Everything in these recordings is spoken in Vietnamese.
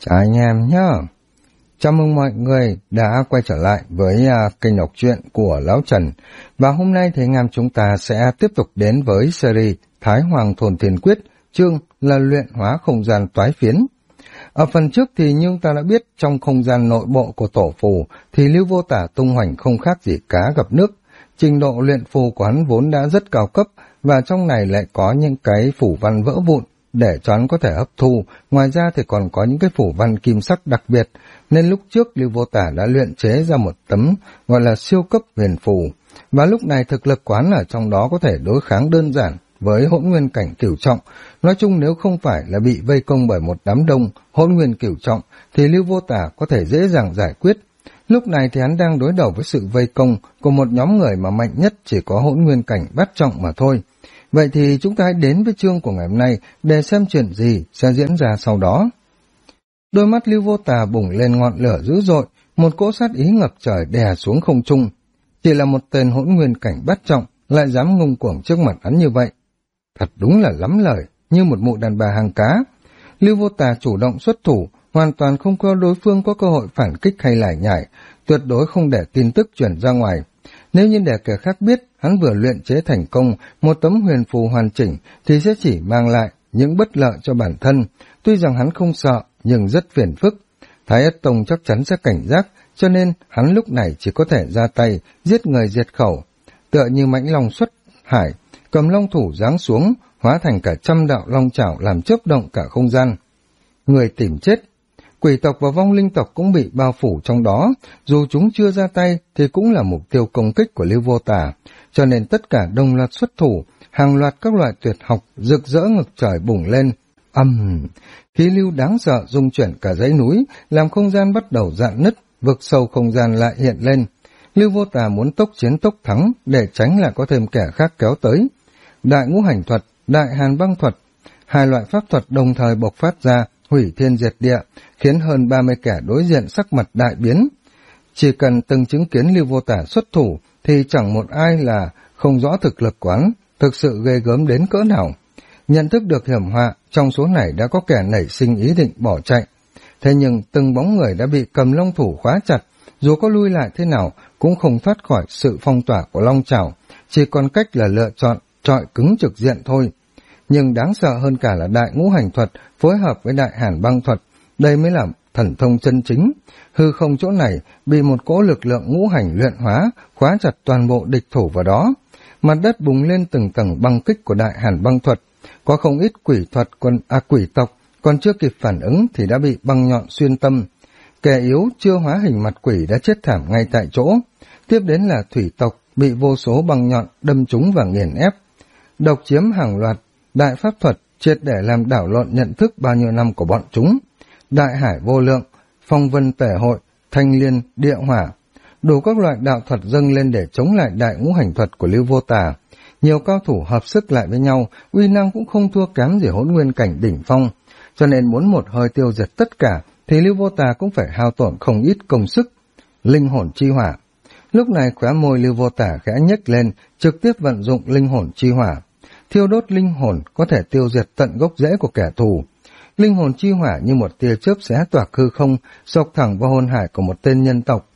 Chào anh em nhá. Chào mừng mọi người đã quay trở lại với kênh đọc truyện của Lão Trần. Và hôm nay thì anh em chúng ta sẽ tiếp tục đến với series Thái Hoàng Thôn Thiên Quyết, chương là luyện hóa không gian toái phiến. Ở phần trước thì như chúng ta đã biết, trong không gian nội bộ của tổ phù thì Lưu Vô Tả tung hoành không khác gì cá gặp nước. Trình độ luyện phù của hắn vốn đã rất cao cấp, và trong này lại có những cái phủ văn vỡ vụn để cho hắn có thể hấp thu. Ngoài ra thì còn có những cái phủ văn kim sắc đặc biệt, nên lúc trước Lưu Vô Tả đã luyện chế ra một tấm gọi là siêu cấp huyền phù, và lúc này thực lực quán ở trong đó có thể đối kháng đơn giản với hỗn nguyên cảnh cửu trọng. Nói chung nếu không phải là bị vây công bởi một đám đông hỗn nguyên cửu trọng thì Lưu Vô Tả có thể dễ dàng giải quyết. Lúc này thì hắn đang đối đầu với sự vây công của một nhóm người mà mạnh nhất chỉ có hỗn nguyên cảnh bát trọng mà thôi. Vậy thì chúng ta hãy đến với chương của ngày hôm nay để xem chuyện gì sẽ diễn ra sau đó. Đôi mắt Lưu Vô Tả bùng lên ngọn lửa dữ dội, một cỗ sát ý ngập trời đè xuống không trung. Chỉ là một tên hỗn nguyên cảnh bát trọng lại dám ngông cuồng trước mặt hắn như vậy. Thật đúng là lắm lời, như một mụ đàn bà hàng cá. Lưu Vô Tả chủ động xuất thủ, hoàn toàn không có đối phương có cơ hội phản kích hay lải nhải, tuyệt đối không để tin tức truyền ra ngoài. Nếu như để kẻ khác biết hắn vừa luyện chế thành công một tấm huyền phù hoàn chỉnh thì sẽ chỉ mang lại những bất lợi cho bản thân. Tuy rằng hắn không sợ nhưng rất phiền phức. Thái Ất Tông chắc chắn sẽ cảnh giác, cho nên hắn lúc này chỉ có thể ra tay giết người diệt khẩu. Tựa như mãnh long xuất hải, cầm long thủ giáng xuống, hóa thành cả trăm đạo long chảo làm chớp động cả không gian. Người tìm chết. Quỷ tộc và vong linh tộc cũng bị bao phủ trong đó, dù chúng chưa ra tay thì cũng là mục tiêu công kích của Lưu Vô Tả, cho nên tất cả đồng loạt xuất thủ, hàng loạt các loại tuyệt học rực rỡ ngực trời bùng lên. Khí lưu đáng sợ rung chuyển cả dãy núi, làm không gian bắt đầu rạn nứt, vực sâu không gian lại hiện lên. Lưu Vô Tả muốn tốc chiến tốc thắng để tránh lại có thêm kẻ khác kéo tới. Đại ngũ hành thuật, đại hàn băng thuật, hai loại pháp thuật đồng thời bộc phát ra, hủy thiên diệt địa, khiến hơn 30 kẻ đối diện sắc mặt đại biến. Chỉ cần từng chứng kiến Lưu Vô Tả xuất thủ thì chẳng một ai là không rõ thực lực quán, thực sự ghê gớm đến cỡ nào. Nhận thức được hiểm họa, trong số này đã có kẻ nảy sinh ý định bỏ chạy. Thế nhưng từng bóng người đã bị cầm long thủ khóa chặt, dù có lui lại thế nào cũng không thoát khỏi sự phong tỏa của long chảo, chỉ còn cách là lựa chọn trọi cứng trực diện thôi. Nhưng đáng sợ hơn cả là đại ngũ hành thuật phối hợp với đại hàn băng thuật, đây mới là thần thông chân chính. Hư không chỗ này bị một cỗ lực lượng ngũ hành luyện hóa, khóa chặt toàn bộ địch thủ vào đó. Mặt đất bùng lên từng tầng băng kích của đại hàn băng thuật, có không ít quỷ tộc còn chưa kịp phản ứng thì đã bị băng nhọn xuyên tâm. Kẻ yếu chưa hóa hình mặt quỷ đã chết thảm ngay tại chỗ. Tiếp đến là thủy tộc bị vô số băng nhọn đâm trúng và nghiền ép. Độc chiếm hàng loạt đại pháp thuật triệt để làm đảo lộn nhận thức bao nhiêu năm của bọn chúng. Đại hải vô lượng, phong vân tể hội, thanh liên, địa hỏa, đủ các loại đạo thuật dâng lên để chống lại đại ngũ hành thuật của Lưu Vô Tả. Nhiều cao thủ hợp sức lại với nhau, uy năng cũng không thua kém gì hỗn nguyên cảnh đỉnh phong, cho nên muốn một hơi tiêu diệt tất cả thì Lưu Vô Tả cũng phải hao tổn không ít công sức. Linh hồn chi hỏa. Lúc này khóe môi Lưu Vô Tả khẽ nhếch lên, trực tiếp vận dụng linh hồn chi hỏa. Thiêu đốt linh hồn có thể tiêu diệt tận gốc rễ của kẻ thù. Linh hồn chi hỏa như một tia chớp xé toạc hư không, xộc thẳng vào hồn hải của một tên nhân tộc.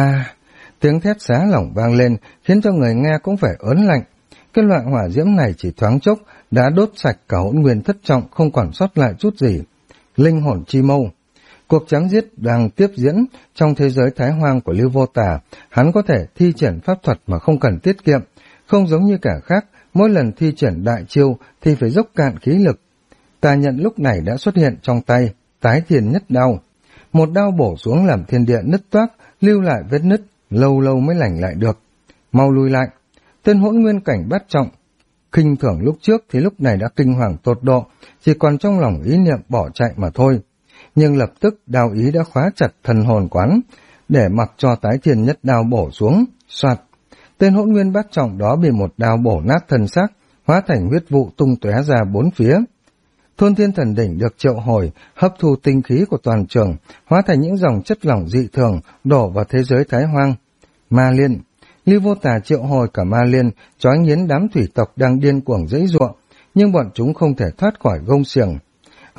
Tiếng thét xé lỏng vang lên, khiến cho người nghe cũng phải ớn lạnh. Cái loại hỏa diễm này chỉ thoáng chốc đã đốt sạch cả hỗn nguyên thất trọng, không còn sót lại chút gì. Linh hồn chi mâu. Cuộc chém giết đang tiếp diễn trong thế giới thái hoang của Lưu Vô Tả. Hắn có thể thi triển pháp thuật mà không cần tiết kiệm, không giống như kẻ khác, mỗi lần thi triển đại chiêu thì phải dốc cạn khí lực. Tà nhận lúc này đã xuất hiện trong tay, tái thiên nhất đao. Một đao bổ xuống làm thiên địa nứt toác, lưu lại vết nứt, lâu lâu mới lành lại được. Mau lui lại. Tên hỗn nguyên cảnh bát trọng khinh thường lúc trước thì lúc này đã kinh hoàng tột độ, chỉ còn trong lòng ý niệm bỏ chạy mà thôi. Nhưng lập tức đao ý đã khóa chặt thần hồn quán, để mặc cho tái thiên nhất đao bổ xuống, soạt. Tên hỗn nguyên bát trọng đó bị một đao bổ nát thân xác, hóa thành huyết vụ tung tóe ra bốn phía. Thôn Thiên Thần Đỉnh được triệu hồi, hấp thu tinh khí của toàn trường, hóa thành những dòng chất lỏng dị thường đổ vào thế giới thái hoang. Ma liên. Lưu Vô Tả triệu hồi cả ma liên, trói nghiến đám thủy tộc đang điên cuồng giãy giụa, nhưng bọn chúng không thể thoát khỏi gông xiềng.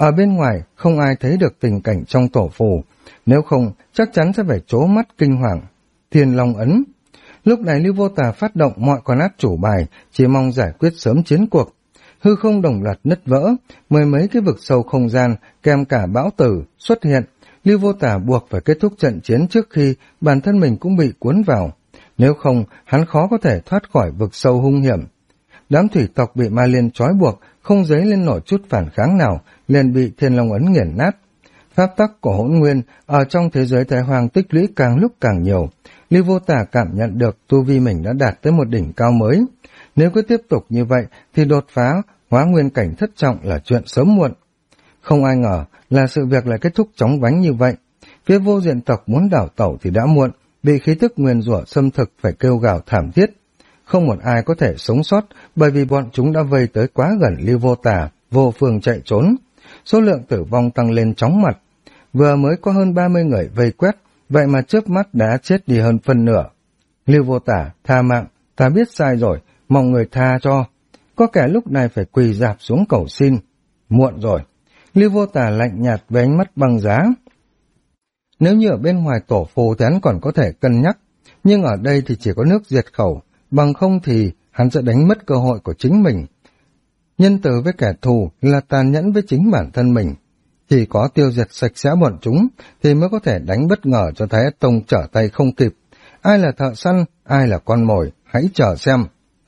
Ở bên ngoài không ai thấy được tình cảnh trong tổ phù, nếu không chắc chắn sẽ phải trố mắt kinh hoàng. Thiên Long ấn. Lúc này Lưu Vô Tà phát động mọi con át chủ bài, chỉ mong giải quyết sớm chiến cuộc. Hư không đồng loạt nứt vỡ, mười mấy cái vực sâu không gian kèm cả bão tử xuất hiện. Lưu Vô Tà buộc phải kết thúc trận chiến trước khi bản thân mình cũng bị cuốn vào. Nếu không, hắn khó có thể thoát khỏi vực sâu hung hiểm. Đám thủy tộc bị ma liên trói buộc, không dấy lên nổi chút phản kháng nào, liền bị Thiên Long ấn nghiền nát. Pháp tắc của Hỗn Nguyên ở trong thế giới Thái Hoang tích lũy càng lúc càng nhiều. Lưu Vô Tà cảm nhận được tu vi mình đã đạt tới một đỉnh cao mới. Nếu cứ tiếp tục như vậy thì đột phá hóa nguyên cảnh thất trọng là chuyện sớm muộn. Không ai ngờ là sự việc lại kết thúc chóng vánh như vậy. Phía Vô Diện tộc muốn đảo tẩu thì đã muộn, bị khí tức nguyền rủa xâm thực phải kêu gào thảm thiết. Không một ai có thể sống sót bởi vì bọn chúng đã vây tới quá gần Lưu Vô Tà, vô phương chạy trốn. Số lượng tử vong tăng lên chóng mặt. Vừa mới có hơn 30 người vây quét, vậy mà chớp mắt đã chết đi hơn phân nửa. Lưu Vô Tà, tha mạng, ta biết sai rồi, mong người tha cho. Có kẻ lúc này phải quỳ rạp xuống cầu xin. Muộn rồi. Lưu Vô Tà lạnh nhạt với ánh mắt băng giá. Nếu như ở bên ngoài tổ phù thì hắn còn có thể cân nhắc, nhưng ở đây thì chỉ có nước diệt khẩu, bằng không thì hắn sẽ đánh mất cơ hội của chính mình. Nhân từ với kẻ thù là tàn nhẫn với chính bản thân mình. Chỉ có tiêu diệt sạch sẽ bọn chúng thì mới có thể đánh bất ngờ cho Thái Ất Tông trở tay không kịp. Ai là thợ săn, ai là con mồi, hãy chờ xem.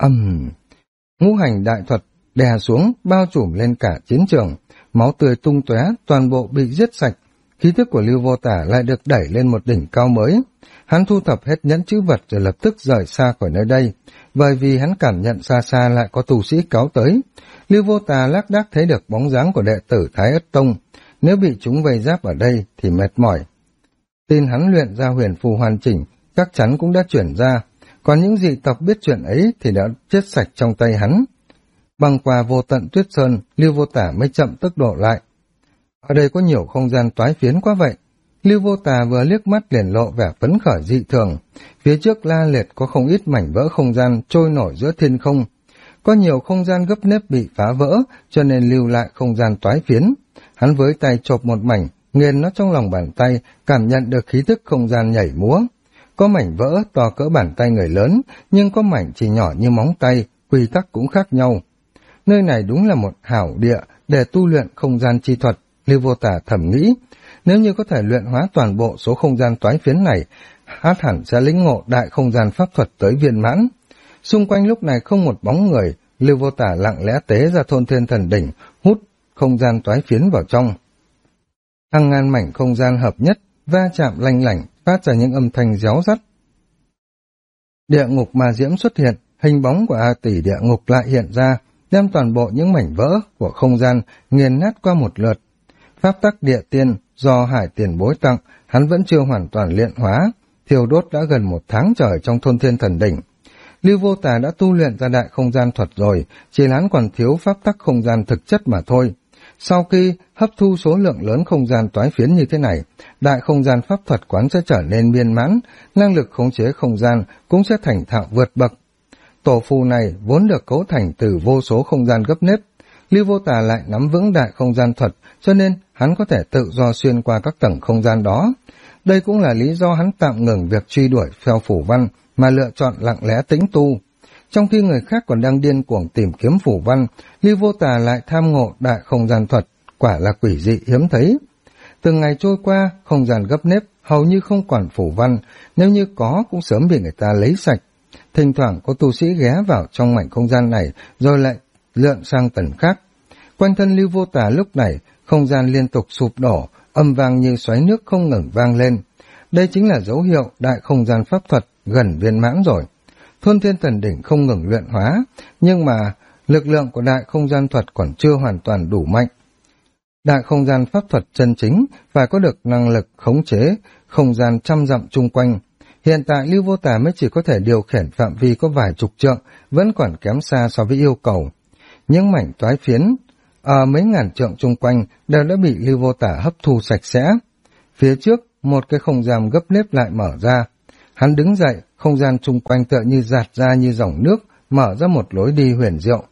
Ngũ hành đại thuật đè xuống, bao trùm lên cả chiến trường. Máu tươi tung tóe, toàn bộ bị giết sạch. Khí thức của Lưu Vô Tà lại được đẩy lên một đỉnh cao mới. Hắn thu thập hết nhẫn chữ vật rồi lập tức rời xa khỏi nơi đây, bởi vì hắn cảm nhận xa xa lại có tu sĩ cáo tới. Lưu Vô Tà lác đác thấy được bóng dáng của đệ tử Thái Ất Tông. Nếu bị chúng vây giáp ở đây thì mệt mỏi. Tin hắn luyện ra huyền phù hoàn chỉnh chắc chắn cũng đã chuyển ra, còn những dị tộc biết chuyện ấy thì đã chết sạch trong tay hắn. Băng qua vô tận tuyết sơn, Lưu Vô Tà mới chậm tốc độ lại. Ở đây có nhiều không gian toái phiến quá vậy. Lưu Vô Tà vừa liếc mắt liền lộ vẻ phấn khởi dị thường. Phía trước la liệt có không ít mảnh vỡ không gian trôi nổi giữa thiên không. Có nhiều không gian gấp nếp bị phá vỡ, cho nên lưu lại không gian toái phiến. Hắn với tay chộp một mảnh, nghiền nó trong lòng bàn tay, cảm nhận được khí thức không gian nhảy múa. Có mảnh vỡ to cỡ bàn tay người lớn, nhưng có mảnh chỉ nhỏ như móng tay, quy tắc cũng khác nhau. Nơi này đúng là một hảo địa để tu luyện không gian chi thuật, Lưu Vô Tà thầm nghĩ. Nếu như có thể luyện hóa toàn bộ số không gian toái phiến này, hát hẳn sẽ lĩnh ngộ đại không gian pháp thuật tới viên mãn. Xung quanh lúc này không một bóng người, Lưu Vô Tà lặng lẽ tế ra Thôn Thiên Thần Đỉnh, hút không gian toái phiến vào trong. Hàng ngàn mảnh không gian hợp nhất, va chạm lanh lảnh, phát ra những âm thanh réo rắt. Địa ngục ma diễm xuất hiện, hình bóng của A Tỷ địa ngục lại hiện ra, đem toàn bộ những mảnh vỡ của không gian nghiền nát qua một lượt. Pháp tắc địa tiên do Hải Tiền Bối tặng, hắn vẫn chưa hoàn toàn luyện hóa, thiêu đốt đã gần 1 tháng trời trong Thôn Thiên Thần Đỉnh. Lưu Vô Tà đã tu luyện ra đại không gian thuật rồi, chỉ là hắn còn thiếu pháp tắc không gian thực chất mà thôi. Sau khi hấp thu số lượng lớn không gian toái phiến như thế này, đại không gian pháp thuật quán sẽ trở nên miên mãn, năng lực khống chế không gian cũng sẽ thành thạo vượt bậc. Tổ phù này vốn được cấu thành từ vô số không gian gấp nếp. Lưu Vô Tà lại nắm vững đại không gian thuật, cho nên hắn có thể tự do xuyên qua các tầng không gian đó. Đây cũng là lý do hắn tạm ngừng việc truy đuổi theo phủ văn, mà lựa chọn lặng lẽ tĩnh tu. Trong khi người khác còn đang điên cuồng tìm kiếm phủ văn, Lưu Vô Tà lại tham ngộ đại không gian thuật, quả là quỷ dị hiếm thấy. Từng ngày trôi qua, không gian gấp nếp hầu như không còn phủ văn, nếu như có cũng sớm bị người ta lấy sạch. Thỉnh thoảng có tu sĩ ghé vào trong mảnh không gian này, rồi lại lượn sang tầng khác. Quanh thân Lưu Vô Tà lúc này, không gian liên tục sụp đổ, âm vang như xoáy nước không ngừng vang lên. Đây chính là dấu hiệu đại không gian pháp thuật gần viên mãn rồi. Thôn Thiên Thần Đỉnh không ngừng luyện hóa, nhưng mà lực lượng của đại không gian thuật còn chưa hoàn toàn đủ mạnh. Đại không gian pháp thuật chân chính phải có được năng lực khống chế không gian trăm dặm chung quanh. Hiện tại Lưu Vô Tà mới chỉ có thể điều khiển phạm vi có vài chục trượng, vẫn còn kém xa so với yêu cầu. Những mảnh toái phiến ở mấy ngàn trượng chung quanh đều đã bị Lưu Vô Tà hấp thu sạch sẽ. Phía trước, một cái không gian gấp nếp lại mở ra. Hắn đứng dậy, không gian chung quanh tựa như giạt ra như dòng nước, mở ra một lối đi huyền diệu.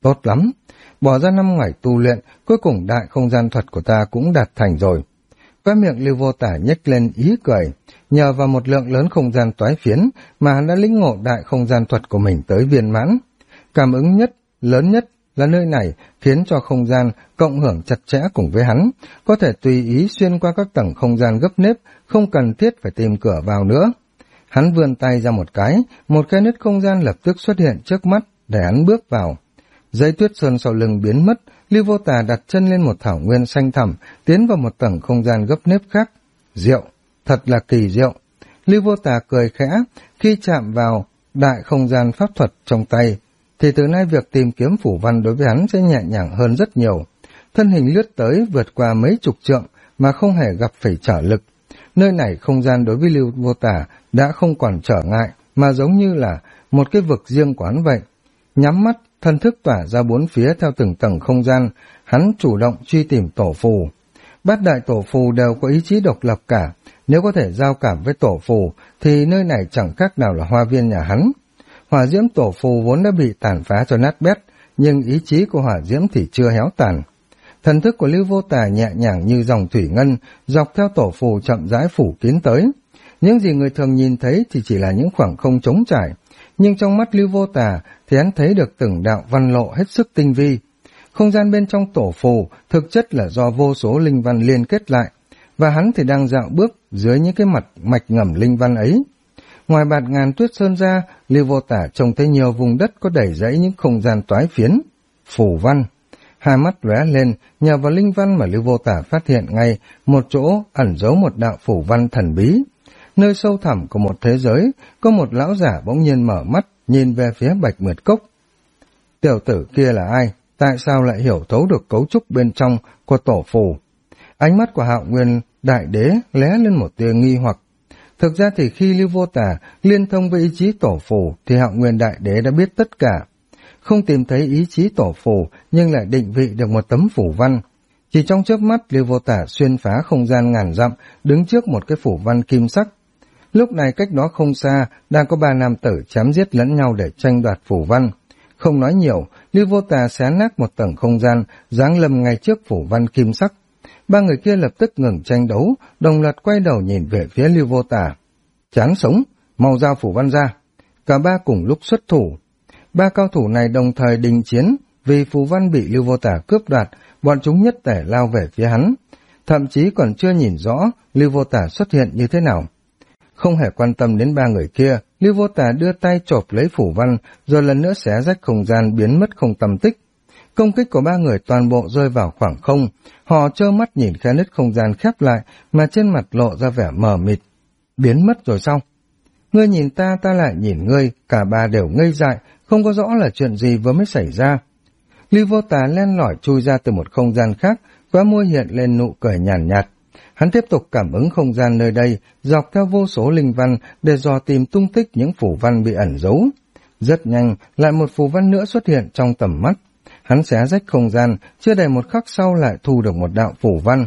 tốt lắm. Bỏ ra năm ngày tu luyện, cuối cùng đại không gian thuật của ta cũng đạt thành rồi. Khóe miệng Lưu Vô Tả nhếch lên ý cười, nhờ vào một lượng lớn không gian toái phiến mà hắn đã lĩnh ngộ đại không gian thuật của mình tới viên mãn. Cảm ứng lớn nhất là nơi này khiến cho không gian cộng hưởng chặt chẽ cùng với hắn, có thể tùy ý xuyên qua các tầng không gian gấp nếp, không cần thiết phải tìm cửa vào nữa. Hắn vươn tay ra một cái nứt không gian lập tức xuất hiện trước mắt để hắn bước vào. Dãy tuyết sơn sau lưng biến mất, Lưu Vô Tà đặt chân lên một thảo nguyên xanh thẳm, tiến vào một tầng không gian gấp nếp khác. Diệu, thật là kỳ diệu. Lưu Vô Tà cười khẽ, khi chạm vào đại không gian pháp thuật trong tay, thì từ nay việc tìm kiếm phủ văn đối với hắn sẽ nhẹ nhàng hơn rất nhiều. Thân hình lướt tới vượt qua mấy chục trượng mà không hề gặp phải trở lực. Nơi này không gian đối với Lưu Vô Tà đã không còn trở ngại, mà giống như là một cái vực riêng của hắn vậy. Nhắm mắt, thân thức tỏa ra bốn phía theo từng tầng không gian, hắn chủ động truy tìm tổ phù. Bát đại tổ phù đều có ý chí độc lập cả, nếu có thể giao cảm với tổ phù thì nơi này chẳng khác nào là hoa viên nhà hắn. Hỏa diễm tổ phù vốn đã bị tàn phá cho nát bét, nhưng ý chí của hỏa diễm thì chưa héo tàn. Thần thức của Lưu Vô Tà nhẹ nhàng như dòng thủy ngân, dọc theo tổ phù chậm rãi phủ kín tới. Những gì người thường nhìn thấy thì chỉ là những khoảng không trống trải, nhưng trong mắt Lưu Vô Tà thì hắn thấy được từng đạo văn lộ hết sức tinh vi. Không gian bên trong tổ phù thực chất là do vô số linh văn liên kết lại, và hắn thì đang dạo bước dưới những cái mạch ngầm linh văn ấy. Ngoài bạt ngàn tuyết sơn ra, Lưu Vô Tả trông thấy nhiều vùng đất có đầy rẫy những không gian toái phiến, phủ văn. Hai mắt lóe lên, nhờ vào linh văn mà Lưu Vô Tả phát hiện ngay một chỗ ẩn giấu một đạo phủ văn thần bí. Nơi sâu thẳm của một thế giới, có một lão giả bỗng nhiên mở mắt, nhìn về phía Bạch Nguyệt Cốc. Tiểu tử kia là ai? Tại sao lại hiểu thấu được cấu trúc bên trong của tổ phù? Ánh mắt của Hạo Nguyên Đại Đế lóe lên một tia nghi hoặc. Thực ra thì khi Lưu Vô Tà liên thông với ý chí tổ phù thì Hạo Nguyên Đại Đế đã biết tất cả. Không tìm thấy ý chí tổ phù nhưng lại định vị được một tấm phủ văn. Chỉ trong chớp mắt Lưu Vô Tà xuyên phá không gian ngàn dặm, đứng trước một cái phủ văn kim sắc. Lúc này cách đó không xa đang có ba nam tử chém giết lẫn nhau để tranh đoạt phủ văn. Không nói nhiều, Lưu Vô Tà xé nát một tầng không gian, giáng lâm ngay trước phủ văn kim sắc. Ba người kia lập tức ngừng tranh đấu, đồng loạt quay đầu nhìn về phía Lưu Vô Tà. Chán sống, mau giao phủ văn ra. Cả ba cùng lúc xuất thủ. Ba cao thủ này đồng thời đình chiến, vì phủ văn bị Lưu Vô Tà cướp đoạt, bọn chúng nhất tể lao về phía hắn. Thậm chí còn chưa nhìn rõ Lưu Vô Tà xuất hiện như thế nào. Không hề quan tâm đến ba người kia, Lưu Vô Tà đưa tay chộp lấy phủ văn, rồi lần nữa xé rách không gian biến mất không tăm tích. Công kích của ba người toàn bộ rơi vào khoảng không, họ trơ mắt nhìn khe nứt không gian khép lại mà trên mặt lộ ra vẻ mờ mịt. Biến mất rồi sao? Ngươi nhìn ta, ta lại nhìn ngươi, cả ba đều ngây dại, không có rõ là chuyện gì vừa mới xảy ra. Lưu Vô Tà len lỏi chui ra từ một không gian khác, khóe môi hiện lên nụ cười nhàn nhạt. Hắn tiếp tục cảm ứng không gian nơi đây, dọc theo vô số linh văn để dò tìm tung tích những phủ văn bị ẩn giấu. Rất nhanh, lại một phù văn nữa xuất hiện trong tầm mắt. Hắn xé rách không gian, chưa đầy một khắc sau lại thu được một đạo phù văn.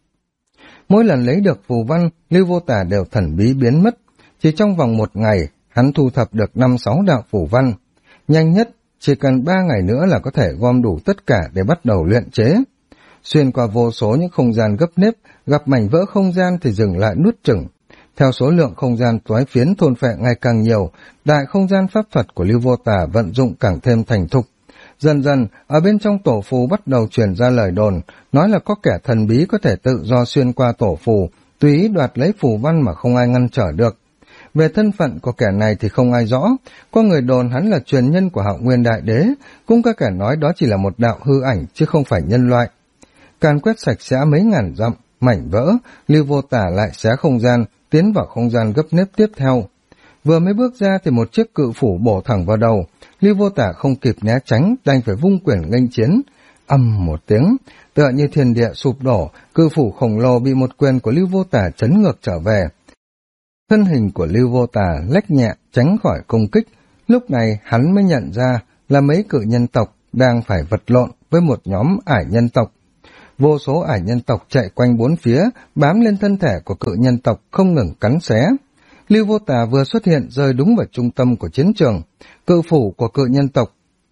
Mỗi lần lấy được phù văn, Lưu Vô Tà đều thần bí biến mất. Chỉ trong vòng một ngày, hắn thu thập được 5-6 đạo phù văn. Nhanh nhất, chỉ cần 3 ngày nữa là có thể gom đủ tất cả để bắt đầu luyện chế. Xuyên qua vô số những không gian gấp nếp, gặp mảnh vỡ không gian thì dừng lại nuốt chửng. Theo số lượng không gian toái phiến thôn phệ ngày càng nhiều, đại không gian pháp thuật của Lưu Vô Tà vận dụng càng thêm thành thục. Dần dần, ở bên trong tổ phù bắt đầu truyền ra lời đồn, nói là có kẻ thần bí có thể tự do xuyên qua tổ phù, tùy ý đoạt lấy phù văn mà không ai ngăn trở được. Về thân phận của kẻ này thì không ai rõ, có người đồn hắn là truyền nhân của Hạo Nguyên Đại Đế, cũng có kẻ nói đó chỉ là một đạo hư ảnh chứ không phải nhân loại. Càn quét sạch sẽ mấy ngàn dặm, mảnh vỡ, Lưu Vô Tà lại xé không gian, tiến vào không gian gấp nếp tiếp theo. Vừa mới bước ra thì một chiếc cự phủ bổ thẳng vào đầu, Lưu Vô Tà không kịp né tránh, đành phải vung quyền nghênh chiến. Ầm một tiếng, tựa như thiên địa sụp đổ, cự phủ khổng lồ bị một quyền của Lưu Vô Tà chấn ngược trở về. Thân hình của Lưu Vô Tà lách nhẹ tránh khỏi công kích, lúc này hắn mới nhận ra là mấy cự nhân tộc đang phải vật lộn với một nhóm ải nhân tộc. Vô số ải nhân tộc chạy quanh bốn phía, bám lên thân thể của cự nhân tộc không ngừng cắn xé. Lưu Vô Tà vừa xuất hiện rơi đúng vào trung tâm của chiến trường, cự phủ của cự nhân tộc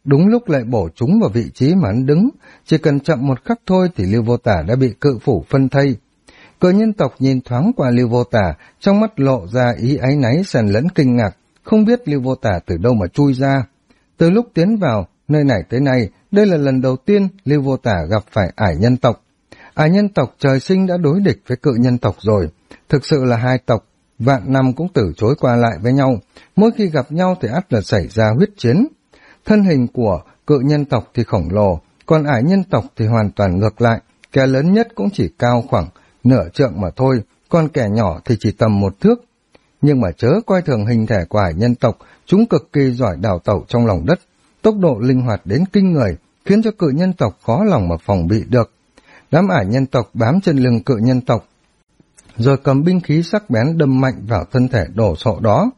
đúng lúc lại bổ trúng vào vị trí mà hắn đứng, chỉ cần chậm một khắc thôi thì Lưu Vô Tả đã bị cự phủ phân thây. Cự nhân tộc nhìn thoáng qua Lưu Vô Tả, trong mắt lộ ra ý áy náy xen lẫn kinh ngạc, không biết Lưu Vô Tả từ đâu mà chui ra. Từ lúc tiến vào nơi này tới nay, đây là lần đầu tiên Lưu Vô Tả gặp phải ải nhân tộc. Ải nhân tộc trời sinh đã đối địch với cự nhân tộc rồi, thực sự là hai tộc vạn năm cũng từ chối qua lại với nhau, mỗi khi gặp nhau thì ắt là xảy ra huyết chiến. Thân hình của cự nhân tộc thì khổng lồ, còn ải nhân tộc thì hoàn toàn ngược lại, kẻ lớn nhất cũng chỉ cao khoảng nửa trượng mà thôi, còn kẻ nhỏ thì chỉ tầm 1 thước. Nhưng mà chớ coi thường hình thể của ải nhân tộc, chúng cực kỳ giỏi đào tẩu trong lòng đất, tốc độ linh hoạt đến kinh người, khiến cho cự nhân tộc khó lòng mà phòng bị được. Đám ải nhân tộc bám trên lưng cự nhân tộc, rồi cầm binh khí sắc bén đâm mạnh vào thân thể đổ sộ đó.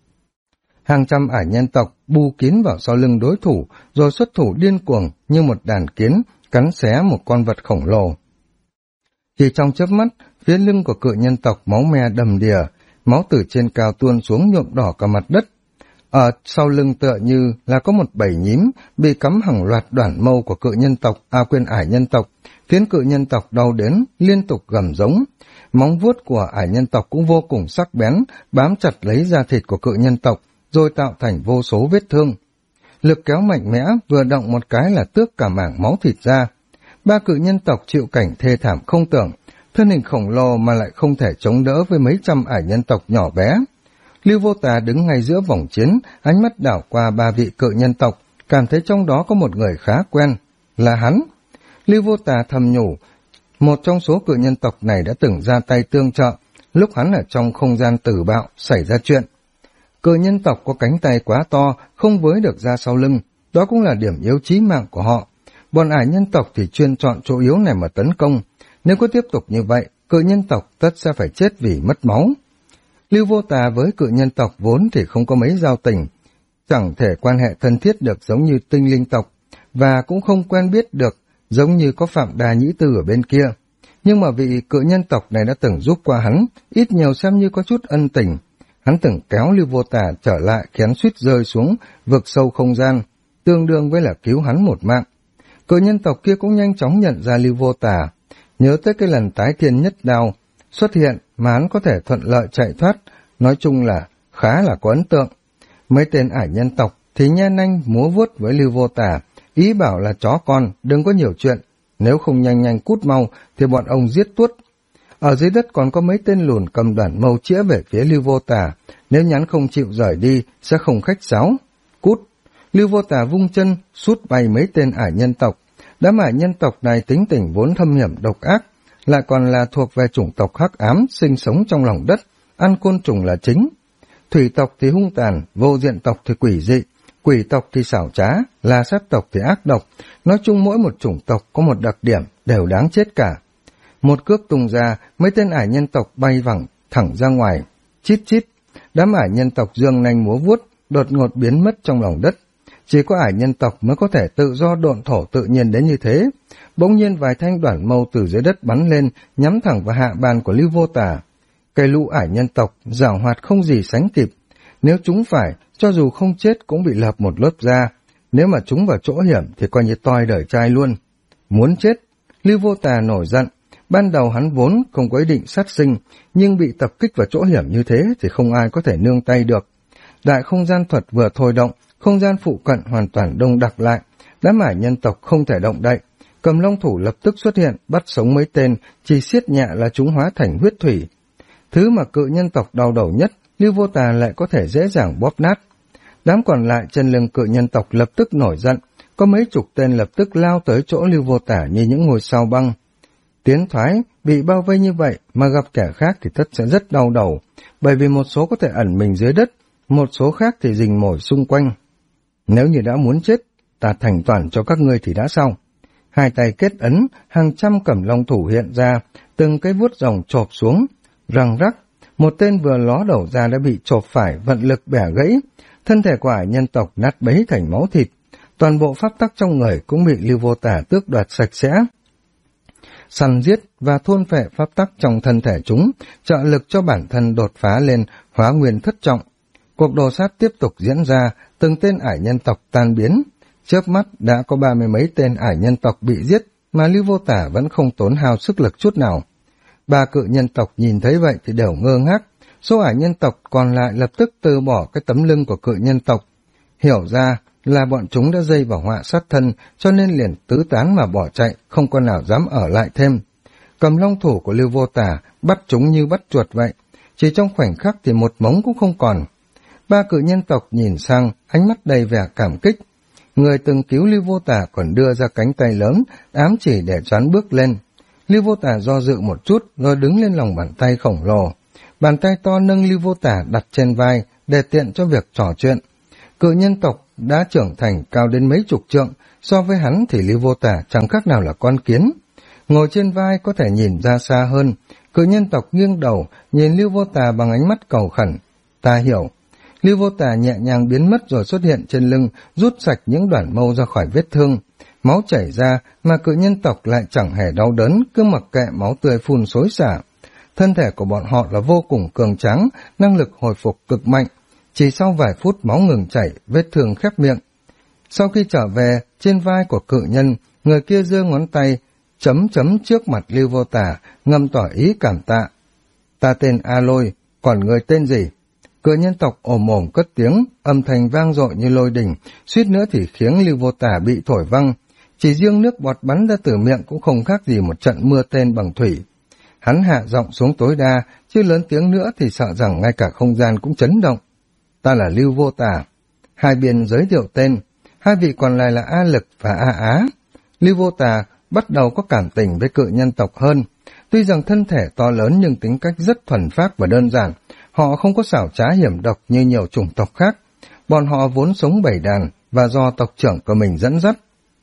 Hàng trăm ải nhân tộc bu kín vào sau lưng đối thủ, rồi xuất thủ điên cuồng như một đàn kiến, cắn xé một con vật khổng lồ. Chỉ trong chớp mắt, phía lưng của cự nhân tộc máu me đầm đìa, máu từ trên cao tuôn xuống nhuộm đỏ cả mặt đất. Ở sau lưng tựa như là có một bầy nhím bị cắm hàng loạt đoản mâu của cự nhân tộc, ải nhân tộc, khiến cự nhân tộc đau đớn, liên tục gầm giống. Móng vuốt của ải nhân tộc cũng vô cùng sắc bén, bám chặt lấy da thịt của cự nhân tộc, rồi tạo thành vô số vết thương. Lực kéo mạnh mẽ, vừa động một cái là tước cả mảng máu thịt ra. 3 cự nhân tộc chịu cảnh thê thảm không tưởng, thân hình khổng lồ mà lại không thể chống đỡ với mấy trăm ải nhân tộc nhỏ bé. Lưu Vô Tà đứng ngay giữa vòng chiến, ánh mắt đảo qua 3 vị cự nhân tộc, cảm thấy trong đó có một người khá quen, là hắn. Lưu Vô Tà thầm nhủ, một trong số cự nhân tộc này đã từng ra tay tương trợ, lúc hắn ở trong không gian tử bạo xảy ra chuyện. Cự nhân tộc có cánh tay quá to, không với được ra sau lưng, đó cũng là điểm yếu chí mạng của họ. Bọn ải nhân tộc thì chuyên chọn chỗ yếu này mà tấn công, nếu có tiếp tục như vậy, cự nhân tộc tất sẽ phải chết vì mất máu. Lưu Vô Tà với cự nhân tộc vốn thì không có mấy giao tình, chẳng thể quan hệ thân thiết được giống như tinh linh tộc, và cũng không quen biết được giống như có Phạm Đà Nhĩ Tư ở bên kia. Nhưng mà vị cự nhân tộc này đã từng giúp qua hắn, ít nhiều xem như có chút ân tình. Hắn từng kéo Lưu Vô Tà trở lại khiến suýt rơi xuống vực sâu không gian, tương đương với là cứu hắn một mạng. Cự nhân tộc kia cũng nhanh chóng nhận ra Lưu Vô Tà, nhớ tới cái lần tái thiên nhất đao xuất hiện mà hắn có thể thuận lợi chạy thoát, nói chung là khá là có ấn tượng. Mấy tên ải nhân tộc thì nhe nanh múa vuốt với Lưu Vô Tà, ý bảo là chó con đừng có nhiều chuyện, nếu không nhanh nhanh cút mau thì bọn ông giết tuốt. Ở dưới đất còn có mấy tên lùn cầm đoạn mâu chĩa về phía Lưu Vô Tà, nếu nhắn không chịu rời đi sẽ không khách sáo. Cút! Lưu Vô Tà vung chân sút bay mấy tên ải nhân tộc. Đám ải nhân tộc này tính tình vốn thâm hiểm độc ác, lại còn là thuộc về chủng tộc hắc ám sinh sống trong lòng đất, ăn côn trùng là chính. Thủy tộc thì hung tàn, vô diện tộc thì quỷ dị, quỷ tộc thì xảo trá, la sát tộc thì ác độc. Nói chung mỗi một chủng tộc có một đặc điểm đều đáng chết cả. Một cước tung ra, mấy tên ải nhân tộc bay vẳng thẳng ra ngoài. Chít chít, đám ải nhân tộc giương nanh múa vuốt, đột ngột biến mất trong lòng đất. Chỉ có ải nhân tộc mới có thể tự do độn thổ tự nhiên đến như thế. Bỗng nhiên vài thanh đoản mâu từ dưới đất bắn lên, nhắm thẳng vào hạ bàn của Lưu Vô Tà. Cây lũ ải nhân tộc giảo hoạt không gì sánh kịp. Nếu chúng phải, cho dù không chết cũng bị lợp một lớp da. Nếu mà chúng vào chỗ hiểm thì coi như toi đời trai luôn. Muốn chết, Lưu Vô Tà nổi giận. Ban đầu hắn vốn không có ý định sát sinh, nhưng bị tập kích vào chỗ hiểm như thế thì không ai có thể nương tay được. Đại không gian thuật vừa thôi động, không gian phụ cận hoàn toàn đông đặc lại. Đám ải nhân tộc không thể động đậy. Cầm long thủ lập tức xuất hiện, bắt sống mấy tên, chỉ siết nhẹ là chúng hóa thành huyết thủy. Thứ mà cự nhân tộc đau đầu nhất, Lưu Vô Tà lại có thể dễ dàng bóp nát. Đám còn lại trên lưng cự nhân tộc lập tức nổi giận, có mấy chục tên lập tức lao tới chỗ Lưu Vô Tà như những ngôi sao băng. Tiến thoái, bị bao vây như vậy mà gặp kẻ khác thì tất sẽ rất đau đầu, bởi vì một số có thể ẩn mình dưới đất, một số khác thì rình mồi xung quanh. Nếu như đã muốn chết, ta thành toàn cho các ngươi thì đã xong. Hai tay kết ấn, hàng trăm cẩm long thủ hiện ra, từng cái vuốt rồng chộp xuống, răng rắc. Một tên vừa ló đầu ra đã bị chộp phải, vận lực bẻ gãy, thân thể của ải nhân tộc nát bấy thành máu thịt. Toàn bộ pháp tắc trong người cũng bị Lưu Vô Tà tước đoạt sạch sẽ. Săn giết và thôn phệ pháp tắc trong thân thể chúng, trợ lực cho bản thân đột phá lên hóa nguyên thất trọng. Cuộc đồ sát tiếp tục diễn ra, từng tên ải nhân tộc tan biến. Chớp mắt đã có 30 mấy tên ải nhân tộc bị giết, mà Lưu Vô Tả vẫn không tốn hao sức lực chút nào. Ba cự nhân tộc nhìn thấy vậy thì đều ngơ ngác, số ải nhân tộc còn lại lập tức từ bỏ cái tấm lưng của cự nhân tộc. Hiểu ra là bọn chúng đã dây vào họa sát thân, cho nên liền tứ tán mà bỏ chạy, không con nào dám ở lại thêm. Cầm long thủ của Lưu Vô Tả bắt chúng như bắt chuột vậy, chỉ trong khoảnh khắc thì một mống cũng không còn. Ba cự nhân tộc nhìn sang, ánh mắt đầy vẻ cảm kích. Người từng cứu Lưu Vô Tả còn đưa ra cánh tay lớn, ám chỉ để choán bước lên. Lưu Vô Tả do dự một chút, rồi đứng lên lòng bàn tay khổng lồ. Bàn tay to nâng Lưu Vô Tả đặt trên vai, để tiện cho việc trò chuyện. Cự nhân tộc đã trưởng thành cao đến mấy chục trượng, so với hắn thì Lưu Vô Tả chẳng khác nào là con kiến. Ngồi trên vai có thể nhìn ra xa hơn, cự nhân tộc nghiêng đầu, nhìn Lưu Vô Tả bằng ánh mắt cầu khẩn. Ta hiểu. Lưu Vô Tả nhẹ nhàng biến mất rồi xuất hiện trên lưng, rút sạch những đoạn mâu ra khỏi vết thương. Máu chảy ra mà cự nhân tộc lại chẳng hề đau đớn, cứ mặc kệ máu tươi phun xối xả. Thân thể của bọn họ là vô cùng cường tráng, năng lực hồi phục cực mạnh. Chỉ sau vài phút máu ngừng chảy, vết thương khép miệng. Sau khi trở về, trên vai của cự nhân, người kia giơ ngón tay, chấm chấm trước mặt Lưu Vô Tả, ngầm tỏ ý cảm tạ. Ta tên A Lôi, còn người tên gì? Cự nhân tộc ồm ồm cất tiếng, âm thanh vang dội như lôi đình, suýt nữa thì khiến Lưu Vô Tả bị thổi văng. Chỉ riêng nước bọt bắn ra từ miệng cũng không khác gì một trận mưa tên bằng thủy. Hắn hạ giọng xuống tối đa, chứ lớn tiếng nữa thì sợ rằng ngay cả không gian cũng chấn động. Ta là Lưu Vô Tả. Hai bên giới thiệu tên, hai vị còn lại là A Lực và A Á. Lưu Vô Tả bắt đầu có cảm tình với cự nhân tộc hơn. Tuy rằng thân thể to lớn nhưng tính cách rất thuần phác và đơn giản. Họ không có xảo trá hiểm độc như nhiều chủng tộc khác. Bọn họ vốn sống bầy đàn và do tộc trưởng của mình dẫn dắt.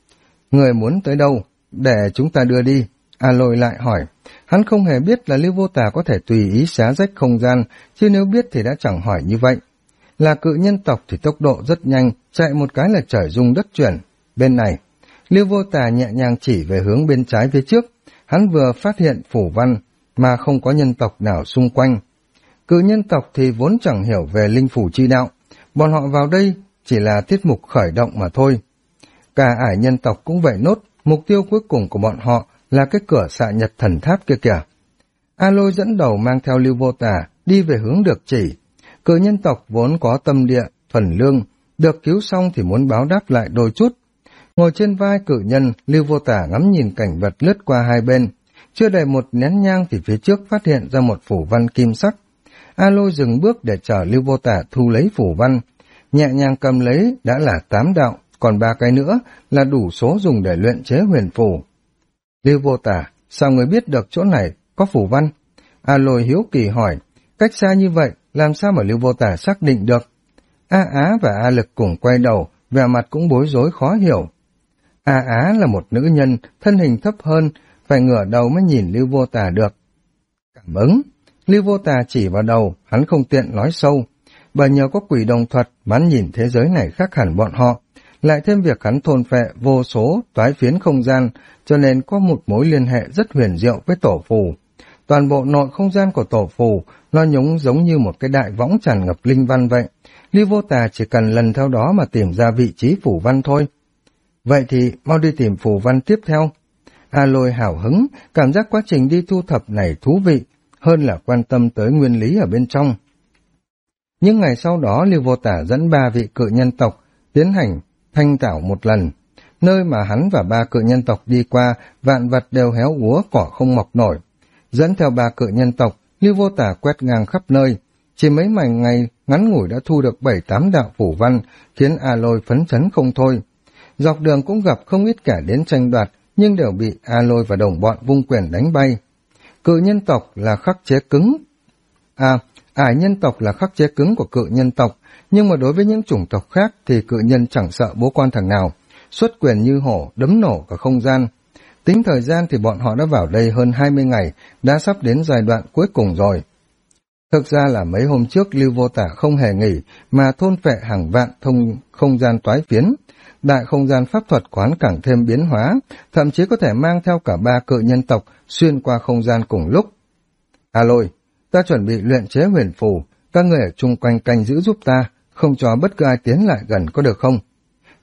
Người muốn tới đâu? Để chúng ta đưa đi. A Lôi lại hỏi. Hắn không hề biết là Lưu Vô Tả có thể tùy ý xé rách không gian, chứ nếu biết thì đã chẳng hỏi như vậy. Là cự nhân tộc thì tốc độ rất nhanh, chạy một cái là trời rung đất chuyển. Bên này, Lưu Vô Tả nhẹ nhàng chỉ về hướng bên trái phía trước. Hắn vừa phát hiện phủ văn mà không có nhân tộc nào xung quanh. Cự nhân tộc thì vốn chẳng hiểu về linh phủ chi đạo, bọn họ vào đây chỉ là tiết mục khởi động mà thôi. Cả ải nhân tộc cũng vậy nốt, mục tiêu cuối cùng của bọn họ là cái cửa xạ nhật thần tháp kia kìa. A Lôi dẫn đầu mang theo Lưu Vô Tả đi về hướng được chỉ. Cự nhân tộc vốn có tâm địa, thuần lương, được cứu xong thì muốn báo đáp lại đôi chút. Ngồi trên vai cự nhân, Lưu Vô Tả ngắm nhìn cảnh vật lướt qua hai bên. Chưa đầy một nén nhang thì phía trước phát hiện ra một phủ văn kim sắc. A Lôi dừng bước để chờ Lưu Vô Tả thu lấy phủ văn. Nhẹ nhàng cầm lấy đã là 8 đạo, còn 3 cái nữa là đủ số dùng để luyện chế huyền phù. Lưu Vô Tả, sao người biết được chỗ này có phủ văn? A Lôi hiếu kỳ hỏi, cách xa như vậy, làm sao mà Lưu Vô Tả xác định được? A Á và A Lực cùng quay đầu, vẻ mặt cũng bối rối khó hiểu. A Á là một nữ nhân, thân hình thấp hơn, phải ngửa đầu mới nhìn Lưu Vô Tả được. Cảm ứng. Lưu Vô Tả chỉ vào đầu, hắn không tiện nói sâu. Bởi nhờ có quỷ đồng thuật, hắn nhìn thế giới này khác hẳn bọn họ. Lại thêm việc hắn thôn phệ vô số toái phiến không gian, cho nên có một mối liên hệ rất huyền diệu với tổ phù. Toàn bộ nội không gian của tổ phù, nó nhúng giống như một cái đại võng tràn ngập linh văn vậy. Lưu Vô Tả chỉ cần lần theo đó mà tìm ra vị trí phủ văn thôi. Vậy thì mau đi tìm phủ văn tiếp theo. A Lôi hào hứng, cảm giác quá trình đi thu thập này thú vị, hơn là quan tâm tới nguyên lý ở bên trong. Những ngày sau đó, Lưu Vô Tả dẫn 3 vị cự nhân tộc tiến hành thanh tảo một lần. Nơi mà hắn và 3 cự nhân tộc đi qua, vạn vật đều héo úa, cỏ không mọc nổi. Dẫn theo 3 cự nhân tộc, Lưu Vô Tả quét ngang khắp nơi. Chỉ mấy ngày ngắn ngủi đã thu được 7-8 đạo phủ văn, khiến A Lôi phấn chấn không thôi. Dọc đường cũng gặp không ít kẻ đến tranh đoạt, nhưng đều bị A Lôi và đồng bọn vung quyền đánh bay. Cự nhân tộc là khắc chế cứng. Ải nhân tộc là khắc chế cứng của cự nhân tộc, nhưng mà đối với những chủng tộc khác thì cự nhân chẳng sợ bố con thằng nào, xuất quyền như hổ, đấm nổ cả không gian. Tính thời gian thì bọn họ đã vào đây hơn 20 ngày, đã sắp đến giai đoạn cuối cùng rồi. Thực ra là mấy hôm trước Lưu Vô Tả không hề nghỉ mà thôn phệ hàng vạn không gian toái phiến. Đại không gian pháp thuật quán càng thêm biến hóa, thậm chí có thể mang theo cả 3 cự nhân tộc xuyên qua không gian cùng lúc. A Lôi, ta chuẩn bị luyện chế huyền phù, các người ở chung quanh canh giữ giúp ta, không cho bất cứ ai tiến lại gần có được không?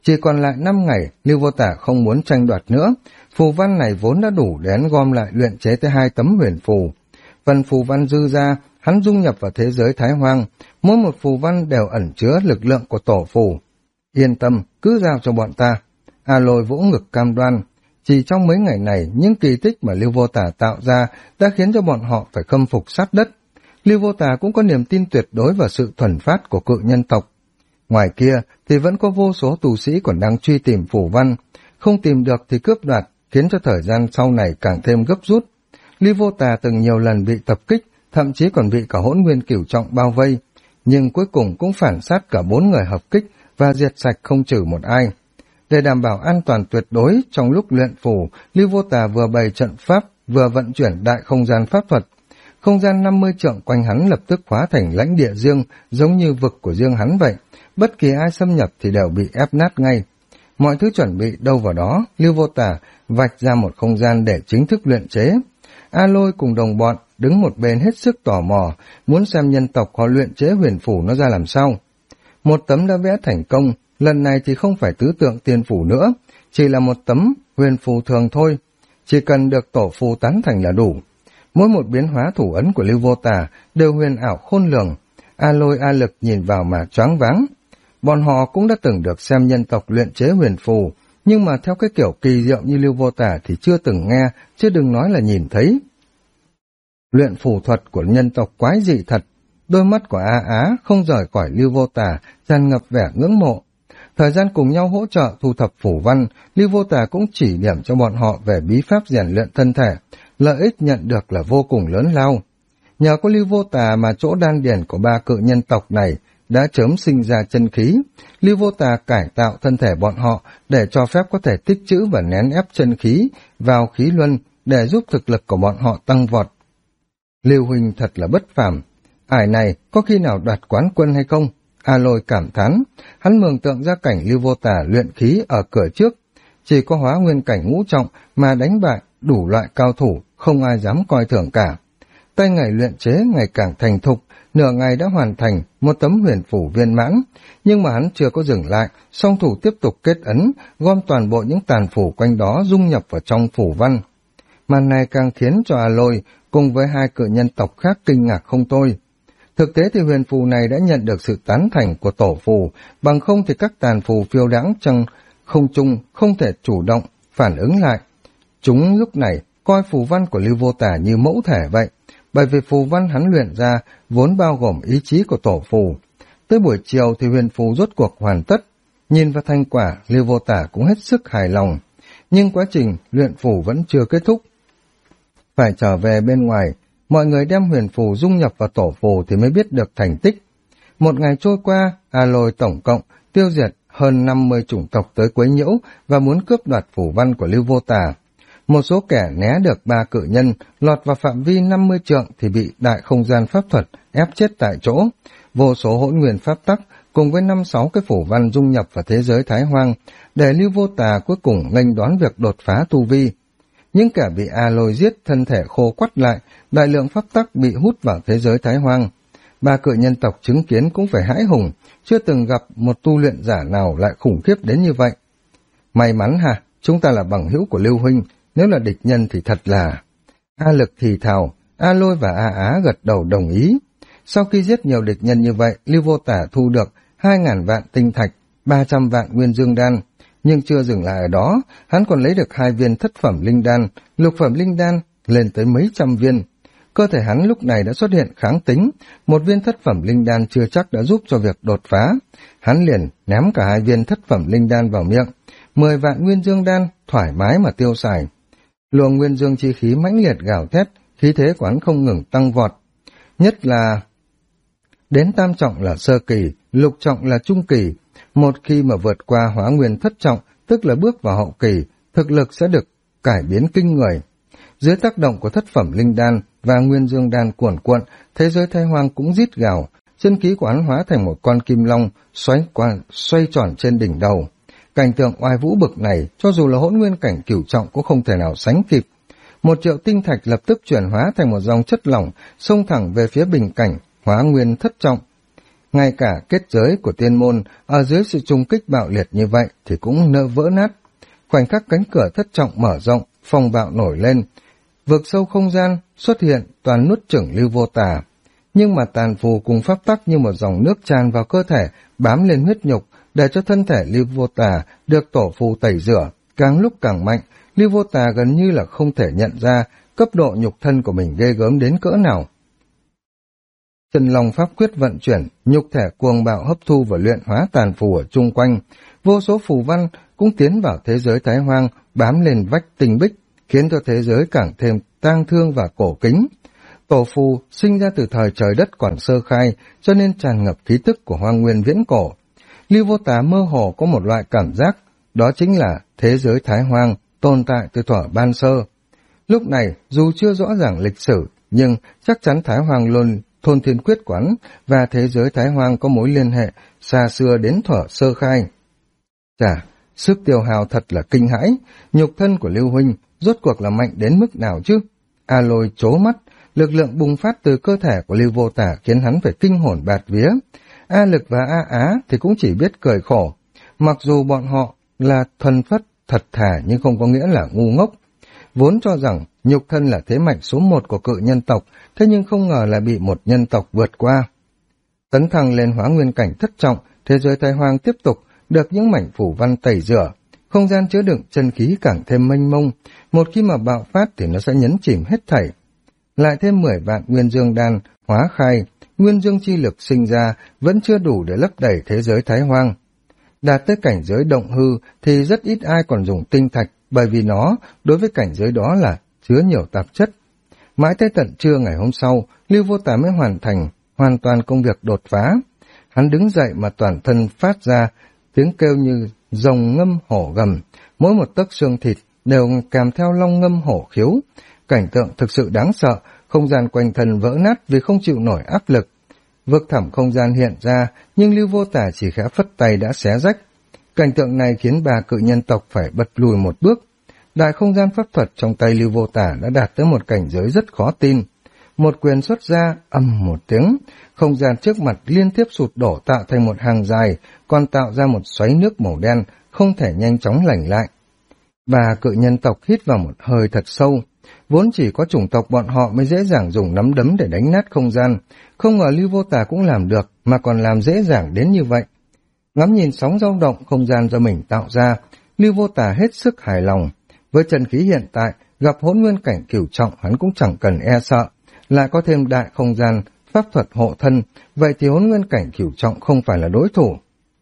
Chỉ còn lại 5 ngày, Lưu Vô Tả không muốn tranh đoạt nữa. Phù văn này vốn đã đủ để hắn gom lại luyện chế tới 2 tấm huyền phù. Phần phù văn dư ra, hắn dung nhập vào thế giới Thái Hoang. Mỗi một phù văn đều ẩn chứa lực lượng của tổ phù. Yên tâm, cứ giao cho bọn ta. A Lôi vỗ ngực cam đoan. Chỉ trong mấy ngày này, những kỳ tích mà Lưu Vô Tả tạo ra đã khiến cho bọn họ phải khâm phục sát đất. Lưu Vô Tả cũng có niềm tin tuyệt đối vào sự thuần phát của cự nhân tộc. Ngoài kia thì vẫn có vô số tù sĩ còn đang truy tìm phù văn, không tìm được thì cướp đoạt, khiến cho thời gian sau này càng thêm gấp rút. Lưu Vô Tả từng nhiều lần bị tập kích, thậm chí còn bị cả Hỗn Nguyên Cửu Trọng bao vây, nhưng cuối cùng cũng phản sát cả 4 người hợp kích và diệt sạch không trừ một ai. Để đảm bảo an toàn tuyệt đối trong lúc luyện phù, Lưu Vô Tả vừa bày trận pháp, vừa vận chuyển đại không gian pháp thuật. Không gian 50 trượng quanh hắn lập tức hóa thành lãnh địa riêng, giống như vực của riêng hắn vậy. Bất kỳ ai xâm nhập thì đều bị ép nát ngay. Mọi thứ chuẩn bị đâu vào đó, Lưu Vô Tả vạch ra một không gian để chính thức luyện chế. A Lôi cùng đồng bọn đứng một bên hết sức tò mò, muốn xem nhân tộc họ luyện chế huyền phủ nó ra làm sao. Một tấm đã vẽ thành công, lần này thì không phải tứ tượng tiên phủ nữa, chỉ là một tấm huyền phù thường thôi, chỉ cần được tổ phù tán thành là đủ. Mỗi một biến hóa thủ ấn của Lưu Vô Tả đều huyền ảo khôn lường. A Lôi A Lực nhìn vào mà choáng váng. Bọn họ cũng đã từng được xem nhân tộc luyện chế huyền phù, nhưng mà theo cái kiểu kỳ diệu như Lưu Vô Tả thì chưa từng nghe, chứ đừng nói là nhìn thấy. Luyện phù thuật của nhân tộc quái dị thật. Đôi mắt của A Á không rời khỏi Lưu Vô Tả, tràn ngập vẻ ngưỡng mộ. Thời gian cùng nhau hỗ trợ thu thập phù văn, Lưu Vô Tả cũng chỉ điểm cho bọn họ về bí pháp rèn luyện thân thể, lợi ích nhận được là vô cùng lớn lao. Nhờ có Lưu Vô Tả mà chỗ đan điền của 3 cự nhân tộc này đã chớm sinh ra chân khí. Lưu Vô Tả cải tạo thân thể bọn họ để cho phép có thể tích trữ và nén ép chân khí vào khí luân để giúp thực lực của bọn họ tăng vọt. Lưu huynh thật là bất phàm. Ải này có khi nào đoạt quán quân hay không? A Lôi cảm thán. Hắn mường tượng ra cảnh Lưu Vô Tả luyện khí ở cửa trước, chỉ có hóa nguyên cảnh ngũ trọng mà đánh bại đủ loại cao thủ, không ai dám coi thường cả. Tay nghề luyện chế ngày càng thành thục, nửa ngày đã hoàn thành một tấm huyền phủ viên mãn, nhưng mà hắn chưa có dừng lại, song thủ tiếp tục kết ấn, gom toàn bộ những tàn phủ quanh đó dung nhập vào trong phủ văn. Màn này càng khiến cho A Lôi cùng với 2 cự nhân tộc khác kinh ngạc không thôi. Thực tế thì huyền phù này đã nhận được sự tán thành của tổ phù, bằng không thì các tàn phù phiêu đãng trong không trung không thể chủ động phản ứng lại. Chúng lúc này coi phù văn của Lưu Vô Tả như mẫu thể vậy, bởi vì phù văn hắn luyện ra vốn bao gồm ý chí của tổ phù. Tới buổi chiều thì huyền phù rốt cuộc hoàn tất, nhìn vào thành quả Lưu Vô Tả cũng hết sức hài lòng. Nhưng quá trình luyện phù vẫn chưa kết thúc. Phải trở về bên ngoài, mọi người đem huyền phù dung nhập vào tổ phù thì mới biết được thành tích. Một ngày trôi qua, A Lôi tổng cộng tiêu diệt hơn 50 chủng tộc tới quấy nhiễu và muốn cướp đoạt phù văn của Lưu Vô Tả. Một số kẻ né được 3 cự nhân, lọt vào phạm vi 50 trượng thì bị đại không gian pháp thuật ép chết tại chỗ. Vô số hỗn nguyên pháp tắc cùng với 5-6 cái phù văn dung nhập vào thế giới Thái Hoang, để Lưu Vô Tả cuối cùng nghênh đón việc đột phá tu vi. Những kẻ bị A Lôi giết thân thể khô quắt lại, đại lượng pháp tắc bị hút vào thế giới Thái Hoang. 3 cự nhân tộc chứng kiến cũng phải hãi hùng, chưa từng gặp một tu luyện giả nào lại khủng khiếp đến như vậy. May mắn hả, chúng ta là bằng hữu của Lưu huynh, nếu là địch nhân thì thật là... A Lực thì thào, A Lôi và A Á gật đầu đồng ý. Sau khi giết nhiều địch nhân như vậy, Lưu Vô Tả thu được 2.000 vạn tinh thạch, 300 vạn nguyên dương đan. Nhưng chưa dừng lại ở đó, hắn còn lấy được 2 viên thất phẩm linh đan, lục phẩm linh đan lên tới mấy trăm viên. Cơ thể hắn lúc này đã xuất hiện kháng tính, 1 viên thất phẩm linh đan chưa chắc đã giúp cho việc đột phá. Hắn liền ném cả 2 viên thất phẩm linh đan vào miệng, 10 vạn nguyên dương đan thoải mái mà tiêu xài. Luồng nguyên dương chi khí mãnh liệt gào thét, khí thế của hắn không ngừng tăng vọt. Nhất là đến tam trọng là sơ kỳ, lục trọng là trung kỳ. Một khi mà vượt qua hóa nguyên thất trọng, tức là bước vào hậu kỳ, thực lực sẽ được cải biến kinh người. Dưới tác động của thất phẩm linh đan và nguyên dương đan cuồn cuộn, thế giới Thái Hoang cũng rít gào, chân khí của hắn hóa thành một con kim long xoay tròn trên đỉnh đầu. Cảnh tượng oai vũ bực này, cho dù là hỗn nguyên cảnh cửu trọng cũng không thể nào sánh kịp. 1 triệu tinh thạch lập tức chuyển hóa thành một dòng chất lỏng, xông thẳng về phía bình cảnh hóa nguyên thất trọng. ngay cả kết giới của tiên môn ở dưới sự trùng kích bạo liệt như vậy thì cũng nỡ vỡ nát. Khoảnh khắc cánh cửa thất trọng mở rộng, phong bạo nổi lên, vực sâu không gian xuất hiện, toàn nuốt chửng Lưu Vô Tà. Nhưng mà tàn phù cùng pháp tắc như một dòng nước tràn vào cơ thể, bám lên huyết nhục, để cho thân thể Lưu Vô Tà được tổ phù tẩy rửa, càng lúc càng mạnh. Lưu Vô Tà gần như là không thể nhận ra cấp độ nhục thân của mình ghê gớm đến cỡ nào. Chân Long pháp quyết vận chuyển, nhục thể cuồng bạo hấp thu và luyện hóa tàn phù ở chung quanh. Vô số phù văn cũng tiến vào thế giới Thái Hoang, bám lên vách tinh bích, khiến cho thế giới càng thêm tang thương và cổ kính. Tổ phù sinh ra từ thời trời đất còn sơ khai, cho nên tràn ngập khí tức của hoang nguyên viễn cổ. Lưu Vô Tà mơ hồ có một loại cảm giác, đó chính là thế giới Thái Hoang tồn tại từ thuở ban sơ. Lúc này, dù chưa rõ ràng lịch sử, nhưng chắc chắn Thái Hoang luôn thôn thiên quyết quán và thế giới Thái Hoang có mối liên hệ xa xưa đến thuở sơ khai. Chà, sức tiêu hao thật là kinh hãi, nhục thân của Lưu huynh rốt cuộc là mạnh đến mức nào chứ? A Lôi trố mắt, lực lượng bùng phát từ cơ thể của Lưu Vô Tà khiến hắn phải kinh hồn bạt vía. A Lực và A Á thì cũng chỉ biết cười khổ, mặc dù bọn họ là thuần phất, thật thà nhưng không có nghĩa là ngu ngốc. Vốn cho rằng nhục thân là thế mạnh số 1 của cự nhân tộc, thế nhưng không ngờ là bị một nhân tộc vượt qua. Tấn thăng lên hóa nguyên cảnh thất trọng, thế giới Thái Hoang tiếp tục được những mảnh phủ văn tẩy rửa, không gian chứa đựng chân khí càng thêm mênh mông, một khi mà bạo phát thì nó sẽ nhấn chìm hết thảy. Lại thêm 10 vạn nguyên dương đan hóa khai, nguyên dương chi lực sinh ra vẫn chưa đủ để lấp đầy thế giới Thái Hoang. Đạt tới cảnh giới động hư thì rất ít ai còn dùng tinh thạch, bởi vì nó đối với cảnh giới đó là chứa nhiều tạp chất. Mãi tới tận trưa ngày hôm sau, Lưu Vô Tà mới hoàn toàn công việc đột phá. Hắn đứng dậy mà toàn thân phát ra tiếng kêu như rồng ngâm hổ gầm, mỗi một tấc xương thịt đều kèm theo long ngâm hổ khiếu. Cảnh tượng thực sự đáng sợ, không gian quanh thân vỡ nát vì không chịu nổi áp lực. Vực thẳm không gian hiện ra, nhưng Lưu Vô Tà chỉ khẽ phất tay đã xé rách. Cảnh tượng này khiến 3 cự nhân tộc phải bật lùi một bước. Đại không gian pháp thuật trong tay Lưu Vô Tà đã đạt tới một cảnh giới rất khó tin. Một quyền xuất ra, ầm một tiếng, không gian trước mặt liên tiếp sụt đổ tạo thành một hàng dài, còn tạo ra một xoáy nước màu đen, không thể nhanh chóng lành lại. 3 cự nhân tộc hít vào một hơi thật sâu. Vốn chỉ có chủng tộc bọn họ mới dễ dàng dùng nắm đấm để đánh nát không gian, không ngờ Lưu Vô Tà cũng làm được, mà còn làm dễ dàng đến như vậy. Ngắm nhìn sóng dao động không gian do mình tạo ra, Lưu Vô Tà hết sức hài lòng. Với chân khí hiện tại, gặp hỗn nguyên cảnh cửu trọng hắn cũng chẳng cần e sợ, lại có thêm đại không gian, pháp thuật hộ thân, vậy thì hỗn nguyên cảnh cửu trọng không phải là đối thủ.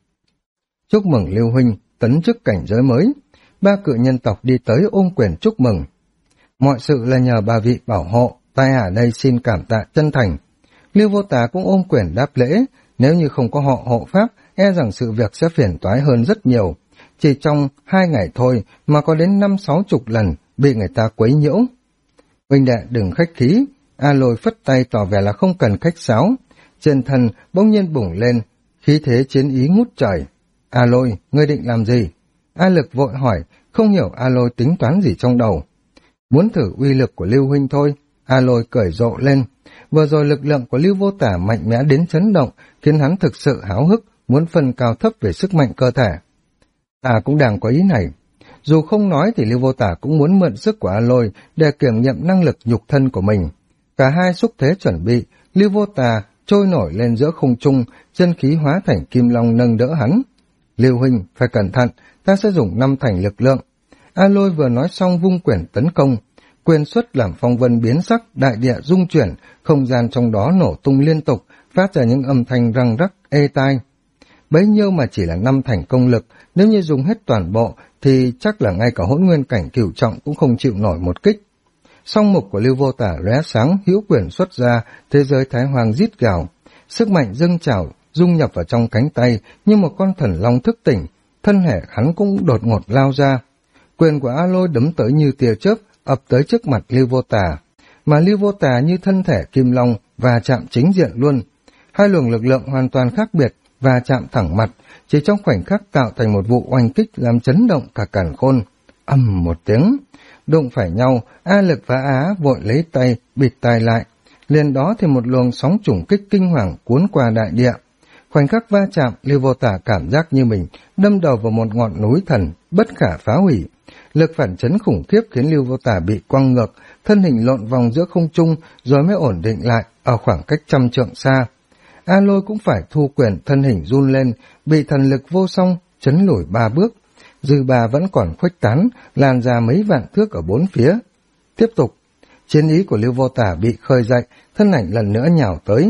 Chúc mừng Lưu huynh, tấn chức cảnh giới mới. 3 cự nhân tộc đi tới ôm quyền chúc mừng. Mọi sự là nhờ bà vị bảo hộ, tai hạ đây xin cảm tạ chân thành. Lưu Vô Tà cũng ôm quyền đáp lễ, nếu như không có họ hộ pháp, e rằng sự việc sẽ phiền toái hơn rất nhiều. Chỉ trong 2 ngày thôi mà có đến 50-60 lần bị người ta quấy nhiễu. Huynh đệ đừng khách khí, A Lôi phất tay tỏ vẻ là không cần khách sáo. Trên thân bỗng nhiên bùng lên, khí thế chiến ý ngút trời. A Lôi, ngươi định làm gì? A Lực vội hỏi, không hiểu A Lôi tính toán gì trong đầu. Muốn thử uy lực của Lưu huynh thôi. A Lôi cởi rộ lên. Vừa rồi lực lượng của Lưu Vô Tà mạnh mẽ đến chấn động, khiến hắn thực sự háo hức, muốn phân cao thấp về sức mạnh cơ thể. Ta cũng đang có ý này. Dù không nói thì Lưu Vô Tà cũng muốn mượn sức của A Lôi để kiểm nghiệm năng lực nhục thân của mình. Cả hai xúc thế chuẩn bị, Lưu Vô Tà trôi nổi lên giữa không trung, chân khí hóa thành kim long nâng đỡ hắn. Lưu huynh, phải cẩn thận, ta sẽ dùng 5 thành lực lượng. A Lôi vừa nói xong vung quyền tấn công. Quyền xuất làm phong vân biến sắc, đại địa rung chuyển, không gian trong đó nổ tung liên tục, phát ra những âm thanh răng rắc, ê tai. Bấy nhiêu mà chỉ là 5 thành công lực, nếu như dùng hết toàn bộ thì chắc là ngay cả hỗn nguyên cảnh cửu trọng cũng không chịu nổi một kích. Song mục của Lưu Vô Tà lóe sáng, hữu quyền xuất ra, thế giới Thái Hoang rít gào. Sức mạnh dâng trào, dung nhập vào trong cánh tay như một con thần long thức tỉnh, thân thể hắn cũng đột ngột lao ra. Quyền của A Lôi đấm tới như tia chớp, ập tới trước mặt Lưu Vô Tà, mà Lưu Vô Tà như thân thể kim long và chạm chính diện luôn. Hai luồng lực lượng hoàn toàn khác biệt và chạm thẳng mặt, chỉ trong khoảnh khắc tạo thành một vụ oanh kích làm chấn động cả càn khôn. Ầm một tiếng, đụng phải nhau, A Lực và Á vội lấy tay bịt tai lại. Liền đó thì một luồng sóng trùng kích kinh hoàng cuốn qua đại địa. Khoảnh khắc va chạm, Lưu Vô Tả cảm giác như mình đâm đầu vào một ngọn núi thần, bất khả phá hủy. Lực phản chấn khủng khiếp khiến Lưu Vô Tả bị quăng ngược, thân hình lộn vòng giữa không trung rồi mới ổn định lại ở khoảng cách 100 trượng xa. A Lôi cũng phải thu quyền, thân hình run lên, bị thần lực vô song chấn lùi 3 bước. Dư ba vẫn còn khuếch tán, lan ra mấy vạn thước ở bốn phía. Tiếp tục, chiến ý của Lưu Vô Tả bị khơi dậy, thân ảnh lần nữa nhào tới.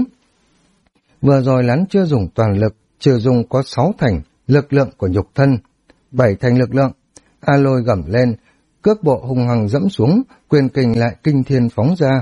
Vừa rồi hắn chưa dùng toàn lực, chưa dùng có 6 thành lực lượng của nhục thân, 7 thành lực lượng. A Lôi gầm lên, cước bộ hung hăng dẫm xuống, quyền kình lại kinh thiên phóng ra.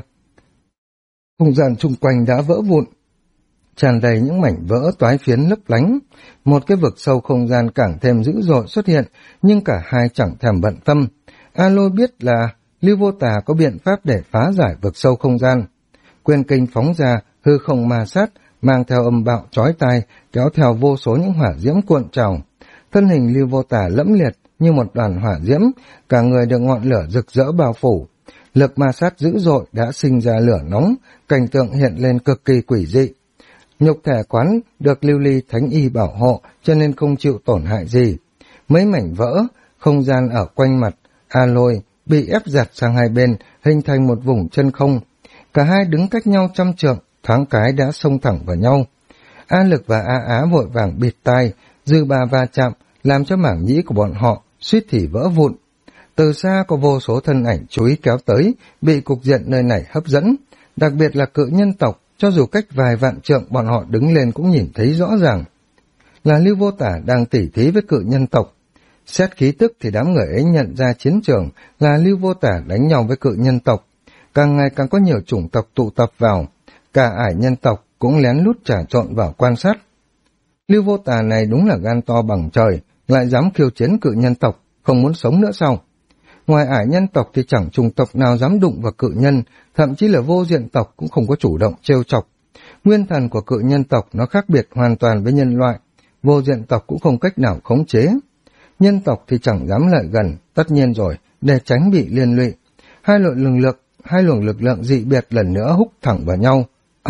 Không gian chung quanh đã vỡ vụn, tràn đầy những mảnh vỡ toái phiến lấp lánh. Một cái vực sâu không gian càng thêm dữ dội xuất hiện, nhưng cả hai chẳng thèm bận tâm. A Lôi biết là Lưu Vô Tả có biện pháp để phá giải vực sâu không gian. Quyền kình phóng ra, hư không ma sát, mang theo âm bạo chói tai, kéo theo vô số những hỏa diễm cuộn trào. Thân hình Lưu Vô Tả lẫm liệt như một đoàn hỏa diễm, cả người được ngọn lửa rực rỡ bao phủ. Lực ma sát dữ dội đã sinh ra lửa nóng, cảnh tượng hiện lên cực kỳ quỷ dị. Nhục thể quán được lưu ly thánh y bảo hộ, cho nên không chịu tổn hại gì. Mấy mảnh vỡ, không gian ở quanh mặt A Lôi bị ép giật sang hai bên, hình thành một vùng chân không. Cả hai đứng cách nhau 100 trượng, thoáng cái đã xông thẳng vào nhau. A Lực và A Á vội vàng bịt tai, dư ba va chạm, làm cho mảng nhĩ của bọn họ suýt thì vỡ vụn. Từ xa có vô số thân ảnh chú ý kéo tới, bị cục diện nơi này hấp dẫn, đặc biệt là cự nhân tộc, cho dù cách vài vạn trượng bọn họ đứng lên cũng nhìn thấy rõ ràng. Là Lưu Vô Tả đang tỉ thí với cự nhân tộc. Xét khí tức thì đám người ấy nhận ra chiến trường là Lưu Vô Tả đánh nhau với cự nhân tộc. Càng ngày càng có nhiều chủng tộc tụ tập vào, cả ải nhân tộc cũng lén lút trà trộn vào quan sát. Lưu Vô Tả này đúng là gan to bằng trời, lại dám khiêu chiến cự nhân tộc, không muốn sống nữa sao? Ngoài ải nhân tộc thì chẳng chủng tộc nào dám đụng vào cự nhân, thậm chí là vô diện tộc cũng không có chủ động trêu chọc. Nguyên thần của cự nhân tộc nó khác biệt hoàn toàn với nhân loại, vô diện tộc cũng không cách nào khống chế. Nhân tộc thì chẳng dám lại gần, tất nhiên rồi, để tránh bị liên lụy. Hai luồng lực lượng dị biệt lần nữa húc thẳng vào nhau.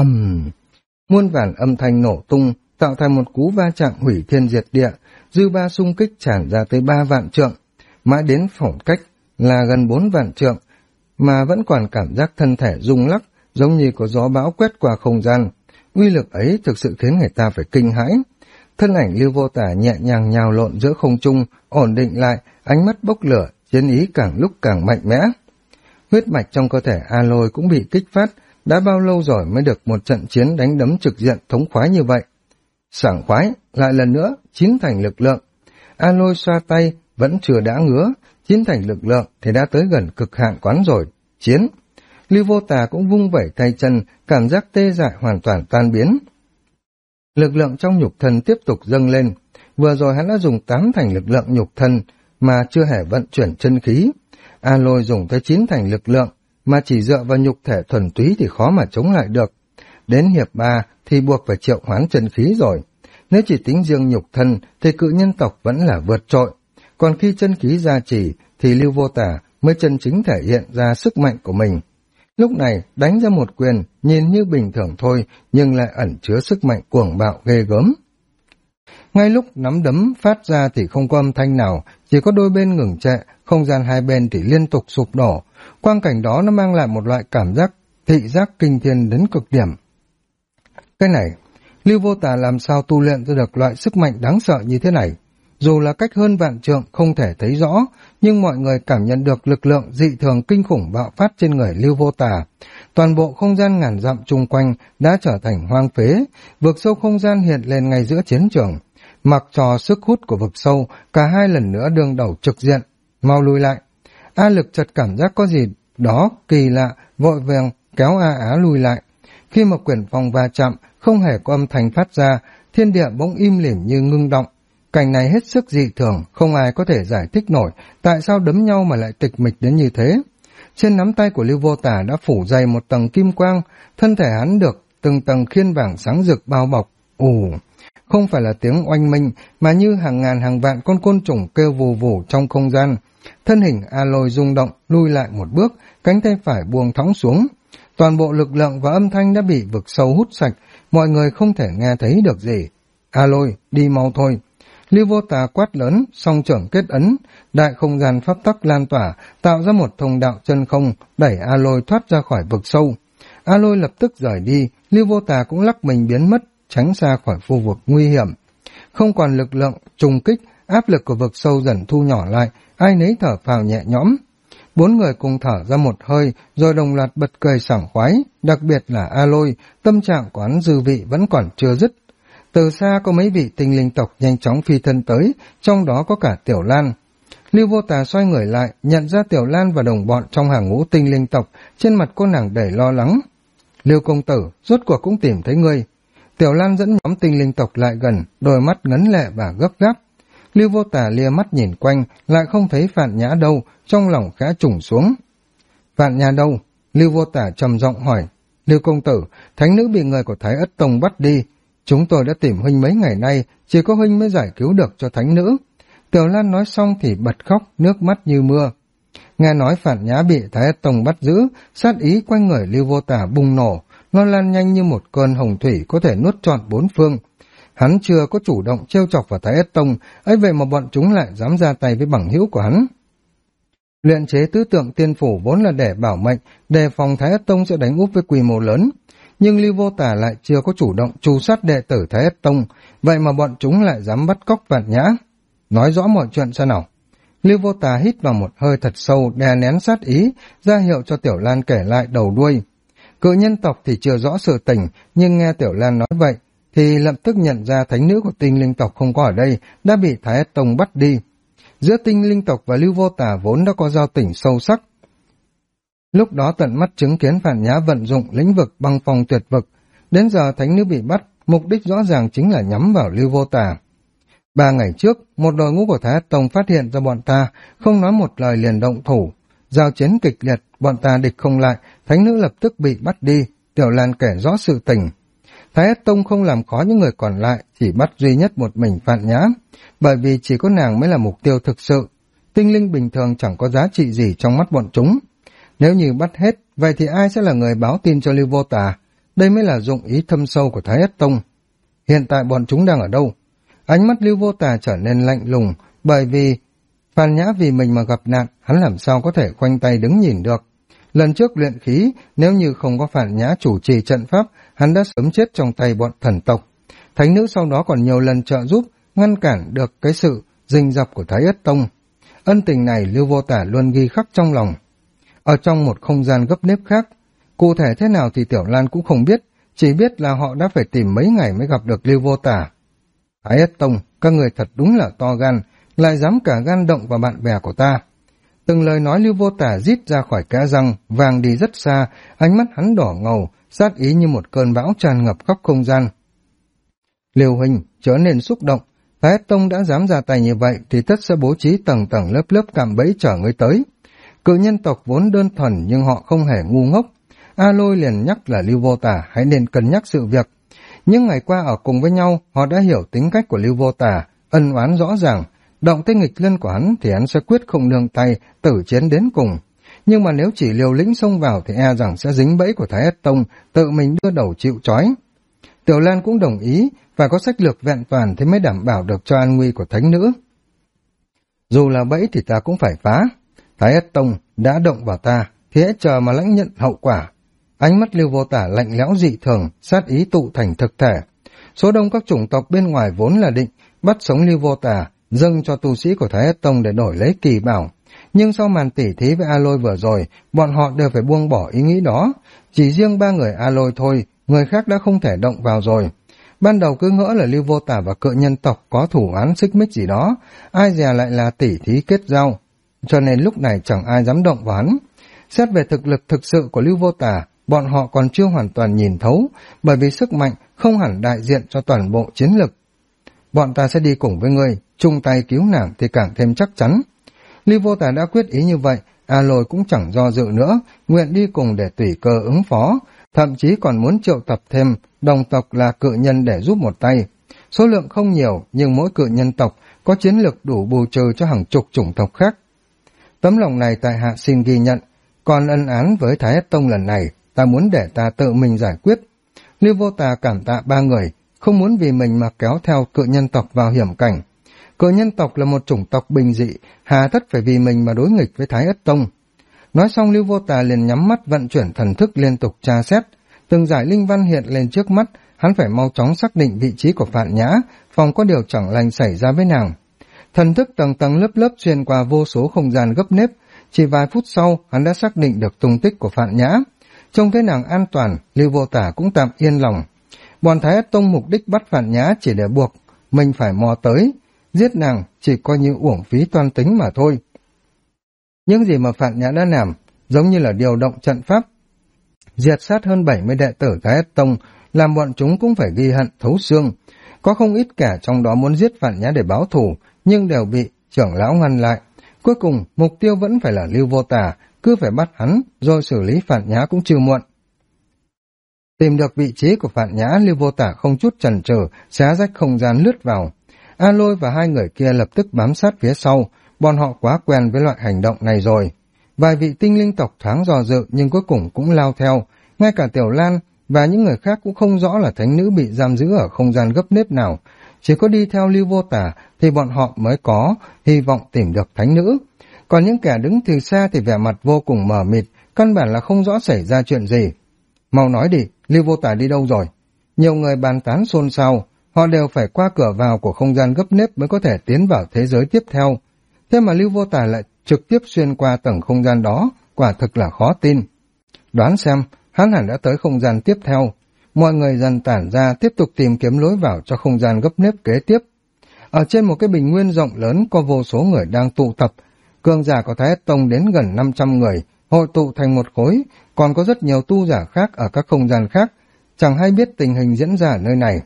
Muôn vàn âm thanh nổ tung, tạo thành một cú va chạm hủy thiên diệt địa, dư ba xung kích tràn ra tới 3 vạn trượng, mãi đến phỏng cách là gần 4 vạn trượng, mà vẫn còn cảm giác thân thể rung lắc, giống như có gió bão quét qua không gian. Uy lực ấy thực sự khiến người ta phải kinh hãi. Thân ảnh Lưu Vô Tả nhẹ nhàng nhào lộn giữa không trung, ổn định lại, ánh mắt bốc lửa, chiến ý càng lúc càng mạnh mẽ. Huyết mạch trong cơ thể A Lôi cũng bị kích phát, đã bao lâu rồi mới được một trận chiến đánh đấm trực diện thống khoái như vậy. Sảng khoái, lại lần nữa, 9 thành lực lượng. A Lôi xoa tay, vẫn chưa đã ngứa, 9 thành lực lượng thì đã tới gần cực hạn quán rồi. Chiến! Lưu Vô Tả cũng vung vẩy tay chân, cảm giác tê dại hoàn toàn tan biến. Lực lượng trong nhục thân tiếp tục dâng lên. Vừa rồi hắn đã dùng 8 thành lực lượng nhục thân mà chưa hề vận chuyển chân khí. A Lôi dùng tới 9 thành lực lượng mà chỉ dựa vào nhục thể thuần túy thì khó mà chống lại được. Đến hiệp 3 thì buộc phải triệu hoán chân khí rồi. Nếu chỉ tính riêng nhục thân thì cự nhân tộc vẫn là vượt trội. Còn khi chân khí gia trì thì Lưu Vô Tả mới chân chính thể hiện ra sức mạnh của mình. Lúc này đánh ra một quyền nhìn như bình thường thôi nhưng lại ẩn chứa sức mạnh cuồng bạo ghê gớm. Ngay lúc nắm đấm phát ra thì không có âm thanh nào, chỉ có đôi bên ngừng trệ, không gian hai bên thì liên tục sụp đổ. Quang cảnh đó nó mang lại một loại cảm giác thị giác kinh thiên đến cực điểm. Cái này, Lưu Vô Tả làm sao tu luyện ra được loại sức mạnh đáng sợ như thế này? Dù là cách hơn vạn trượng không thể thấy rõ, nhưng mọi người cảm nhận được lực lượng dị thường kinh khủng bạo phát trên người Lưu Vô Tả. Toàn bộ không gian ngàn dặm chung quanh đã trở thành hoang phế, vực sâu không gian hiện lên ngay giữa chiến trường. Mặc cho sức hút của vực sâu, cả hai lần nữa đương đầu trực diện, mau lùi lại. A Lực chợt cảm giác có gì đó kỳ lạ, vội vàng kéo A Á lùi lại. Khi mà quyền phong va chạm, không hề có âm thanh phát ra, thiên địa bỗng im lìm như ngưng động. Cảnh này hết sức dị thường, không ai có thể giải thích nổi tại sao đấm nhau mà lại tịch mịch đến như thế. Trên nắm tay của Lưu Vô Tả đã phủ dày một tầng kim quang, thân thể hắn được từng tầng khiên vàng sáng rực bao bọc. Không phải là tiếng oanh minh, mà như hàng ngàn hàng vạn con côn trùng kêu vù vù trong không gian. Thân hình A Lôi rung động, lui lại một bước, cánh tay phải buông thõng xuống. Toàn bộ lực lượng và âm thanh đã bị vực sâu hút sạch, mọi người không thể nghe thấy được gì. A Lôi, đi mau thôi. Lưu Vô Tà quát lớn, song trưởng kết ấn, đại không gian pháp tắc lan tỏa, tạo ra một thông đạo chân không, đẩy A Lôi thoát ra khỏi vực sâu. A Lôi lập tức rời đi, Lưu Vô Tà cũng lắc mình biến mất, tránh xa khỏi khu vực nguy hiểm. Không còn lực lượng trùng kích, áp lực của vực sâu dần thu nhỏ lại, ai nấy thở phào nhẹ nhõm. 4 người cùng thở ra một hơi, rồi đồng loạt bật cười sảng khoái, đặc biệt là A Lôi, tâm trạng của hắn dư vị vẫn còn chưa dứt. Từ xa có mấy vị tinh linh tộc nhanh chóng phi thân tới, trong đó có cả Tiểu Lan. Lưu Vô Tà xoay người lại, nhận ra Tiểu Lan và đồng bọn trong hàng ngũ tinh linh tộc, trên mặt cô nàng đầy lo lắng. Lưu công tử, rốt cuộc cũng tìm thấy ngươi. Tiểu Lan dẫn nhóm tinh linh tộc lại gần, đôi mắt ngấn lệ và gấp gáp. Lưu Vô Tà lia mắt nhìn quanh, lại không thấy Phạn Nhã đâu, trong lòng khá trùng xuống. Phạn Nhã đâu? Lưu Vô Tà trầm giọng hỏi. Lưu công tử, thánh nữ bị người của Thái Ất Tông bắt đi. Chúng tôi đã tìm huynh mấy ngày nay, chỉ có huynh mới giải cứu được cho thánh nữ. Tiểu Lan nói xong thì bật khóc, nước mắt như mưa. Nghe nói Phạn Nhã bị Thái Ất Tông bắt giữ, sát ý quanh người Lưu Vô Tà bùng nổ, nó lan nhanh như một cơn hồng thủy có thể nuốt trọn 4 phương. Hắn chưa có chủ động trêu chọc vào Thái Ất Tông, ấy vậy mà bọn chúng lại dám ra tay với bằng hữu của hắn. Luyện chế tứ tượng tiên phủ vốn là để bảo mệnh, đề phòng Thái Ất Tông sẽ đánh úp với quy mô lớn. Nhưng Lưu Vô Tà lại chưa có chủ động tru sát đệ tử Thái Ất Tông, vậy mà bọn chúng lại dám bắt cóc Phạn Nhã. Nói rõ mọi chuyện sao nào? Lưu Vô Tà hít vào một hơi thật sâu, đè nén sát ý, ra hiệu cho Tiểu Lan kể lại đầu đuôi. Cự nhân tộc thì chưa rõ sự tình, nhưng nghe Tiểu Lan nói vậy, thì lập tức nhận ra thánh nữ của tinh linh tộc không có ở đây, đã bị Thái Ất Tông bắt đi. Giữa tinh linh tộc và Lưu Vô Tà vốn đã có giao tình sâu sắc. Lúc đó tận mắt chứng kiến Phạn Nhã vận dụng lĩnh vực băng phong tuyệt vực, đến giờ thánh nữ bị bắt, mục đích rõ ràng chính là nhắm vào Lưu Vô Tà. 3 ngày trước, một đội ngũ của Thái Ất Tông phát hiện ra bọn ta, không nói một lời liền động thủ. Giao chiến kịch liệt, bọn ta địch không lại, thánh nữ lập tức bị bắt đi. Tiểu Lan kể rõ sự tình. Thái Ất Tông không làm khó những người còn lại, chỉ bắt duy nhất một mình Phạn Nhã, bởi vì chỉ có nàng mới là mục tiêu thực sự. Tinh linh bình thường chẳng có giá trị gì trong mắt bọn chúng. Nếu như bắt hết, vậy thì ai sẽ là người báo tin cho Lưu Vô Tà? Đây mới là dụng ý thâm sâu của Thái Ất Tông. Hiện tại bọn chúng đang ở đâu? Ánh mắt Lưu Vô Tà trở nên lạnh lùng, bởi vì Phạn Nhã vì mình mà gặp nạn, hắn làm sao có thể khoanh tay đứng nhìn được. Lần trước luyện khí, nếu như không có Phạn Nhã chủ trì trận pháp, hắn đã sớm chết trong tay bọn thần tộc. Thánh nữ sau đó còn nhiều lần trợ giúp, ngăn cản được cái sự rình rập của Thái Ất Tông. Ân tình này Lưu Vô Tà luôn ghi khắc trong lòng. Ở trong một không gian gấp nếp khác, cụ thể thế nào thì Tiểu Lan cũng không biết, chỉ biết là họ đã phải tìm mấy ngày mới gặp được Lưu Vô Tà. Thái Ất Tông, các người thật đúng là to gan, lại dám cả gan động vào bạn bè của ta. Từng lời nói Lưu Vô Tà rít ra khỏi kẽ răng, vàng đi rất xa, ánh mắt hắn đỏ ngầu, sát ý như một cơn bão tràn ngập khắp không gian. Lưu huynh, chớ nên xúc động, Thái Ất Tông đã dám ra tay như vậy thì tất sẽ bố trí tầng tầng lớp lớp cạm bẫy chờ ngươi tới. Cự nhân tộc vốn đơn thuần nhưng họ không hề ngu ngốc. A Lôi liền nhắc là Lưu Vô Tà hãy nên cân nhắc sự việc. Những ngày qua ở cùng với nhau, họ đã hiểu tính cách của Lưu Vô Tà, ân oán rõ ràng. Động tới nghịch lân của hắn thì hắn sẽ quyết không nương tay, tử chiến đến cùng. Nhưng mà nếu chỉ liều lĩnh xông vào thì e rằng sẽ dính bẫy của Thái Ất Tông, tự mình đưa đầu chịu trói. Tiểu Lan cũng đồng ý, phải có sách lược vẹn toàn thì mới đảm bảo được cho an nguy của thánh nữ. Dù là bẫy thì ta cũng phải phá. Thái Ất Tông đã động vào ta, thì hãy chờ mà lãnh nhận hậu quả. Ánh mắt Lưu Vô Tà lạnh lẽo dị thường, sát ý tụ thành thực thể. Số đông các chủng tộc bên ngoài vốn là định bắt sống Lưu Vô Tà, dâng cho tu sĩ của Thái Ất Tông để đổi lấy kỳ bảo. Nhưng sau màn tỉ thí với A Lôi vừa rồi, bọn họ đều phải buông bỏ ý nghĩ đó. Chỉ riêng 3 người A Lôi thôi, người khác đã không thể động vào rồi. Ban đầu cứ ngỡ là Lưu Vô Tà và cự nhân tộc có thủ án xích mích gì đó, ai dè lại là tỉ thí kết giao. Cho nên lúc này chẳng ai dám động vào hắn. Xét về thực lực thực sự của Lưu Vô Tà, bọn họ còn chưa hoàn toàn nhìn thấu, bởi vì sức mạnh không hẳn đại diện cho toàn bộ chiến lực. Bọn ta sẽ đi cùng với ngươi, chung tay cứu nàng thì càng thêm chắc chắn. Lưu Vô Tà đã quyết ý như vậy, A Lôi cũng chẳng do dự nữa, nguyện đi cùng để tùy cơ ứng phó, thậm chí còn muốn triệu tập thêm đồng tộc là cự nhân để giúp một tay. Số lượng không nhiều, nhưng mỗi cự nhân tộc có chiến lược đủ bù trừ cho hàng chục chủng tộc khác. Tấm lòng này tại hạ xin ghi nhận, còn ân án với Thái Ất Tông lần này, ta muốn để ta tự mình giải quyết. Lưu Vô Tà cảm tạ 3 người, không muốn vì mình mà kéo theo cự nhân tộc vào hiểm cảnh. Cự nhân tộc là một chủng tộc bình dị, hà tất phải vì mình mà đối nghịch với Thái Ất Tông. Nói xong Lưu Vô Tà liền nhắm mắt vận chuyển thần thức liên tục tra xét, từng dải linh văn hiện lên trước mắt, hắn phải mau chóng xác định vị trí của Phạn Nhã, phòng có điều chẳng lành xảy ra với nàng. Thần thức tầng tầng lớp lớp xuyên qua vô số không gian gấp nếp, chỉ vài phút sau hắn đã xác định được tung tích của Phạn Nhã. Trông thấy nàng an toàn, Lưu Vô Tà cũng tạm yên lòng. Bọn Thái Ất Tông mục đích bắt Phạn Nhã chỉ để buộc mình phải mò tới, giết nàng chỉ coi như uổng phí toan tính mà thôi. Những gì mà Phạn Nhã đã làm giống như là điều động trận pháp, diệt sát hơn 70 đệ tử Thái Ất Tông, làm bọn chúng cũng phải ghi hận thấu xương. Có không ít kẻ trong đó muốn giết Phạn Nhã để báo thù, nhưng đều bị trưởng lão ngăn lại. Cuối cùng, mục tiêu vẫn phải là Lưu Vô Tà, cứ phải bắt hắn, rồi xử lý Phạn Nhã cũng chưa muộn. Tìm được vị trí của Phạn Nhã, Lưu Vô Tà không chút chần chừ, xé rách không gian lướt vào. A Lôi và hai người kia lập tức bám sát phía sau, bọn họ quá quen với loại hành động này rồi. Vài vị tinh linh tộc thoáng dò dự nhưng cuối cùng cũng lao theo, ngay cả Tiểu Lan và những người khác cũng không rõ là thánh nữ bị giam giữ ở không gian gấp nếp nào. Chỉ có đi theo Lưu Vô Tà thì bọn họ mới có hy vọng tìm được thánh nữ. Còn những kẻ đứng từ xa thì vẻ mặt vô cùng mờ mịt, căn bản là không rõ xảy ra chuyện gì. Mau nói đi, Lưu Vô Tà đi đâu rồi? Nhiều người bàn tán xôn xao, họ đều phải qua cửa vào của không gian gấp nếp mới có thể tiến vào thế giới tiếp theo. Thế mà Lưu Vô Tà lại trực tiếp xuyên qua tầng không gian đó, quả thực là khó tin. Đoán xem, hắn hẳn đã tới không gian tiếp theo. Mọi người dần tản ra tiếp tục tìm kiếm lối vào cho không gian gấp nếp kế tiếp. Ở trên một cái bình nguyên rộng lớn có vô số người đang tụ tập. Cường giả của Thái Ất Tông đến gần 500 người, hội tụ thành một khối, còn có rất nhiều tu giả khác ở các không gian khác, chẳng hay biết tình hình diễn ra ở nơi này.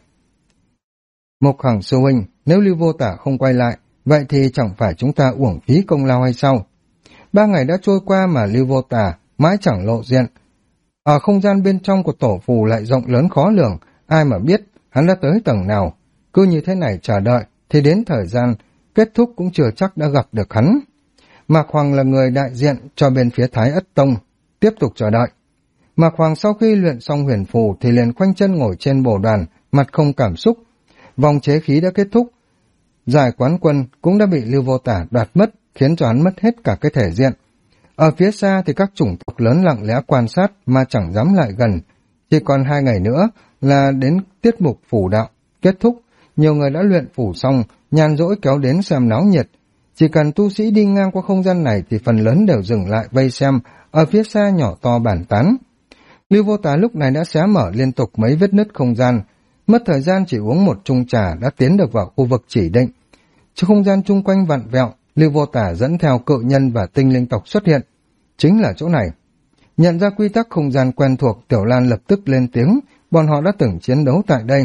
Mục Hằng sư huynh, nếu Lưu Vô Tà không quay lại, vậy thì chẳng phải chúng ta uổng phí công lao hay sao? 3 ngày đã trôi qua mà Lưu Vô Tà mãi chẳng lộ diện. Ở không gian bên trong của tổ phù lại rộng lớn khó lường, ai mà biết hắn đã tới tầng nào. Cứ như thế này chờ đợi, thì đến thời gian kết thúc cũng chưa chắc đã gặp được hắn. Mạc Hoàng là người đại diện cho bên phía Thái Ất Tông, tiếp tục chờ đợi. Mạc Hoàng sau khi luyện xong huyền phù thì liền khoanh chân ngồi trên bồ đoàn, mặt không cảm xúc. Vòng chế khí đã kết thúc, giải quán quân cũng đã bị Lưu Vô Tà đoạt mất, khiến cho hắn mất hết cả cái thể diện. Ở phía xa thì các chủng tộc lớn lặng lẽ quan sát mà chẳng dám lại gần. Chỉ còn 2 ngày nữa là đến tiết mục phù đạo kết thúc, nhiều người đã luyện phù xong, nhàn rỗi kéo đến xem náo nhiệt. Chỉ cần tu sĩ đi ngang qua không gian này thì phần lớn đều dừng lại vây xem, ở phía xa nhỏ to bàn tán. Lưu Vô Tà lúc này đã xé mở liên tục mấy vết nứt không gian, mất thời gian chỉ uống một chung trà đã tiến được vào khu vực chỉ định. Trong không gian chung quanh vặn vẹo, Lưu Vô Tà dẫn theo cự nhân và tinh linh tộc xuất hiện. Chính là chỗ này. Nhận ra quy tắc không gian quen thuộc, Tiểu Lan lập tức lên tiếng, bọn họ đã từng chiến đấu tại đây.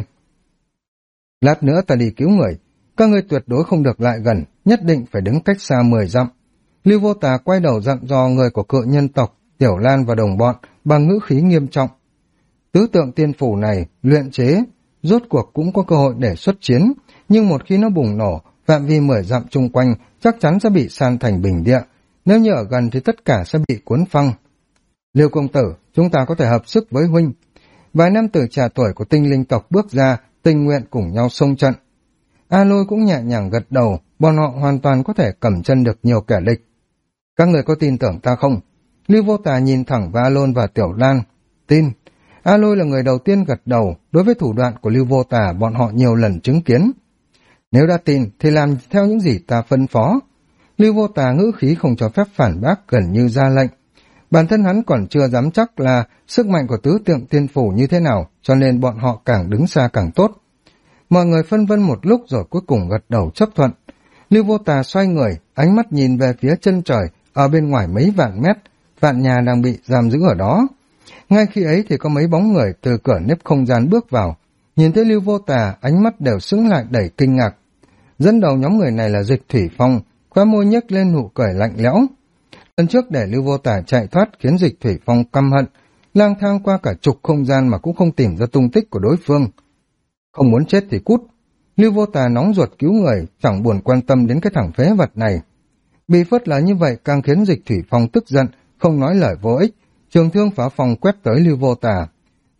Lát nữa ta đi cứu người, các ngươi tuyệt đối không được lại gần, nhất định phải đứng cách xa 10 dặm. Lưu Vô Tà quay đầu dặn dò người của cự nhân tộc, Tiểu Lan và đồng bọn bằng ngữ khí nghiêm trọng. Tứ tượng tiên phủ này, luyện chế, rốt cuộc cũng có cơ hội để xuất chiến, nhưng một khi nó bùng nổ, phạm vi 10 dặm chung quanh chắc chắn sẽ bị san thành bình địa. Nếu như ở gần thì tất cả sẽ bị cuốn phăng. Lưu công tử, chúng ta có thể hợp sức với huynh. Vài nam tử trẻ tuổi của tinh linh tộc bước ra, tình nguyện cùng nhau xông trận. A Lôi cũng nhẹ nhàng gật đầu, bọn họ hoàn toàn có thể cầm chân được nhiều kẻ địch. Các người có tin tưởng ta không? Lưu Vô Tà nhìn thẳng vào A Lôi và Tiểu Lan. Tin. A Lôi là người đầu tiên gật đầu, đối với thủ đoạn của Lưu Vô Tà bọn họ nhiều lần chứng kiến. Nếu đã tin thì làm theo những gì ta phân phó. Lưu Vô Tà ngữ khí không cho phép phản bác, gần như ra lệnh. Bản thân hắn còn chưa dám chắc là sức mạnh của tứ tượng tiên phủ như thế nào, cho nên bọn họ càng đứng xa càng tốt. Mọi người phân vân một lúc rồi cuối cùng gật đầu chấp thuận. Lưu Vô Tà xoay người, ánh mắt nhìn về phía chân trời, ở bên ngoài mấy vạn mét, vạn nhà đang bị giam giữ ở đó. Ngay khi ấy thì có mấy bóng người từ cửa nếp không gian bước vào. Nhìn thấy Lưu Vô Tà, ánh mắt đều sững lại đầy kinh ngạc. Dẫn đầu nhóm người này là Dịch Thủy Phong, khóe môi nhếch lên nụ cười lạnh lẽo. Lần trước để Lưu Vô Tà chạy thoát khiến Dịch Thủy Phong căm hận, lang thang qua cả chục không gian mà cũng không tìm ra tung tích của đối phương. Không muốn chết thì cút. Lưu Vô Tà nóng ruột cứu người, chẳng buồn quan tâm đến cái thằng phế vật này. Bị phớt lờ như vậy càng khiến Dịch Thủy Phong tức giận, không nói lời vô ích, trường thương phá phòng quét tới Lưu Vô Tà.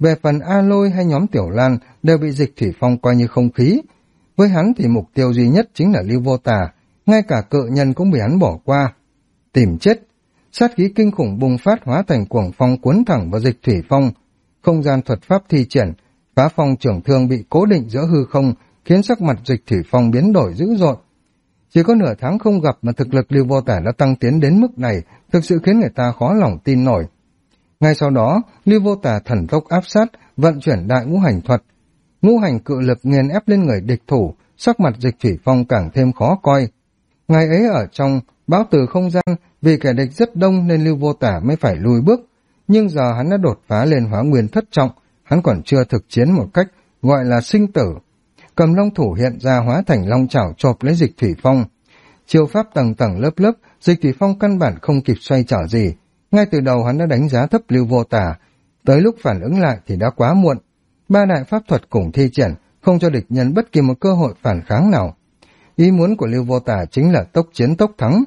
Về phần A Lôi hay nhóm Tiểu Lan đều bị Dịch Thủy Phong coi như không khí. Với hắn thì mục tiêu duy nhất chính là Lưu Vô Tà, ngay cả cự nhân cũng bị hắn bỏ qua. Tìm chết! Sát khí kinh khủng bùng phát hóa thành cuồng phong cuốn thẳng vào Dịch Thủy Phong. Không gian thuật pháp thi triển, Phá Phong trưởng thương bị cố định giữa hư không, khiến sắc mặt Dịch Thủy Phong biến đổi dữ dội. Chỉ có nửa tháng không gặp mà thực lực Lưu Vô Tả đã tăng tiến đến mức này, thực sự khiến người ta khó lòng tin nổi. Ngay sau đó, Lưu Vô Tả thần tốc áp sát, vận chuyển đại ngũ hành thuật. Ngũ hành cự lực nghiền ép lên người địch thủ, sắc mặt Dịch Thủy Phong càng thêm khó coi. Ngày ấy ở trong bão từ không gian, vì kẻ địch rất đông nên Lưu Vô Tả mới phải lùi bước. Nhưng giờ hắn đã đột phá lên hóa nguyên thất trọng, hắn còn chưa thực chiến một cách gọi là sinh tử. Cầm long thủ hiện ra hóa thành long chảo chộp lấy Dịch Thủy Phong. Chiêu pháp tầng tầng lớp lớp, Dịch Thủy Phong căn bản không kịp xoay trở gì. Ngay từ đầu hắn đã đánh giá thấp Lưu Vô Tả, tới lúc phản ứng lại thì đã quá muộn. Ba đại pháp thuật cùng thi triển, không cho địch nhân bất kỳ một cơ hội phản kháng nào. Ý muốn của Lưu Vô Tả chính là tốc chiến tốc thắng.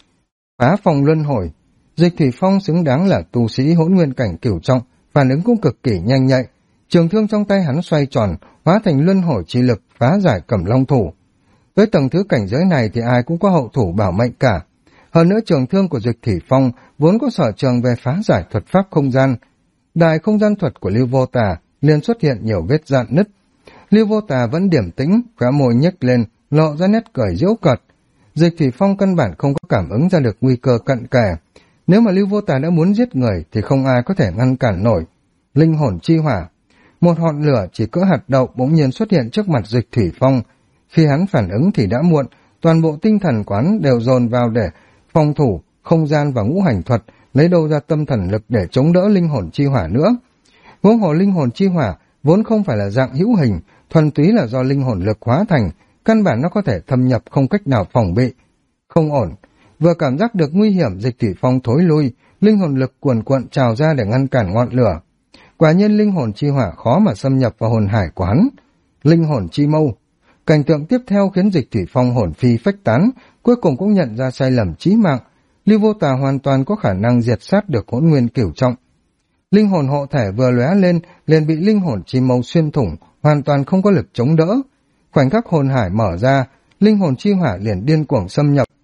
Phá phong luân hồi, Dịch Thủy Phong xứng đáng là tu sĩ hỗn nguyên cảnh cửu trọng, phản ứng cũng cực kỳ nhanh nhạy. Trường thương trong tay hắn xoay tròn, hóa thành luân hồi chi lực phá giải Cẩm Long thủ. Với tầng thứ cảnh giới này thì ai cũng có hậu thủ bảo mệnh cả. Hơn nữa trường thương của Dịch Thủy Phong vốn có sở trường về phá giải thuật pháp không gian. Đại không gian thuật của Lưu Vô Tà liền xuất hiện nhiều vết rạn nứt. Lưu Vô Tà vẫn điềm tĩnh, khóe môi nhếch lên, lộ ra nét cười giễu cợt. Dịch Thủy Phong căn bản không có cảm ứng ra được nguy cơ cận kề. Nếu mà Lưu Vô Tà đã muốn giết người thì không ai có thể ngăn cản nổi. Linh hồn chi hỏa, một ngọn lửa chỉ cỡ hạt đậu bỗng nhiên xuất hiện trước mặt Dịch Thủy Phong. Khi hắn phản ứng thì đã muộn, toàn bộ tinh thần quán đều dồn vào để phòng thủ, không gian và ngũ hành thuật, lấy đâu ra tâm thần lực để chống đỡ linh hồn chi hỏa nữa. Huống hồ linh hồn chi hỏa vốn không phải là dạng hữu hình, thuần túy là do linh hồn lực hóa thành, căn bản nó có thể thâm nhập không cách nào phòng bị. Không ổn, vừa cảm giác được nguy hiểm, Dịch Thủy Phong thối lui, linh hồn lực cuồn cuộn trào ra để ngăn cản ngọn lửa. Quả nhiên linh hồn chi hỏa khó mà xâm nhập vào hồn hải của hắn. Linh hồn chi mâu, cảnh tượng tiếp theo khiến Dịch Thủy Phong hồn phi phách tán, cuối cùng cũng nhận ra sai lầm chí mạng. Lưu Vô Tà hoàn toàn có khả năng diệt sát được hỗn nguyên cửu trọng. Linh hồn hộ thể vừa lóe lên, liền bị linh hồn chi mâu xuyên thủng, hoàn toàn không có lực chống đỡ. Khoảnh khắc hồn hải mở ra, linh hồn chi hỏa liền điên cuồng xâm nhập.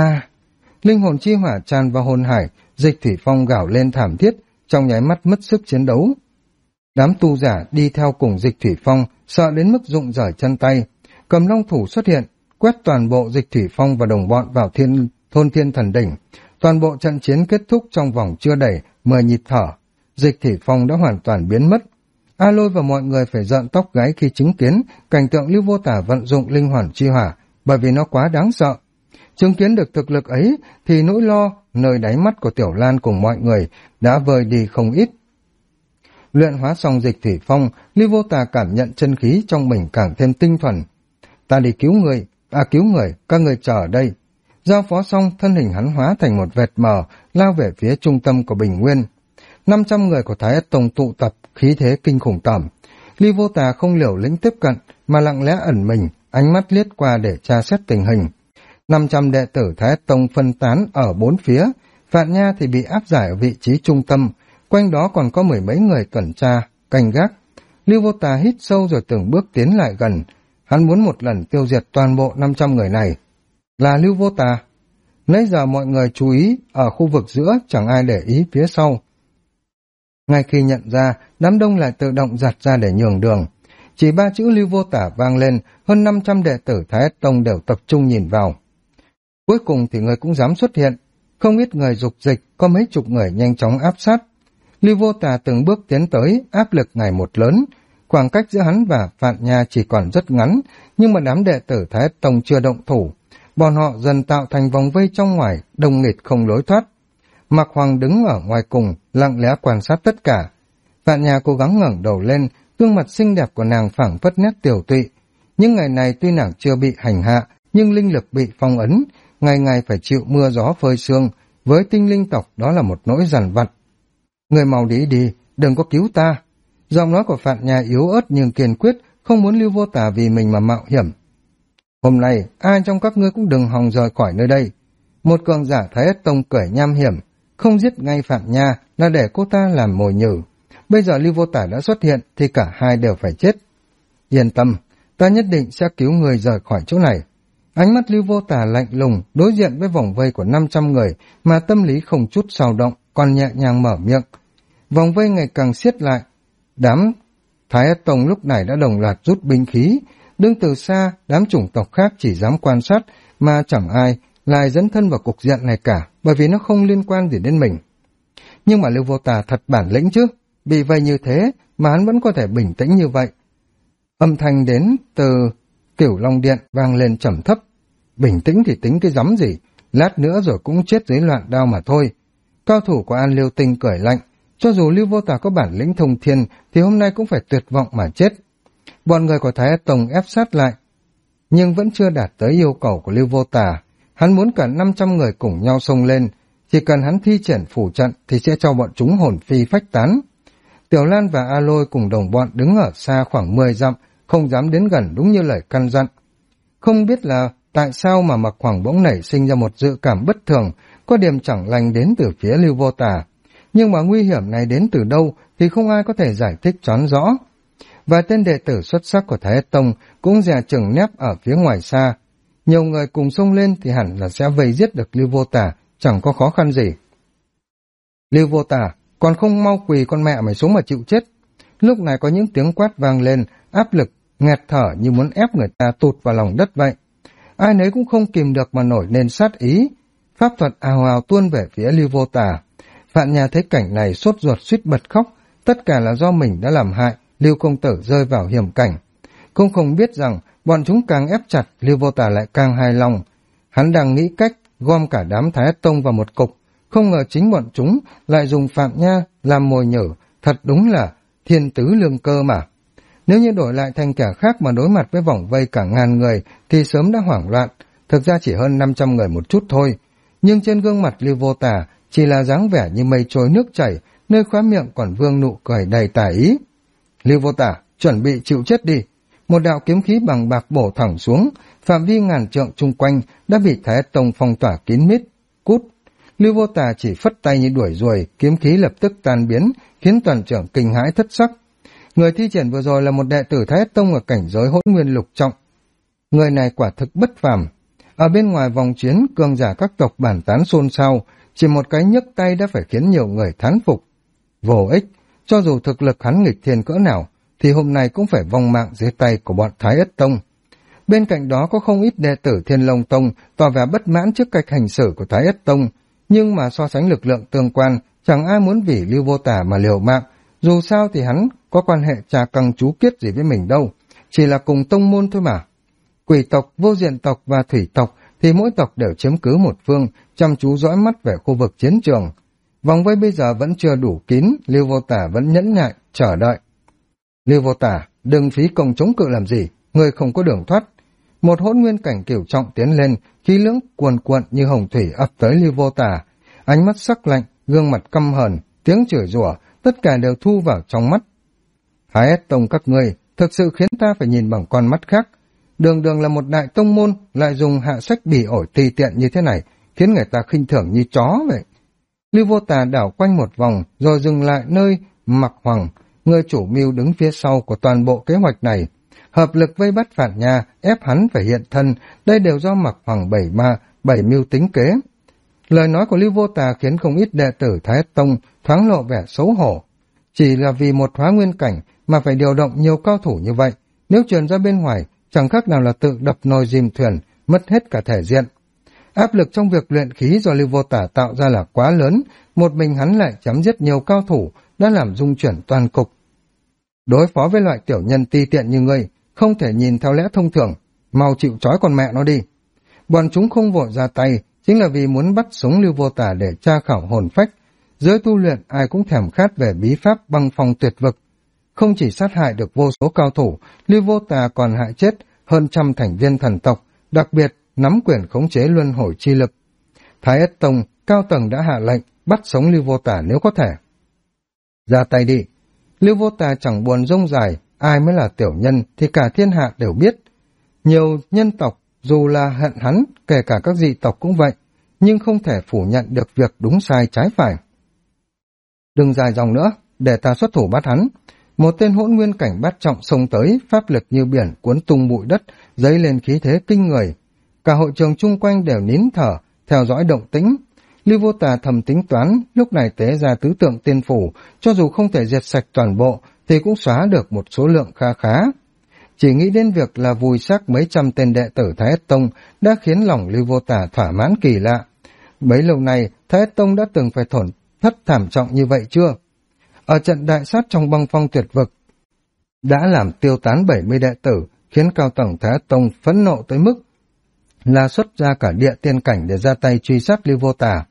Linh hồn chi hỏa tràn vào hồn hải, Dịch Thủy Phong gào lên thảm thiết, trong nháy mắt mất sức chiến đấu. Đám tu giả đi theo cùng Dịch Thủy Phong, sợ đến mức rụng rời chân tay. Cầm long thủ xuất hiện, quét toàn bộ Dịch Thủy Phong và đồng bọn vào thôn Thiên Thần Đỉnh. Toàn bộ trận chiến kết thúc trong vòng chưa đầy 10 nhịp thở. Dịch Thủy Phong đã hoàn toàn biến mất. A Lôi và mọi người phải rợn tóc gáy khi chứng kiến cảnh tượng Lưu Vô Tả vận dụng linh hồn chi hỏa, bởi vì nó quá đáng sợ. Chứng kiến được thực lực ấy thì nỗi lo nơi đáy mắt của Tiểu Lan cùng mọi người đã vơi đi không ít. Luyện hóa xong Dịch Thủy Phong, Lưu Vô Tà cảm nhận chân khí trong mình càng thêm tinh thuần. Ta đi cứu người, các người chờ ở đây. Giao phó xong, thân hình hắn hóa thành một vệt mờ, lao về phía trung tâm của Bình Nguyên. 500 người của Thái Ất Tông tụ tập, khí thế kinh khủng tởm. Lưu Vô Tà không liều lĩnh tiếp cận, mà lặng lẽ ẩn mình, ánh mắt liếc qua để tra xét tình hình. 500 đệ tử Thái Ất Tông phân tán ở bốn phía, Phạn Nha thì bị áp giải ở vị trí trung tâm, quanh đó còn có 10 mấy người tuần tra, canh gác. Lưu Vô Tà hít sâu rồi từng bước tiến lại gần, hắn muốn một lần tiêu diệt toàn bộ 500 người này. Là Lưu Vô Tà. Nãy giờ mọi người chú ý, ở khu vực giữa chẳng ai để ý phía sau. Ngay khi nhận ra, đám đông lại tự động giặt ra để nhường đường. Chỉ 3 chữ Lưu Vô Tả vang lên, hơn 500 đệ tử Thái Ất Tông đều tập trung nhìn vào. Cuối cùng thì người cũng dám xuất hiện, không ít người dục dịch, có mấy chục người nhanh chóng áp sát. Lưu Vô Tà từng bước tiến tới, áp lực ngày một lớn, khoảng cách giữa hắn và Phạn Nha chỉ còn rất ngắn, nhưng mà đám đệ tử Thái Ất Tông chưa động thủ. Bọn họ dần tạo thành vòng vây trong ngoài, đông nghịt không lối thoát. Mạc Hoàng đứng ở ngoài cùng, lặng lẽ quan sát tất cả. Phạn Nha cố gắng ngẩng đầu lên, gương mặt xinh đẹp của nàng phảng phất nét tiểu tụy. Những ngày này tuy nàng chưa bị hành hạ, nhưng linh lực bị phong ấn, ngày ngày phải chịu mưa gió phơi sương, với tinh linh tộc đó là một nỗi dằn vặt. Người mau đi, đừng có cứu ta. Giọng nói của Phạn Nha yếu ớt nhưng kiên quyết, không muốn Lưu Vô Tà vì mình mà mạo hiểm. Hôm nay, ai trong các ngươi cũng đừng hòng rời khỏi nơi đây. Một cường giả Thái Ất Tông cười nham hiểm, không giết ngay Phạn Nha là để cô ta làm mồi nhử. Bây giờ Lưu Vô Tả đã xuất hiện thì cả hai đều phải chết. Yên tâm, ta nhất định sẽ cứu người rời khỏi chỗ này. Ánh mắt Lưu Vô Tả lạnh lùng đối diện với vòng vây của 500 người mà tâm lý không chút xao động, còn nhẹ nhàng mở miệng. Vòng vây ngày càng siết lại. Đám Thái Ất Tông lúc này đã đồng loạt rút binh khí. Đứng từ xa, đám chủng tộc khác chỉ dám quan sát mà chẳng ai lại dẫn thân vào cục diện này cả, bởi vì nó không liên quan gì đến mình. Nhưng mà Lưu Vô Tà thật bản lĩnh chứ, bị vây như thế mà hắn vẫn có thể bình tĩnh như vậy. Âm thanh đến từ Cửu Long Điện vang lên trầm thấp. Bình tĩnh thì tính cái rắm gì, lát nữa rồi cũng chết dưới loạn đao mà thôi. Cao thủ của An Liêu Tinh cười lạnh, cho dù Lưu Vô Tà có bản lĩnh thông thiên thì hôm nay cũng phải tuyệt vọng mà chết. Bọn người của Thái Ất Tông ép sát lại, nhưng vẫn chưa đạt tới yêu cầu của Lưu Vô Tà. Hắn muốn cả 500 người cùng nhau xông lên, chỉ cần hắn thi triển phủ trận thì sẽ cho bọn chúng hồn phi phách tán. Tiểu Lan và A Lôi cùng đồng bọn đứng ở xa khoảng 10 dặm, không dám đến gần đúng như lời căn dặn. Không biết là tại sao mà Mạc Hoàng bỗng nảy sinh ra một dự cảm bất thường, có điểm chẳng lành đến từ phía Lưu Vô Tà. Nhưng mà nguy hiểm này đến từ đâu thì không ai có thể giải thích choán rõ. Và tên đệ tử xuất sắc của Thái Ất Tông cũng dè chừng nép ở phía ngoài xa. Nhiều người cùng xông lên thì hẳn là sẽ vây giết được Lưu Vô Tà, chẳng có khó khăn gì. Lưu Vô Tà, còn không mau quỳ con mẹ mày xuống mà chịu chết. Lúc này có những tiếng quát vang lên, áp lực, nghẹt thở như muốn ép người ta tụt vào lòng đất vậy. Ai nấy cũng không kìm được mà nổi lên sát ý. Pháp thuật ào ào tuôn về phía Lưu Vô Tà. Phạn Nha thấy cảnh này sốt ruột suýt bật khóc, tất cả là do mình đã làm hại Lưu công tử rơi vào hiểm cảnh. Cũng không biết rằng bọn chúng càng ép chặt, Lưu Vô Tà lại càng hài lòng. Hắn đang nghĩ cách gom cả đám Thái Ất Tông vào một cục, không ngờ chính bọn chúng lại dùng Phạm Nha làm mồi nhử, thật đúng là thiên tứ lương cơ mà. Nếu như đổi lại thành kẻ khác mà đối mặt với vòng vây cả ngàn người thì sớm đã hoảng loạn, thực ra chỉ hơn 500 người một chút thôi. Nhưng trên gương mặt Lưu Vô Tà chỉ là dáng vẻ như mây trôi nước chảy, nơi khóe miệng còn vương nụ cười đầy tà ý. Lưu Vô Tà, chuẩn bị chịu chết đi. Một đạo kiếm khí bằng bạc bổ thẳng xuống, phạm vi ngàn trượng chung quanh đã bị Thái Ất Tông phong tỏa kín mít. Cút! Lưu Vô Tà chỉ phất tay như đuổi ruồi, kiếm khí lập tức tan biến, khiến toàn trưởng kinh hãi thất sắc. Người thi triển vừa rồi là một đệ tử Thái Ất Tông ở cảnh giới Hỗn Nguyên lục trọng. Người này quả thực bất phàm. Ở bên ngoài vòng chiến, cường giả các tộc bàn tán xôn xao, chỉ một cái nhấc tay đã phải khiến nhiều người thán phục. Vô ích, cho dù thực lực hắn nghịch thiên cỡ nào, thì hôm nay cũng phải vong mạng dưới tay của bọn Thái Ất Tông. Bên cạnh đó có không ít đệ tử Thiên Long Tông tỏ vẻ bất mãn trước cách hành xử của Thái Ất Tông, nhưng mà so sánh lực lượng tương quan, chẳng ai muốn vì Lưu Vô Tà mà liều mạng, dù sao thì hắn có quan hệ cha căng chú kiết gì với mình đâu, chỉ là cùng tông môn thôi mà. Quỷ tộc, vô diện tộc và thủy tộc thì mỗi tộc đều chiếm cứ một phương, chăm chú dõi mắt về khu vực chiến trường. Vòng vây bây giờ vẫn chưa đủ kín, Lưu Vô Tà vẫn nhẫn nhại, chờ đợi. Lưu Vô Tà, đừng phí công chống cự làm gì, người không có đường thoát. Một hỗn nguyên cảnh cửu trọng tiến lên, khí lưỡng cuồn cuộn như hồng thủy ập tới Lưu Vô Tà. Ánh mắt sắc lạnh, gương mặt căm hờn, tiếng chửi rủa, tất cả đều thu vào trong mắt. Thái Ất Tông các ngươi thực sự khiến ta phải nhìn bằng con mắt khác. Đường đường là một đại tông môn lại dùng hạ sách bỉ ổi tùy tiện như thế này, khiến người ta khinh thường như chó vậy. Lưu Vô Tà đảo quanh một vòng rồi dừng lại nơi Mạc Hoàng, người chủ mưu đứng phía sau của toàn bộ kế hoạch này. Hợp lực vây bắt Phạn Nha, ép hắn phải hiện thân, đây đều do Mạc Hoàng bảy mưu tính kế. Lời nói của Lưu Vô Tà khiến không ít đệ tử Thái Ất Tông thoáng lộ vẻ xấu hổ. Chỉ là vì một hóa nguyên cảnh mà phải điều động nhiều cao thủ như vậy, nếu truyền ra bên ngoài, chẳng khác nào là tự đập nồi dìm thuyền, mất hết cả thể diện. Áp lực trong việc luyện khí do Lưu Vô Tà tạo ra là quá lớn, một mình hắn lại chém giết nhiều cao thủ, đã làm rung chuyển toàn cục. Đối phó với loại tiểu nhân ti tiện như ngươi, không thể nhìn theo lẽ thông thường, mau chịu trói con mẹ nó đi. Bọn chúng không vội ra tay, chính là vì muốn bắt sống Lưu Vô Tà để tra khảo hồn phách. Giới tu luyện ai cũng thèm khát về bí pháp băng phong tuyệt vực. Không chỉ sát hại được vô số cao thủ, Lưu Vô Tà còn hại chết hơn 100 thành viên thần tộc, đặc biệt nắm quyền khống chế luân hồi chi lực. Thái Ất Tông cao tầng đã hạ lệnh bắt sống Lưu Vô Tà nếu có thể. Ra tay đi. Lưu Vô Tà chẳng buồn rông dài, ai mới là tiểu nhân thì cả thiên hạ đều biết. Nhiều nhân tộc dù là hận hắn, kể cả các dị tộc cũng vậy, nhưng không thể phủ nhận được việc đúng sai trái phải. Đừng dài dòng nữa, để ta xuất thủ bắt hắn. Một tên hỗn nguyên cảnh bát trọng xông tới, pháp lực như biển cuốn tung bụi đất, dấy lên khí thế kinh người. Cả hội trường chung quanh đều nín thở, theo dõi động tĩnh. Lưu Vô Tà thầm tính toán, lúc này tế ra tứ tượng tiên phủ, cho dù không thể diệt sạch toàn bộ, thì cũng xóa được một số lượng kha khá. Chỉ nghĩ đến việc là vùi xác mấy trăm tên đệ tử Thái Ất Tông đã khiến lòng Lưu Vô Tà thỏa mãn kỳ lạ. Bấy lâu nay, Thái Ất Tông đã từng phải tổn thất thảm trọng như vậy chưa? Ở trận đại sát trong băng phong tuyệt vực, đã làm tiêu tán 70 đệ tử, khiến cao tầng Thái Ất Tông phẫn nộ tới mức là xuất ra cả địa tiên cảnh để ra tay truy sát Lưu Vô Tà.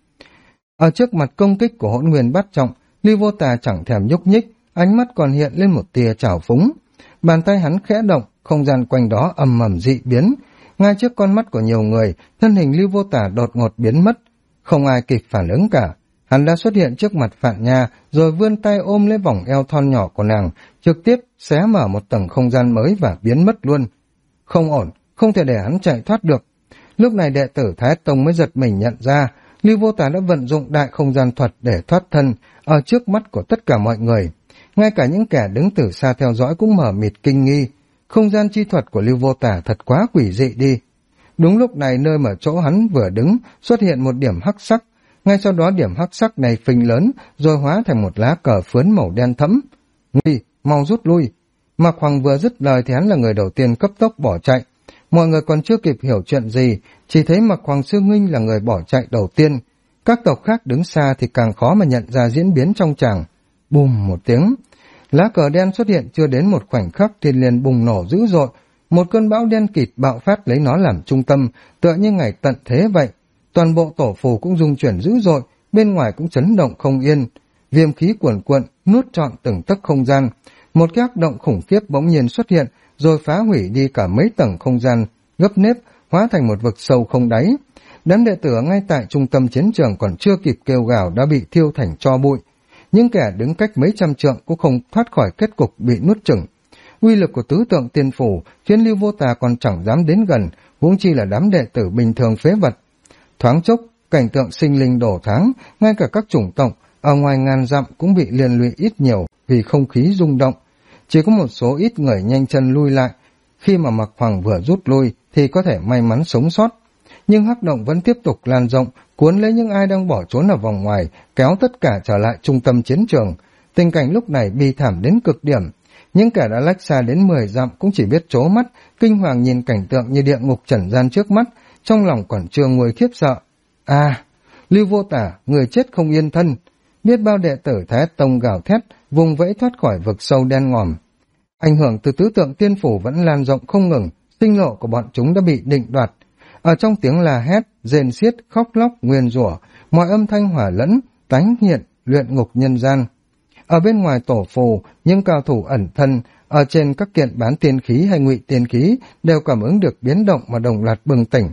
Ở trước mặt công kích của hỗn nguyên bát trọng, Lưu Vô Tà chẳng thèm nhúc nhích, ánh mắt còn hiện lên một tia trào phúng. Bàn tay hắn khẽ động, không gian quanh đó ầm ầm dị biến. Ngay trước con mắt của nhiều người, thân hình Lưu Vô Tà đột ngột biến mất. Không ai kịp phản ứng cả. Hắn đã xuất hiện trước mặt Phạn Nha, rồi vươn tay ôm lấy vòng eo thon nhỏ của nàng, trực tiếp xé mở một tầng không gian mới và biến mất luôn. Không ổn, không thể để hắn chạy thoát được. Lúc này đệ tử Thái Tông mới giật mình nhận ra, Lưu Vô Tà đã vận dụng đại không gian thuật để thoát thân ở trước mắt của tất cả mọi người. Ngay cả những kẻ đứng từ xa theo dõi cũng mở mịt kinh nghi. Không gian chi thuật của Lưu Vô Tà thật quá quỷ dị đi. Đúng lúc này nơi mà chỗ hắn vừa đứng xuất hiện một điểm hắc sắc. Ngay sau đó điểm hắc sắc này phình lớn rồi hóa thành một lá cờ phướn màu đen thẫm. Nguy, mau rút lui. Mạc Hoàng vừa dứt lời thì hắn là người đầu tiên cấp tốc bỏ chạy. Mọi người còn chưa kịp hiểu chuyện gì, chỉ thấy Mạc Hoàng Sư Nghinh là người bỏ chạy đầu tiên. Các tộc khác đứng xa thì càng khó mà nhận ra diễn biến trong tràng. Bùm một tiếng, lá cờ đen xuất hiện chưa đến một khoảnh khắc thì liền bùng nổ dữ dội. Một cơn bão đen kịt bạo phát lấy nó làm trung tâm, tựa như ngày tận thế vậy. Toàn bộ tổ phù cũng rung chuyển dữ dội, bên ngoài cũng chấn động không yên. Viêm khí cuồn cuộn, nuốt trọn từng tấc không gian. Một cái ác động khủng khiếp bỗng nhiên xuất hiện, rồi phá hủy đi cả mấy tầng không gian, gấp nếp, hóa thành một vực sâu không đáy. Đám đệ tử ngay tại trung tâm chiến trường còn chưa kịp kêu gào đã bị thiêu thành tro bụi. Những kẻ đứng cách mấy trăm trượng cũng không thoát khỏi kết cục bị nuốt chửng. Uy lực của tứ tượng tiên phủ khiến Lưu Vô Tà còn chẳng dám đến gần, huống chi là đám đệ tử bình thường phế vật. Thoáng chốc, cảnh tượng sinh linh đổ tháng, ngay cả các chủng tộc ở ngoài ngàn dặm cũng bị liên lụy ít nhiều vì không khí rung động. Chỉ có một số ít người nhanh chân lui lại. Khi mà Mạc Hoàng vừa rút lui thì có thể may mắn sống sót. Nhưng hắc động vẫn tiếp tục lan rộng, cuốn lấy những ai đang bỏ trốn ở vòng ngoài, kéo tất cả trở lại trung tâm chiến trường. Tình cảnh lúc này bi thảm đến cực điểm. Những kẻ đã lách xa đến 10 dặm cũng chỉ biết trố mắt, kinh hoàng nhìn cảnh tượng như địa ngục trần gian trước mắt, trong lòng còn chưa nguôi khiếp sợ. À, Lưu Vô Tà, người chết không yên thân. Biết bao đệ tử Thái Tông gào thét, vùng vẫy thoát khỏi vực sâu đen ngòm. Ảnh hưởng từ tứ tượng tiên phủ vẫn lan rộng không ngừng, sinh lộ của bọn chúng đã bị định đoạt. Ở trong tiếng la hét, rền xiết, khóc lóc, nguyền rủa, mọi âm thanh hòa lẫn, tánh hiện, luyện ngục nhân gian. Ở bên ngoài tổ phù, những cao thủ ẩn thân, ở trên các kiện bán tiên khí hay ngụy tiên khí đều cảm ứng được biến động mà đồng loạt bừng tỉnh.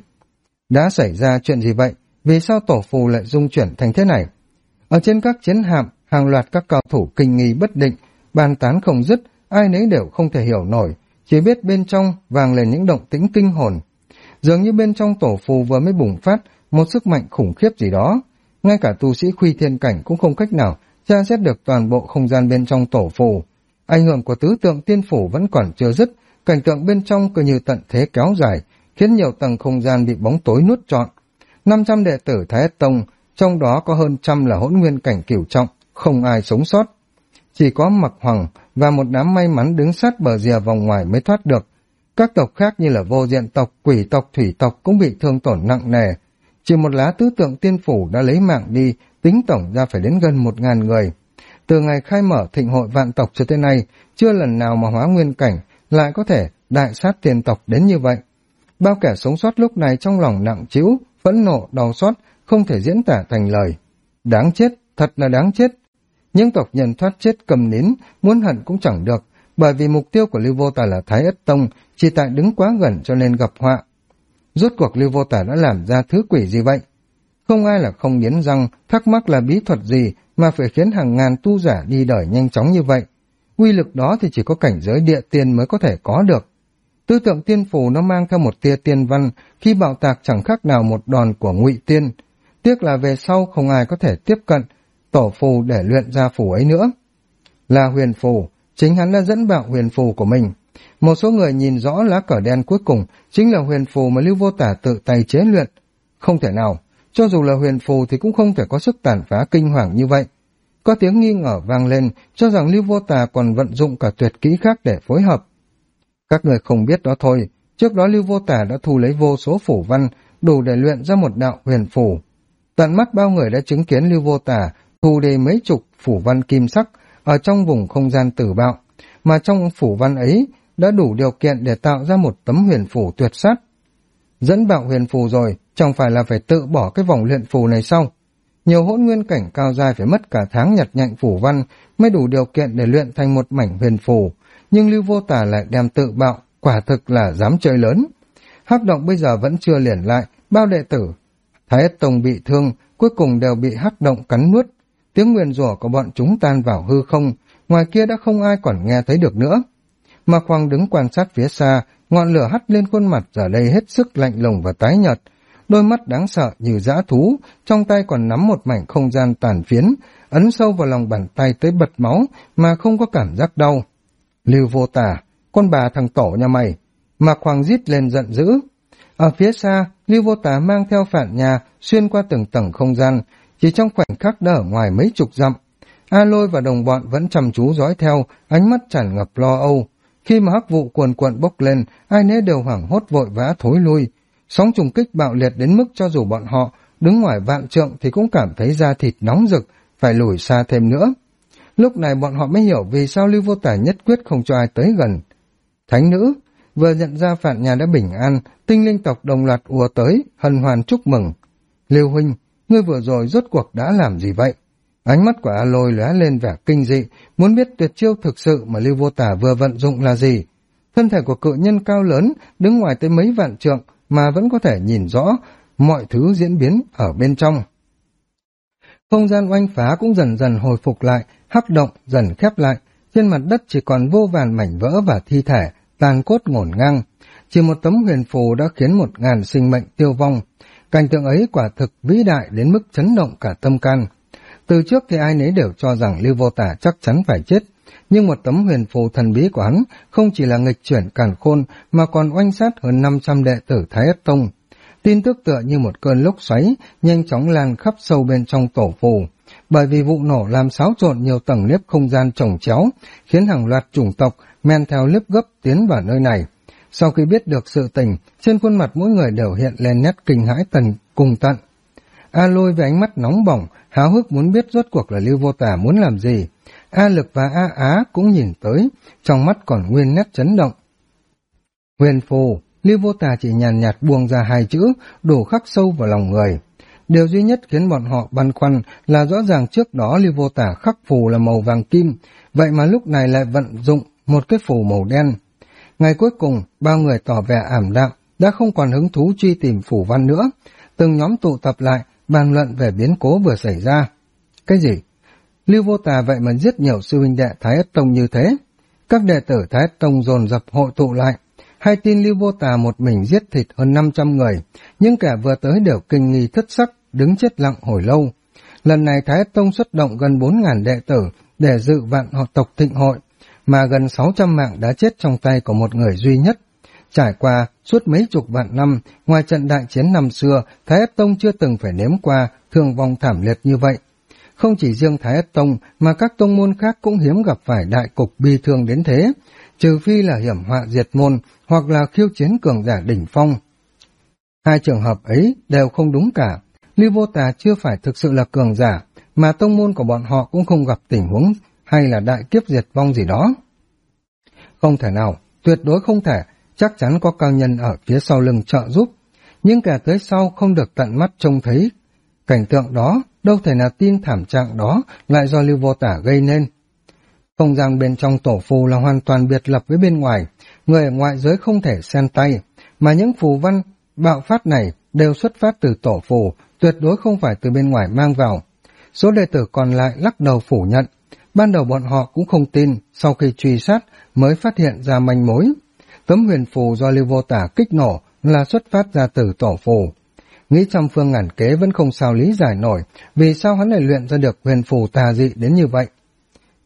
Đã xảy ra chuyện gì vậy? Vì sao tổ phù lại rung chuyển thành thế này? Ở trên các chiến hạm, hàng loạt các cao thủ kinh nghi bất định, bàn tán không dứt, ai nấy đều không thể hiểu nổi, chỉ biết bên trong vang lên những động tĩnh kinh hồn. Dường như bên trong tổ phù vừa mới bùng phát một sức mạnh khủng khiếp gì đó. Ngay cả tu sĩ Khuy Thiên Cảnh cũng không cách nào tra xét được toàn bộ không gian bên trong tổ phù. Ảnh hưởng của tứ tượng tiên phủ vẫn còn chưa dứt, cảnh tượng bên trong cứ như tận thế kéo dài, khiến nhiều tầng không gian bị bóng tối nuốt trọn. 500 đệ tử Thái Ất Tông, trong đó có hơn 100 là hỗn nguyên cảnh cửu trọng, không ai sống sót. Chỉ có Mạc Hoàng và một đám may mắn đứng sát bờ rìa vòng ngoài mới thoát được. Các tộc khác như là vô diện tộc, quỷ tộc, thủy tộc cũng bị thương tổn nặng nề. Chỉ một lá tứ tượng tiên phủ đã lấy mạng đi, tính tổng ra phải đến gần 1000 người. Từ ngày khai mở thịnh hội vạn tộc cho tới nay, chưa lần nào mà hóa nguyên cảnh lại có thể đại sát tiền tộc đến như vậy. Bao kẻ sống sót lúc này trong lòng nặng trĩu, phẫn nộ, đau xót, không thể diễn tả thành lời. Đáng chết, thật là đáng chết. Những tộc nhân thoát chết cầm nín, muốn hận cũng chẳng được, bởi vì mục tiêu của Lưu Vô Tà là Thái Ất Tông, chỉ tại đứng quá gần cho nên gặp họa. Rốt cuộc Lưu Vô Tà đã làm ra thứ quỷ gì vậy? Không ai là không nghiến răng, thắc mắc là bí thuật gì mà phải khiến hàng ngàn tu giả đi đời nhanh chóng như vậy. Uy lực đó thì chỉ có cảnh giới địa tiên mới có thể có được. Tư tượng tiên phù nó mang theo một tia tiên văn, khi bạo tạc chẳng khác nào một đòn của ngụy tiên. Tiếc là về sau không ai có thể tiếp cận tổ phù để luyện ra phù ấy nữa. Là huyền phù, chính hắn đã dẫn bạo huyền phù của mình. Một số người nhìn rõ lá cờ đen cuối cùng chính là huyền phù mà Lưu Vô Tả tự tay chế luyện. Không thể nào, cho dù là huyền phù thì cũng không thể có sức tàn phá kinh hoàng như vậy. Có tiếng nghi ngờ vang lên, cho rằng Lưu Vô Tả còn vận dụng cả tuyệt kỹ khác để phối hợp. Các người không biết đó thôi, trước đó Lưu Vô Tả đã thu lấy vô số phủ văn, đủ để luyện ra một đạo huyền phù. Tận mắt bao người đã chứng kiến Lưu Vô Tả thu đi mấy chục phủ văn kim sắc ở trong vùng không gian tử bạo, mà trong phủ văn ấy đã đủ điều kiện để tạo ra một tấm huyền phù tuyệt sát. Dẫn bạo huyền phù rồi, chẳng phải là phải tự bỏ cái vòng luyện phù này sao? Nhiều hỗn nguyên cảnh cao giai phải mất cả tháng nhặt nhạnh phủ văn mới đủ điều kiện để luyện thành một mảnh huyền phù, nhưng Lưu Vô Tả lại đem tự bạo, quả thực là dám chơi lớn. Hắc động bây giờ vẫn chưa liền lại, bao đệ tử Thái Ất Tông bị thương, cuối cùng đều bị hắc động cắn nuốt. Tiếng nguyền rủa của bọn chúng tan vào hư không, ngoài kia đã không ai còn nghe thấy được nữa. Mạc Hoàng đứng quan sát phía xa, ngọn lửa hắt lên khuôn mặt giờ đây hết sức lạnh lùng và tái nhợt, đôi mắt đáng sợ như dã thú, trong tay còn nắm một mảnh không gian tàn phiến, ấn sâu vào lòng bàn tay tới bật máu mà không có cảm giác đau. Lưu Vô Tả, con bà thằng tổ nhà mày! Mạc Hoàng rít lên giận dữ. Ở phía xa, Lưu Vô Tả mang theo Phạn Nha xuyên qua từng tầng không gian, chỉ trong khoảnh khắc đã ở ngoài mấy chục dặm. A Lôi và đồng bọn vẫn chăm chú dõi theo, ánh mắt tràn ngập lo âu. Khi mà hắc vụ cuồn cuộn bốc lên, ai nấy đều hoảng hốt vội vã thối lui. Sóng trùng kích bạo liệt đến mức cho dù bọn họ đứng ngoài vạn trượng thì cũng cảm thấy da thịt nóng rực, phải lùi xa thêm nữa. Lúc này bọn họ mới hiểu vì sao Lưu Vô Tả nhất quyết không cho ai tới gần. Thánh nữ vừa nhận ra Phạn Nha đã bình an, tinh linh tộc đồng loạt ùa tới, hân hoan chúc mừng. Lưu huynh, ngươi vừa rồi rốt cuộc đã làm gì vậy? Ánh mắt của A Lôi lóe lên vẻ kinh dị, muốn biết tuyệt chiêu thực sự mà Lưu Vô Tả vừa vận dụng là gì. Thân thể của cự nhân cao lớn, đứng ngoài tới mấy vạn trượng mà vẫn có thể nhìn rõ mọi thứ diễn biến ở bên trong. Không gian oanh phá cũng dần dần hồi phục lại, hắc động dần khép lại, trên mặt đất chỉ còn vô vàn mảnh vỡ và thi thể, tàn cốt ngổn ngang. Chỉ một tấm huyền phù đã khiến 1000 sinh mệnh tiêu vong. Cảnh tượng ấy quả thực vĩ đại đến mức chấn động cả tâm can. Từ trước thì ai nấy đều cho rằng Lưu Vô Tả chắc chắn phải chết, nhưng một tấm huyền phù thần bí của hắn không chỉ là nghịch chuyển càn khôn mà còn oanh sát hơn 500 đệ tử Thái Ất Tông. Tin tức tựa như một cơn lốc xoáy, nhanh chóng lan khắp sâu bên trong tổ phù. Bởi vì vụ nổ làm xáo trộn nhiều tầng nếp không gian chồng chéo, khiến hàng loạt chủng tộc men theo nếp gấp tiến vào nơi này. Sau khi biết được sự tình, trên khuôn mặt mỗi người đều hiện lên nét kinh hãi cùng tận. A Lôi với ánh mắt nóng bỏng, háo hức muốn biết rốt cuộc là Lưu Vô Tả muốn làm gì. A Lực và A Á cũng nhìn tới, trong mắt còn nguyên nét chấn động. Huyền phù, Lưu Vô Tả chỉ nhàn nhạt buông ra 2 chữ, đủ khắc sâu vào lòng người. Điều duy nhất khiến bọn họ băn khoăn là rõ ràng trước đó Lưu Vô Tả khắc phù là màu vàng kim, vậy mà lúc này lại vận dụng một cái phù màu đen. Ngày cuối cùng, bao người tỏ vẻ ảm đạm, đã không còn hứng thú truy tìm phù văn nữa. Từng nhóm tụ tập lại, bàn luận về biến cố vừa xảy ra. Cái gì? Lưu Vô Tả vậy mà giết nhiều sư huynh đệ Thái Ất Tông như thế? Các đệ tử Thái Ất Tông dồn dập hội tụ lại, hay tin Lưu Vô Tả một mình giết thịt hơn 500 người, nhưng kẻ vừa tới đều kinh nghi thất sắc, đứng chết lặng hồi lâu. Lần này Thái Ất Tông xuất động gần 4.000 đệ tử để dự vạn họ tộc thịnh hội, mà gần 600 mạng đã chết trong tay của một người duy nhất. Trải qua suốt mấy chục vạn năm, ngoài trận đại chiến năm xưa, Thái Ất Tông chưa từng phải nếm qua thương vong thảm liệt như vậy. Không chỉ riêng Thái Ất Tông mà các tông môn khác cũng hiếm gặp phải đại cục bi thương đến thế, trừ phi là hiểm họa diệt môn hoặc là khiêu chiến cường giả đỉnh phong. Hai trường hợp ấy đều không đúng cả. Lưu Vô Tả chưa phải thực sự là cường giả, mà tông môn của bọn họ cũng không gặp tình huống hay là đại kiếp diệt vong gì đó. Không thể nào, tuyệt đối không thể, chắc chắn có cao nhân ở phía sau lưng trợ giúp. Nhưng kẻ tới sau không được tận mắt trông thấy cảnh tượng đó, đâu thể nào tin thảm trạng đó lại do Lưu Vô Tả gây nên. Không gian bên trong tổ phù là hoàn toàn biệt lập với bên ngoài, người ở ngoại giới không thể xen tay, mà những phù văn bạo phát này đều xuất phát từ tổ phù, tuyệt đối không phải từ bên ngoài mang vào. Số đệ tử còn lại lắc đầu phủ nhận. Ban đầu bọn họ cũng không tin, sau khi truy sát mới phát hiện ra manh mối. Tấm huyền phù do Lưu Vô Tả kích nổ là xuất phát ra từ tổ phù. Nghĩ trăm phương ngàn kế vẫn không sao lý giải nổi vì sao hắn lại luyện ra được huyền phù tà dị đến như vậy.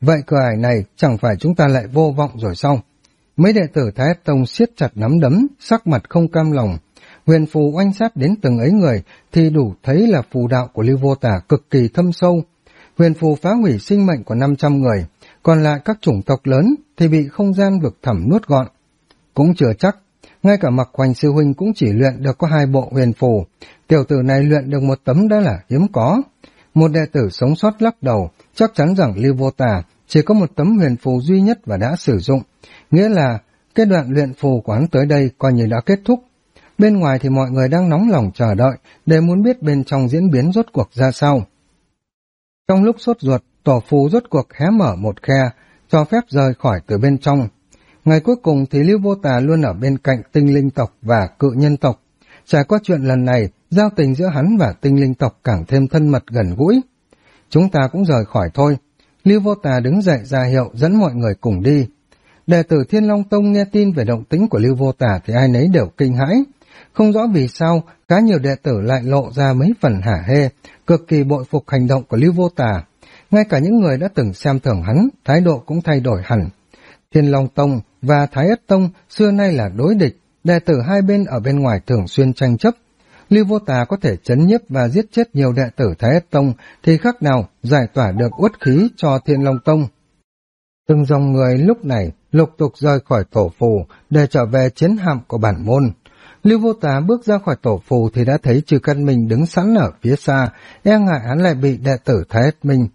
vậy cửa ải này chẳng phải chúng ta lại vô vọng rồi sao? Mấy đệ tử Thái Ất Tông siết chặt nắm đấm, sắc mặt không cam lòng. Huyền phù oanh sát đến từng ấy người thì đủ thấy là phù đạo của Lưu Vô Tả cực kỳ thâm sâu. Huyền phù phá hủy sinh mệnh của 500 người, còn lại các chủng tộc lớn thì bị không gian vực thẳm nuốt gọn. Cũng chưa chắc, ngay cả Mặc Hoành sư huynh cũng chỉ luyện được có 2 bộ huyền phù, tiểu tử này luyện được 1 tấm đã là hiếm có. Một đệ tử sống sót lắc đầu, chắc chắn rằng Lưu Vô Tả chỉ có 1 tấm huyền phù duy nhất và đã sử dụng, nghĩa là cái đoạn luyện phù của hắn tới đây coi như đã kết thúc. Bên ngoài thì mọi người đang nóng lòng chờ đợi để muốn biết bên trong diễn biến rốt cuộc ra sao. Trong lúc sốt ruột, tổ phù rốt cuộc hé mở một khe, cho phép rời khỏi từ bên trong. Ngày cuối cùng thì Lưu Vô Tà luôn ở bên cạnh tinh linh tộc và cự nhân tộc. Trải qua chuyện lần này, giao tình giữa hắn và tinh linh tộc càng thêm thân mật gần gũi. Chúng ta cũng rời khỏi thôi. Lưu Vô Tà đứng dậy ra hiệu dẫn mọi người cùng đi. Đệ tử Thiên Long Tông nghe tin về động tĩnh của Lưu Vô Tà thì ai nấy đều kinh hãi. Không rõ vì sao, khá nhiều đệ tử lại lộ ra mấy phần hả hê, cực kỳ bội phục hành động của Lưu Vô Tà. Ngay cả những người đã từng xem thường hắn, thái độ cũng thay đổi hẳn. Thiên Long Tông và Thái Ất Tông xưa nay là đối địch, đệ tử hai bên ở bên ngoài thường xuyên tranh chấp. Lưu Vô Tà có thể trấn nhiếp và giết chết nhiều đệ tử Thái Ất Tông thì khác nào giải tỏa được uất khí cho Thiên Long Tông. Từng dòng người lúc này lục tục rời khỏi tổ phù để trở về chiến hạm của bản môn. Lưu Vô Tà bước ra khỏi tổ phù thì đã thấy Trư Cát Minh đứng sẵn ở phía xa, e ngại hắn lại bị đệ tử Thái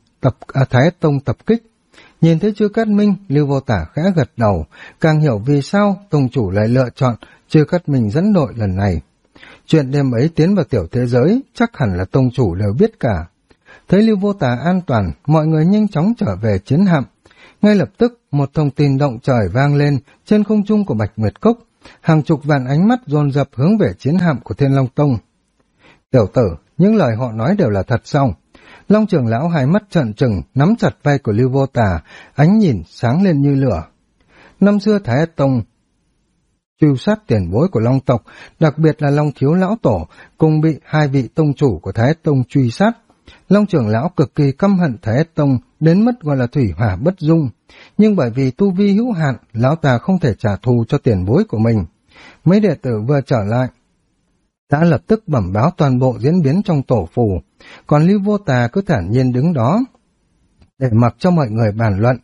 Ất Tông tập kích. Nhìn thấy Trư Cát Minh, Lưu Vô Tà khẽ gật đầu, càng hiểu vì sao tông chủ lại lựa chọn Trư Cát Minh dẫn đội lần này. Chuyện đêm ấy tiến vào tiểu thế giới chắc hẳn là tông chủ đều biết cả. Thấy Lưu Vô Tà an toàn, mọi người nhanh chóng trở về chiến hạm. Ngay lập tức, một thông tin động trời vang lên trên không trung của Bạch Nguyệt Cốc. Hàng chục vạn ánh mắt dồn dập hướng về chiến hạm của Thiên Long Tông. Tiểu tử, những lời họ nói đều là thật sao? Long trưởng lão hai mắt trợn trừng, nắm chặt vai của Lưu Vô Tà, ánh nhìn sáng lên như lửa. Năm xưa Thái Ất Tông truy sát tiền bối của Long tộc, đặc biệt là Long Thiếu lão tổ, cùng bị 2 vị tông chủ của Thái Ất Tông truy sát. Long trưởng lão cực kỳ căm hận Thái Ất Tông, đến mức gọi là thủy hỏa bất dung. Nhưng bởi vì tu vi hữu hạn, lão ta không thể trả thù cho tiền bối của mình. Mấy đệ tử vừa trở lại đã lập tức bẩm báo toàn bộ diễn biến trong tổ phù, còn Lưu Vô Tà cứ thản nhiên đứng đó để mặc cho mọi người bàn luận.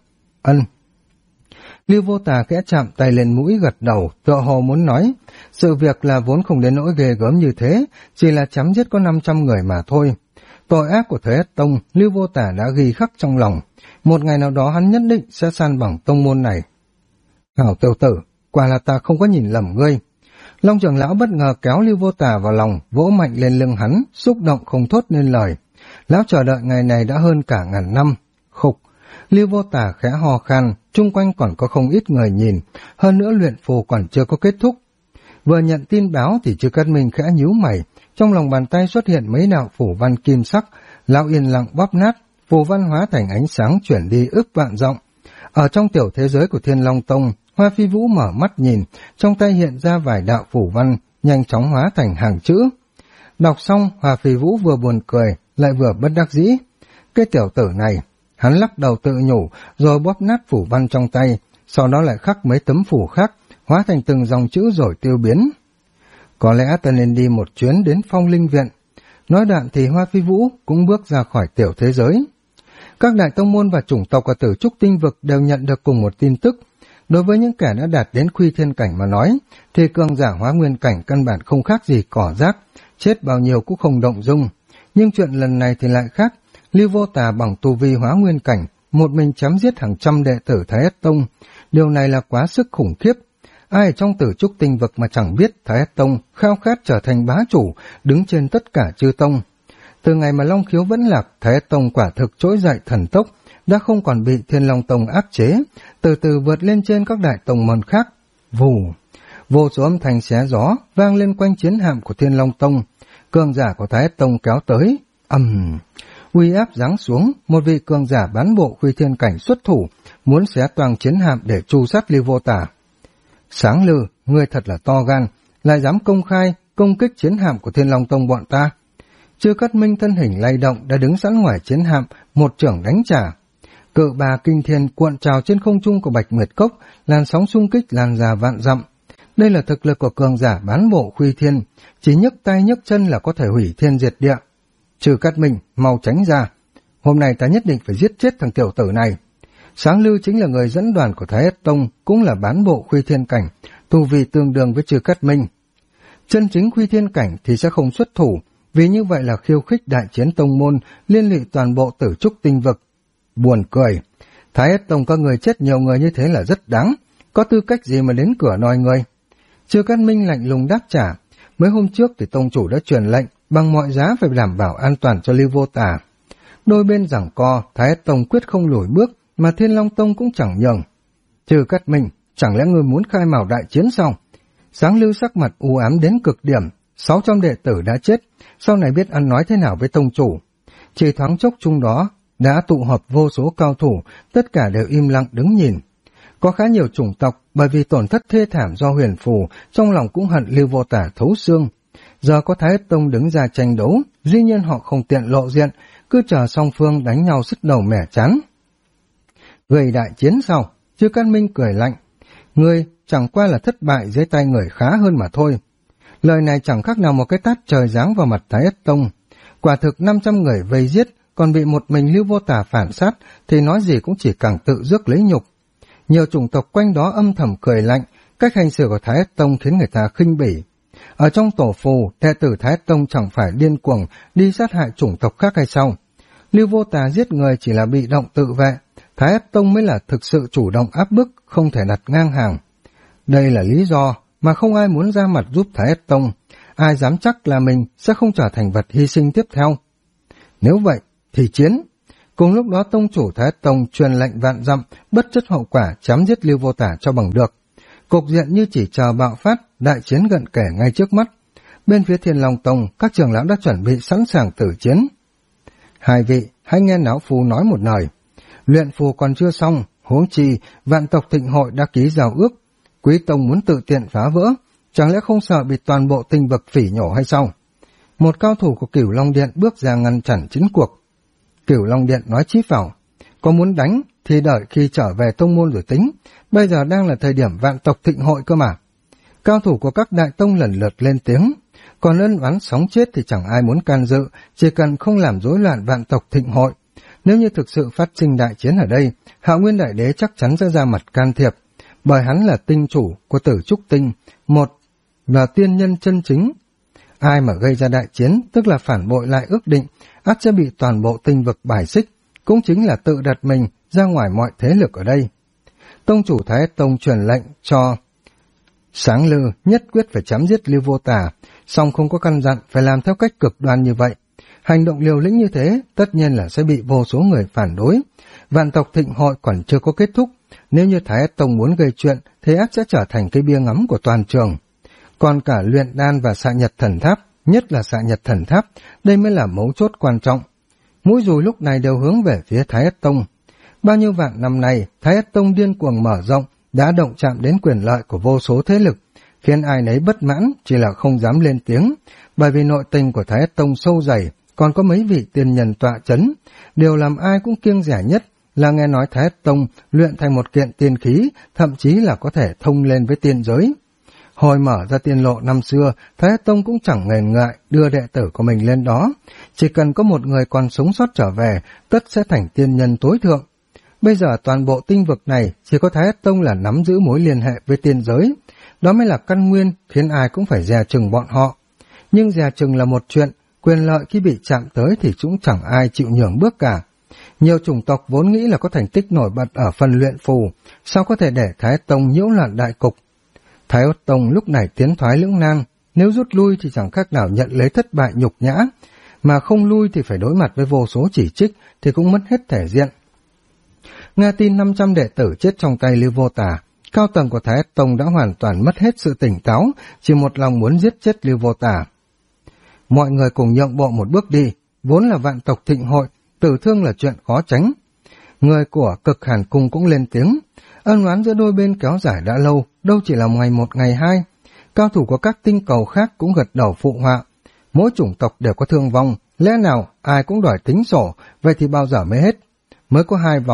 Lưu Vô Tà khẽ chạm tay lên mũi gật đầu, tựa hồ muốn nói, sự việc là vốn không đến nỗi ghê gớm như thế, chỉ là chém giết có 500 người mà thôi. Tội ác của Thái Ất Tông, Lưu Vô Tà đã ghi khắc trong lòng, một ngày nào đó hắn nhất định sẽ san bằng tông môn này. Hảo tiểu tử, quả là ta không có nhìn lầm ngươi. Long trưởng lão bất ngờ kéo Lưu Vô Tà vào lòng, vỗ mạnh lên lưng hắn, xúc động không thốt nên lời. Lão chờ đợi ngày này đã hơn cả ngàn năm. Khục, Lưu Vô Tà khẽ ho khan, chung quanh còn có không ít người nhìn, hơn nữa luyện phù còn chưa có kết thúc. Vừa nhận tin báo thì Trư Cát Minh khẽ nhíu mày, trong lòng bàn tay xuất hiện mấy đạo phủ văn kim sắc, lão yên lặng bóp nát, phù văn hóa thành ánh sáng chuyển đi ước vạn dặm. Ở trong tiểu thế giới của Thiên Long Tông, Hoa Phi Vũ mở mắt nhìn, trong tay hiện ra vài đạo phủ văn, nhanh chóng hóa thành hàng chữ. Đọc xong, Hoa Phi Vũ vừa buồn cười, lại vừa bất đắc dĩ. Cái tiểu tử này, hắn lắc đầu tự nhủ, rồi bóp nát phủ văn trong tay, sau đó lại khắc mấy tấm phủ khác, hóa thành từng dòng chữ rồi tiêu biến. Có lẽ ta nên đi một chuyến đến Phong Linh Viện. Nói đoạn thì Hoa Phi Vũ cũng bước ra khỏi tiểu thế giới. Các đại tông môn và chủng tộc ở Tử Trúc Tinh Vực đều nhận được cùng một tin tức. Đối với những kẻ đã đạt đến Khuy Thiên Cảnh mà nói, thì cường giả Hóa Nguyên Cảnh căn bản không khác gì cỏ rác, chết bao nhiêu cũng không động dung. Nhưng chuyện lần này thì lại khác. Lưu Vô Tà bằng tu vi Hóa Nguyên Cảnh, một mình chém giết hàng trăm đệ tử Thái Ất Tông. Điều này là quá sức khủng khiếp. Ai ở trong Tử Trúc Tinh Vực mà chẳng biết Thái Ất Tông khao khát trở thành bá chủ, đứng trên tất cả chư tông. Từ ngày mà Long Khiếu vẫn lạc, Thái Ất Tông quả thực trỗi dậy thần tốc, đã không còn bị Thiên Long Tông áp chế, từ từ vượt lên trên các đại tông môn khác. Vù, vô số âm thanh xé gió vang lên quanh chiến hạm của Thiên Long Tông. Cường giả của Thái Ất Tông kéo tới, uy áp giáng xuống, một vị cường giả bán bộ Khuy Thiên Cảnh xuất thủ, muốn xé toang chiến hạm để tru sát Lưu Vô Tà. Sáng Lư, ngươi thật là to gan, lại dám công khai công kích chiến hạm của Thiên Long Tông bọn ta. Trư Cát Minh thân hình lay động đã đứng sẵn ngoài chiến hạm, một chưởng đánh trả. Cự bà kinh thiên cuộn trào trên không trung của Bạch Nguyệt Cốc, làn sóng xung kích lan ra vạn dặm. Đây là thực lực của cường giả bán bộ Khuy Thiên, chỉ nhấc tay nhấc chân là có thể hủy thiên diệt địa. Trừ Cát Minh, mau tránh ra. Hôm nay ta nhất định phải giết chết thằng tiểu tử này. Sáng Lưu chính là người dẫn đoàn của Thái Ất Tông, cũng là bán bộ Khuy Thiên cảnh, tu vi tương đương với Trừ Cát Minh. Chân chính Khuy Thiên cảnh thì sẽ không xuất thủ, vì như vậy là khiêu khích đại chiến tông môn, liên lụy toàn bộ Tử Trúc tinh vực. Buồn cười, Thái Ất Tông các người chết nhiều người như thế là rất đáng, có tư cách gì mà đến cửa nói người. Trừ Cát Minh lạnh lùng đáp trả, mấy hôm trước thì tông chủ đã truyền lệnh bằng mọi giá phải đảm bảo an toàn cho Lưu Vô Tà. Đôi bên giằng co, Thái Ất Tông quyết không lùi bước, mà Thiên Long Tông cũng chẳng nhường. Trừ Cát Minh, chẳng lẽ ngươi muốn khai mào đại chiến sao? Sáng Lưu sắc mặt u ám đến cực điểm, 600 đệ tử đã chết, sau này biết ăn nói thế nào với tông chủ. Chỉ thoáng chốc chung đó, đã tụ họp vô số cao thủ, tất cả đều im lặng đứng nhìn. Có khá nhiều chủng tộc, bởi vì tổn thất thê thảm do huyền phù, trong lòng cũng hận Lưu Vô Tà thấu xương. Giờ có Thái Ất Tông đứng ra tranh đấu, dĩ nhiên họ không tiện lộ diện, cứ chờ song phương đánh nhau sứt đầu mẻ chán. Người đại chiến sao? Trừ Cát Minh cười lạnh. Ngươi chẳng qua là thất bại dưới tay người khá hơn mà thôi. Lời này chẳng khác nào một cái tát trời giáng vào mặt Thái Ất Tông. Quả thực 500 người vây giết, còn bị một mình Lưu Vô Tà phản sát, thì nói gì cũng chỉ càng tự rước lấy nhục. Nhiều chủng tộc quanh đó âm thầm cười lạnh, cách hành xử của Thái Ất Tông khiến người ta khinh bỉ. Ở trong tổ phù, đệ tử Thái Ất Tông chẳng phải điên cuồng đi sát hại chủng tộc khác hay sao? Lưu Vô Tà giết người chỉ là bị động tự vệ, Thái Ất Tông mới là thực sự chủ động áp bức, không thể đặt ngang hàng. Đây là lý do mà không ai muốn ra mặt giúp Thái Ất Tông, ai dám chắc là mình sẽ không trở thành vật hy sinh tiếp theo. Nếu vậy, thì chiến. Cùng lúc đó tông chủ Thái Ất Tông truyền lệnh vạn dặm, bất chấp hậu quả chém giết Lưu Vô Tà cho bằng được. Cục diện như chỉ chờ bạo phát, đại chiến gần kể ngay trước mắt. Bên phía Thiên Long Tông, các trưởng lão đã chuẩn bị sẵn sàng tử chiến. Hai vị, hãy nghe lão phu nói một lời. Luyện phù còn chưa xong, huống chi vạn tộc thịnh hội đã ký giao ước. Quý tông muốn tự tiện phá vỡ, chẳng lẽ không sợ bị toàn bộ tinh vực phỉ nhổ hay sao? Một cao thủ của Cửu Long Điện bước ra ngăn chặn chiến cuộc. Cửu Long Điện nói chí phảo, có muốn đánh thì đợi khi trở về tông môn rồi tính, bây giờ đang là thời điểm vạn tộc thịnh hội cơ mà. Cao thủ của các đại tông lần lượt lên tiếng, còn ân oán sống chết thì chẳng ai muốn can dự, chỉ cần không làm rối loạn vạn tộc thịnh hội. Nếu như thực sự phát sinh đại chiến ở đây, Hạo Nguyên Đại Đế chắc chắn sẽ ra mặt can thiệp, bởi hắn là tinh chủ của Tử Trúc Tinh, một là tiên nhân chân chính. Ai mà gây ra đại chiến, tức là phản bội lại ước định, ắt sẽ bị toàn bộ tinh vực bài xích, cũng chính là tự đặt mình ra ngoài mọi thế lực ở đây. Tông chủ Thái Ất Tông truyền lệnh cho Sáng Lư nhất quyết phải chém giết Lưu Vô Tà, song không có căn dặn phải làm theo cách cực đoan như vậy. Hành động liều lĩnh như thế, tất nhiên là sẽ bị vô số người phản đối. Vạn tộc thịnh hội còn chưa có kết thúc, nếu như Thái Ất Tông muốn gây chuyện, thì ắt sẽ trở thành cái bia ngắm của toàn trường. Còn cả luyện đan và xạ nhật thần tháp, nhất là xạ nhật thần tháp, đây mới là mấu chốt quan trọng. Mũi dùi lúc này đều hướng về phía Thái Ất Tông. Bao nhiêu vạn năm nay, Thái Ất Tông điên cuồng mở rộng, đã động chạm đến quyền lợi của vô số thế lực, khiến ai nấy bất mãn, chỉ là không dám lên tiếng, bởi vì nội tình của Thái Ất Tông sâu dày, còn có mấy vị tiên nhân tọa chấn. Điều làm ai cũng kiêng dè nhất là nghe nói Thái Ất Tông luyện thành một kiện tiên khí, thậm chí là có thể thông lên với tiên giới. Hồi mở ra tiên lộ năm xưa, Thái Ất Tông cũng chẳng ngần ngại đưa đệ tử của mình lên đó. Chỉ cần có một người còn sống sót trở về, tất sẽ thành tiên nhân tối thượng. Bây giờ toàn bộ tinh vực này chỉ có Thái Ất Tông là nắm giữ mối liên hệ với tiên giới. Đó mới là căn nguyên khiến ai cũng phải dè chừng bọn họ. Nhưng dè chừng là một chuyện, quyền lợi khi bị chạm tới thì cũng chẳng ai chịu nhường bước cả. Nhiều chủng tộc vốn nghĩ là có thành tích nổi bật ở phần luyện phù, sao có thể để Thái Ất Tông nhiễu loạn đại cục. Thái Ất Tông lúc này tiến thoái lưỡng nan, nếu rút lui thì chẳng khác nào nhận lấy thất bại nhục nhã, mà không lui thì phải đối mặt với vô số chỉ trích thì cũng mất hết thể diện. Nghe tin 500 đệ tử chết trong tay Lưu Vô Tà, cao tầng của Thái Ất Tông đã hoàn toàn mất hết sự tỉnh táo, chỉ một lòng muốn giết chết Lưu Vô Tà. Mọi người cùng nhượng bộ một bước đi, vốn là vạn tộc thịnh hội, tử thương là chuyện khó tránh. Người của Cực Hàn Cung cũng lên tiếng, ân oán giữa đôi bên kéo dài đã lâu, đâu chỉ là ngày một ngày hai. Cao thủ của các tinh cầu khác cũng gật đầu phụ họa. Mỗi chủng tộc đều có thương vong, lẽ nào ai cũng đòi tính sổ, vậy thì bao giờ mới hết? Mới có 2 vòng,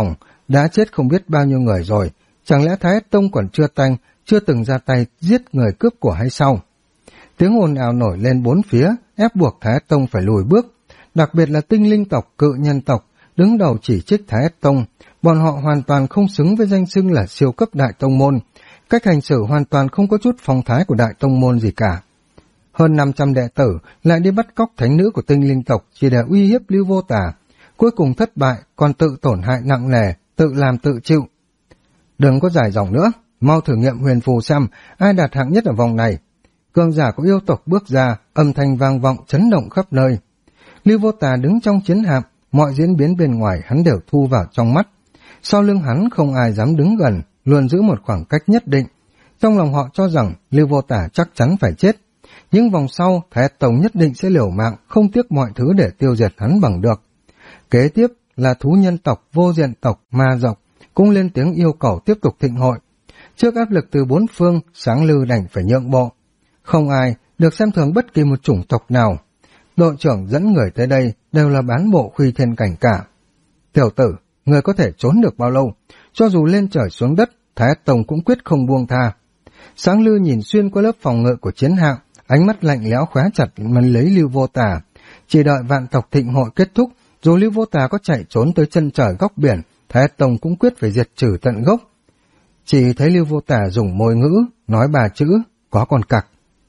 đã chết không biết bao nhiêu người rồi, chẳng lẽ Thái Ất Tông còn chưa từng ra tay giết người cướp của hay sao? Tiếng ồn ào nổi lên bốn phía, ép buộc Thái Ất Tông phải lùi bước, đặc biệt là tinh linh tộc, cự nhân tộc, đứng đầu chỉ trích Thái Ất Tông, bọn họ hoàn toàn không xứng với danh xưng là siêu cấp đại tông môn, cách hành xử hoàn toàn không có chút phong thái của đại tông môn gì cả. Hơn 500 đệ tử lại đi bắt cóc thánh nữ của tinh linh tộc chỉ để uy hiếp Lưu Vô Tà, cuối cùng thất bại còn tự tổn hại nặng nề, tự làm tự chịu. Đừng có dài dòng nữa, mau thử nghiệm huyền phù xem ai đạt hạng nhất ở vòng này. Cường giả của yêu tộc bước ra, âm thanh vang vọng chấn động khắp nơi. Lưu Vô Tà đứng trong chiến hạm, mọi diễn biến bên ngoài hắn đều thu vào trong mắt. Sau lưng hắn không ai dám đứng gần, luôn giữ một khoảng cách nhất định. Trong lòng họ cho rằng Lưu Vô Tà chắc chắn phải chết. Nhưng vòng sau, Thái Ất Tông nhất định sẽ liều mạng, không tiếc mọi thứ để tiêu diệt hắn bằng được. Kế tiếp là thú nhân tộc, vô diện tộc, ma tộc cũng lên tiếng yêu cầu tiếp tục thịnh hội. Trước áp lực từ bốn phương, Sáng Lư đành phải nhượng bộ. Không ai được xem thường bất kỳ một chủng tộc nào. Đội trưởng dẫn người tới đây đều là bán bộ Khuy Thiên cảnh cả. Tiểu tử, người có thể trốn được bao lâu? Cho dù lên trời xuống đất, Thái Ất Tông cũng quyết không buông tha. Sáng Lư nhìn xuyên qua lớp phòng ngự của chiến hạm, ánh mắt lạnh lẽo khóa chặt mấn lấy Lưu Vô Tà. Chỉ đợi vạn tộc thịnh hội kết thúc, dù Lưu Vô Tà có chạy trốn tới chân trời góc biển, Thái Ất Tông cũng quyết phải diệt trừ tận gốc. Chỉ thấy Lưu Vô Tà dùng môi ngữ, nói ba chữ, có con cặc.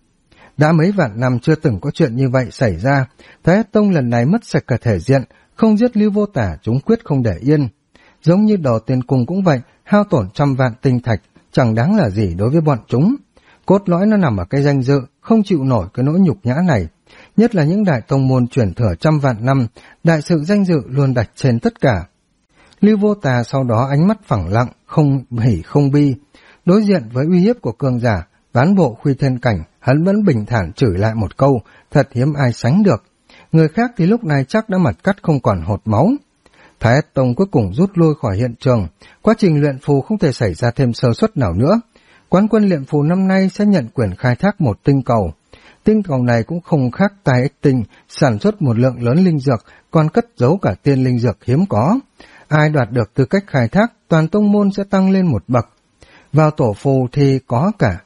Đã mấy vạn năm chưa từng có chuyện như vậy xảy ra, Thái Ất Tông lần này mất sạch cả thể diện, không giết Lưu Vô Tà chúng quyết không để yên. Giống như Đồ Tiên Cung cũng vậy, hao tổn trăm vạn tinh thạch, chẳng đáng là gì đối với bọn chúng. Cốt lõi nó nằm ở cái danh dự, không chịu nổi cái nỗi nhục nhã này. Nhất là những đại tông môn truyền thừa trăm vạn năm, đại sự danh dự luôn đặt trên tất cả. Lưu Vô Tà sau đó ánh mắt phẳng lặng, không hỉ không bi. Đối diện với uy hiếp của cường giả, bán bộ Khuy Thiên cảnh, hắn vẫn bình thản chửi lại một câu, thật hiếm ai sánh được. Người khác thì lúc này chắc đã mặt cắt không còn hột máu. Thái Ất Tông cuối cùng rút lui khỏi hiện trường, quá trình luyện phù không thể xảy ra thêm sơ suất nào nữa. Quán quân luyện phù năm nay sẽ nhận quyền khai thác một tinh cầu. Tinh cầu này cũng không khác Tai Ích Tinh, sản xuất một lượng lớn linh dược, còn cất giấu cả tiên linh dược hiếm có. Ai đoạt được tư cách khai thác, toàn tông môn sẽ tăng lên một bậc. Vào tổ phù thì có cả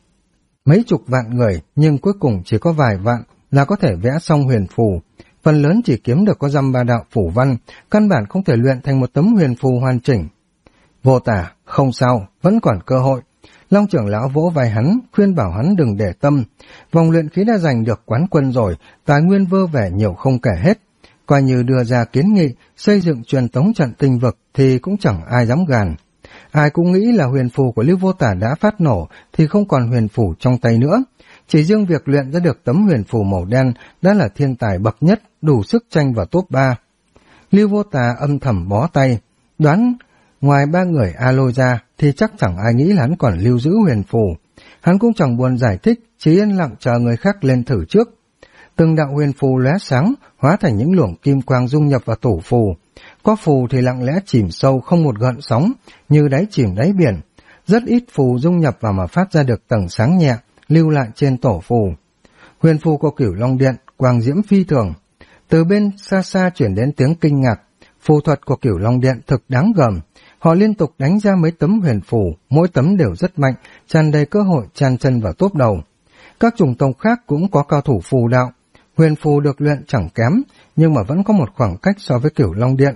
mấy chục vạn người, nhưng cuối cùng chỉ có vài vạn là có thể vẽ xong huyền phù. Phần lớn chỉ kiếm được có dăm ba đạo phủ văn, căn bản không thể luyện thành một tấm huyền phù hoàn chỉnh. Vô Tà, không sao, vẫn còn cơ hội. Long trưởng lão vỗ vai hắn, khuyên bảo hắn đừng để tâm. Vòng luyện khí đã giành được quán quân rồi, tài nguyên vơ vẻ nhiều không kể hết. Coi như đưa ra kiến nghị, xây dựng truyền tống trận tinh vực thì cũng chẳng ai dám gàn. Ai cũng nghĩ là huyền phù của Lưu Vô Tà đã phát nổ thì không còn huyền phù trong tay nữa. Chỉ riêng việc luyện ra được tấm huyền phù màu đen đã là thiên tài bậc nhất, đủ sức tranh vào top 3. Lưu Vô Tà âm thầm bó tay, đoán ngoài ba người Alo ra thì chắc chẳng ai nghĩ là hắn còn lưu giữ huyền phù. Hắn cũng chẳng buồn giải thích, chỉ yên lặng chờ người khác lên thử trước. Từng đạo huyền phù lóe sáng, hóa thành những luồng kim quang dung nhập vào tổ phù. Có phù thì lặng lẽ chìm sâu không một gợn sóng, như đáy chìm đáy biển. Rất ít phù dung nhập vào mà phát ra được tầng sáng nhẹ, lưu lại trên tổ phù. Huyền phù của Cửu Long Điện, quang diễm phi thường. Từ bên xa xa chuyển đến tiếng kinh ngạc. Phù thuật của Cửu Long Điện thực đáng gờm. Họ liên tục đánh ra mấy tấm huyền phù, mỗi tấm đều rất mạnh, tràn đầy cơ hội chan chân vào top đầu. Các chủng tộc khác cũng có cao thủ phù đạo. Huyền phù được luyện chẳng kém, nhưng mà vẫn có một khoảng cách so với Cửu Long Điện.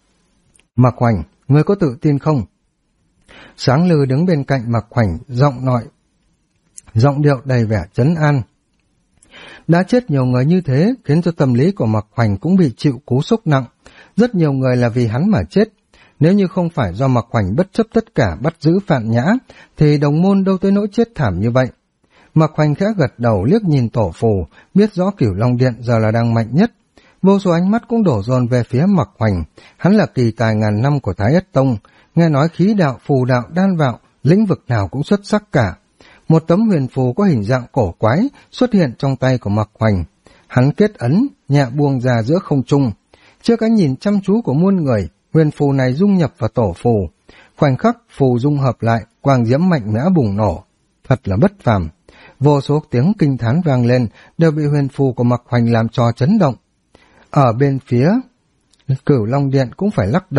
Mạc Hoành, ngươi có tự tin không? Sáng Lư đứng bên cạnh Mạc Hoành, giọng điệu đầy vẻ trấn an. Đã chết nhiều người như thế, khiến cho tâm lý của Mạc Hoành cũng bị chịu cú sốc nặng. Rất nhiều người là vì hắn mà chết. Nếu như không phải do Mạc Hoành bất chấp tất cả bắt giữ Phạn Nhã, thì đồng môn đâu tới nỗi chết thảm như vậy. Mạc Hoành khẽ gật đầu liếc nhìn tổ phù, biết rõ Cửu Long Điện giờ là đang mạnh nhất. Vô số ánh mắt cũng đổ dồn về phía Mạc Hoành. Hắn là kỳ tài ngàn năm của Thái Ất Tông, nghe nói khí đạo, phù đạo, đan vạo, lĩnh vực nào cũng xuất sắc cả. Một tấm huyền phù có hình dạng cổ quái xuất hiện trong tay của Mạc Hoành. Hắn kết ấn, nhẹ buông ra giữa không trung. Trước cái nhìn chăm chú của muôn người, huyền phù này dung nhập vào tổ phù. Khoảnh khắc phù dung hợp lại, quang diễm mạnh mẽ bùng nổ. Thật là bất phàm. Vô số tiếng kinh thán vang lên, đều bị huyền phù của Mạc Hoành làm cho chấn động. Ở bên phía Cửu Long Điện cũng phải lắc đầu,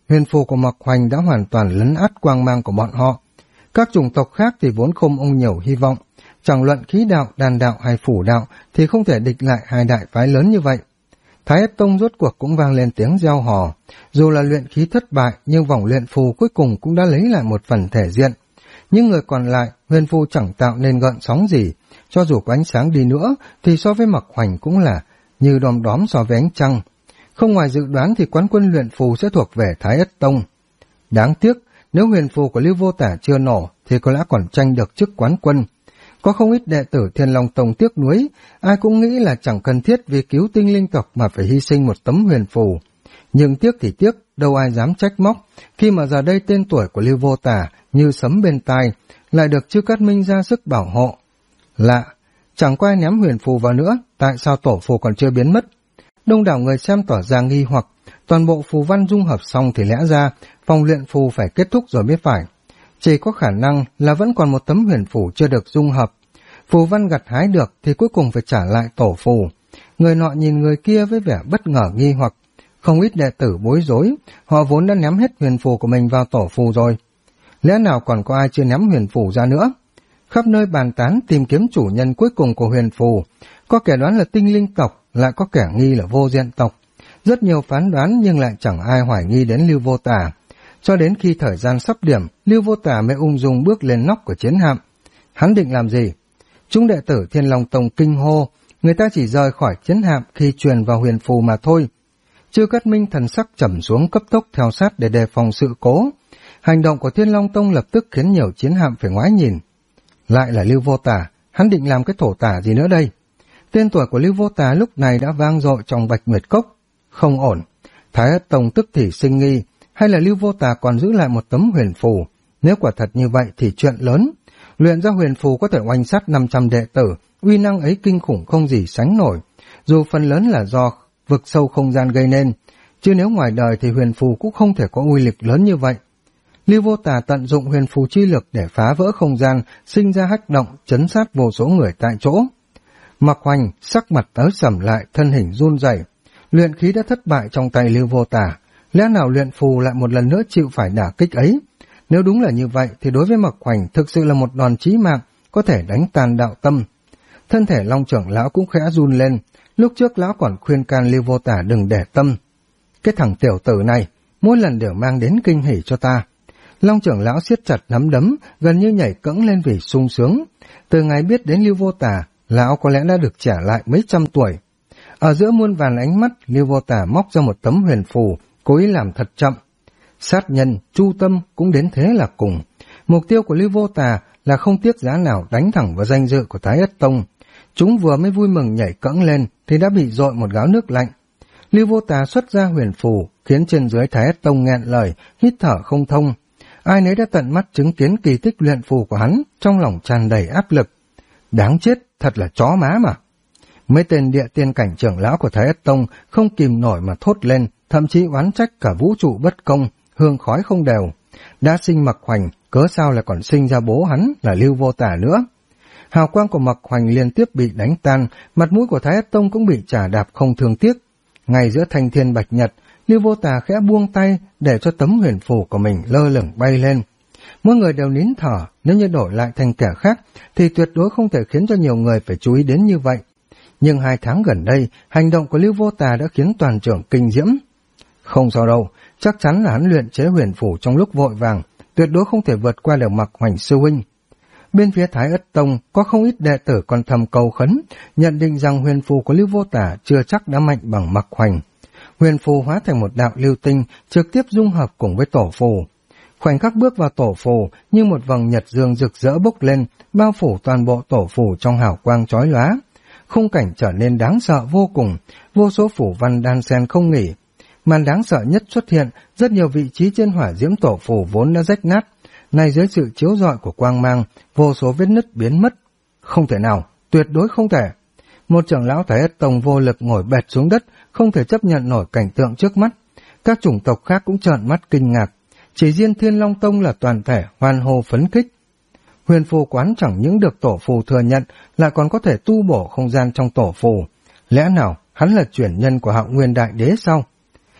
huyền phù của Mạc Hoành đã hoàn toàn lấn át quang mang của bọn họ. Các chủng tộc khác thì vốn không ôm nhiều hy vọng, chẳng luận khí đạo, đan đạo hay phủ đạo thì không thể địch lại hai đại phái lớn như vậy. Thái Ất Tông rốt cuộc cũng vang lên tiếng reo hò, dù là luyện khí thất bại nhưng vòng luyện phù cuối cùng cũng đã lấy lại một phần thể diện. Những người còn lại, huyền phù chẳng tạo nên gợn sóng gì, cho dù có ánh sáng đi nữa thì so với Mạc Hoành cũng là như đom đóm so với ánh trăng. Không ngoài dự đoán thì quán quân luyện phù sẽ thuộc về Thái Ất Tông. Đáng tiếc, nếu huyền phù của Lưu Vô Tả chưa nổ thì có lẽ còn tranh được chức quán quân. Có không ít đệ tử Thiên Long Tông tiếc nuối, ai cũng nghĩ là chẳng cần thiết vì cứu tinh linh tộc mà phải hy sinh một tấm huyền phù. Nhưng tiếc thì tiếc, đâu ai dám trách móc, khi mà giờ đây tên tuổi của Lưu Vô Tả như sấm bên tai, lại được Chư Cát Minh ra sức bảo hộ. Lạ, chẳng có ai ném huyền phù vào nữa, tại sao tổ phù còn chưa biến mất? Đông đảo người xem tỏ ra nghi hoặc, toàn bộ phù văn dung hợp xong thì lẽ ra phòng luyện phù phải kết thúc rồi mới phải. Chỉ có khả năng là vẫn còn một tấm huyền phù chưa được dung hợp. Phù văn gặt hái được thì cuối cùng phải trả lại tổ phù. Người nọ nhìn người kia với vẻ bất ngờ nghi hoặc. Không ít đệ tử bối rối, họ vốn đã ném hết huyền phù của mình vào tổ phù rồi. Lẽ nào còn có ai chưa ném huyền phù ra nữa? Khắp nơi bàn tán tìm kiếm chủ nhân cuối cùng của huyền phù. Có kẻ đoán là tinh linh tộc, lại có kẻ nghi là vô diện tộc. Rất nhiều phán đoán nhưng lại chẳng ai hoài nghi đến Lưu Vô Tả. Cho đến khi thời gian sắp điểm, Lưu Vô Tả mới ung dung bước lên nóc của chiến hạm. Hắn định làm gì? Chúng đệ tử Thiên Long Tông kinh hô, người ta chỉ rời khỏi chiến hạm khi truyền vào huyền phù mà thôi. Chư Cát Minh thần sắc trầm xuống cấp tốc theo sát để đề phòng sự cố. Hành động của Thiên Long Tông lập tức khiến nhiều chiến hạm phải ngoái nhìn. Lại là Lưu Vô Tả, hắn định làm cái thổ tả gì nữa đây? Tên tuổi của Lưu Vô Tả lúc này đã vang dội trong Bạch Nguyệt Cốc. Không ổn, Thái Ất Tông tức thì sinh nghi, hay là Lưu Vô Tả còn giữ lại một tấm huyền phù? Nếu quả thật như vậy thì chuyện lớn. Luyện ra huyền phù có thể oanh sát 500 đệ tử, uy năng ấy kinh khủng không gì sánh nổi, dù phần lớn là do vực sâu không gian gây nên, chứ nếu ngoài đời thì huyền phù cũng không thể có uy lực lớn như vậy. Lưu Vô Tả tận dụng huyền phù chi lực để phá vỡ không gian, sinh ra hắc động, chấn sát vô số người tại chỗ. Mạc Hoành sắc mặt tối sầm lại, thân hình run rẩy. Luyện khí đã thất bại trong tay Lưu Vô Tả, lẽ nào luyện phù lại một lần nữa chịu phải đả kích ấy? Nếu đúng là như vậy thì đối với Mạc Hoành thực sự là một đòn chí mạng, có thể đánh tan đạo tâm. Thân thể Long trưởng lão cũng khẽ run lên, lúc trước lão còn khuyên can Lưu Vô Tả đừng để tâm. Cái thằng tiểu tử này, mỗi lần đều mang đến kinh hỉ cho ta. Long trưởng lão siết chặt nắm đấm, gần như nhảy cẫng lên vì sung sướng. Từ ngày biết đến Lưu Vô Tả, lão có lẽ đã được trả lại mấy trăm tuổi. Ở giữa muôn vàn ánh mắt, Lưu Vô Tả móc ra một tấm huyền phù, cố ý làm thật chậm. Sát nhân, chu tâm cũng đến thế là cùng. Mục tiêu của Lưu Vô Tả là không tiếc giá nào đánh thẳng vào danh dự của Thái Ất Tông. Chúng vừa mới vui mừng nhảy cẫng lên thì đã bị dội một gáo nước lạnh. Lưu Vô Tả xuất ra huyền phù, khiến trên dưới Thái Ất Tông nghẹn lời, hít thở không thông. Ai nấy đã tận mắt chứng kiến kỳ tích luyện phù của hắn, trong lòng tràn đầy áp lực. Đáng chết, thật là chó má mà. Mấy tên địa tiên cảnh trưởng lão của Thái Ất Tông không kìm nổi mà thốt lên, thậm chí oán trách cả vũ trụ bất công, hương khói không đều. Đã sinh Mạc Hoành, cớ sao lại còn sinh ra bố hắn là Lưu Vô Tả nữa? Hào quang của Mạc Hoành liên tiếp bị đánh tan, mặt mũi của Thái Ất Tông cũng bị chà đạp không thương tiếc. Ngay giữa thanh thiên bạch nhật, Lưu Vô Tả khẽ buông tay để cho tấm huyền phù của mình lơ lửng bay lên. Mỗi người đều nín thở, nếu như đổi lại thành kẻ khác thì tuyệt đối không thể khiến cho nhiều người phải chú ý đến như vậy. Nhưng 2 tháng gần đây, hành động của Lưu Vô Tả đã khiến toàn trường kinh diễm. Không sao đâu, chắc chắn là hắn luyện chế huyền phù trong lúc vội vàng, tuyệt đối không thể vượt qua được Mạc Hoành sư huynh. Bên phía Thái Ất Tông có không ít đệ tử còn thầm cầu khấn, nhận định rằng huyền phù của Lưu Vô Tả chưa chắc đã mạnh bằng Mạc Hoành. Huyền phù hóa thành một đạo lưu tinh, trực tiếp dung hợp cùng với tổ phù. Khoảnh khắc bước vào tổ phù, như một vầng nhật dương rực rỡ bốc lên, bao phủ toàn bộ tổ phù trong hào quang chói lóa. Khung cảnh trở nên đáng sợ vô cùng, vô số phủ văn đan xen không nghỉ. Màn đáng sợ nhất xuất hiện, rất nhiều vị trí trên hỏa diễm tổ phù vốn đã rách nát, nay dưới sự chiếu rọi của quang mang, vô số vết nứt biến mất. Không thể nào, tuyệt đối không thể. Một trưởng lão Thái Ất Tông vô lực ngồi bệt xuống đất, không thể chấp nhận nổi cảnh tượng trước mắt. Các chủng tộc khác cũng trợn mắt kinh ngạc, chỉ riêng Thiên Long Tông là toàn thể hoan hô phấn khích. Huyền phù quán chẳng những được tổ phù thừa nhận, lại còn có thể tu bổ không gian trong tổ phù. Lẽ nào hắn là chuyển nhân của Hạo Nguyên Đại Đế sao?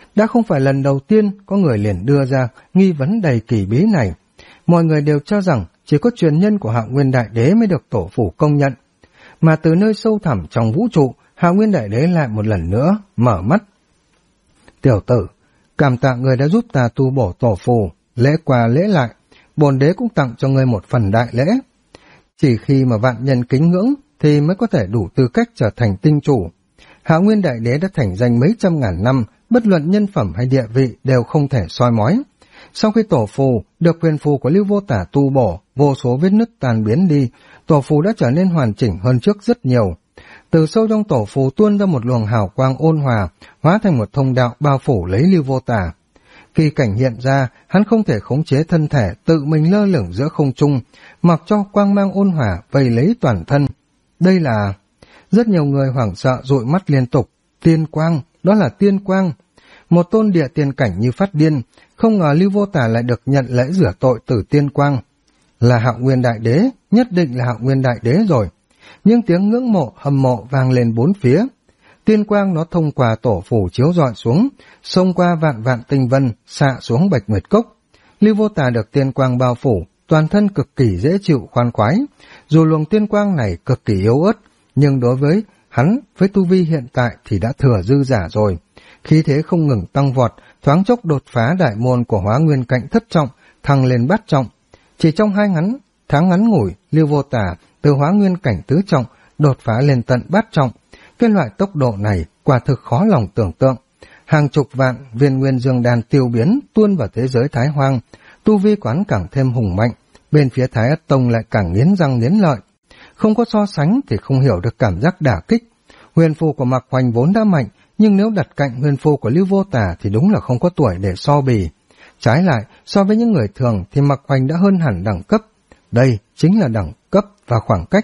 Đã không phải lần đầu tiên có người liền đưa ra nghi vấn đầy kỳ bí này. Mọi người đều cho rằng chỉ có truyền nhân của Hạo Nguyên Đại Đế mới được tổ phủ công nhận. Mà từ nơi sâu thẳm trong vũ trụ, Hạo Nguyên Đại Đế lại một lần nữa mở mắt. Tiểu tử, cảm tạ người đã giúp ta tu bổ tổ phù, lễ qua lễ lại, bổn đế cũng tặng cho ngươi một phần đại lễ. Chỉ khi mà vạn nhân kính ngưỡng thì mới có thể đủ tư cách trở thành tinh chủ. Hạo Nguyên Đại Đế đã thành danh mấy trăm ngàn năm, bất luận nhân phẩm hay địa vị đều không thể soi mói. Sau khi tổ phù được huyền phù của Lưu Vô Tả tu bổ, vô số vết nứt tan biến đi, tổ phù đã trở nên hoàn chỉnh hơn trước rất nhiều. Từ sâu trong tổ phù tuôn ra một luồng hào quang ôn hòa, hóa thành một thông đạo bao phủ lấy Lưu Vô Tả. Khi cảnh hiện ra, hắn không thể khống chế thân thể, tự mình lơ lửng giữa không trung, mặc cho quang mang ôn hòa vây lấy toàn thân. Đây là... Rất nhiều người hoảng sợ dụi mắt liên tục. Tiên quang, đó là tiên quang. Một tôn địa tiên cảnh như phát điên, không ngờ Lưu Vô Tả lại được nhận lễ rửa tội từ tiên quang. Là Hạo Nguyên Đại Đế, nhất định là Hạo Nguyên Đại Đế rồi. Những tiếng ngưỡng mộ, hâm mộ vang lên bốn phía. Tiên quang nó thông qua tổ phủ chiếu rọi xuống, xông qua vạn vạn tinh vân, xạ xuống Bạch Nguyệt Cốc. Lưu Vô Tả được tiên quang bao phủ, toàn thân cực kỳ dễ chịu khoan khoái. Dù luồng tiên quang này cực kỳ yếu ớt, nhưng đối với hắn, với tu vi hiện tại thì đã thừa dư giả rồi. Khí thế không ngừng tăng vọt, thoáng chốc đột phá đại môn của Hóa Nguyên cảnh thất trọng, thăng lên bát trọng. Chỉ trong tháng ngắn ngủi, Lưu Vô Tả từ Hóa Nguyên cảnh tứ trọng đột phá lên tận bát trọng. Cái loại tốc độ này quả thực khó lòng tưởng tượng. Hàng chục vạn viên nguyên dương đan tiêu biến tuôn vào thế giới Thái Hoang, tu vi quán càng thêm hùng mạnh, bên phía Thái Ất Tông lại càng nghiến răng nghiến lợi. Không có so sánh thì không hiểu được cảm giác đả kích. Huyền phù của Mạc Hoành vốn đã mạnh, nhưng nếu đặt cạnh huyền phù của Lưu Vô Tả thì đúng là không có tuổi để so bì. Trái lại, so với những người thường thì Mạc Hoành đã hơn hẳn đẳng cấp. Đây chính là đẳng cấp và khoảng cách.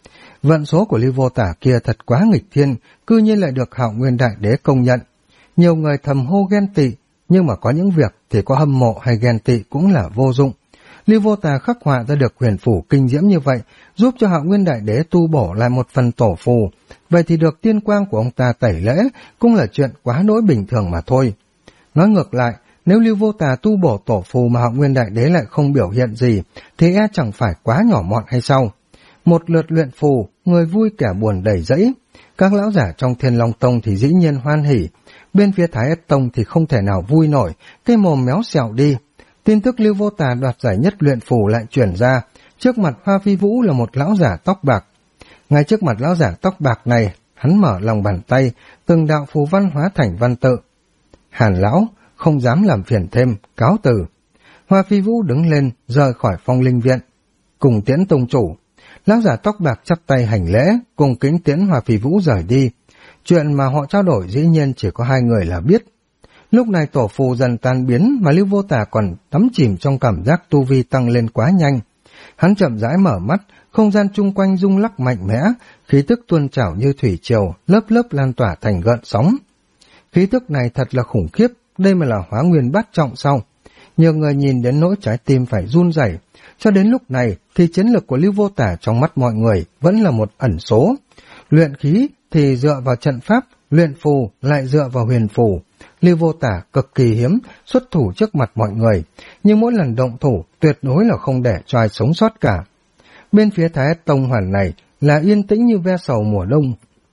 Vận số của Lưu Vô Tả kia thật quá nghịch thiên, cư nhiên lại được Hạo Nguyên Đại Đế công nhận. Nhiều người thầm hô ghen tị, nhưng mà có những việc thì có hâm mộ hay ghen tị cũng là vô dụng. Lưu Vô Tả khắc họa ra được huyền phủ kinh diễm như vậy, giúp cho Hạo Nguyên Đại Đế tu bổ lại một phần tổ phù, vậy thì được tiên quang của ông ta tẩy lễ cũng là chuyện quá đỗi bình thường mà thôi. Nói ngược lại, nếu Lưu Vô Tả tu bổ tổ phù mà Hạo Nguyên Đại Đế lại không biểu hiện gì, thì chẳng phải quá nhỏ mọn hay sao? Một lượt luyện phù, người vui kẻ buồn đầy rẫy. Các lão giả trong Thiên Long Tông thì dĩ nhiên hoan hỉ, bên phía Thái Ất Tông thì không thể nào vui nổi, cái mồm méo xẹo đi. Tin tức Lưu Vô Tả đoạt giải nhất luyện phù lại truyền ra, trước mặt Hoa Phi Vũ là một lão giả tóc bạc. Ngay trước mặt lão giả tóc bạc này, hắn mở lòng bàn tay, từng đạo phù văn hóa thành văn tự. Hàn lão, không dám làm phiền thêm, cáo từ. Hoa Phi Vũ đứng lên, rời khỏi Phong Linh Viện. Cùng tiễn tông chủ. Lão giả tóc bạc chắp tay hành lễ, cùng kính tiễn Hoa Phi Vũ rời đi. Chuyện mà họ trao đổi dĩ nhiên chỉ có hai người là biết. Lúc này tổ phù dần tan biến mà Lưu Vô Tả còn đắm chìm trong cảm giác tu vi tăng lên quá nhanh. Hắn chậm rãi mở mắt, không gian chung quanh rung lắc mạnh mẽ, khí tức tuôn trào như thủy triều, lớp lớp lan tỏa thành gợn sóng. Khí tức này thật là khủng khiếp, đây mà là Hóa Nguyên bát trọng sao? Nhiều người nhìn đến nỗi trái tim phải run rẩy. Cho đến lúc này thì chiến lực của Lưu Vô Tả trong mắt mọi người vẫn là một ẩn số. Luyện khí thì dựa vào trận pháp, luyện phù lại dựa vào huyền phù. Lưu Vô Tả cực kỳ hiếm xuất thủ trước mặt mọi người, nhưng mỗi lần động thủ tuyệt đối là không để cho ai sống sót cả. Bên phía Thái Ất Tông hoàn này là yên tĩnh như ve sầu mùa đông.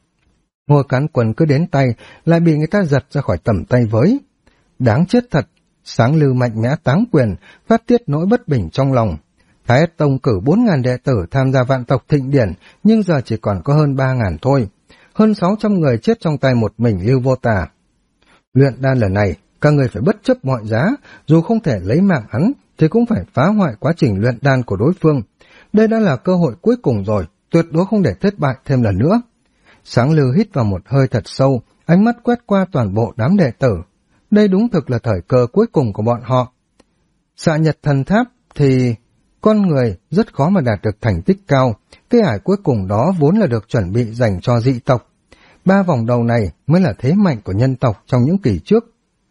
Ngôi cán quần cứ đến tay lại bị người ta giật ra khỏi tầm tay với. Đáng chết thật, Sáng Lư mạnh mẽ táng quyền, phát tiết nỗi bất bình trong lòng. Thái Ất Tông cử 4.000 đệ tử tham gia vạn tộc thịnh điển, nhưng giờ chỉ còn có hơn 3.000 thôi. Hơn 600 người chết trong tay một mình Lưu Vô Tả. Luyện đan lần này, các người phải bất chấp mọi giá, dù không thể lấy mạng hắn, thì cũng phải phá hoại quá trình luyện đan của đối phương. Đây đã là cơ hội cuối cùng rồi, tuyệt đối không để thất bại thêm lần nữa. Sáng Lư hít vào một hơi thật sâu, ánh mắt quét qua toàn bộ đám đệ tử. Đây đúng thực là thời cơ cuối cùng của bọn họ. Xạ Nhật Thần Tháp thì con người rất khó mà đạt được thành tích cao, cái ải cuối cùng đó vốn là được chuẩn bị dành cho dị tộc. 3 vòng đầu này mới là thế mạnh của nhân tộc trong những kỳ trước.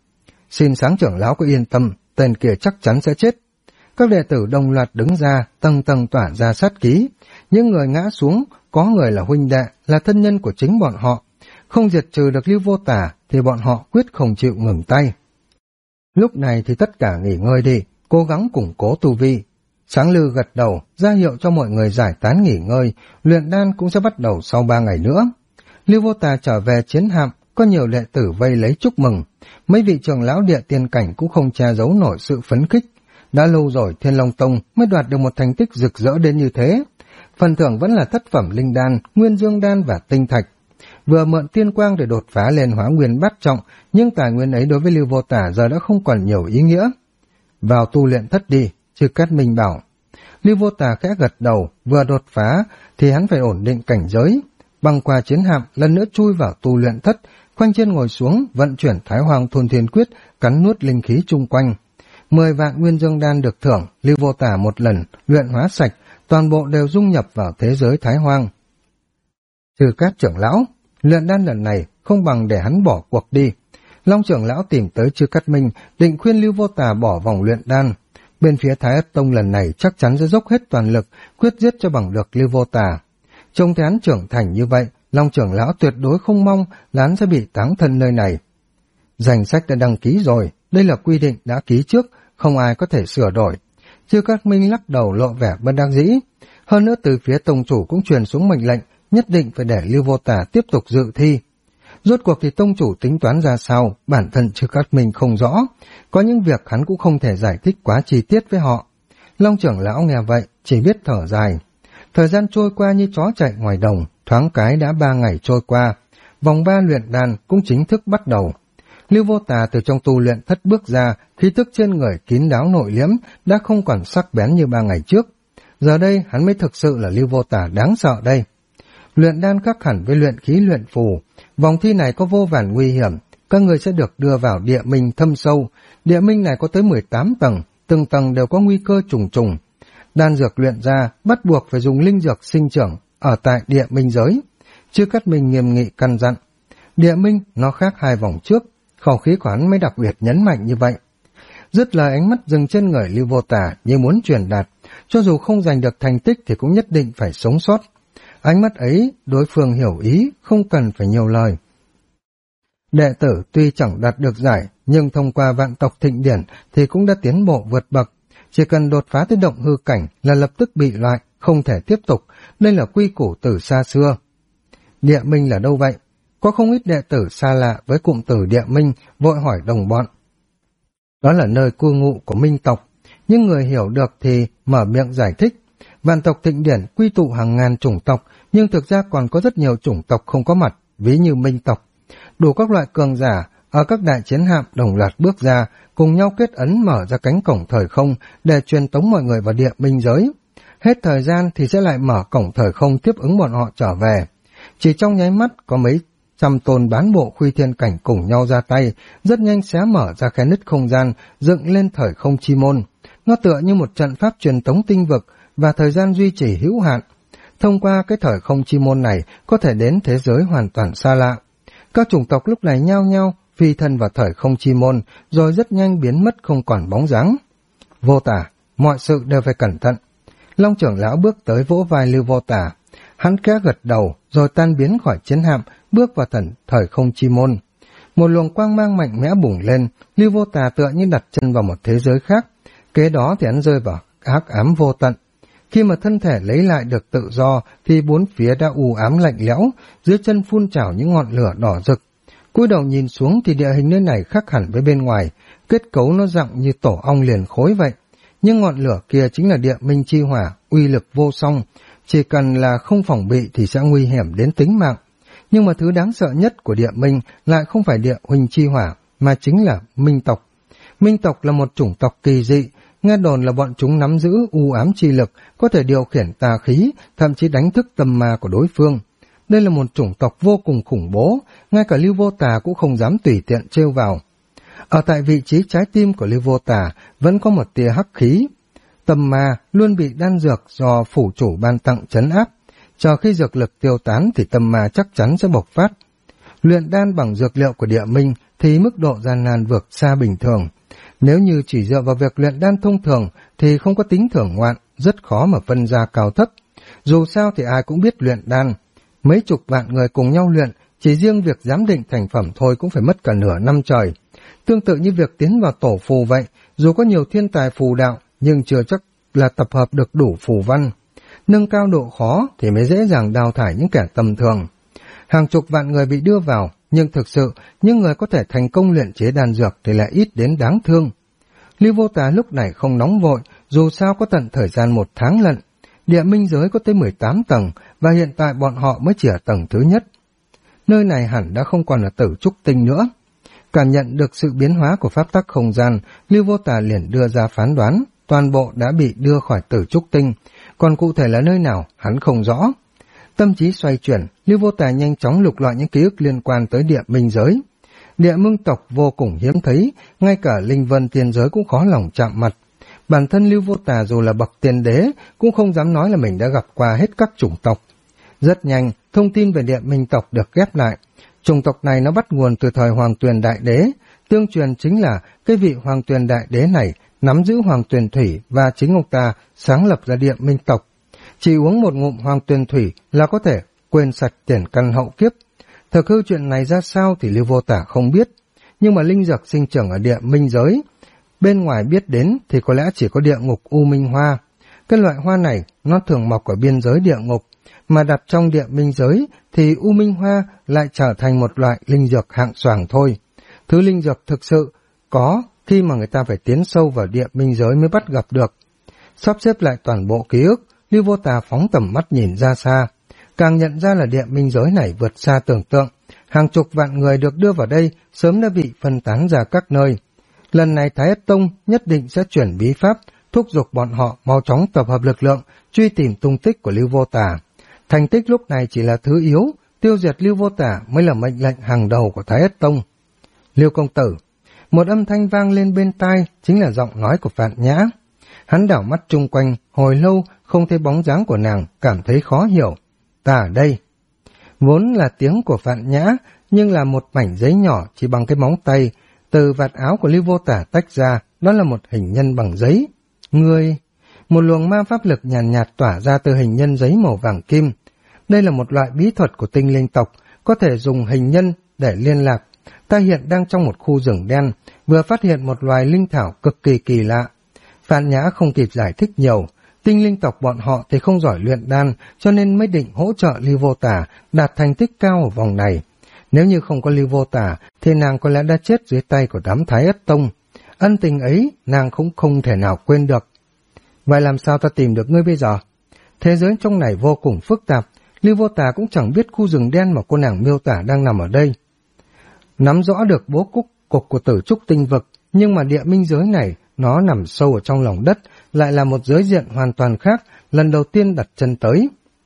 Xin Sáng trưởng lão có yên tâm, tên kia chắc chắn sẽ chết. Các đệ tử đồng loạt đứng ra, tầng tầng tỏa ra sát ký. Những người ngã xuống, có người là huynh đệ, là thân nhân của chính bọn họ. không diệt trừ được Lưu Vô Tả thì bọn họ quyết không chịu ngừng tay. Lúc này thì tất cả nghỉ ngơi đi, cố gắng củng cố tu vi. Sáng Lư gật đầu, ra hiệu cho mọi người giải tán nghỉ ngơi, luyện đan cũng sẽ bắt đầu sau 3 ngày nữa. Lưu Vô Tà trở về chiến hạm, có nhiều đệ tử vây lấy chúc mừng. Mấy vị trưởng lão địa tiên cảnh cũng không che giấu nổi sự phấn khích. Đã lâu rồi Thiên Long Tông mới đoạt được một thành tích rực rỡ đến như thế. Phần thưởng vẫn là thất phẩm linh đan, nguyên dương đan và tinh thạch. Vừa mượn tiên quang để đột phá lên hóa nguyên bát trọng, nhưng tài nguyên ấy đối với Lưu Vô Tả giờ đã không còn nhiều ý nghĩa. Vào tu luyện thất đi, Chư Cát Minh bảo. Lưu Vô Tả khẽ gật đầu, vừa đột phá thì hắn phải ổn định cảnh giới. Băng qua chiến hạm, lần nữa chui vào tu luyện thất, khoanh chân ngồi xuống, vận chuyển Thái Hoàng Thôn Thiên Quyết, cắn nuốt linh khí chung quanh. 10 vạn nguyên dương đan được thưởng, Lưu Vô Tả một lần luyện hóa sạch, toàn bộ đều dung nhập vào thế giới Thái Hoang. Trừ Cát trưởng lão, luyện đan lần này không bằng để hắn bỏ cuộc đi. Long trưởng lão tìm tới Chư Cát Minh, định khuyên Lưu Vô Tả bỏ vòng luyện đan. Bên phía Thái Ất Tông lần này chắc chắn sẽ dốc hết toàn lực, quyết giết cho bằng được Lưu Vô Tả. Trông thấy hắn trưởng thành như vậy, Long trưởng lão tuyệt đối không mong là hắn sẽ bị táng thân nơi này. Danh sách đã đăng ký rồi, đây là quy định đã ký trước, không ai có thể sửa đổi. Chư Cát Minh lắc đầu lộ vẻ bất đắc dĩ. Hơn nữa từ phía tông chủ cũng truyền xuống mệnh lệnh, nhất định phải để Lưu Vô Tả tiếp tục dự thi. Rốt cuộc thì tông chủ tính toán ra sao, bản thân Chư Cát Minh không rõ, có những việc hắn cũng không thể giải thích quá chi tiết với họ. Long trưởng lão nghe vậy, chỉ biết thở dài. Thời gian trôi qua như chó chạy ngoài đồng, thoáng cái đã 3 ngày trôi qua, vòng 3 luyện đan cũng chính thức bắt đầu. Lưu Vô Tả từ trong tu luyện thất bước ra, khí tức trên người kín đáo nội liễm, đã không còn sắc bén như 3 ngày trước. Giờ đây hắn mới thực sự là Lưu Vô Tả đáng sợ đây. Luyện đan khác hẳn với luyện khí luyện phù, vòng thi này có vô vàn nguy hiểm, các người sẽ được đưa vào địa minh thâm sâu. Địa minh này có tới 18 tầng, từng tầng đều có nguy cơ trùng trùng. Đan dược luyện ra bắt buộc phải dùng linh dược sinh trưởng ở tại địa minh giới. Chư Cát Minh nghiêm nghị căn dặn. Địa minh nó khác 2 vòng trước, khẩu khí của hắn mới đặc biệt nhấn mạnh như vậy. Dứt lời ánh mắt dừng trên người Lưu Vô Tả như muốn truyền đạt, cho dù không giành được thành tích thì cũng nhất định phải sống sót. Ánh mắt ấy đối phương hiểu ý, không cần phải nhiều lời. Đệ tử tuy chẳng đạt được giải, nhưng thông qua vạn tộc thịnh điển thì cũng đã tiến bộ vượt bậc. Chỉ cần đột phá tới động hư cảnh là lập tức bị loại, không thể tiếp tục. Đây là quy củ từ xa xưa. Địa minh là đâu vậy? Có không ít đệ tử xa lạ với cụm từ địa minh, vội hỏi đồng bọn. Đó là nơi cư ngụ của minh tộc, nhưng người hiểu được thì mở miệng giải thích. Vạn tộc thịnh điển quy tụ hàng ngàn chủng tộc, nhưng thực ra còn có rất nhiều chủng tộc không có mặt, ví như minh tộc. Đủ các loại cường giả ở các đại chiến hạm đồng loạt bước ra, cùng nhau kết ấn mở ra cánh cổng thời không để truyền tống mọi người vào địa minh giới. Hết thời gian thì sẽ lại mở cổng thời không tiếp ứng bọn họ trở về. Chỉ trong nháy mắt có mấy trăm tôn bán bộ khuy thiên cảnh cùng nhau ra tay, rất nhanh xé mở ra khe nứt không gian, dựng lên thời không chi môn. Nó tựa như một trận pháp truyền tống tinh vực và thời gian duy trì hữu hạn. Thông qua cái thời không chi môn này có thể đến thế giới hoàn toàn xa lạ. Các chủng tộc lúc này nhao nhao phi thân vào thời không chi môn, rồi rất nhanh biến mất không còn bóng dáng. Vô Tả, mọi sự đều phải cẩn thận. Long trưởng lão bước tới vỗ vai Lưu Vô Tả. Hắn khẽ gật đầu, rồi tan biến khỏi chiến hạm, bước vào thời không chi môn. Một luồng quang mang mạnh mẽ bùng lên, Lưu Vô Tả tựa như đặt chân vào một thế giới khác. Kế đó thì hắn rơi vào hắc ám vô tận. Khi mà thân thể lấy lại được tự do, thì bốn phía đã u ám lạnh lẽo, dưới chân phun trào những ngọn lửa đỏ rực. Cúi đầu nhìn xuống thì địa hình nơi này khác hẳn với bên ngoài, kết cấu nó dặn như tổ ong liền khối vậy. Nhưng ngọn lửa kia chính là địa minh chi hỏa, uy lực vô song, chỉ cần là không phòng bị thì sẽ nguy hiểm đến tính mạng. Nhưng mà thứ đáng sợ nhất của địa minh lại không phải địa huỳnh chi hỏa, mà chính là minh tộc. Minh tộc là một chủng tộc kỳ dị, nghe đồn là bọn chúng nắm giữ u ám chi lực, có thể điều khiển tà khí, thậm chí đánh thức tâm ma của đối phương. Đây là một chủng tộc vô cùng khủng bố, ngay cả Lưu Vô Tả cũng không dám tùy tiện trêu vào. Ở tại vị trí trái tim của Lưu Vô Tả vẫn có một tia hắc khí. Tâm ma luôn bị đan dược do phủ chủ ban tặng trấn áp, chờ khi dược lực tiêu tán thì tâm ma chắc chắn sẽ bộc phát. Luyện đan bằng dược liệu của địa minh thì mức độ gian nan vượt xa bình thường. Nếu như chỉ dựa vào việc luyện đan thông thường thì không có tính thưởng ngoạn, rất khó mà phân ra cao thấp. Dù sao thì ai cũng biết luyện đan. Mấy chục vạn người cùng nhau luyện chỉ riêng việc giám định thành phẩm thôi cũng phải mất cả nửa năm trời. Tương tự như việc tiến vào tổ phù vậy, dù có nhiều thiên tài phù đạo, nhưng chưa chắc là tập hợp được đủ phù văn. Nâng cao độ khó thì mới dễ dàng đào thải những kẻ tầm thường. Hàng chục vạn người bị đưa vào, nhưng thực sự những người có thể thành công luyện chế đan dược thì lại ít đến đáng thương. Lưu Vô Tà lúc này không nóng vội, dù sao có tận thời gian 1 tháng lận. Địa minh giới có tới 18 tầng, và hiện tại bọn họ mới chỉ ở tầng thứ nhất. Nơi này hẳn đã không còn là Tử Trúc Tinh nữa. Cảm nhận được sự biến hóa của pháp tắc không gian, Lưu Vô Tà liền đưa ra phán đoán, toàn bộ đã bị đưa khỏi Tử Trúc Tinh, còn cụ thể là nơi nào hắn không rõ. Tâm trí xoay chuyển, Lưu Vô Tà nhanh chóng lục lọi những ký ức liên quan tới địa minh giới. Địa minh tộc vô cùng hiếm thấy, ngay cả linh vân tiên giới cũng khó lòng chạm mặt. Bản thân Lưu Vô Tà dù là bậc tiên đế cũng không dám nói là mình đã gặp qua hết các chủng tộc. Rất nhanh, thông tin về địa minh tộc được ghép lại. Chủng tộc này nó bắt nguồn từ thời Hoàng Tuyền Đại Đế, tương truyền chính là cái vị Hoàng Tuyền Đại Đế này nắm giữ Hoàng Tuyền Thủy và chính ông ta sáng lập ra địa minh tộc. Chỉ uống một ngụm Hoàng Tuyền Thủy là có thể quên sạch tiền căn hậu kiếp. Thực hư chuyện này ra sao thì Lưu Vô Tà không biết, nhưng mà linh dược sinh trưởng ở địa minh giới, bên ngoài biết đến thì có lẽ chỉ có địa ngục U Minh Hoa. Cái loại hoa này nó thường mọc ở biên giới địa ngục, mà đặt trong địa minh giới thì U Minh Hoa lại trở thành một loại linh dược hạng xoàng thôi. Thứ linh dược thực sự có khi mà người ta phải tiến sâu vào địa minh giới mới bắt gặp được. Sắp xếp lại toàn bộ ký ức, Lưu Vô Tà phóng tầm mắt nhìn ra xa, càng nhận ra là địa minh giới này vượt xa tưởng tượng. Hàng chục vạn người được đưa vào đây sớm đã bị phân tán ra các nơi. Lần này Thái Ất Tông nhất định sẽ chuyển bí pháp, thúc giục bọn họ mau chóng tập hợp lực lượng, truy tìm tung tích của Lưu Vô Tà. Thành tích lúc này chỉ là thứ yếu, tiêu diệt Lưu Vô Tà mới là mệnh lệnh hàng đầu của Thái Ất Tông. Lưu công tử, một âm thanh vang lên bên tai, chính là giọng nói của Phạn Nhã. Hắn đảo mắt chung quanh, hồi lâu không thấy bóng dáng của nàng, cảm thấy khó hiểu. Ta ở đây. Vốn là tiếng của Phạn Nhã, nhưng là một mảnh giấy nhỏ chỉ bằng cái móng tay, từ vạt áo của Lưu Vô Tà tách ra, đó là một hình nhân bằng giấy. Ngươi... Một luồng ma pháp lực nhàn nhạt tỏa ra từ hình nhân giấy màu vàng kim. Đây là một loại bí thuật của tinh linh tộc, có thể dùng hình nhân để liên lạc. Ta hiện đang trong một khu rừng đen, vừa phát hiện một loài linh thảo cực kỳ kỳ lạ. Phạn Nhã không kịp giải thích nhiều, tinh linh tộc bọn họ thì không giỏi luyện đan, cho nên mới định hỗ trợ Lưu Vô Tà đạt thành tích cao ở vòng này. Nếu như không có Lưu Vô Tà, thì nàng có lẽ đã chết dưới tay của đám Thái Ất Tông. Ân tình ấy, nàng cũng không thể nào quên được. Vậy làm sao ta tìm được ngươi bây giờ? Thế giới trong này vô cùng phức tạp, Lưu Vô Tà cũng chẳng biết khu rừng đen mà cô nàng miêu tả đang nằm ở đây. Nắm rõ được bố cục của Tử Trúc Tinh Vực, nhưng mà địa minh giới này, nó nằm sâu ở trong lòng đất, lại là một giới diện hoàn toàn khác, lần đầu tiên đặt chân tới.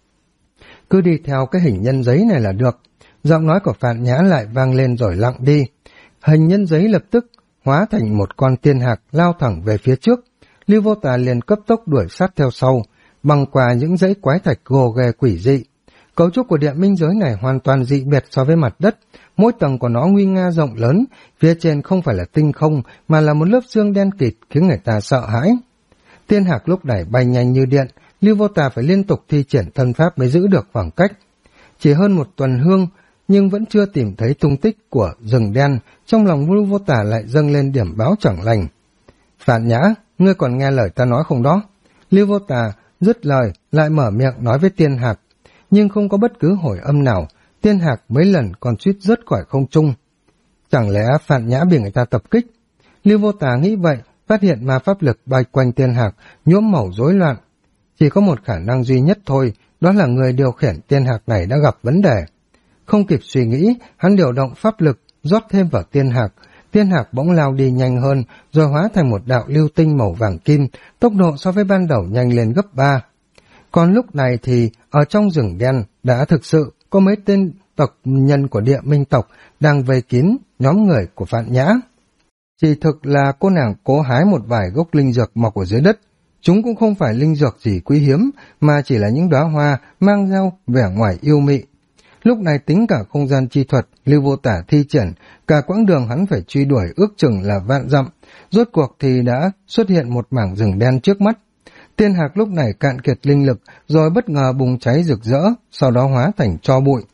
Cứ đi theo cái hình nhân giấy này là được. Giọng nói của Phạn Nhã lại vang lên rồi lặng đi. Hình nhân giấy lập tức hóa thành một con tiên hạc lao thẳng về phía trước. Lưu Vô Tà liền cấp tốc đuổi sát theo sau, băng qua những dãy quái thạch gồ ghề quỷ dị. Cấu trúc của địa minh giới này hoàn toàn dị biệt so với mặt đất, mỗi tầng của nó nguy nga rộng lớn, phía trên không phải là tinh không mà là một lớp xương đen kịt khiến người ta sợ hãi. Tiên hạc lúc này bay nhanh như điện, Lưu Vô Tà phải liên tục thi triển thân pháp mới giữ được khoảng cách. Chỉ hơn một tuần hương, nhưng vẫn chưa tìm thấy tung tích của rừng đen, trong lòng Lưu Vô Tà lại dâng lên điểm báo chẳng lành. Phạn Nhã, ngươi còn nghe lời ta nói không đó? Lưu Vô Tà dứt lời lại mở miệng nói với tiên hạc, nhưng không có bất cứ hồi âm nào. Tiên hạc mấy lần còn suýt rớt khỏi không trung. Chẳng lẽ Phạn Nhã bị người ta tập kích? Lưu Vô Tà nghĩ vậy, phát hiện ma pháp lực bay quanh tiên hạc nhuốm màu rối loạn. Chỉ có một khả năng duy nhất thôi, đó là người điều khiển tiên hạc này đã gặp vấn đề. Không kịp suy nghĩ, hắn điều động pháp lực rót thêm vào tiên hạc bỗng lao đi nhanh hơn, rồi hóa thành một đạo lưu tinh màu vàng kim, tốc độ so với ban đầu nhanh lên gấp 3. Còn lúc này thì ở trong rừng đen đã thực sự có mấy tên tộc nhân của địa minh tộc đang vây kín nhóm người của Phạn Nhã. Chỉ thực là cô nàng cố hái một vài gốc linh dược mọc ở dưới đất. Chúng cũng không phải linh dược gì quý hiếm, mà chỉ là những đóa hoa mang theo vẻ ngoài yêu mị. Lúc này tính cả không gian chi thuật, Lưu Vô Tà thi triển, cả quãng đường hắn phải truy đuổi ước chừng là vạn dặm, rốt cuộc thì đã xuất hiện một mảng rừng đen trước mắt. Tiên hạc lúc này cạn kiệt linh lực, rồi bất ngờ bùng cháy rực rỡ, sau đó hóa thành tro bụi.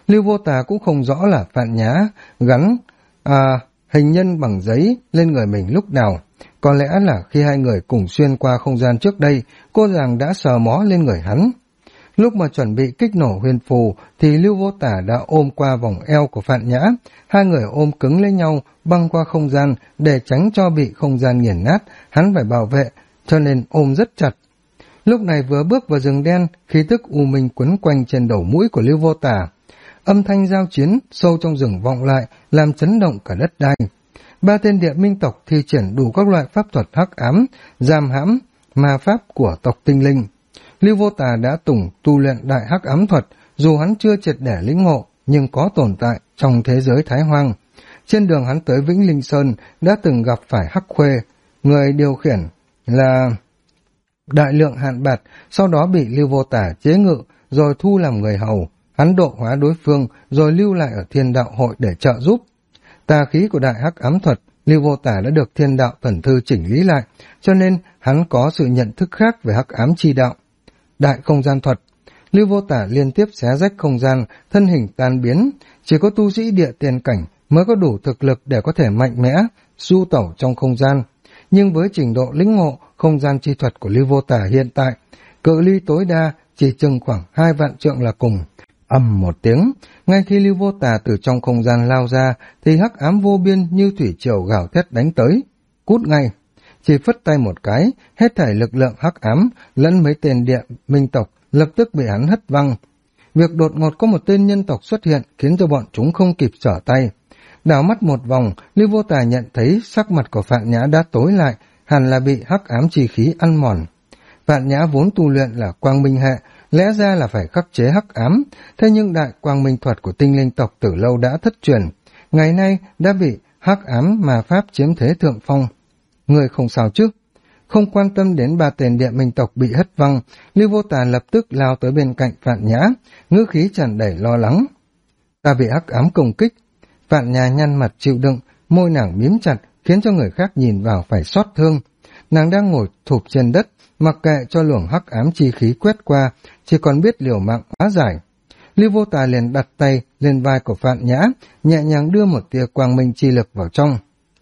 Lưu Vô Tà cũng không rõ là Phạn Nhã gắn hình nhân bằng giấy lên người mình lúc nào. Có lẽ là khi hai người cùng xuyên qua không gian trước đây, cô nàng đã sờ mó lên người hắn. Lúc mà chuẩn bị kích nổ huyền phù thì Lưu Vô Tả đã ôm qua vòng eo của Phạn Nhã, hai người ôm cứng lấy nhau băng qua không gian để tránh cho bị không gian nghiền nát, hắn phải bảo vệ, cho nên ôm rất chặt. Lúc này vừa bước vào rừng đen, khí tức u minh quấn quanh trên đầu mũi của Lưu Vô Tả. Âm thanh giao chiến sâu trong rừng vọng lại, làm chấn động cả đất đai. Ba tên địa minh tộc thi triển đủ các loại pháp thuật hắc ám, giam hãm, ma pháp của tộc tinh linh. Lưu Vô Tà đã tu luyện đại hắc ám thuật, dù hắn chưa triệt để lĩnh ngộ, nhưng có tồn tại trong thế giới Thái Hoang. Trên đường hắn tới Vĩnh Linh Sơn đã từng gặp phải Hắc Khuê, người điều khiển là Đại Lượng Hạn Bạt, sau đó bị Lưu Vô Tà chế ngự, rồi thu làm người hầu. Hắn độ hóa đối phương, rồi lưu lại ở Thiên Đạo Hội để trợ giúp. Tà khí của đại hắc ám thuật, Lưu Vô Tả đã được Thiên Đạo Thần Thư chỉnh lý lại, cho nên hắn có sự nhận thức khác về hắc ám chi đạo. Đại không gian thuật, Lưu Vô Tả liên tiếp xé rách không gian, thân hình tan biến, chỉ có tu sĩ địa tiền cảnh mới có đủ thực lực để có thể mạnh mẽ du tẩu trong không gian. Nhưng với trình độ lĩnh ngộ không gian chi thuật của Lưu Vô Tả hiện tại, cự ly tối đa chỉ chừng khoảng 2 vạn trượng là cùng. Ầm một tiếng, ngay khi Lưu Vô Tà từ trong không gian lao ra, thì hắc ám vô biên như thủy triều gào thét đánh tới. Cút ngay! Chỉ phất tay một cái, hết thảy lực lượng hắc ám lẫn mấy tên địa minh tộc lập tức bị hắn hất văng. Việc đột ngột có một tên nhân tộc xuất hiện khiến cho bọn chúng không kịp trở tay. Đảo mắt một vòng, Lưu Vô Tà nhận thấy sắc mặt của Phạn Nhã đã tối lại, hẳn là bị hắc ám chi khí ăn mòn. Phạn Nhã vốn tu luyện là quang minh hệ, lẽ ra là phải khắc chế hắc ám, thế nhưng đại quang minh thuật của tinh linh tộc từ lâu đã thất truyền, ngày nay đã bị hắc ám mà pháp chiếm thế thượng phong. Người không sao chứ? Không quan tâm đến ba tên địa minh tộc bị hất văng, Lưu Vô Tà lập tức lao tới bên cạnh Phạn Nhã, ngữ khí tràn đầy lo lắng. Ta bị hắc ám công kích. Phạn Nhã nhăn mặt chịu đựng, môi nàng mím chặt khiến cho người khác nhìn vào phải xót thương. Nàng đang ngồi thụp trên đất, mặc kệ cho luồng hắc ám chi khí quét qua, chỉ còn biết liều mạng hóa giải. Lưu Vô Tà liền đặt tay lên vai của Phạn Nhã, nhẹ nhàng đưa một tia quang minh chi lực vào trong.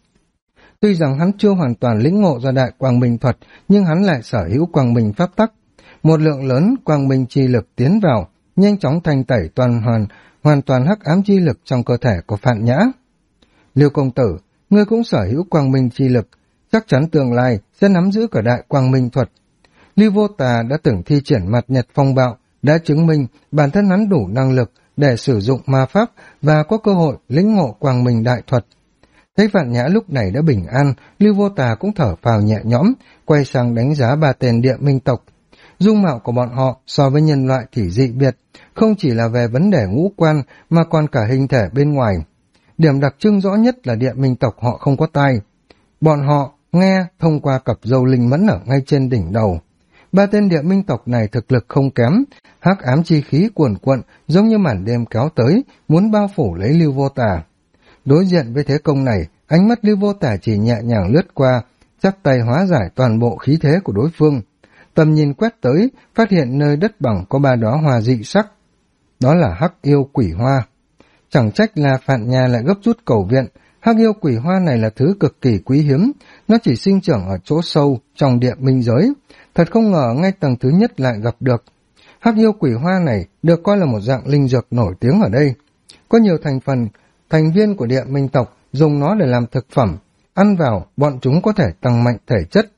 Tuy rằng hắn chưa hoàn toàn lĩnh ngộ ra đại quang minh thuật, nhưng hắn lại sở hữu quang minh pháp tắc. Một lượng lớn quang minh chi lực tiến vào, nhanh chóng thanh tẩy hoàn toàn hắc ám chi lực trong cơ thể của Phạn Nhã. Lưu công tử, ngươi cũng sở hữu quang minh chi lực, chắc chắn tương lai sẽ nắm giữ cả đại quang minh thuật. Lưu Vô Tà đã từng thi triển mặt nhật phong bạo, đã chứng minh bản thân hắn đủ năng lực để sử dụng ma pháp và có cơ hội lĩnh ngộ quang minh đại thuật. Thấy Phạn Nhã lúc này đã bình an, Lưu Vô Tà cũng thở phào nhẹ nhõm, quay sang đánh giá ba tên địa minh tộc. Dung mạo của bọn họ so với nhân loại thì dị biệt, không chỉ là về vấn đề ngũ quan mà còn cả hình thể bên ngoài. Điểm đặc trưng rõ nhất là địa minh tộc họ không có tai. Bọn họ nghe thông qua cặp râu linh mẫn ở ngay trên đỉnh đầu. Ba tên địa minh tộc này thực lực không kém, hắc ám chi khí cuồn cuộn giống như màn đêm kéo tới, muốn bao phủ lấy Lưu Vô Tà. Đối diện với thế công này, ánh mắt Lưu Vô Tà chỉ nhẹ nhàng lướt qua, chắp tay hóa giải toàn bộ khí thế của đối phương. Tầm nhìn quét tới, phát hiện nơi đất bằng có 3 đóa hoa dị sắc. Đó là hắc yêu quỷ hoa. Chẳng trách là Phạn Nhã lại gấp rút cầu viện, hắc yêu quỷ hoa này là thứ cực kỳ quý hiếm, nó chỉ sinh trưởng ở chỗ sâu trong địa minh giới. Thật không ngờ ngay tầng thứ nhất lại gặp được. Hắc yêu quỷ hoa này được coi là một dạng linh dược nổi tiếng ở đây. Có nhiều thành viên của địa minh tộc dùng nó để làm thực phẩm, ăn vào bọn chúng có thể tăng mạnh thể chất.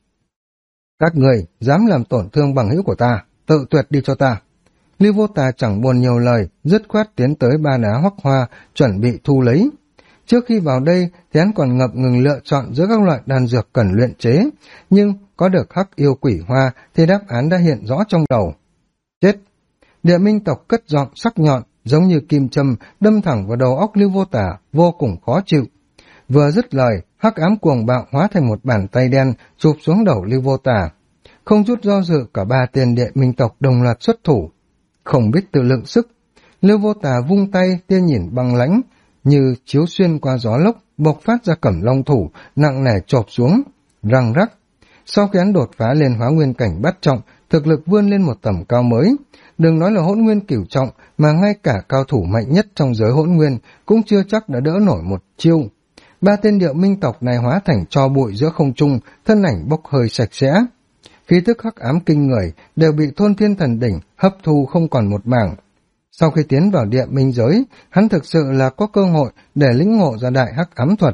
Các người dám làm tổn thương bằng hữu của ta, tự tuyệt đi cho ta. Lưu Vô Tà chẳng buồn nhiều lời, dứt khoát tiến tới 3 đá hoắc hoa, chuẩn bị thu lấy. Trước khi vào đây thì hắn còn ngập ngừng lựa chọn giữa các loại đan dược cần luyện chế, nhưng có được hắc yêu quỷ hoa thì đáp án đã hiện rõ trong đầu. Chết! Địa minh tộc cất giọng sắc nhọn, giống như kim châm đâm thẳng vào đầu óc Lưu Vô Tà, vô cùng khó chịu. Vừa dứt lời, hắc ám cuồng bạo hóa thành một bàn tay đen chụp xuống đầu Lưu Vô Tà. Không chút do dự, cả 3 tên địa minh tộc đồng loạt xuất thủ. Không biết tự lượng sức, Lưu Vô Tà vung tay, tia nhìn băng lãnh như chiếu xuyên qua gió lốc, bộc phát ra cẩm long thủ nặng nề chộp xuống, răng rắc. Sau khi hắn đột phá lên hóa nguyên cảnh bát trọng, thực lực vươn lên một tầm cao mới. đừng nói là hỗn nguyên cửu trọng, mà ngay cả cao thủ mạnh nhất trong giới hỗn nguyên cũng chưa chắc đã đỡ nổi một chiêu. Ba tên Địa Minh tộc này hóa thành tro bụi giữa không trung, thân ảnh bốc hơi sạch sẽ. Khí tức hắc ám kinh người đều bị Thôn Thiên Thần Đỉnh hấp thu không còn một mảng. Sau khi tiến vào Địa Minh giới, hắn thực sự là có cơ hội để lĩnh ngộ ra đại hắc ám thuật.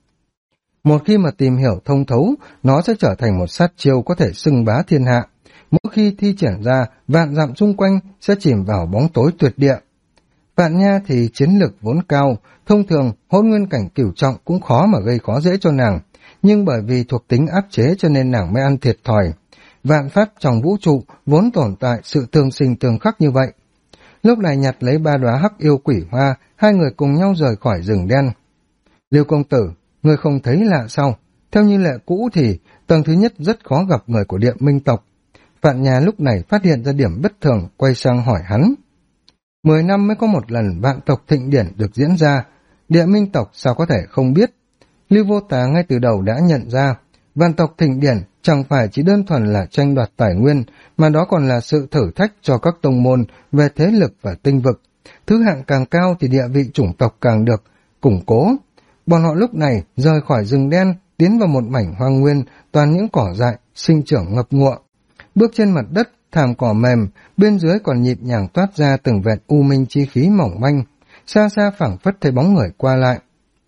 Một khi mà tìm hiểu thông thấu, nó sẽ trở thành một sát chiêu có thể xưng bá thiên hạ. Mỗi khi thi triển ra, vạn dặm xung quanh sẽ chìm vào bóng tối tuyệt địa. Vạn Nha thì chiến lực vốn cao, thông thường hỗn nguyên cảnh cửu trọng cũng khó mà gây khó dễ cho nàng, nhưng bởi vì thuộc tính áp chế cho nên nàng mới ăn thiệt thòi. Vạn pháp trong vũ trụ vốn tồn tại sự tương sinh tương khắc như vậy. Lúc này nhặt lấy 3 đóa hắc yêu quỷ hoa, hai người cùng nhau rời khỏi rừng đen. Lưu công tử, người không thấy lạ sao? Theo như lệ cũ thì tầng thứ nhất rất khó gặp người của Địa Minh tộc. Vạn Nhà lúc này phát hiện ra điểm bất thường, quay sang hỏi hắn. 10 năm mới có một lần vạn tộc thịnh điển được diễn ra, Địa Minh tộc sao có thể không biết? Lưu Vô Tà ngay từ đầu đã nhận ra, vạn tộc thịnh điển chẳng phải chỉ đơn thuần là tranh đoạt tài nguyên, mà đó còn là sự thử thách cho các tông môn về thế lực và tinh vực. Thứ hạng càng cao thì địa vị chủng tộc càng được củng cố. Bọn họ lúc này rời khỏi rừng đen, tiến vào một mảnh hoang nguyên, toàn những cỏ dại, sinh trưởng ngập ngụa. Bước trên mặt đất, thảm cỏ mềm, bên dưới còn nhịp nhàng toát ra từng vệt u minh chi khí mỏng manh, xa xa phảng phất thấy bóng người qua lại.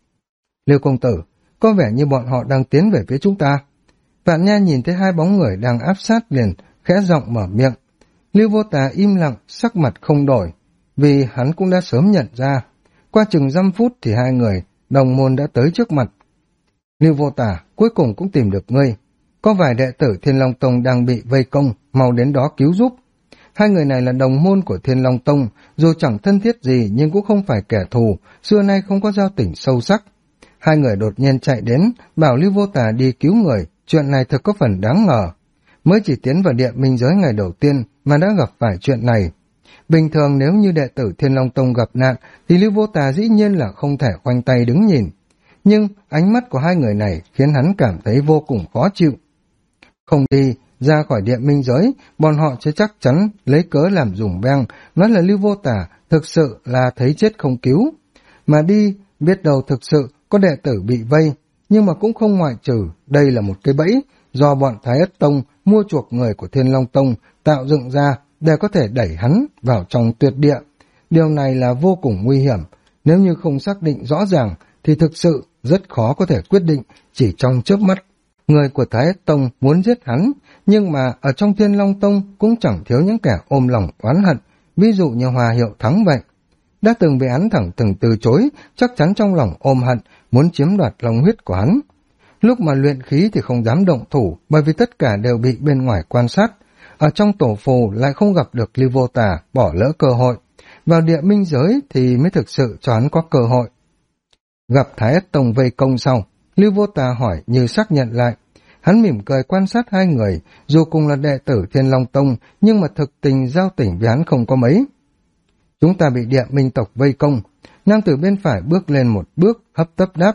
Lưu công tử, có vẻ như bọn họ đang tiến về phía chúng ta. Vạn Nha nhìn thấy hai bóng người đang áp sát liền, khẽ giọng mở miệng. Lưu Vô Tà im lặng, sắc mặt không đổi, vì hắn cũng đã sớm nhận ra. Qua chừng 5 phút thì hai người đồng môn đã tới trước mặt. Lưu Vô Tà, cuối cùng cũng tìm được ngươi. Có vài đệ tử Thiên Long Tông đang bị vây công, mau đến đó cứu giúp. Hai người này là đồng môn của Thiên Long Tông, dù chẳng thân thiết gì nhưng cũng không phải kẻ thù, xưa nay không có giao tình sâu sắc. Hai người đột nhiên chạy đến, bảo Lưu Vô Tà đi cứu người, chuyện này thật có phần đáng ngờ. Mới chỉ tiến vào Địa Minh giới ngày đầu tiên mà đã gặp phải chuyện này. Bình thường nếu như đệ tử Thiên Long Tông gặp nạn thì Lưu Vô Tà dĩ nhiên là không thể khoanh tay đứng nhìn. Nhưng ánh mắt của hai người này khiến hắn cảm thấy vô cùng khó chịu. Không đi, ra khỏi Địa Minh giới, bọn họ sẽ chắc chắn lấy cớ làm dùng beng, nói là Lưu Vô Tà thực sự là thấy chết không cứu. Mà đi, biết đâu thực sự có đệ tử bị vây, nhưng mà cũng không ngoại trừ đây là một cái bẫy do bọn Thái Ất Tông mua chuộc người của Thiên Long Tông tạo dựng ra để có thể đẩy hắn vào trong tuyệt địa. Điều này là vô cùng nguy hiểm, nếu như không xác định rõ ràng thì thực sự rất khó có thể quyết định chỉ trong chớp mắt. Người của Thái Ất Tông muốn giết hắn, nhưng mà ở trong Thiên Long Tông cũng chẳng thiếu những kẻ ôm lòng oán hận, ví dụ như Hòa Hiệu Thắng vậy. Đã từng bị hắn thẳng thừng từ chối, chắc chắn trong lòng ôm hận, muốn chiếm đoạt lòng huyết của hắn. Lúc mà luyện khí thì không dám động thủ, bởi vì tất cả đều bị bên ngoài quan sát. Ở trong tổ phù lại không gặp được Lưu Vô Tà, bỏ lỡ cơ hội. Vào Địa Minh giới thì mới thực sự cho hắn có cơ hội. Gặp Thái Ất Tông vây công sau, Lưu Vô Tà hỏi như xác nhận lại. Hắn mỉm cười quan sát hai người, dù cùng là đệ tử Thiên Long Tông, nhưng mà thực tình giao tình với hắn không có mấy. Chúng ta bị Địa Minh tộc vây công. Nam tử bên phải bước lên một bước, hấp tấp đáp.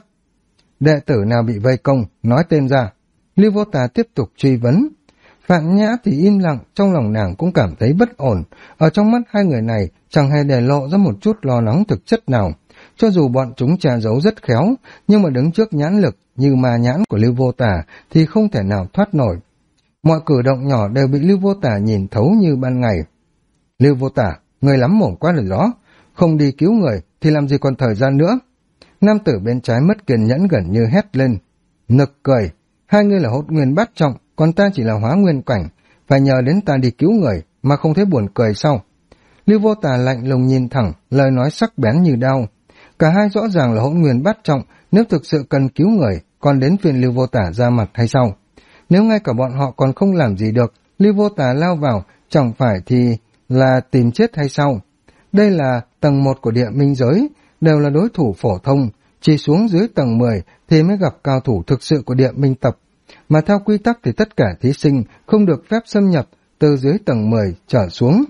Đệ tử nào bị vây công, nói tên ra. Lưu Vô Tà tiếp tục truy vấn. Phạn Nhã thì im lặng, trong lòng nàng cũng cảm thấy bất ổn. Ở trong mắt hai người này chẳng hề để lộ ra một chút lo lắng thực chất nào. Cho dù bọn chúng che giấu rất khéo, nhưng mà đứng trước nhãn lực như ma nhãn của Lưu Vô Tà thì không thể nào thoát nổi. Mọi cử động nhỏ đều bị Lưu Vô Tà nhìn thấu như ban ngày. Lưu Vô Tà, người lắm mồm quá rồi đó, không đi cứu người thì làm gì còn thời gian nữa. Nam tử bên trái mất kiên nhẫn gần như hét lên. Nực cười, hai người là hỗn nguyên bát trọng, còn ta chỉ là hóa nguyên cảnh, phải nhờ đến ta đi cứu người mà không thấy buồn cười sao? Lưu Vô Tà lạnh lùng nhìn thẳng, lời nói sắc bén như đao. Cả hai rõ ràng là hỗn nguyên bát trọng, nếu thực sự cần cứu người, còn đến phiền Lưu Vô Tà ra mặt hay sao? Nếu ngay cả bọn họ còn không làm gì được, Lưu Vô Tà lao vào, chẳng phải thì là tìm chết hay sao? Đây là tầng 1 của Địa Minh giới, đều là đối thủ phổ thông, chỉ xuống dưới tầng 10 thì mới gặp cao thủ thực sự của Địa Minh tập. Mà theo quy tắc thì tất cả thí sinh không được phép xâm nhập từ dưới tầng 10 trở xuống.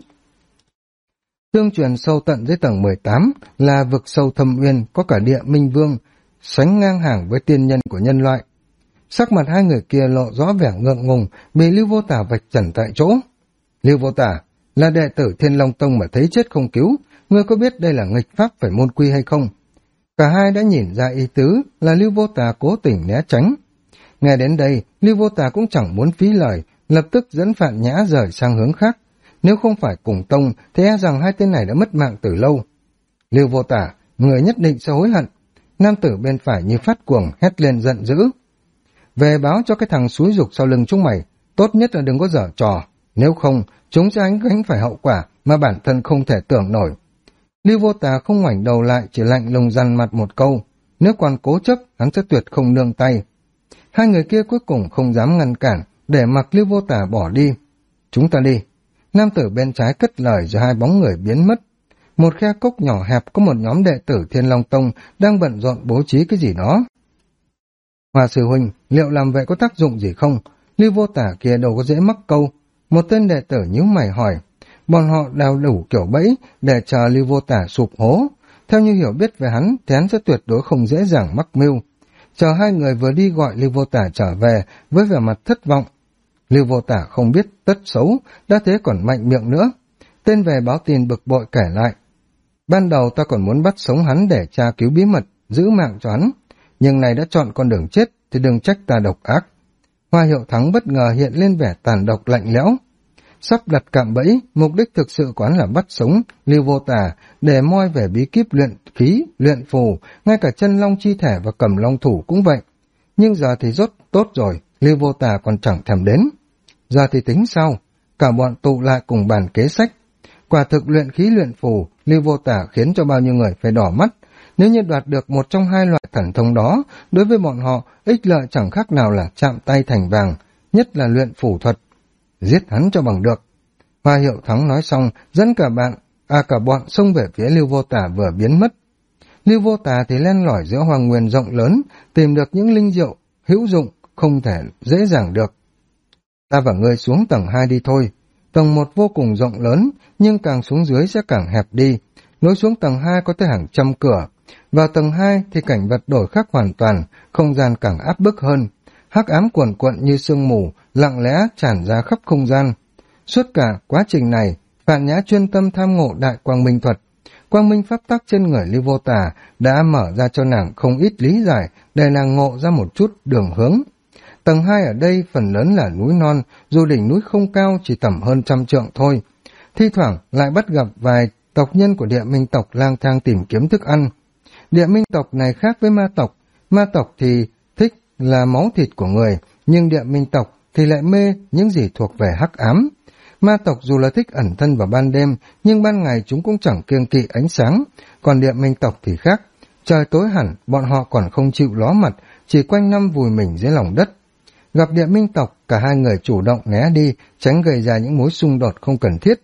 Tương truyền sâu tận dưới tầng 18 là vực sâu thâm uyên, có cả Địa Minh Vương, sánh ngang hàng với tiên nhân của nhân loại. Sắc mặt hai người kia lộ rõ vẻ ngượng ngùng, bị Lưu Vô Tà vạch trần tại chỗ. Lưu Vô Tà, là đệ tử Thiên Long Tông mà thấy chết không cứu, ngươi có biết đây là nghịch pháp phải môn quy hay không? Cả hai đã nhìn ra ý tứ là Lưu Vô Tà cố tình né tránh. Nghe đến đây, Lưu Vô Tà cũng chẳng muốn phí lời, lập tức dẫn Phạn Nhã rời sang hướng khác. Nếu không phải cùng tông, thì e rằng hai tên này đã mất mạng từ lâu. Lưu Vô Tà, người nhất định sẽ hối hận. Nam tử bên phải như phát cuồng hét lên giận dữ. Về báo cho cái thằng xúi giục sau lưng chúng mày, tốt nhất là đừng có giở trò, nếu không chúng sẽ gánh phải hậu quả mà bản thân không thể tưởng nổi. Lưu Vô Tà không ngoảnh đầu lại, chỉ lạnh lùng dằn mặt một câu, nếu còn cố chấp hắn sẽ tuyệt không nương tay. Hai người kia cuối cùng không dám ngăn cản, để mặc Lưu Vô Tà bỏ đi. Chúng ta đi. Nam tử bên trái cất lời rồi hai bóng người biến mất. Một khe cốc nhỏ hẹp có một nhóm đệ tử Thiên Long Tông đang bận rộn bố trí cái gì đó. Hòa sư huynh, liệu làm vậy có tác dụng gì không? Lưu Vô Tà kia đâu có dễ mắc câu. Một tên đệ tử nhíu mày hỏi. Bọn họ đào đủ kiểu bẫy để chờ Lưu Vô Tà sụp hố. Theo như hiểu biết về hắn, thì hắn sẽ tuyệt đối không dễ dàng mắc mưu. Chờ hai người vừa đi gọi Lưu Vô Tà trở về với vẻ mặt thất vọng. Lưu Vô Tà không biết tất xấu, đã thế còn mạnh miệng nữa. Tên về báo tin bực bội kể lại. Ban đầu ta còn muốn bắt sống hắn để tra cứu bí mật, giữ mạng cho hắn. Nhưng này đã chọn con đường chết thì đừng trách ta độc ác. Hoa Hiệu Thắng bất ngờ hiện lên vẻ tàn độc lạnh lẽo. Sắp đặt cạm bẫy, mục đích thực sự quán là bắt sống Lưu Vô Tà để moi về bí kíp luyện khí, luyện phù, ngay cả chân long chi thể và cầm long thủ cũng vậy. Nhưng giờ thì rốt tốt rồi, Lưu Vô Tà còn chẳng thèm đến. Giờ thì tính sao? Cả bọn tụ lại cùng bàn kế sách. Quả thực luyện khí luyện phù, Lưu Vô Tà khiến cho bao nhiêu người phải đỏ mắt. Nếu như đoạt được một trong hai loại thần thông đó, đối với bọn họ, ích lợi chẳng khác nào là chạm tay thành vàng, nhất là luyện phù thuật. Giết hắn cho bằng được. Hoa Hiệu Thắng nói xong, dẫn cả bọn xông về phía Lưu Vô Tà vừa biến mất. Lưu Vô Tà thì len lỏi giữa hoang nguyên rộng lớn, tìm được những linh diệu hữu dụng, không thể dễ dàng được. Ta và ngươi xuống tầng 2 đi thôi. Tầng 1 vô cùng rộng lớn, nhưng càng xuống dưới sẽ càng hẹp đi. Nối xuống tầng 2 có tới hàng trăm cửa. Vào tầng 2 thì cảnh vật đổi khác hoàn toàn, không gian càng áp bức hơn. Hắc ám cuồn cuộn như sương mù, lặng lẽ tràn ra khắp không gian. Suốt cả quá trình này, Phạn Nhã chuyên tâm tham ngộ đại quang minh thuật. Quang minh pháp tắc trên người Lưu Vô Tà đã mở ra cho nàng không ít lý giải để nàng ngộ ra một chút đường hướng. Tầng 2 ở đây phần lớn là núi non, dù đỉnh núi không cao chỉ tầm hơn 100 trượng thôi. Thi thoảng lại bắt gặp vài tộc nhân của địa minh tộc lang thang tìm kiếm thức ăn. Địa minh tộc này khác với ma tộc thì thích là máu thịt của người, nhưng địa minh tộc thì lại mê những gì thuộc về hắc ám. Ma tộc dù là thích ẩn thân vào ban đêm, nhưng ban ngày chúng cũng chẳng kiêng kỵ ánh sáng, còn địa minh tộc thì khác. Trời tối hẳn, bọn họ còn không chịu ló mặt, chỉ quanh năm vùi mình dưới lòng đất. Gặp địa minh tộc, cả hai người chủ động né đi, tránh gây ra những mối xung đột không cần thiết.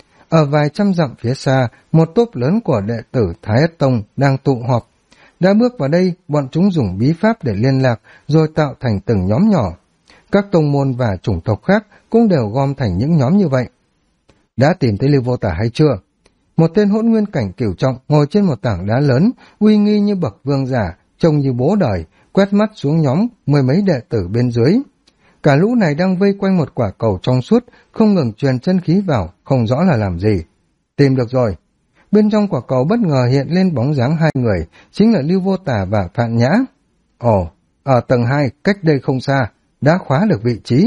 Ở vài trăm dặm phía xa, một tốp lớn của đệ tử Thái Ất Tông đang tụ họp. Đã bước vào đây, bọn chúng dùng bí pháp để liên lạc, rồi tạo thành từng nhóm nhỏ. Các tông môn và chủng tộc khác cũng đều gom thành những nhóm như vậy. Đã tìm thấy Lưu Vô Tà hay chưa? Một tên hỗn nguyên cảnh cửu trọng ngồi trên một tảng đá lớn, uy nghi như bậc vương giả, trông như bố đời, quét mắt xuống nhóm mười mấy đệ tử bên dưới. Cả lũ này đang vây quanh một quả cầu trong suốt, không ngừng truyền chân khí vào, không rõ là làm gì. Tìm được rồi. Bên trong quả cầu bất ngờ hiện lên bóng dáng hai người, chính là Lưu Vô Tà và Phạn Nhã. Ồ, ở tầng 2, cách đây không xa, đã khóa được vị trí.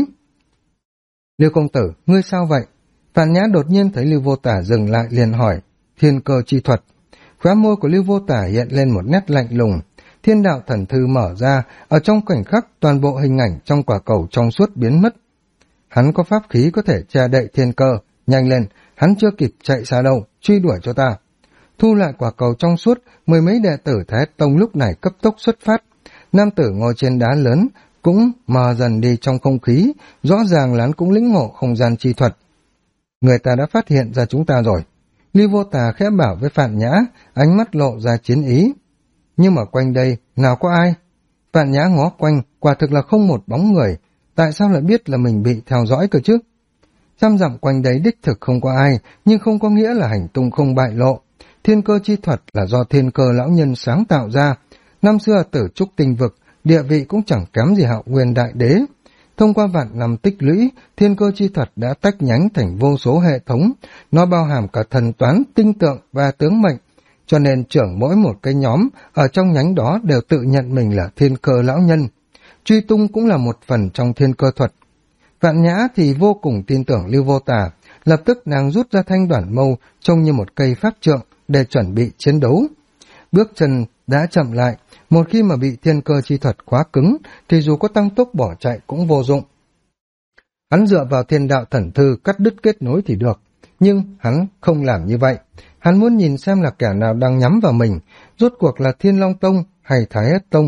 Lưu công tử, ngươi sao vậy? Phạn Nhã đột nhiên thấy Lưu Vô Tà dừng lại liền hỏi. Thiên cơ chi thuật. Khóe môi của Lưu Vô Tà hiện lên một nét lạnh lùng. Thiên đạo thần thư mở ra, ở trong khoảnh khắc toàn bộ hình ảnh trong quả cầu trong suốt biến mất. Hắn có pháp khí có thể che đậy thiên cơ, nhanh lên, hắn chưa kịp chạy xa đâu, truy đuổi cho ta. Thu lại quả cầu trong suốt, mười mấy đệ tử Thái Tông lúc này cấp tốc xuất phát. Nam tử ngồi trên đá lớn, cũng mờ dần đi trong không khí, rõ ràng là hắn cũng lĩnh ngộ không gian chi thuật. Người ta đã phát hiện ra chúng ta rồi. Lưu Vô Tà khẽ bảo với Phạn Nhã, ánh mắt lộ ra chiến ý. Nhưng mà quanh đây, nào có ai? Phạn Nhã ngó quanh, quả thực là không một bóng người. Tại sao lại biết là mình bị theo dõi cơ chứ? 100 dặm quanh đấy đích thực không có ai, nhưng không có nghĩa là hành tung không bại lộ. Thiên cơ chi thuật là do thiên cơ lão nhân sáng tạo ra. Năm xưa ở Tử Trúc Tinh Vực, địa vị cũng chẳng kém gì Hạo Nguyên Đại Đế. Thông qua vạn năm tích lũy, thiên cơ chi thuật đã tách nhánh thành vô số hệ thống, nó bao hàm cả thần toán, tinh tượng và tướng mệnh, cho nên trưởng mỗi một cái nhóm ở trong nhánh đó đều tự nhận mình là thiên cơ lão nhân. Truy tung cũng là một phần trong thiên cơ thuật. Vạn Nhã thì vô cùng tin tưởng Lưu Vô Tà, lập tức nàng rút ra thanh đoản mâu trông như một cây pháp trượng để chuẩn bị chiến đấu. Bước chân đã chậm lại, một khi mà bị thiên cơ chi thuật khóa cứng thì dù có tăng tốc bỏ chạy cũng vô dụng. Hắn dựa vào thiên đạo thần thư cắt đứt kết nối thì được, nhưng hắn không làm như vậy. Hắn muốn nhìn xem là kẻ nào đang nhắm vào mình, rốt cuộc là Thiên Long Tông hay Thái Ất Tông.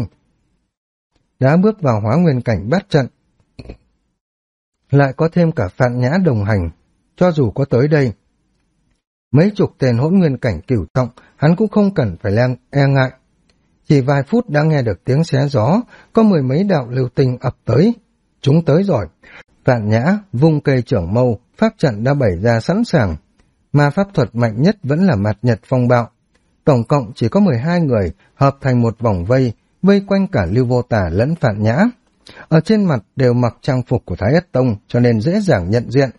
Đã bước vào hóa nguyên cảnh bát trận, lại có thêm cả Vạn Nhã đồng hành, cho dù có tới đây mấy chục tên hỗn nguyên cảnh cửu trọng, hắn cũng không cần phải e ngại. Chỉ vài phút đã nghe được tiếng xé gió, có mười mấy đạo lưu tinh ập tới. Chúng tới rồi. Vạn Nhã vung cây trưởng mâu, pháp trận đã bày ra sẵn sàng. Mà pháp thuật mạnh nhất vẫn là Mạt Nhật Phong Bạo. Tổng cộng chỉ có 12 người hợp thành một vòng vây, vây quanh cả Lưu Vô Tà lẫn Vạn Nhã. Ở trên mặt đều mặc trang phục của Thái Ất Tông, cho nên dễ dàng nhận diện.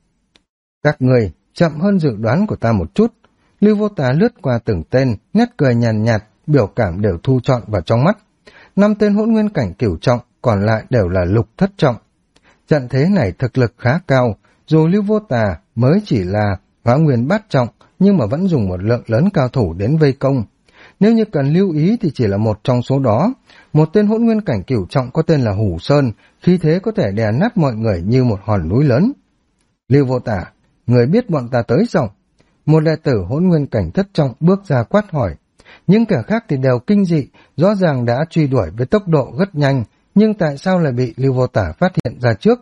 Các người chậm hơn dự đoán của ta một chút. Lưu Vô Tà lướt qua từng tên, nét cười nhàn nhạt, biểu cảm đều thu trọn vào trong mắt. 5 tên hỗn nguyên cảnh cửu trọng, còn lại đều là lục thất trọng. Trận thế này thực lực khá cao, dù Lưu Vô Tà mới chỉ là hóa nguyên bát trọng, nhưng mà vẫn dùng một lượng lớn cao thủ đến vây công. Nếu như cần lưu ý thì chỉ là một trong số đó. Một tên hỗn nguyên cảnh cửu trọng có tên là Hủ Sơn, khí thế có thể đè nát mọi người như một hòn núi lớn. Lưu Vô Tà, người biết bọn ta tới sao? Một đệ tử hỗn nguyên cảnh thất trọng bước ra quát hỏi. Những kẻ khác thì đều kinh dị, rõ ràng đã truy đuổi với tốc độ rất nhanh, nhưng tại sao lại bị Lưu Vô Tà phát hiện ra trước?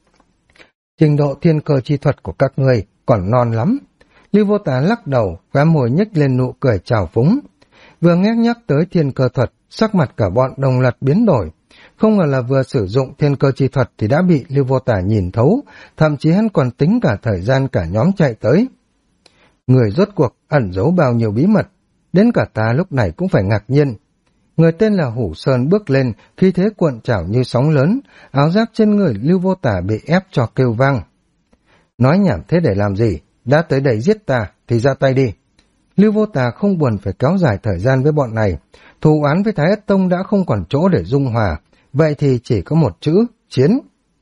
Trình độ thiên cơ chi thuật của các người còn non lắm. Lưu Vô Tà lắc đầu, khóe môi nhếch lên nụ cười trào phúng. Vừa nghe nhắc tới thiên cơ thuật, sắc mặt cả bọn đồng loạt biến đổi. Không ngờ là vừa sử dụng thiên cơ chi thuật thì đã bị Lưu Vô Tà nhìn thấu, thậm chí hắn còn tính cả thời gian cả nhóm chạy tới. Người rốt cuộc ẩn giấu bao nhiêu bí mật, đến cả ta lúc này cũng phải ngạc nhiên. Người tên là Hủ Sơn bước lên, khí thế cuộn trào như sóng lớn, áo giáp trên người Lưu Vô Tà bị ép cho kêu vang. Nói nhảm thế để làm gì, đã tới đây giết ta thì ra tay đi. Lưu Vô Tà không buồn phải kéo dài thời gian với bọn này, thù oán với Thái Ất Tông đã không còn chỗ để dung hòa, vậy thì chỉ có một chữ, chiến.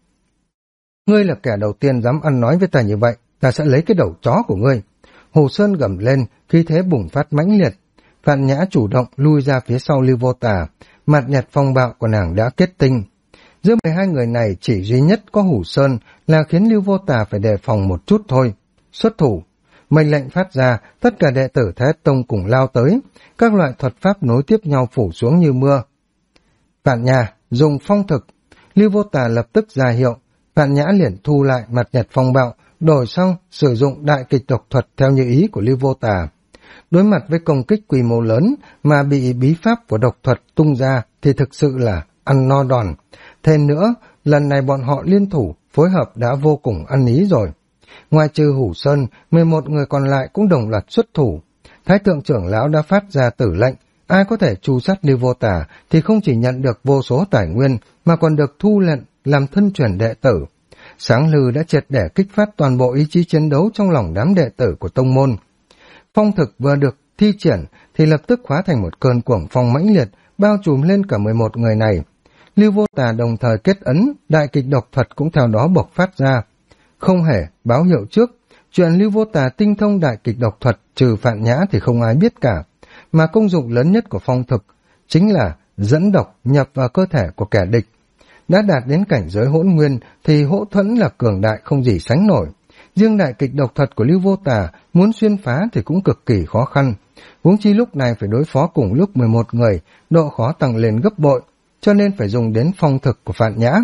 Ngươi là kẻ đầu tiên dám ăn nói với ta như vậy, ta sẽ lấy cái đầu chó của ngươi. Hồ Sơn gầm lên, khí thế bùng phát mãnh liệt. Vạn Nhã chủ động lui ra phía sau Lưu Vô Tà, Mạt Nhật Phong Bạo của nàng đã kết tinh. Giữa 12 người này chỉ duy nhất có Hủ Sơn là khiến Lưu Vô Tà phải đề phòng một chút thôi. Xuất thủ, mệnh lệnh phát ra, tất cả đệ tử Thái Ất Tông cùng lao tới, các loại thuật pháp nối tiếp nhau phủ xuống như mưa. Vạn Nhã dùng phong thực, Lưu Vô Tà lập tức ra hiệu, Vạn Nhã liền thu lại Mạt Nhật Phong Bạo, đổi xong sử dụng đại kịch độc thuật theo như ý của Lưu Vô Tà. Đối mặt với công kích quy mô lớn mà bị bí pháp của độc thuật tung ra thì thực sự là ăn no đòn. Thêm nữa, lần này bọn họ liên thủ, phối hợp đã vô cùng ăn ý rồi. Ngoài trừ Hủ Sơn, 11 người còn lại cũng đồng loạt xuất thủ. Thái thượng trưởng lão đã phát ra tử lệnh, ai có thể tru sát Lưu Vô Tà thì không chỉ nhận được vô số tài nguyên mà còn được thu lệnh làm thân truyền đệ tử. Sáng Lư đã triệt để kích phát toàn bộ ý chí chiến đấu trong lòng đám đệ tử của tông môn. Phong thực vừa được thi triển thì lập tức hóa thành một cơn cuồng phong mãnh liệt, bao trùm lên cả 11 người này. Lưu Vô Tà đồng thời kết ấn, đại kịch độc thuật cũng theo đó bộc phát ra. Không hề báo hiệu trước, chuyện Lưu Vô Tà tinh thông đại kịch độc thuật trừ Vạn Nhã thì không ai biết cả, mà công dụng lớn nhất của phong thực chính là dẫn độc nhập vào cơ thể của kẻ địch. Đã đạt đến cảnh giới hỗn nguyên thì hỗ thuẫn là cường đại không gì sánh nổi. Riêng đại kịch độc thuật của Lưu Vô Tà muốn xuyên phá thì cũng cực kỳ khó khăn. Huống chi lúc này phải đối phó cùng lúc 11 người, độ khó tăng lên gấp bội, cho nên phải dùng đến phong thực của Vạn Nhã.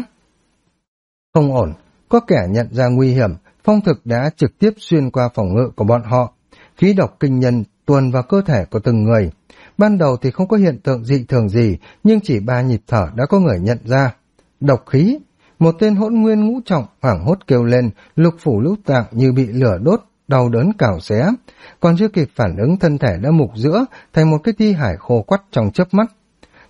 Không ổn, có kẻ nhận ra nguy hiểm, phong thực đã trực tiếp xuyên qua phòng ngự của bọn họ. Khí độc kinh nhân tuồn vào cơ thể của từng người. Ban đầu thì không có hiện tượng dị thường gì, nhưng chỉ 3 nhịp thở đã có người nhận ra. Độc khí, một tên hỗn nguyên ngũ trọng hoảng hốt kêu lên, lục phủ lũ tạng như bị lửa đốt, đau đớn cào xé. Còn chưa kịp phản ứng thân thể đã mục giữa thành một cái thi hải khô quắt trong chớp mắt.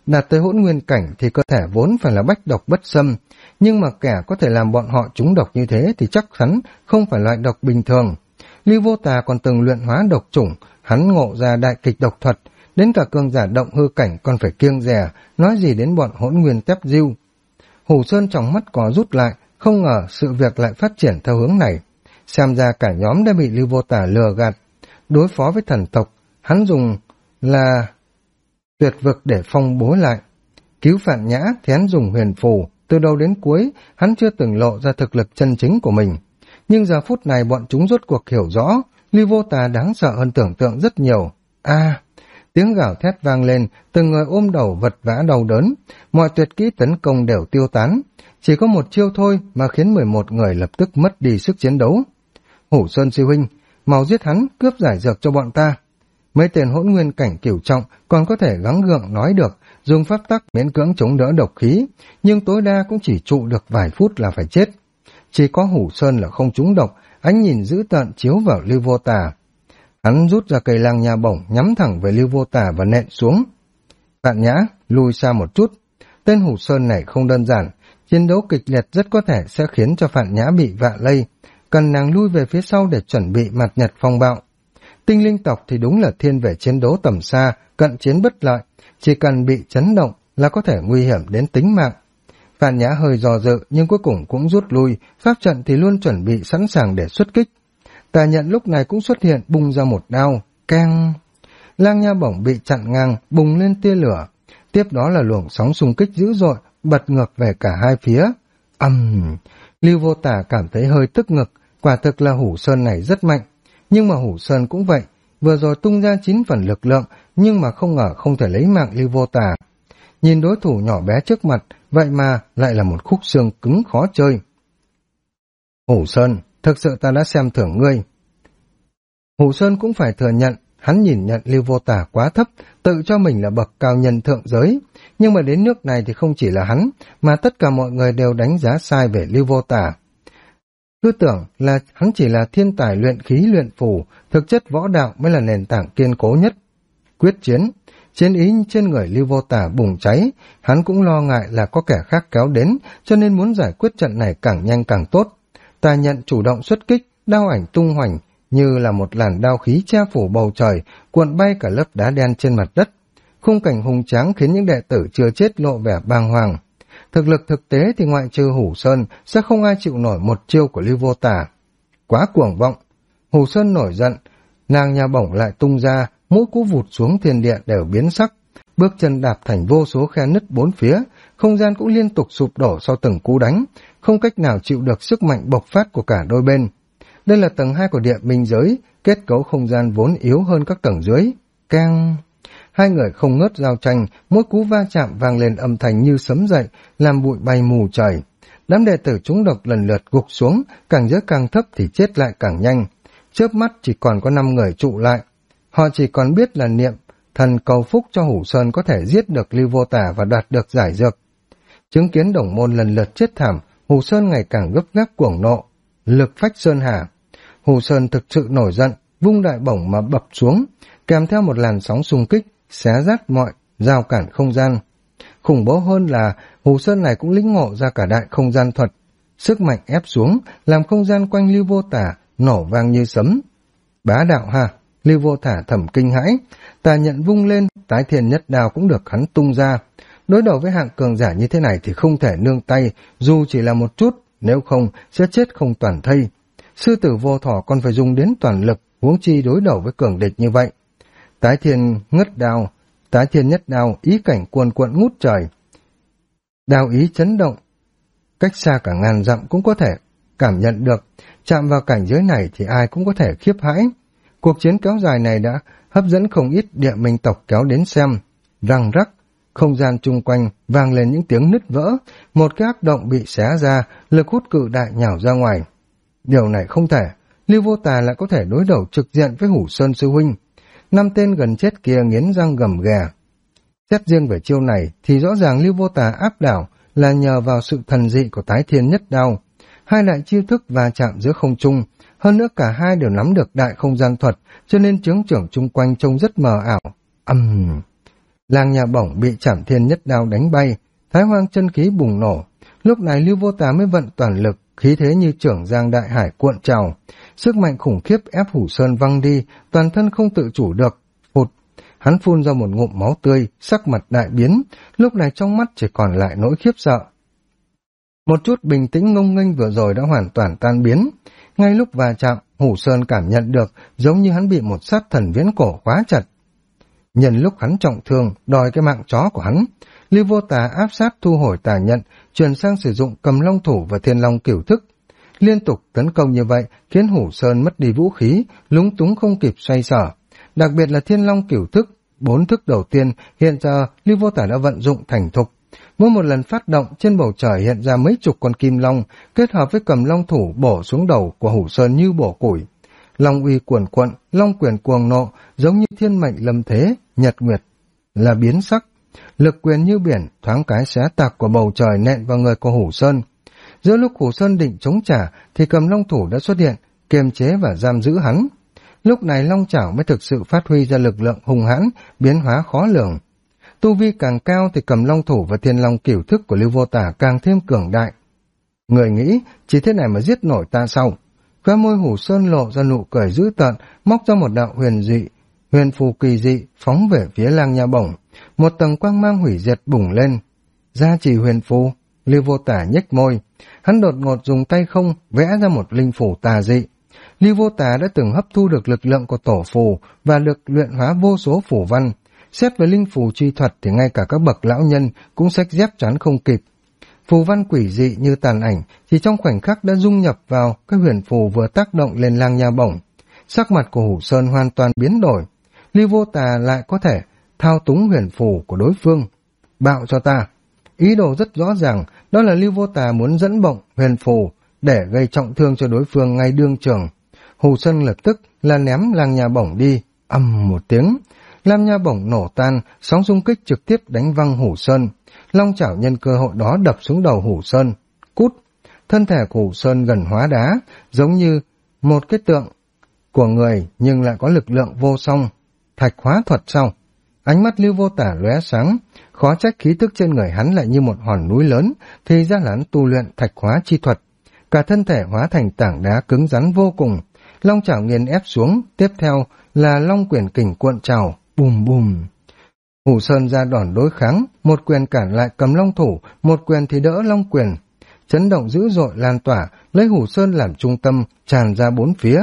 đạt tới hỗn nguyên cảnh thì cơ thể vốn phải là bách độc bất xâm, nhưng mà kẻ có thể làm bọn họ trúng độc như thế thì chắc chắn không phải loại độc bình thường. Lưu Vô Tà còn từng luyện hóa độc chủng, hắn ngộ ra đại kịch độc thuật, đến cả cường giả động hư cảnh còn phải kiêng dè, nói gì đến bọn hỗn nguyên tép diêu. Hủ Sơn trong mắt có rút lại, không ngờ sự việc lại phát triển theo hướng này. Xem ra cả nhóm đã bị Lưu Vô Tà lừa gạt. Đối phó với thần tộc, hắn dùng là tuyệt vực để phong bố lại. Cứu Phạn Nhã thì hắn dùng huyền phù, từ đầu đến cuối hắn chưa từng lộ ra thực lực chân chính của mình. Nhưng giờ phút này bọn chúng rốt cuộc hiểu rõ, Lưu Vô Tà đáng sợ hơn tưởng tượng rất nhiều. Tiếng gào thét vang lên, từng người ôm đầu vật vã đau đớn, mọi tuyệt kỹ tấn công đều tiêu tán. Chỉ có một chiêu thôi mà khiến 11 người lập tức mất đi sức chiến đấu. Hủ Sơn sư huynh, mau giết hắn, cướp giải dược cho bọn ta. Mấy tên hỗn nguyên cảnh cửu trọng còn có thể gắng gượng nói được, dùng pháp tắc miễn cưỡng chống đỡ độc khí, nhưng tối đa cũng chỉ trụ được vài phút là phải chết. Chỉ có Hủ Sơn là không trúng độc, ánh nhìn dữ tợn chiếu vào Lưu Vô Tà. Hắn rút ra cây lang nha bổng nhắm thẳng về Lưu Vô Tà và nện xuống. Phạn Nhã lùi xa một chút. Tên Hủ Sơn này không đơn giản, chiến đấu kịch liệt rất có thể sẽ khiến cho Phạn Nhã bị vạ lây, cần nàng lui về phía sau để chuẩn bị mặt nhật phong bạo. Tinh linh tộc thì đúng là thiên về chiến đấu tầm xa, cận chiến bất lợi, chỉ cần bị chấn động là có thể nguy hiểm đến tính mạng. Phạn Nhã hơi do dự nhưng cuối cùng cũng rút lui, pháp trận thì luôn chuẩn bị sẵn sàng để xuất kích. Tà Nhận lúc này cũng xuất hiện, bung ra một đao, keng. Lang nha bổng bị chặn ngang, bùng lên tia lửa. Tiếp đó là luồng sóng xung kích dữ dội, bật ngược về cả hai phía. Lưu Vô Tà cảm thấy hơi tức ngực, quả thực là Hủ Sơn này rất mạnh. Nhưng mà Hủ Sơn cũng vậy, vừa rồi tung ra 9 phần lực lượng, nhưng mà không ngờ không thể lấy mạng Lưu Vô Tà. Nhìn đối thủ nhỏ bé trước mặt, vậy mà lại là một khúc xương cứng khó chơi. Hủ Sơn, thực sự ta đã xem thưởng ngươi. Hủ Sơn cũng phải thừa nhận, hắn nhìn nhận Lưu Vô Tà quá thấp, tự cho mình là bậc cao nhân thượng giới. Nhưng mà đến nước này thì không chỉ là hắn, mà tất cả mọi người đều đánh giá sai về Lưu Vô Tà. Cứ tưởng là hắn chỉ là thiên tài luyện khí luyện phù, thực chất võ đạo mới là nền tảng kiên cố nhất. Quyết chiến, chiến ý trên người Lưu Vô Tà bùng cháy, hắn cũng lo ngại là có kẻ khác kéo đến, cho nên muốn giải quyết trận này càng nhanh càng tốt. Tà Nhận chủ động xuất kích, đao ảnh tung hoành, như là một làn đao khí che phủ bầu trời, cuộn bay cả lớp đá đen trên mặt đất. Khung cảnh hùng tráng khiến những đệ tử chưa chết lộ vẻ bàng hoàng. Thực lực thực tế thì ngoại trừ Hủ Sơn sẽ không ai chịu nổi một chiêu của Lưu Vô Tà. Quá cuồng vọng. Hủ Sơn nổi giận, nàng nha bổng lại tung ra, mỗi cú vụt xuống thiên địa đều biến sắc. Bước chân đạp thành vô số khe nứt bốn phía, không gian cũng liên tục sụp đổ sau từng cú đánh, không cách nào chịu được sức mạnh bộc phát của cả đôi bên. Đây là tầng 2 của địa minh giới, kết cấu không gian vốn yếu hơn các tầng dưới. Keng! Hai người không ngớt giao tranh, mỗi cú va chạm vang lên âm thanh như sấm dậy, làm bụi bay mù trời. Đám đệ tử trúng độc lần lượt gục xuống, càng giới càng thấp thì chết lại càng nhanh. Chớp mắt chỉ còn có 5 người trụ lại. Họ chỉ còn biết là niệm thần cầu phúc cho Hủ Sơn có thể giết được Lưu Vô Tà và đoạt được giải dược. Chứng kiến đồng môn lần lượt chết thảm, Hủ Sơn ngày càng gấp gáp cuồng nộ. Lực phách sơn hà. Hủ Sơn thực sự nổi giận, vung đại bổng mà bập xuống, kèm theo một làn sóng xung kích, xé rách mọi rào cản không gian. Khủng bố hơn là Hủ Sơn này cũng lĩnh ngộ ra cả đại không gian thuật. Sức mạnh ép xuống, làm không gian quanh Lưu Vô Tà nổ vang như sấm. Bá đạo ha! Lưu Vô Tà thầm kinh hãi, Tà Nhận vung lên, Tái Thiên Nhất Đao cũng được hắn tung ra. Đối đầu với hạng cường giả như thế này thì không thể nương tay, dù chỉ là một chút, nếu không sẽ chết không toàn thây. Sư tử vô thỏ còn phải dùng đến toàn lực, huống chi đối đầu với cường địch như vậy. Tái Thiên Nhất Đao, ý cảnh cuồn cuộn ngút trời. Đao ý chấn động, cách xa cả ngàn dặm cũng có thể cảm nhận được, chạm vào cảnh giới này thì ai cũng có thể khiếp hãi. Cuộc chiến kéo dài này đã hấp dẫn không ít địa minh tộc kéo đến xem. Răng rắc, không gian chung quanh vang lên những tiếng nứt vỡ, một cái ác động bị xé ra, lực hút cự đại nhào ra ngoài. Điều này không thể, Lưu Vô Tà lại có thể đối đầu trực diện với Hủ Sơn sư huynh. 5 tên gần chết kia nghiến răng gầm ghè. Xét riêng về chiêu này thì rõ ràng Lưu Vô Tà áp đảo là nhờ vào sự thần dị của Tái Thiên Nhất Đao. Hai đại chiêu thức va chạm giữa không trung, hơn nữa cả hai đều nắm được đại không gian thuật, cho nên chướng trưởng chung quanh trông rất mờ ảo. Lang Nha Bổng bị Trảm Thiên nhất đao đánh bay, Thái Hoang chân khí bùng nổ. Lúc này Lưu Vô Tà mới vận toàn lực, khí thế như trưởng giang đại hải cuộn trào, sức mạnh khủng khiếp ép Hủ Sơn văng đi, toàn thân không tự chủ được. Phụt, hắn phun ra một ngụm máu tươi, sắc mặt đại biến, lúc này trong mắt chỉ còn lại nỗi khiếp sợ. Một chút bình tĩnh ngông nghênh vừa rồi đã hoàn toàn tan biến. Ngay lúc va chạm, Hủ Sơn cảm nhận được giống như hắn bị một sát thần viễn cổ khóa chặt. Nhân lúc hắn trọng thương, đòi cái mạng chó của hắn, Lưu Vô Tà áp sát thu hồi tà nhận, chuyển sang sử dụng Cầm Long Thủ và Thiên Long Cửu Thức. Liên tục tấn công như vậy khiến Hủ Sơn mất đi vũ khí, lúng túng không kịp xoay sở. Đặc biệt là Thiên Long Cửu Thức, 4 thức đầu tiên hiện giờ Lưu Vô Tà đã vận dụng thành thục. Mỗi một lần phát động, trên bầu trời hiện ra mấy chục con kim long, kết hợp với Cầm Long Thủ bổ xuống đầu của Hủ Sơn như bổ củi. Long uy cuồn cuộn, long quyền cuồng nộ, giống như thiên mệnh lâm thế, nhật nguyệt là biến sắc. Lực quyền như biển, thoáng cái xé tạc của bầu trời nện vào người của Hủ Sơn. Giữa lúc Hủ Sơn định chống trả, thì Cầm Long Thủ đã xuất hiện, kiềm chế và giam giữ hắn. Lúc này long chảo mới thực sự phát huy ra lực lượng hung hãn, biến hóa khó lường. Tu vi càng cao thì Cầm Long Thủ và Thiên Long Cửu Thức của Lưu Vô Tà càng thêm cường đại. Người nghĩ, chỉ thế này mà giết nổi ta sao? Khóe môi Hủ Sơn lộ ra nụ cười dữ tợn, móc ra một đạo huyền phù kỳ dị, phóng về phía Lang Nha Bổng. Một tầng quang mang hủy diệt bùng lên. Gia trì huyền phù, Lưu Vô Tà nhếch môi. Hắn đột ngột dùng tay không vẽ ra một linh phủ tà dị. Lưu Vô Tà đã từng hấp thu được lực lượng của tổ phù và được luyện hóa vô số phù văn. Xét với linh phù chi thuật thì ngay cả các bậc lão nhân cũng xách dép chắn không kịp. Phù văn quỷ dị như tàn ảnh chỉ trong khoảnh khắc đã dung nhập vào cái huyền phù vừa tác động lên Lang Nha Bổng. Sắc mặt của Hủ Sơn hoàn toàn biến đổi. Lưu Vô Tà lại có thể thao túng huyền phù của đối phương. Bạo cho ta. Ý đồ rất rõ ràng, đó là Lưu Vô Tà muốn dẫn bổng huyền phù để gây trọng thương cho đối phương ngay đương trường. Hủ Sơn lập tức là ném Lang Nha Bổng đi. Ầm một tiếng, Lang Nha Bổng nổ tan, sóng xung kích trực tiếp đánh văng Hủ Sơn. Long chảo nhân cơ hội đó đập xuống đầu Hủ Sơn. Cút! Thân thể của Hủ Sơn gần hóa đá, giống như một cái tượng của người nhưng lại có lực lượng vô song. Thạch hóa thuật sau. Ánh mắt Lưu Vô Tà lóe sáng, khó trách khí tức trên người hắn lại như một hòn núi lớn, thì ra là hắn tu luyện thạch hóa chi thuật. Cả thân thể hóa thành tảng đá cứng rắn vô cùng. Long chảo nghiền ép xuống, tiếp theo là long quyền kình cuộn trào, bùm bùm. Hủ Sơn ra đòn đối kháng, một quyền cản lại Cầm Long Thủ, một quyền thì đỡ long quyền. Chấn động dữ dội lan tỏa, lấy Hủ Sơn làm trung tâm, tràn ra bốn phía.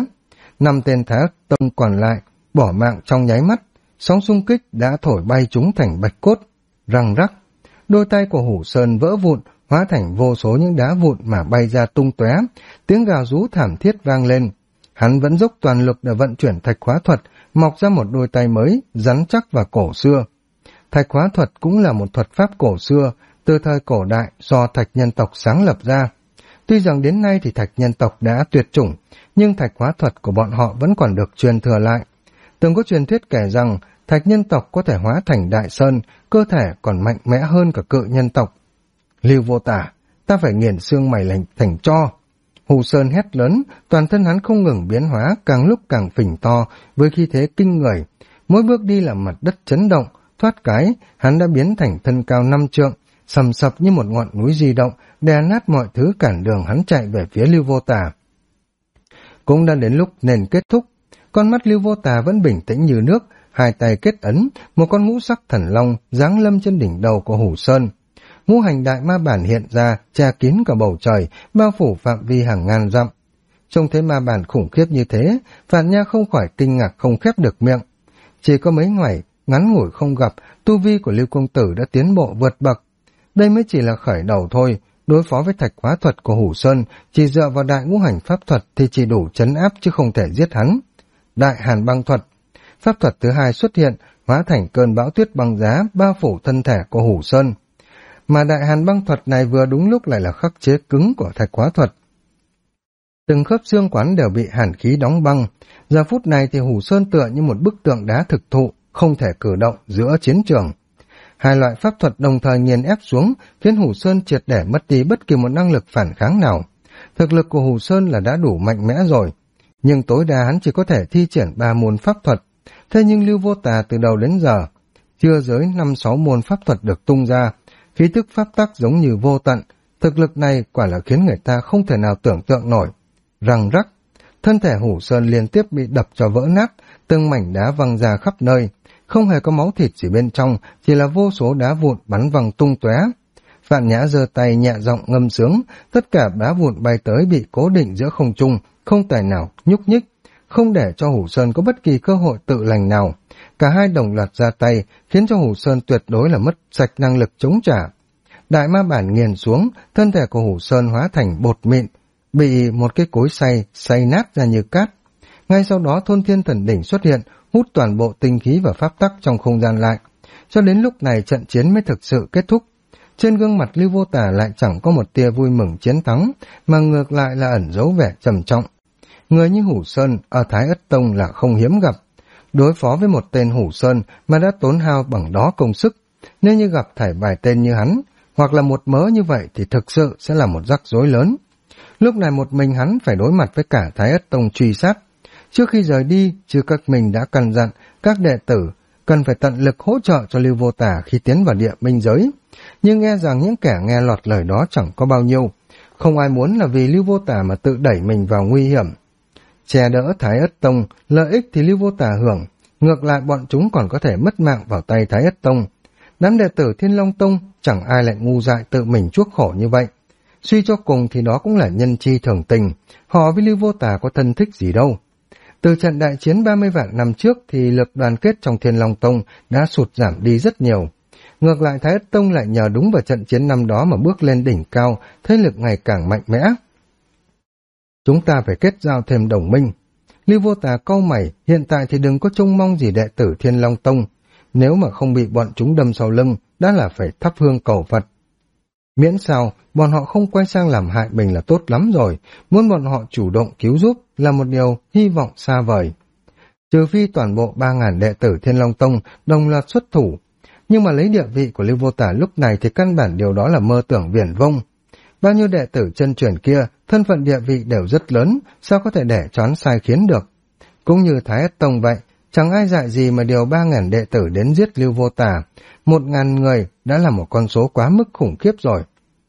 5 tên Thái Tông còn lại bỏ mạng trong nháy mắt, sóng xung kích đã thổi bay chúng thành bạch cốt. Răng rắc, đôi tay của Hủ Sơn vỡ vụn, hóa thành vô số những đá vụn mà bay ra tung tóe, tiếng gào rú thảm thiết vang lên. Hắn vẫn dốc toàn lực để vận chuyển thạch hóa thuật, mọc ra một đôi tay mới, rắn chắc và cổ xưa. Thạch hóa thuật cũng là một thuật pháp cổ xưa, từ thời cổ đại do thạch nhân tộc sáng lập ra. Tuy rằng đến nay thì thạch nhân tộc đã tuyệt chủng, nhưng thạch hóa thuật của bọn họ vẫn còn được truyền thừa lại. Từng có truyền thuyết kể rằng thạch nhân tộc có thể hóa thành đại sơn, cơ thể còn mạnh mẽ hơn cả cự nhân tộc. Lưu Vô Tà, ta phải nghiền xương mày thành tro. Hủ Sơn hét lớn, toàn thân hắn không ngừng biến hóa, càng lúc càng phình to, với khí thế kinh người. Mỗi bước đi làm mặt đất chấn động, thoát cái, hắn đã biến thành thân cao 5 trượng, sầm sập như một ngọn núi di động, đè nát mọi thứ cản đường hắn chạy về phía Lưu Vô Tà. Cũng đã đến lúc nên kết thúc, con mắt Lưu Vô Tà vẫn bình tĩnh như nước, hai tay kết ấn, một con ngũ sắc thần long giáng lâm trên đỉnh đầu của Hủ Sơn. Ngũ hành đại ma bản hiện ra, che kín cả bầu trời, bao phủ phạm vi hàng ngàn dặm. Trông thấy ma bản khủng khiếp như thế, Phạn Nha không khỏi kinh ngạc không khép được miệng. Chỉ có mấy ngày, ngắn ngủi không gặp, tu vi của Lưu Công Tử đã tiến bộ vượt bậc. Đây mới chỉ là khởi đầu thôi, đối phó với thạch hóa thuật của Hủ Sơn, chỉ dựa vào đại ngũ hành pháp thuật thì chỉ đủ trấn áp chứ không thể giết hắn. Đại hàn băng thuật, pháp thuật thứ hai xuất hiện, hóa thành cơn bão tuyết băng giá, bao phủ thân thể của Hủ Sơn. Mà đại hàn băng thuật này vừa đúng lúc lại là khắc chế cứng của thạch hóa thuật. Từng khớp xương quán đều bị hàn khí đóng băng. Giờ phút này thì Hủ Sơn tựa như một bức tượng đá thực thụ, không thể cử động giữa chiến trường. Hai loại pháp thuật đồng thời nghiền ép xuống, khiến Hủ Sơn triệt để mất đi bất kỳ một năng lực phản kháng nào. Thực lực của Hủ Sơn là đã đủ mạnh mẽ rồi, nhưng tối đa hắn chỉ có thể thi triển 3 môn pháp thuật. Thế nhưng Lưu Vô Tà từ đầu đến giờ chưa giới 5-6 môn pháp thuật được tung ra, khí tức pháp tắc giống như vô tận, thực lực này quả là khiến người ta không thể nào tưởng tượng nổi. Răng rắc, thân thể Hủ Sơn liên tiếp bị đập cho vỡ nát, từng mảnh đá văng ra khắp nơi, không hề có máu thịt gì bên trong, chỉ là vô số đá vụn bắn văng tung tóe. Vạn Nhã giơ tay nhẹ giọng ngâm sướng, tất cả đá vụn bay tới bị cố định giữa không trung, không tài nào nhúc nhích, không để cho Hủ Sơn có bất kỳ cơ hội tự lành nào. Cả hai đồng loạt ra tay, khiến cho Hủ Sơn tuyệt đối là mất sạch năng lực chống trả. Đại ma bản nghiền xuống, thân thể của Hủ Sơn hóa thành bột mịn, bị một cái cối xay nát ra như cát. Ngay sau đó Thôn Thiên Thần Đỉnh xuất hiện, hút toàn bộ tinh khí và pháp tắc trong không gian lại. Cho đến lúc này trận chiến mới thực sự kết thúc. Trên gương mặt Lưu Vô Tà lại chẳng có một tia vui mừng chiến thắng, mà ngược lại là ẩn giấu vẻ trầm trọng. Người như Hủ Sơn ở Thái Ất Tông là không hiếm gặp. Đối phó với một tên Hủ Sơn mà đã tốn hao bằng đó công sức, nếu như gặp thảy vài tên như hắn, hoặc là một mớ như vậy thì thực sự sẽ là một rắc rối lớn. Lúc này một mình hắn phải đối mặt với cả Thái Ất Tông truy sát. Trước khi rời đi, Chư Các Minh đã căn dặn các đệ tử cần phải tận lực hỗ trợ cho Lưu Vô Tà khi tiến vào địa minh giới. Nhưng nghe rằng những kẻ nghe lọt lời đó chẳng có bao nhiêu. Không ai muốn là vì Lưu Vô Tà mà tự đẩy mình vào nguy hiểm. Che đỡ Thái Ất Tông, lợi ích thì Lưu Vô Tà hưởng, ngược lại bọn chúng còn có thể mất mạng vào tay Thái Ất Tông. Đám đệ tử Thiên Long Tông chẳng ai lại ngu dại tự mình chuốc khổ như vậy. Suy cho cùng thì đó cũng là nhân chi thường tình, họ với Lưu Vô Tà có thân thích gì đâu. Từ trận đại chiến 30 vạn năm trước thì lực đoàn kết trong Thiên Long Tông đã sụt giảm đi rất nhiều. Ngược lại Thái Ất Tông lại nhờ đúng vào trận chiến năm đó mà bước lên đỉnh cao, thế lực ngày càng mạnh mẽ. Chúng ta phải kết giao thêm đồng minh. Lưu Vô Tà cau mày, hiện tại thì đừng có trông mong gì đệ tử Thiên Long Tông. Nếu mà không bị bọn chúng đâm sau lưng, đã là phải thắp hương cầu Phật. Miễn sao, bọn họ không quay sang làm hại mình là tốt lắm rồi, muốn bọn họ chủ động cứu giúp là một điều hy vọng xa vời. Trừ phi toàn bộ 3.000 đệ tử Thiên Long Tông đồng loạt xuất thủ, nhưng mà lấy địa vị của Lưu Vô Tà lúc này thì căn bản điều đó là mơ tưởng viển vông. Bao nhiêu đệ tử chân truyền kia, thân phận địa vị đều rất lớn, sao có thể để choán sai khiến được. Cũng như Thái Ất Tông vậy, chẳng ai dại gì mà điều 3.000 đệ tử đến giết Lưu Vô Tà, 1.000 người đã là một con số quá mức khủng khiếp rồi.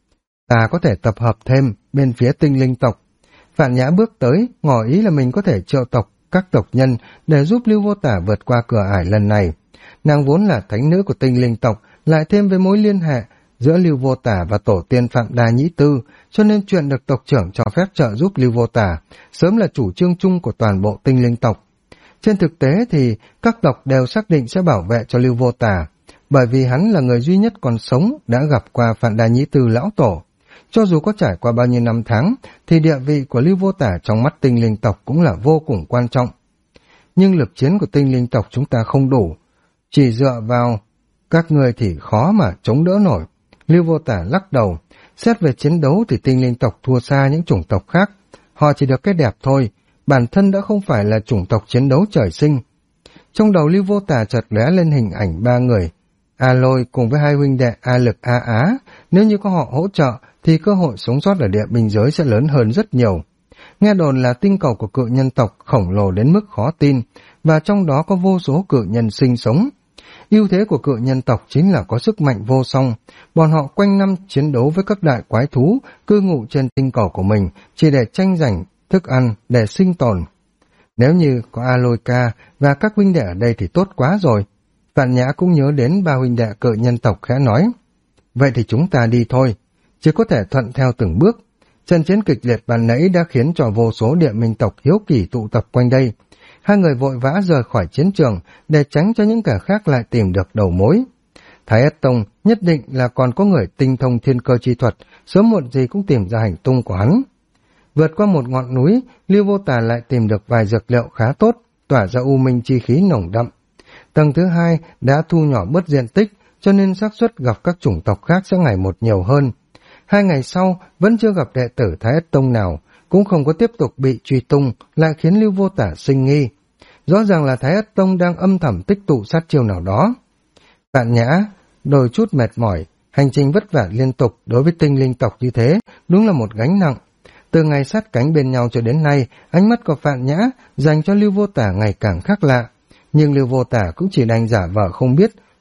Ta có thể tập hợp thêm bên phía tinh linh tộc. Vạn Nhã bước tới, ngỏ ý là mình có thể triệu tập các tộc nhân để giúp Lưu Vô Tà vượt qua cửa ải lần này. Nàng vốn là thánh nữ của tinh linh tộc, lại thêm với mối liên hệ giữa Lưu Vô Tà và tổ tiên Phạm Đa Nhĩ Tư, cho nên chuyện được tộc trưởng cho phép trợ giúp Lưu Vô Tà sớm là chủ trương chung của toàn bộ tinh linh tộc. Trên thực tế thì các tộc đều xác định sẽ bảo vệ cho Lưu Vô Tà, bởi vì hắn là người duy nhất còn sống đã gặp qua Phạm Đa Nhĩ Tư lão tổ. Cho dù có trải qua bao nhiêu năm tháng, thì địa vị của Lưu Vô Tà trong mắt tinh linh tộc cũng là vô cùng quan trọng. Nhưng lực chiến của tinh linh tộc chúng ta không đủ, chỉ dựa vào các người thì khó mà chống đỡ nổi. Lưu Vô Tà lắc đầu, xét về chiến đấu thì tinh linh tộc thua xa những chủng tộc khác, họ chỉ được cái đẹp thôi, bản thân đã không phải là chủng tộc chiến đấu trời sinh. Trong đầu Lưu Vô Tà chợt lóe lên hình ảnh 3 người, A Lôi cùng với 2 huynh đệ A Lực A Á, nếu như có họ hỗ trợ thì cơ hội sống sót ở địa bình giới sẽ lớn hơn rất nhiều. Nghe đồn là tinh cầu của cự nhân tộc khổng lồ đến mức khó tin, và trong đó có vô số cự nhân sinh sống. Ưu thế của cự nhân tộc chính là có sức mạnh vô song, bọn họ quanh năm chiến đấu với các đại quái thú cư ngụ trên tinh cầu của mình chỉ để tranh giành thức ăn để sinh tồn. Nếu như có A Lôi Ca và các huynh đệ ở đây thì tốt quá rồi. Vạn Nhã cũng nhớ đến 3 huynh đệ cự nhân tộc khẽ nói, vậy thì chúng ta đi thôi, chỉ có thể thuận theo từng bước. Trận chiến kịch liệt ban nãy đã khiến cho vô số địa minh tộc hiếu kỳ tụ tập quanh đây. Hai người vội vã rời khỏi chiến trường để tránh cho những kẻ khác lại tìm được đầu mối. Thái Ất Tông nhất định là còn có người tinh thông thiên cơ chi thuật, sớm muộn gì cũng tìm ra hành tung của hắn. Vượt qua một ngọn núi, Lưu Vô Tà lại tìm được vài dược liệu khá tốt, tỏa ra u minh chi khí nồng đậm. Tầng thứ 2 đã thu nhỏ bớt diện tích, cho nên xác suất gặp các chủng tộc khác sẽ ngày một nhiều hơn. 2 ngày sau, vẫn chưa gặp đệ tử Thái Ất Tông nào, cũng không có tiếp tục bị truy tung, lại khiến Lưu Vô Tà sinh nghi. Rõ ràng là Thái Ất Tông đang âm thầm tích tụ sát chiêu nào đó. Vạn Nhã, đôi chút mệt mỏi, hành trình vất vả liên tục đối với tinh linh tộc như thế, đúng là một gánh nặng. Từ ngày sát cánh bên nhau cho đến nay, ánh mắt của Vạn Nhã dành cho Lưu Vô Tà ngày càng khác lạ. Nhưng Lưu Vô Tà cũng chỉ đành giả vờ không biết,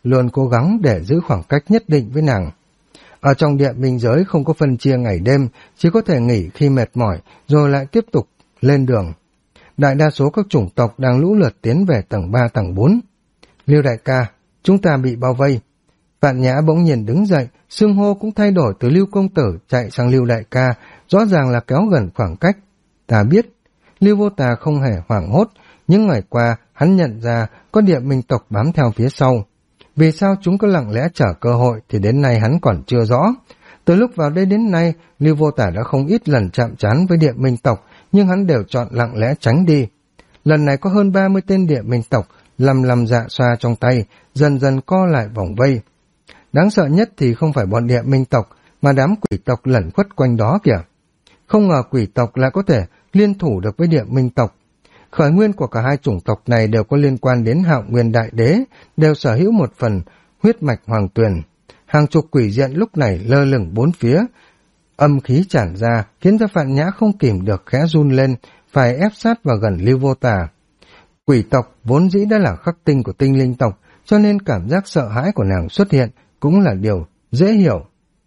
luôn cố gắng để giữ khoảng cách nhất định với nàng. Ở trong địa minh giới không có phân chia ngày đêm, chỉ có thể nghỉ khi mệt mỏi, rồi lại tiếp tục lên đường. Đại đa số các chủng tộc đang lũ lượt tiến về tầng 3, tầng 4. Lưu đại ca, chúng ta bị bao vây. Vạn Nhã bỗng nhiên đứng dậy, xưng hô cũng thay đổi từ Lưu công tử chạy sang Lưu đại ca, rõ ràng là kéo gần khoảng cách. Ta biết. Lưu Vô Tà không hề hoảng hốt, những ngày qua hắn nhận ra có địa minh tộc bám theo phía sau. Vì sao chúng có lặng lẽ chờ cơ hội thì đến nay hắn còn chưa rõ. Từ lúc vào đây đến nay, Lưu Vô Tà đã không ít lần chạm trán với địa minh tộc, nhưng hắn đều chọn lặng lẽ tránh đi. Lần này có hơn 30 tên địa minh tộc, lầm dạ xoa trong tay, dần dần co lại vòng vây. Đáng sợ nhất thì không phải bọn địa minh tộc, mà đám quỷ tộc lẩn khuất quanh đó kìa. Không ngờ quỷ tộc lại có thể liên thủ được với địa minh tộc. Khởi nguyên của cả hai chủng tộc này đều có liên quan đến Hạo Nguyên Đại Đế, đều sở hữu một phần huyết mạch hoàng tuyền. Hàng chục quỷ diện lúc này lơ lửng bốn phía, âm khí tràn ra khiến cho Vạn Nhã không kìm được khẽ run lên, phải ép sát vào gần Lưu Vô Tà. Quỷ tộc vốn dĩ đã là khắc tinh của tinh linh tộc, cho nên cảm giác sợ hãi của nàng xuất hiện cũng là điều dễ hiểu.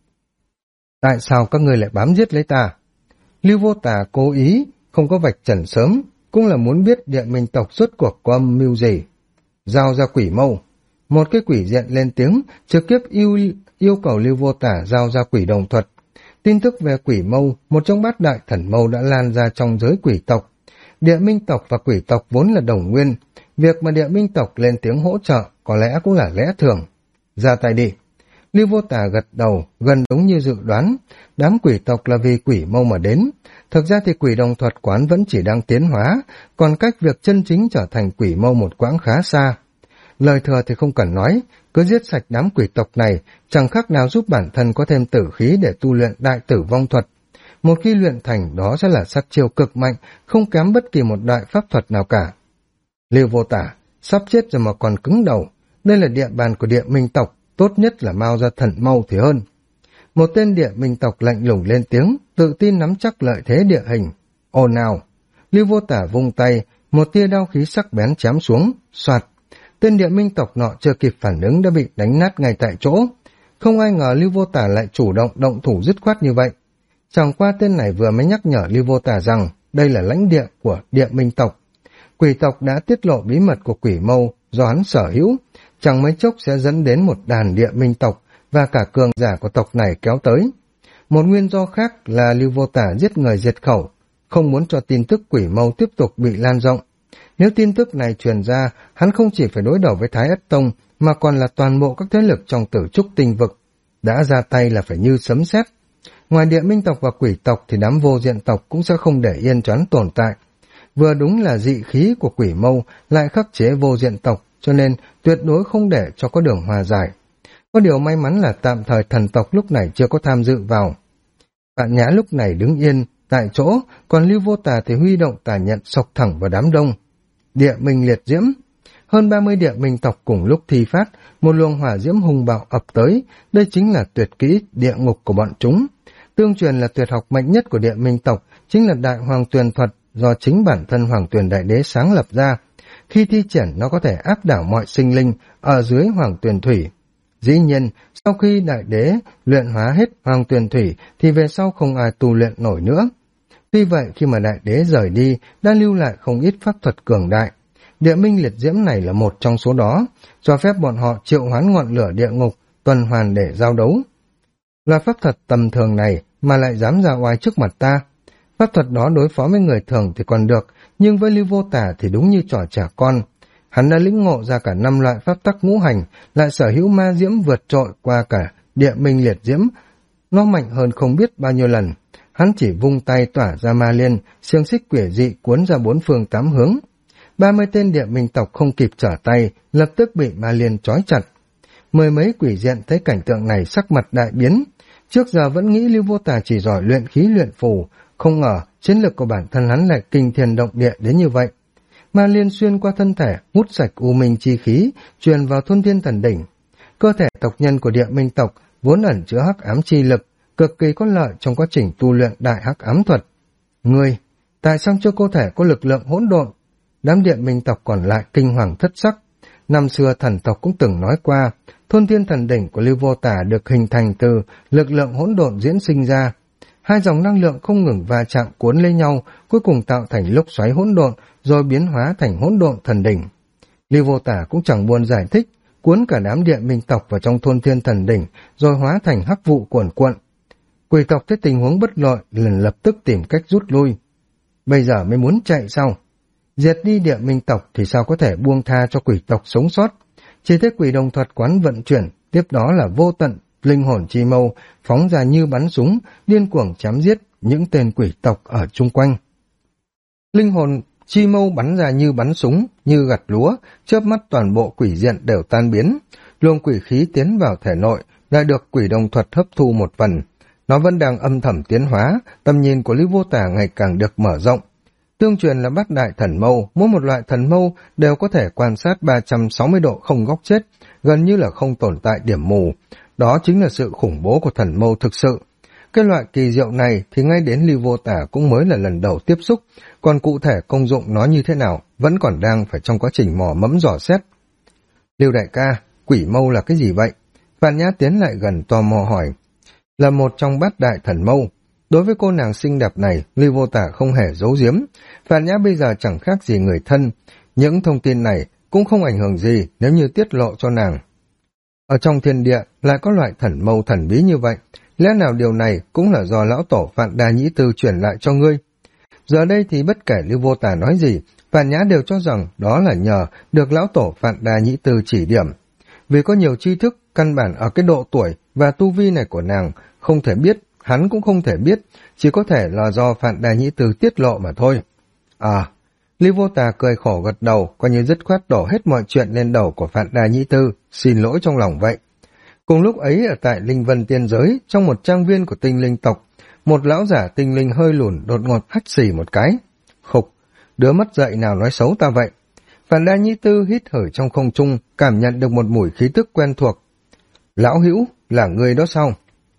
Tại sao các ngươi lại bám giết lấy ta? Lưu Vô Tà cố ý không có vạch trần sớm, cũng là muốn biết địa minh tộc rốt cuộc có âm mưu gì. Giao ra quỷ mâu. Một cái quỷ diện lên tiếng, trực tiếp yêu cầu Lưu Vô Tà giao ra quỷ đồng thuật. Tin tức về quỷ mâu, một trong bát đại thần mâu đã lan ra trong giới quỷ tộc. Địa minh tộc và quỷ tộc vốn là đồng nguyên, việc mà địa minh tộc lên tiếng hỗ trợ có lẽ cũng là lẽ thường. Ra tay đi. Lưu Vô Tà gật đầu, gần đúng như dự đoán, đám quỷ tộc là vì quỷ mâu mà đến. Thực ra thì quỷ đồng thuật quán vẫn chỉ đang tiến hóa, còn cách việc chân chính trở thành quỷ mâu một quãng khá xa. Lời thừa thì không cần nói, cứ giết sạch đám quỷ tộc này, chẳng khác nào giúp bản thân có thêm tử khí để tu luyện đại tử vong thuật. Một khi luyện thành đó sẽ là sát chiêu cực mạnh, không kém bất kỳ một đại pháp thuật nào cả. Lưu Vô Tà, sắp chết rồi mà còn cứng đầu, đây là địa bàn của địa minh tộc, tốt nhất là mau ra thần mâu thì hơn. Một tên địa minh tộc lạnh lùng lên tiếng, tự tin nắm chắc lợi thế địa hình. Ồn ào! Lưu Vô Tà vung tay, một tia đao khí sắc bén chém xuống, soạt. Tên địa minh tộc nọ chưa kịp phản ứng đã bị đánh nát ngay tại chỗ. Không ai ngờ Lưu Vô Tà lại chủ động thủ dứt khoát như vậy. Chẳng qua tên này vừa mới nhắc nhở Lưu Vô Tà rằng đây là lãnh địa của địa minh tộc. Quỷ tộc đã tiết lộ bí mật của quỷ mâu do hắn sở hữu, chẳng mấy chốc sẽ dẫn đến một đàn địa minh tộc và cả cường giả của tộc này kéo tới. Một nguyên do khác là Lưu Vô Tà giết người diệt khẩu, không muốn cho tin tức quỷ mâu tiếp tục bị lan rộng. Nếu tin tức này truyền ra, hắn không chỉ phải đối đầu với Thái Ất Tông, mà còn là toàn bộ các thế lực trong Tử Trúc Tinh Vực. Đã ra tay là phải như sấm sét. Ngoài địa minh tộc và quỷ tộc thì đám vô diện tộc cũng sẽ không để yên choán tồn tại. Vừa đúng là dị khí của quỷ mâu lại khắc chế vô diện tộc, cho nên tuyệt đối không để cho có đường hòa giải. Có điều may mắn là tạm thời thần tộc lúc này chưa có tham dự vào. Vạn Nhã lúc này đứng yên tại chỗ, còn Lưu Vô Tà thì huy động tà nhận xộc thẳng vào đám đông. Địa minh liệt diễm. Hơn 30 địa minh tộc cùng lúc thi phát, một luồng hỏa diễm hùng bạo ập tới, đây chính là tuyệt kỹ địa ngục của bọn chúng. Tương truyền là tuyệt học mạnh nhất của địa minh tộc, chính là đại hoàng tuyền thuật do chính bản thân Hoàng Tuyền Đại Đế sáng lập ra. Khi thi triển nó có thể áp đảo mọi sinh linh ở dưới Hoàng Tuyền Thủy. Dĩ nhiên, sau khi Đại Đế luyện hóa hết Hoàng Tuyền Thủy thì về sau không ai tu luyện nổi nữa. Tuy vậy khi mà Đại Đế rời đi đã lưu lại không ít pháp thuật cường đại. Địa minh liệt diễm này là một trong số đó, cho phép bọn họ triệu hoán ngọn lửa địa ngục tuần hoàn để giao đấu. Loại pháp thuật tầm thường này mà lại dám ra oai trước mặt ta. Pháp thuật đó đối phó với người thường thì còn được, nhưng với Lưu Vô Tà thì đúng như trò trẻ con. Hắn đã lĩnh ngộ ra cả 5 loại pháp tắc ngũ hành, lại sở hữu ma diễm vượt trội qua cả địa minh liệt diễm. Nó mạnh hơn không biết bao nhiêu lần. Hắn chỉ vung tay tỏa ra ma liên, xiềng xích quỷ dị cuốn ra 4 phương 8 hướng. 30 tên địa minh tộc không kịp trở tay, lập tức bị ma liên trói chặt. Mười mấy quỷ diện thấy cảnh tượng này sắc mặt đại biến. Trước giờ vẫn nghĩ Lưu Vô Tà chỉ giỏi luyện khí luyện phù, không ngờ chiến lực của bản thân hắn lại kinh thiên động địa đến như vậy. Ma liên xuyên qua thân thể, hút sạch u minh chi khí, truyền vào thôn thiên thần đỉnh. Cơ thể tộc nhân của địa minh tộc vốn ẩn chứa hắc ám chi lực, cực kỳ có lợi trong quá trình tu luyện đại hắc ám thuật. Ngươi, tại sao cho cơ thể có lực lượng hỗn độn? Đám địa minh tộc còn lại kinh hoàng thất sắc. Năm xưa thần tộc cũng từng nói qua, thôn thiên thần đỉnh của Lưu Vô Tả được hình thành từ lực lượng hỗn độn diễn sinh ra. Hai dòng năng lượng không ngừng va chạm cuốn lấy nhau, cuối cùng tạo thành lốc xoáy hỗn độn, rồi biến hóa thành hỗn độn thần đỉnh. Lưu Vô Tả cũng chẳng buồn giải thích, cuốn cả đám địa minh tộc vào trong thôn thiên thần đỉnh, rồi hóa thành hắc vụ cuồn cuộn. Quỷ tộc thấy tình huống bất lợi, liền lập tức tìm cách rút lui. Bây giờ mới muốn chạy sao? Diệt đi địa minh tộc thì sao có thể buông tha cho quỷ tộc sống sót? Chỉ thấy quỷ đồng thuật quán vận chuyển, tiếp đó là vô tận linh hồn chi mâu phóng ra như bắn súng, điên cuồng chém giết những tên quỷ tộc ở chung quanh. Linh hồn chi mâu bắn ra như bắn súng, như gặt lúa, chớp mắt toàn bộ quỷ diện đều tan biến. Luồng quỷ khí tiến vào thể nội, lại được quỷ đồng thuật hấp thu một phần. Nó vẫn đang âm thầm tiến hóa, tầm nhìn của Lưu Vô Tả ngày càng được mở rộng. Tương truyền là bát đại thần mâu, mỗi một loại thần mâu đều có thể quan sát 360 độ không góc chết, gần như là không tồn tại điểm mù. Đó chính là sự khủng bố của thần mâu thực sự. Cái loại kỳ diệu này thì ngay đến Lưu Vô Tả cũng mới là lần đầu tiếp xúc, còn cụ thể công dụng nó như thế nào vẫn còn đang phải trong quá trình mò mẫm dò xét. Lưu đại ca, quỷ mâu là cái gì vậy? Vạn Nhã tiến lại gần tò mò hỏi. Là một trong bát đại thần mâu. Đối với cô nàng xinh đẹp này, Lưu Vô Tả không hề giấu giếm. Vạn Nhã bây giờ chẳng khác gì người thân. Những thông tin này cũng không ảnh hưởng gì nếu như tiết lộ cho nàng. Ở trong thiên địa lại có loại thần mâu thần bí như vậy. Lẽ nào điều này cũng là do lão tổ Vạn Đa Nhĩ Tư truyền lại cho ngươi? Giờ đây thì bất kể Lưu Vô Tả nói gì, Vạn Nhã đều cho rằng đó là nhờ được lão tổ Vạn Đa Nhĩ Tư chỉ điểm. Vì có nhiều tri thức, căn bản ở cái độ tuổi và tu vi này của nàng, không thể biết, hắn cũng không thể biết, chỉ có thể là do Vạn Đa Nhĩ Tư tiết lộ mà thôi. À, Lưu Vô Tả cười khổ gật đầu, coi như dứt khoát đổ hết mọi chuyện lên đầu của Vạn Đa Nhĩ Tư, xin lỗi trong lòng vậy. Cùng lúc ấy ở tại Linh Vân Tiên Giới, trong một trang viên của tinh linh tộc, một lão giả tinh linh hơi lùn đột ngột hắt xì một cái. Khục, đứa mất dậy nào nói xấu ta vậy? Vạn Đa Nhĩ Tư hít thở trong không trung, cảm nhận được một mùi khí tức quen thuộc. Lão hữu, là người đó sao?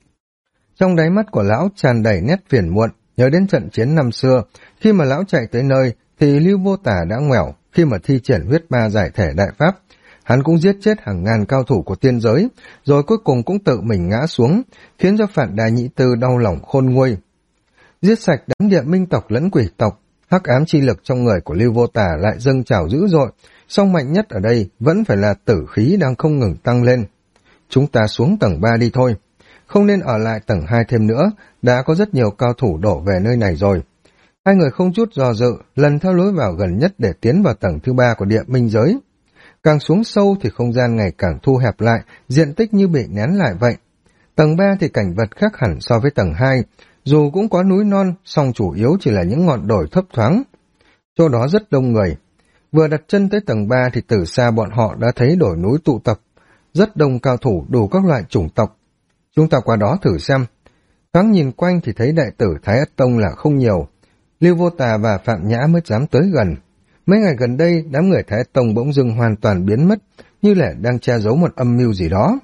Trong đáy mắt của lão tràn đầy nét phiền muộn, nhớ đến trận chiến năm xưa, khi mà lão chạy tới nơi thì Lưu Vô Tả đã ngoẻo khi mà thi triển huyết ma giải thể đại pháp. Hắn cũng giết chết hàng ngàn cao thủ của tiên giới, rồi cuối cùng cũng tự mình ngã xuống, khiến cho Vạn Đa Nhĩ Tư đau lòng khôn nguôi. Giết sạch đám địa minh tộc lẫn quỷ tộc, hắc ám chi lực trong người của Lưu Vô Tả lại dâng trào dữ dội, song mạnh nhất ở đây vẫn phải là tử khí đang không ngừng tăng lên. Chúng ta xuống tầng 3 đi thôi. Không nên ở lại tầng 2 thêm nữa, đã có rất nhiều cao thủ đổ về nơi này rồi. Hai người không chút do dự, lần theo lối vào gần nhất để tiến vào tầng thứ 3 của địa minh giới. Càng xuống sâu thì không gian ngày càng thu hẹp lại, diện tích như bị nén lại vậy. Tầng 3 thì cảnh vật khác hẳn so với tầng 2, dù cũng có núi non, song chủ yếu chỉ là những ngọn đồi thấp thoáng. Chỗ đó rất đông người. Vừa đặt chân tới tầng 3 thì từ xa bọn họ đã thấy đồi núi tụ tập, rất đông cao thủ đủ các loại chủng tộc. Chúng ta qua đó thử xem. Thoáng nhìn quanh thì thấy đệ tử Thái Ất Tông là không nhiều. Lưu Vô Tà và Phạm Nhã mới dám tới gần. Mấy ngày gần đây, đám người Thái Ất Tông bỗng dưng hoàn toàn biến mất, như là đang che giấu một âm mưu gì đó.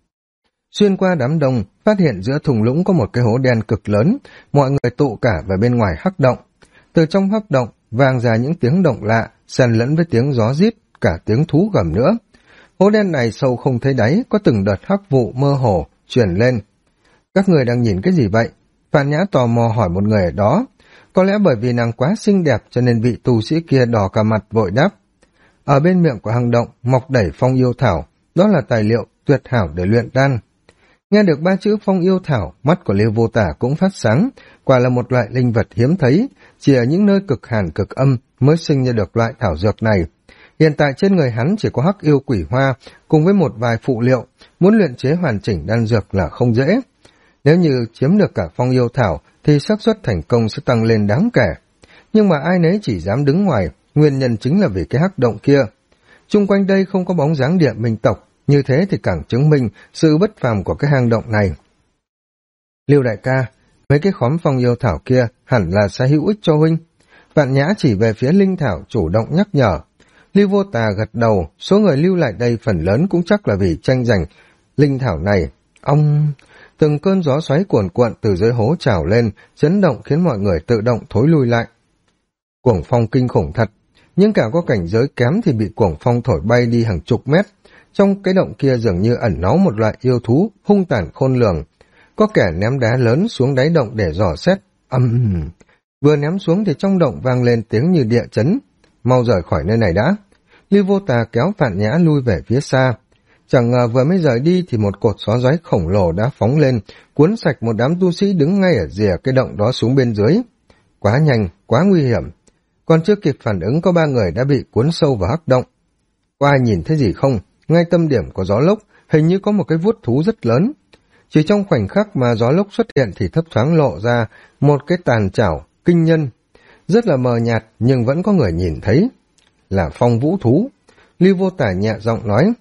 Xuyên qua đám đông, phát hiện giữa thung lũng có một cái hố đen cực lớn, mọi người tụ cả vào bên ngoài hắc động. Từ trong hắc động, vang ra những tiếng động lạ, xen lẫn với tiếng gió rít, cả tiếng thú gầm nữa. Hố đen này sâu không thấy đáy, có từng đợt hắc vụ mơ hồ truyền lên. Các người đang nhìn cái gì vậy? Phạm Nhã tò mò hỏi một người ở đó. Có lẽ bởi vì nàng quá xinh đẹp cho nên vị tu sĩ kia đỏ cả mặt vội đáp. Ở bên miệng của hang động mọc đầy phong yêu thảo, đó là tài liệu tuyệt hảo để luyện đan. Nghe được ba chữ phong yêu thảo, mắt của Lưu Vô Tả cũng phát sáng, quả là một loại linh vật hiếm thấy, chỉ ở những nơi cực hàn cực âm mới sinh ra được loại thảo dược này. Hiện tại trên người hắn chỉ có hắc yêu quỷ hoa cùng với một vài phụ liệu, muốn luyện chế hoàn chỉnh đan dược là không dễ. Nếu như chiếm được cả phong yêu thảo thì xác suất thành công sẽ tăng lên đáng kể. Nhưng mà ai nấy chỉ dám đứng ngoài, nguyên nhân chính là vì cái hắc động kia. Chung quanh đây không có bóng dáng địa minh tộc, như thế thì càng chứng minh sự bất phàm của cái hang động này. Lưu đại ca, mấy cái khóm phong yêu thảo kia hẳn là sẽ hữu ích cho huynh. Vạn Nhã chỉ về phía linh thảo chủ động nhắc nhở. Lưu Vô Tà gật đầu, số người lưu lại đây phần lớn cũng chắc là vì tranh giành linh thảo này. Từng cơn gió xoáy cuồn cuộn từ dưới hố trào lên, chấn động khiến mọi người tự động thối lui lại. Cuồng phong kinh khủng thật, nhưng cả có cảnh giới kém thì bị cuồng phong thổi bay đi hàng chục mét. Trong cái động kia dường như ẩn náu một loại yêu thú hung tàn khôn lường. Có kẻ ném đá lớn xuống đáy động để dò xét. Vừa ném xuống thì trong động vang lên tiếng như địa chấn. Mau rời khỏi nơi này đã. Lưu Vô Tà kéo Phạn Nhã lui về phía xa. Chẳng ngờ vừa mới rời đi thì một cột xóa gió khổng lồ đã phóng lên, cuốn sạch một đám tu sĩ đứng ngay ở rìa cái động đó xuống bên dưới. Quá nhanh, quá nguy hiểm. Còn chưa kịp phản ứng có 3 người đã bị cuốn sâu vào hắc động. Có ai nhìn thấy gì không? Ngay tâm điểm của gió lốc, hình như có một cái vuốt thú rất lớn. Chỉ trong khoảnh khắc mà gió lốc xuất hiện thì thấp thoáng lộ ra một cái tàn chảo kinh nhân. Rất là mờ nhạt nhưng vẫn có người nhìn thấy. Là phong vũ thú. Lưu Vô Tà nhẹ giọng nói.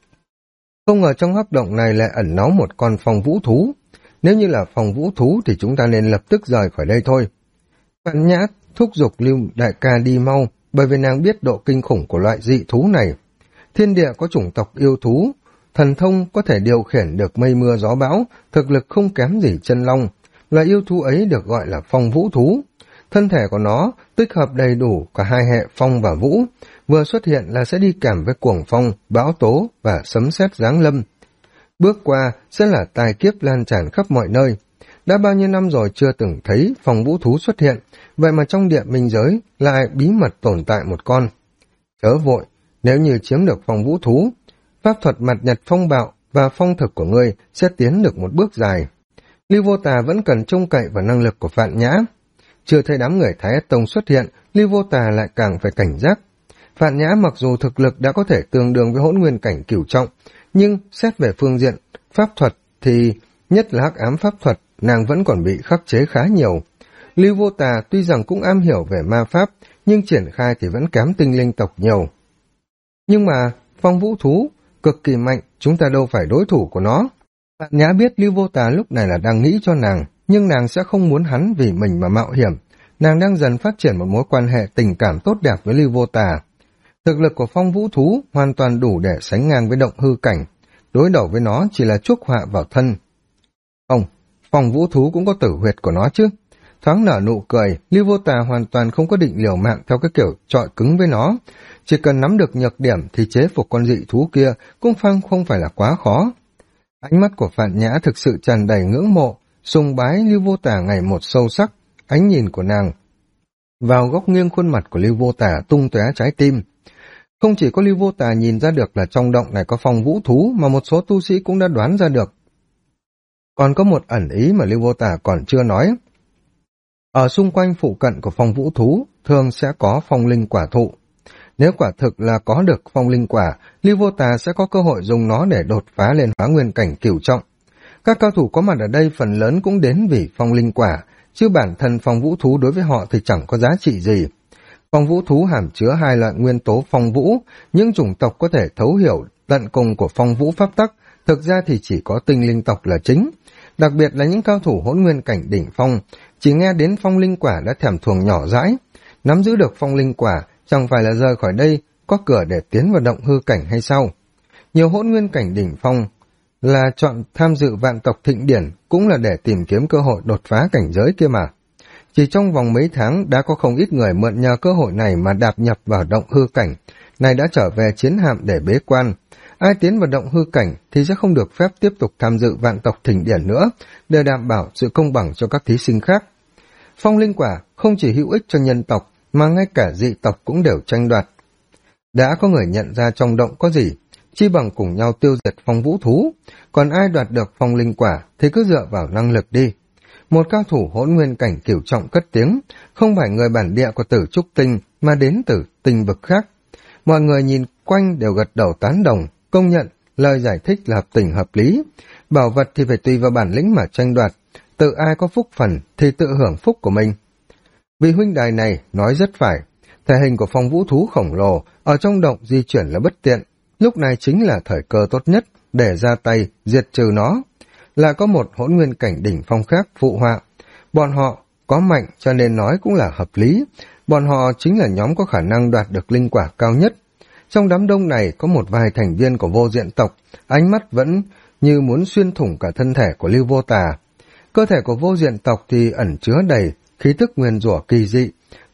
Không ngờ trong hắc động này lại ẩn náu một con phong vũ thú. Nếu như là phong vũ thú thì chúng ta nên lập tức rời khỏi đây thôi. Phạn Nhã thúc giục Lưu đại ca đi mau, bởi vì nàng biết độ kinh khủng của loại dị thú này. Thiên địa có chủng tộc yêu thú, thần thông có thể điều khiển được mây mưa gió bão, thực lực không kém gì chân long. Loại yêu thú ấy được gọi là phong vũ thú. Thân thể của nó tích hợp đầy đủ cả hai hệ phong và vũ, vừa xuất hiện là sẽ đi kèm với cuồng phong, bão tố và sấm sét giáng lâm. Bước qua sẽ là tai kiếp lan tràn khắp mọi nơi. Đã bao nhiêu năm rồi chưa từng thấy phong vũ thú xuất hiện, vậy mà trong địa minh giới lại bí mật tồn tại một con. Chớ vội, nếu như chiếm được phong vũ thú, pháp thuật mặt nhật phong bạo và phong thực của ngươi sẽ tiến được một bước dài. Lưu Vô Tà vẫn cần trông cậy vào năng lực của Phạn Nhã. Chưa thấy đám người Thái Ất Tông xuất hiện, Lưu Vô Tà lại càng phải cảnh giác. Phạn Nhã mặc dù thực lực đã có thể tương đương với hỗn nguyên cảnh cửu trọng, nhưng xét về phương diện pháp thuật thì nhất là hắc ám pháp thuật, nàng vẫn còn bị khắc chế khá nhiều. Lưu Vô Tà tuy rằng cũng am hiểu về ma pháp, nhưng triển khai thì vẫn kém tinh linh tộc nhiều. Nhưng mà phong vũ thú cực kỳ mạnh, chúng ta đâu phải đối thủ của nó. Phạn Nhã biết Lưu Vô Tà lúc này là đang nghĩ cho nàng, nhưng nàng sẽ không muốn hắn vì mình mà mạo hiểm. Nàng đang dần phát triển một mối quan hệ tình cảm tốt đẹp với Lưu Vô Tà. Thực lực của phong vũ thú hoàn toàn đủ để sánh ngang với động hư cảnh. Đối đầu với nó chỉ là chuốc họa vào thân. Không, phong vũ thú cũng có tử huyệt của nó chứ. Thoáng nở nụ cười, Lưu Vô Tà hoàn toàn không có định liều mạng theo cái kiểu chọi cứng với nó. Chỉ cần nắm được nhược điểm thì chế phục con dị thú kia cũng không phải là quá khó. Ánh mắt của Phạn Nhã thực sự tràn đầy ngưỡng mộ, sùng bái Lưu Vô Tà ngày một sâu sắc. Ánh nhìn của nàng vào góc nghiêng khuôn mặt của Lưu Vô Tà tung tóe trái tim. Không chỉ có Lưu Vô Tà nhìn ra được là trong động này có phong vũ thú, mà một số tu sĩ cũng đã đoán ra được. Còn có một ẩn ý mà Lưu Vô Tà còn chưa nói. Ở xung quanh phụ cận của phong vũ thú thường sẽ có phong linh quả thụ. Nếu quả thực là có được phong linh quả, Lưu Vô Tà sẽ có cơ hội dùng nó để đột phá lên hóa nguyên cảnh cửu trọng. Các cao thủ có mặt ở đây phần lớn cũng đến vì phong linh quả, chứ bản thân phong vũ thú đối với họ thì chẳng có giá trị gì. Phong vũ thú hàm chứa 2 loại nguyên tố phong vũ, những chủng tộc có thể thấu hiểu tận cùng của phong vũ pháp tắc, thực ra thì chỉ có tinh linh tộc là chính. Đặc biệt là những cao thủ hỗn nguyên cảnh đỉnh phong, chỉ nghe đến phong linh quả đã thèm thuồng nhỏ dãi. Nắm giữ được phong linh quả, chẳng phải là rời khỏi đây có cửa để tiến vào động hư cảnh hay sao? Nhiều hỗn nguyên cảnh đỉnh phong là chọn tham dự vạn tộc thịnh điển, cũng là để tìm kiếm cơ hội đột phá cảnh giới kia mà. Chỉ trong vòng mấy tháng đã có không ít người mượn nhờ cơ hội này mà đạp nhập vào động hư cảnh, này đã trở về chiến hạm để bế quan. Ai tiến vào động hư cảnh thì sẽ không được phép tiếp tục tham dự vạn tộc thịnh điển nữa, để đảm bảo sự công bằng cho các thí sinh khác. Phong linh quả không chỉ hữu ích cho nhân tộc, mà ngay cả dị tộc cũng đều tranh đoạt. Đã có người nhận ra trong động có gì, chi bằng cùng nhau tiêu diệt phong vũ thú, còn ai đoạt được phong linh quả thì cứ dựa vào năng lực đi. Một cao thủ hỗn nguyên cảnh cửu trọng cất tiếng, không phải người bản địa của Tử Trúc Tinh mà đến từ tinh vực khác. Mọi người nhìn quanh đều gật đầu tán đồng, công nhận lời giải thích là hợp tình hợp lý. Bảo vật thì phải tùy vào bản lĩnh mà tranh đoạt, tự ai có phúc phần thì tự hưởng phúc của mình. Vị huynh đài này nói rất phải, thể hình của phong vũ thú khổng lồ ở trong động di chuyển là bất tiện, lúc này chính là thời cơ tốt nhất để ra tay diệt trừ nó. Lại có một hỗn nguyên cảnh đỉnh phong khác phụ họa, bọn họ có mạnh cho nên nói cũng là hợp lý, bọn họ chính là nhóm có khả năng đoạt được linh quả cao nhất. Trong đám đông này có một vài thành viên của vô diện tộc, ánh mắt vẫn như muốn xuyên thủng cả thân thể của Lưu Vô Tà. Cơ thể của vô diện tộc thì ẩn chứa đầy khí tức nguyên rủa kỳ dị,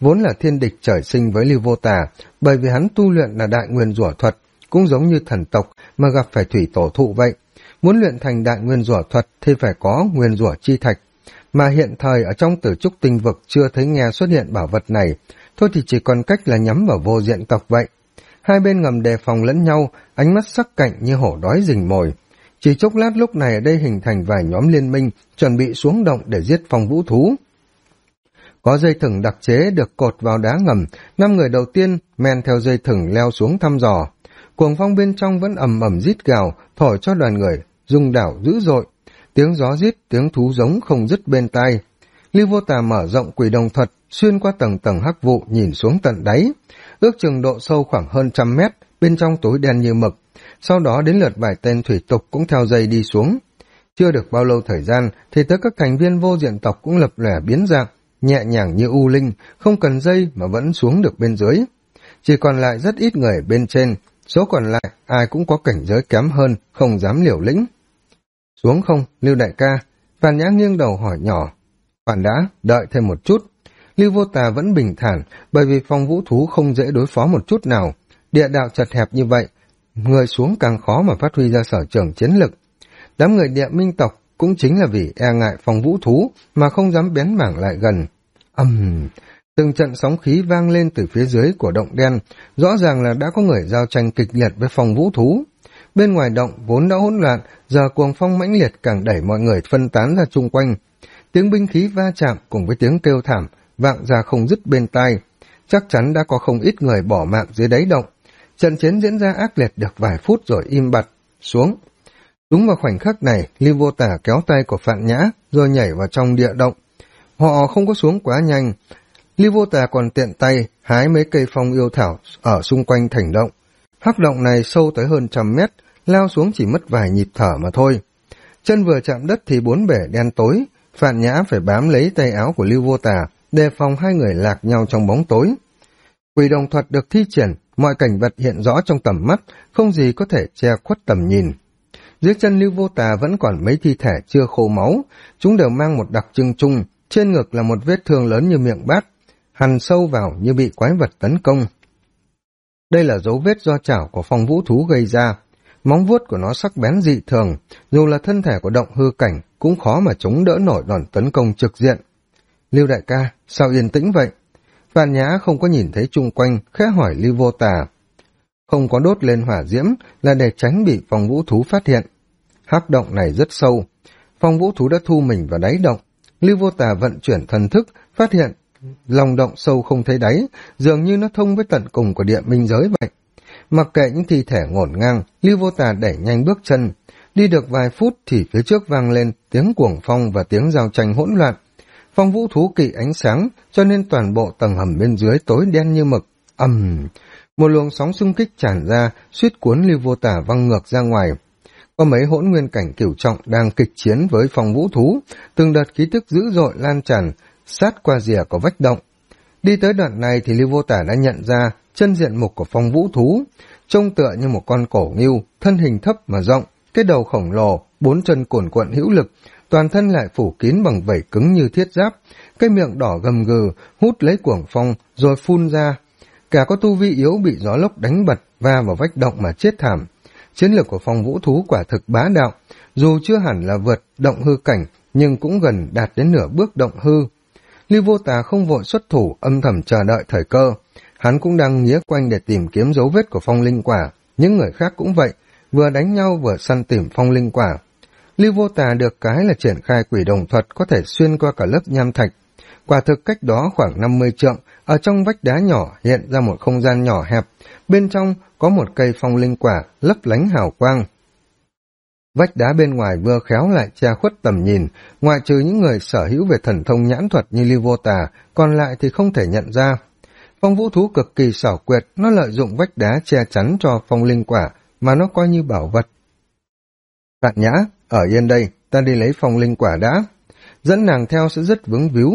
vốn là thiên địch trời sinh với Lưu Vô Tà, bởi vì hắn tu luyện là đại nguyên rủa thuật, cũng giống như thần tộc mà gặp phải thủy tổ thụ vậy. Muốn luyện thành đại nguyên rủa thuật thì phải có nguyên rủa chi thạch, mà hiện thời ở trong Tử Trúc Tinh Vực chưa thấy nghe xuất hiện bảo vật này, thôi thì chỉ còn cách là nhắm vào vô diện tộc vậy. Hai bên ngầm đề phòng lẫn nhau, ánh mắt sắc cạnh như hổ đói rình mồi. Chỉ chốc lát lúc này ở đây hình thành vài nhóm liên minh, chuẩn bị xuống động để giết phong vũ thú. Có dây thừng đặc chế được cột vào đá ngầm, 5 người đầu tiên men theo dây thừng leo xuống thăm dò. Cuồng phong bên trong vẫn ầm ầm rít gào, thổi cho đoàn người rung đảo dữ dội. Tiếng gió rít, tiếng thú giống không dứt bên tai. Lưu Vô Tà mở rộng quỷ đồng thuật, xuyên qua tầng tầng hắc vụ nhìn xuống tận đáy. Ước chừng độ sâu khoảng hơn 100 mét, bên trong tối đen như mực. Sau đó đến lượt vài tên thủy tục cũng theo dây đi xuống. Chưa được bao lâu thời gian thì tới các thành viên vô diện tộc cũng lập lòe biến dạng, nhẹ nhàng như u linh, không cần dây mà vẫn xuống được bên dưới. Chỉ còn lại rất ít người bên trên, số còn lại ai cũng có cảnh giới kém hơn, không dám liều lĩnh. Xuống không, Lưu đại ca? Phàn Nhã nghiêng đầu hỏi nhỏ. Phàn đã, đợi thêm một chút. Lưu Vô Tà vẫn bình thản, bởi vì phong vũ thú không dễ đối phó một chút nào. Địa đạo chật hẹp như vậy, người xuống càng khó mà phát huy ra sở trường chiến lực. Đám người địa minh tộc cũng chính là vì e ngại phong vũ thú mà không dám bén mảng lại gần. Từng trận sóng khí vang lên từ phía dưới của động đen, rõ ràng là đã có người giao tranh kịch liệt với phong vũ thú. Bên ngoài động vốn đã hỗn loạn, giờ cuồng phong mãnh liệt càng đẩy mọi người phân tán ra chung quanh. Tiếng binh khí va chạm cùng với tiếng kêu thảm vang ra không dứt bên tai. Chắc chắn đã có không ít người bỏ mạng dưới đáy động. Trận chiến diễn ra ác liệt được vài phút rồi im bặt xuống. Đúng vào khoảnh khắc này, Lưu Vô Tà kéo tay của Phạn Nhã rồi nhảy vào trong địa động. Họ không có xuống quá nhanh. Lưu Vô Tà còn tiện tay hái mấy cây phong yêu thảo ở xung quanh thành động. Hắc động này sâu tới hơn 100 mét, lao xuống chỉ mất vài nhịp thở mà thôi. Chân vừa chạm đất thì bốn bể đen tối, Phạn Nhã phải bám lấy tay áo của Lưu Vô Tà, đề phòng hai người lạc nhau trong bóng tối. Quỷ đồng thuật được thi triển, mọi cảnh vật hiện rõ trong tầm mắt, không gì có thể che khuất tầm nhìn. Dưới chân Lưu Vô Tà vẫn còn mấy thi thể chưa khô máu, chúng đều mang một đặc trưng chung, trên ngực là một vết thương lớn như miệng bát, hằn sâu vào như bị quái vật tấn công. Đây là dấu vết do chảo của phong vũ thú gây ra, móng vuốt của nó sắc bén dị thường, dù là thân thể của động hư cảnh cũng khó mà chống đỡ nổi đòn tấn công trực diện. Lưu đại ca, sao yên tĩnh vậy? Phàn Nhã không có nhìn thấy chung quanh, khẽ hỏi Lưu Vô Tà. Không có đốt lên hỏa diễm là để tránh bị phong vũ thú phát hiện. Hắc động này rất sâu, phong vũ thú đã thu mình vào đáy động. Lưu Vô Tà vận chuyển thần thức, phát hiện lòng động sâu không thấy đáy, dường như nó thông với tận cùng của địa minh giới vậy. Mặc kệ những thi thể ngổn ngang, Lưu Vô Tà đẩy nhanh bước chân. Đi được vài phút thì phía trước vang lên tiếng cuồng phong và tiếng giao tranh hỗn loạn. Phong vũ thú kỵ ánh sáng, cho nên toàn bộ tầng hầm bên dưới tối đen như mực. Một luồng sóng xung kích tràn ra, suýt cuốn Lưu Vô Tà văng ngược ra ngoài. Có mấy hỗn nguyên cảnh cửu trọng đang kịch chiến với phong vũ thú, từng đợt khí tức dữ dội lan tràn, sát qua rìa của vách động. Đi tới đoạn này thì Lưu Vô Tà đã nhận ra chân diện mục của phong vũ thú, trông tựa như một con cổ ngưu, thân hình thấp mà rộng, cái đầu khổng lồ, 4 chân cuồn cuộn hữu lực, toàn thân lại phủ kín bằng vảy cứng như thiết giáp, cái miệng đỏ gầm gừ, hút lấy cuồng phong rồi phun ra. Cả có tu vi yếu bị gió lốc đánh bật va vào vách động mà chết thảm. Chiến lược của phong vũ thú quả thực bá đạo, dù chưa hẳn là vượt động hư cảnh, nhưng cũng gần đạt đến nửa bước động hư. Lưu Vô Tà không vội xuất thủ, âm thầm chờ đợi thời cơ. Hắn cũng đang nghía quanh để tìm kiếm dấu vết của phong linh quả, những người khác cũng vậy, vừa đánh nhau vừa săn tìm phong linh quả. Lưu Vô Tà được cái là triển khai quỷ đồng thuật có thể xuyên qua cả lớp nham thạch. Quả thực cách đó khoảng 50 trượng, ở trong vách đá nhỏ hiện ra một không gian nhỏ hẹp, bên trong có một cây phong linh quả lấp lánh hào quang. Vách đá bên ngoài vừa khéo lại che khuất tầm nhìn, ngoại trừ những người sở hữu về thần thông nhãn thuật như Lưu Vô Tà, còn lại thì không thể nhận ra. Phong vũ thú cực kỳ xảo quyệt, nó lợi dụng vách đá che chắn cho phong linh quả, mà nó coi như bảo vật. Phạn Nhã, ở yên đây, ta đi lấy phong linh quả đã. Dẫn nàng theo sẽ rất vướng víu.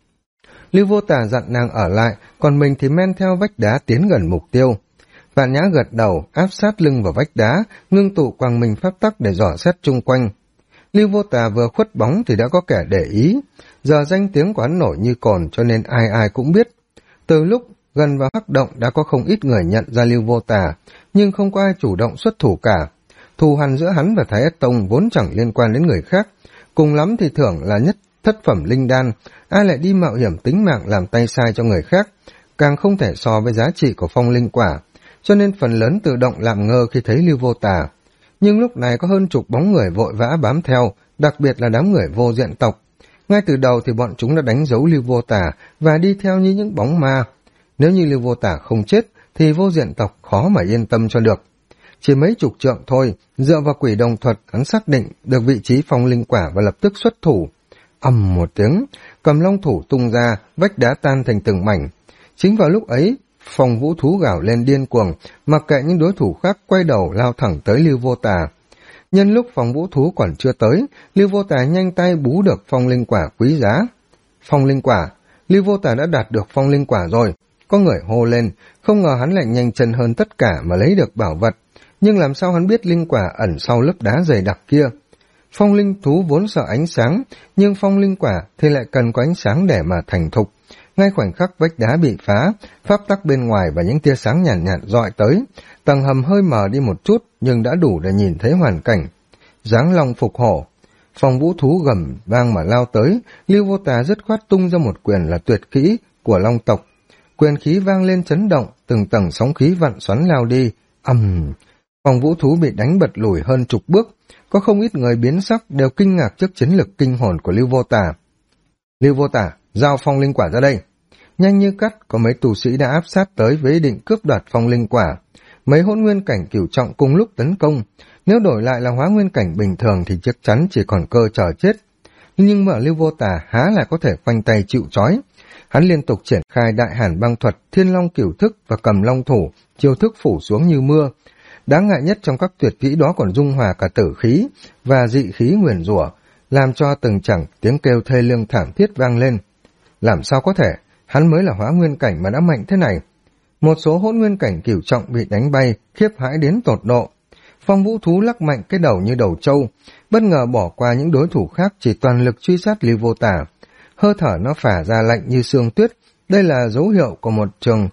Lưu Vô Tà dặn nàng ở lại, còn mình thì men theo vách đá tiến gần mục tiêu. Phạn Nhã gật đầu, áp sát lưng vào vách đá, ngưng tụ quang minh pháp tắc để dò xét chung quanh. Lưu Vô Tà vừa khuất bóng thì đã có kẻ để ý, giờ danh tiếng của hắn nổi như cồn cho nên ai ai cũng biết. Từ lúc gần vào hắc động đã có không ít người nhận ra Lưu Vô Tà, nhưng không có ai chủ động xuất thủ cả. Thù hằn giữa hắn và Thái Ất Tông vốn chẳng liên quan đến người khác, cùng lắm thì thưởng là nhất thất phẩm linh đan, ai lại đi mạo hiểm tính mạng làm tay sai cho người khác, càng không thể so với giá trị của phong linh quả, cho nên phần lớn tự động làm ngơ khi thấy Lưu Vô Tà. Nhưng lúc này có hơn chục bóng người vội vã bám theo, đặc biệt là đám người vô diện tộc. Ngay từ đầu thì bọn chúng đã đánh dấu Lưu Vô Tà và đi theo như những bóng ma. Nếu như Lưu Vô Tà không chết thì vô diện tộc khó mà yên tâm cho được. Chỉ mấy chục trượng thôi, dựa vào quỷ đồng thuật, hắn xác định được vị trí phong linh quả và lập tức xuất thủ. Ầm một tiếng, cầm long thủ tung ra, vách đá tan thành từng mảnh. Chính vào lúc ấy, Phong Vũ Thú gào lên điên cuồng, mặc kệ những đối thủ khác quay đầu lao thẳng tới Lưu Vô Tà. Nhân lúc Phong Vũ Thú còn chưa tới, Lưu Vô Tà nhanh tay bú được phong linh quả quý giá. Phong linh quả, Lưu Vô Tà đã đạt được phong linh quả rồi. Có người hô lên, không ngờ hắn lại nhanh chân hơn tất cả mà lấy được bảo vật. Nhưng làm sao hắn biết linh quả ẩn sau lớp đá dày đặc kia? Phong linh thú vốn sợ ánh sáng, nhưng phong linh quả thì lại cần có ánh sáng để mà thành thục. Ngay khoảnh khắc vách đá bị phá, pháp tắc bên ngoài và những tia sáng nhàn nhạt dọi tới, tầng hầm hơi mờ đi một chút nhưng đã đủ để nhìn thấy hoàn cảnh. Giáng long phục hổ, Phong Vũ Thú gầm vang mà lao tới, Lưu Vô Tà dứt khoát tung ra một quyền là tuyệt kỹ của long tộc. Quyền khí vang lên chấn động, từng tầng sóng khí vặn xoắn lao đi. Phong Vũ Thú bị đánh bật lùi hơn chục bước, có không ít người biến sắc đều kinh ngạc trước chiến lực kinh hồn của Lưu Vô Tà. Lưu Vô Tà, giao phong linh quả ra đây. Nhanh như cắt, có mấy tù sĩ đã áp sát tới với ý định cướp đoạt phong linh quả. Mấy hỗn nguyên cảnh cửu trọng cùng lúc tấn công, nếu đổi lại là hóa nguyên cảnh bình thường thì chắc chắn chỉ còn cơ chờ chết. Nhưng mà Lưu Vô Tà há lại có thể khoanh tay chịu trói. Hắn liên tục triển khai đại hàn băng thuật, thiên long cửu thức và cầm long thủ, chiêu thức phủ xuống như mưa. Đáng ngại nhất trong các tuyệt kỹ đó còn dung hòa cả tử khí và dị khí nguyền rủa, làm cho từng chẳng tiếng kêu thê lương thảm thiết vang lên. Làm sao có thể, hắn mới là hóa nguyên cảnh mà đã mạnh thế này. Một số hỗn nguyên cảnh cửu trọng bị đánh bay, khiếp hãi đến tột độ. Phong Vũ Thú lắc mạnh cái đầu như đầu trâu, bất ngờ bỏ qua những đối thủ khác, chỉ toàn lực truy sát Lưu Vô Tà. Hơi thở nó phả ra lạnh như sương tuyết, đây là dấu hiệu của một trường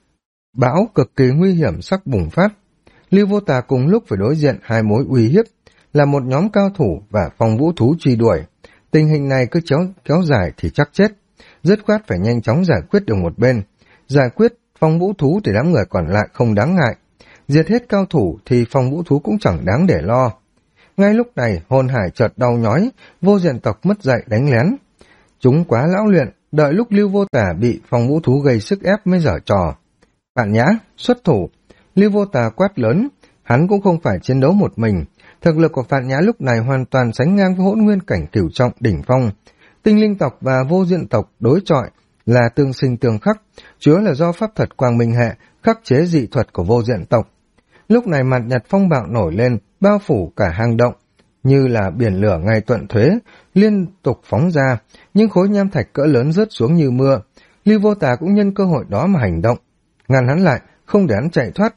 bão cực kỳ nguy hiểm sắp bùng phát. Lưu Vô Tà cùng lúc phải đối diện hai mối uy hiếp, là một nhóm cao thủ và Phong Vũ Thú truy đuổi. Tình hình này cứ kéo dài thì chắc chết, dứt khoát phải nhanh chóng giải quyết được một bên. Giải quyết Phong Vũ Thú thì đám người còn lại không đáng ngại, diệt hết cao thủ thì Phong Vũ Thú cũng chẳng đáng để lo. Ngay lúc này hồn hải chợt đau nhói, vô diện tộc mất dậy đánh lén. Chúng quá lão luyện, đợi lúc Lưu Vô Tà bị Phong Vũ Thú gây sức ép mới giở trò. Bạn Nhã, xuất thủ! Lưu Vô Tà quát lớn, hắn cũng không phải chiến đấu một mình. Thực lực của Phạn Nhã lúc này hoàn toàn sánh ngang với hỗn nguyên cảnh cửu trọng đỉnh phong. Tinh linh tộc và vô diện tộc đối chọi là tương sinh tương khắc, chứa là do pháp thuật quang minh hệ khắc chế dị thuật của vô diện tộc. Lúc này mặt nhật phong bạo nổi lên, bao phủ cả hang động, như là biển lửa ngày tuận thuế, liên tục phóng ra, những khối nham thạch cỡ lớn rớt xuống như mưa. Lưu Vô Tà cũng nhân cơ hội đó mà hành động, ngăn hắn lại, không để hắn chạy thoát.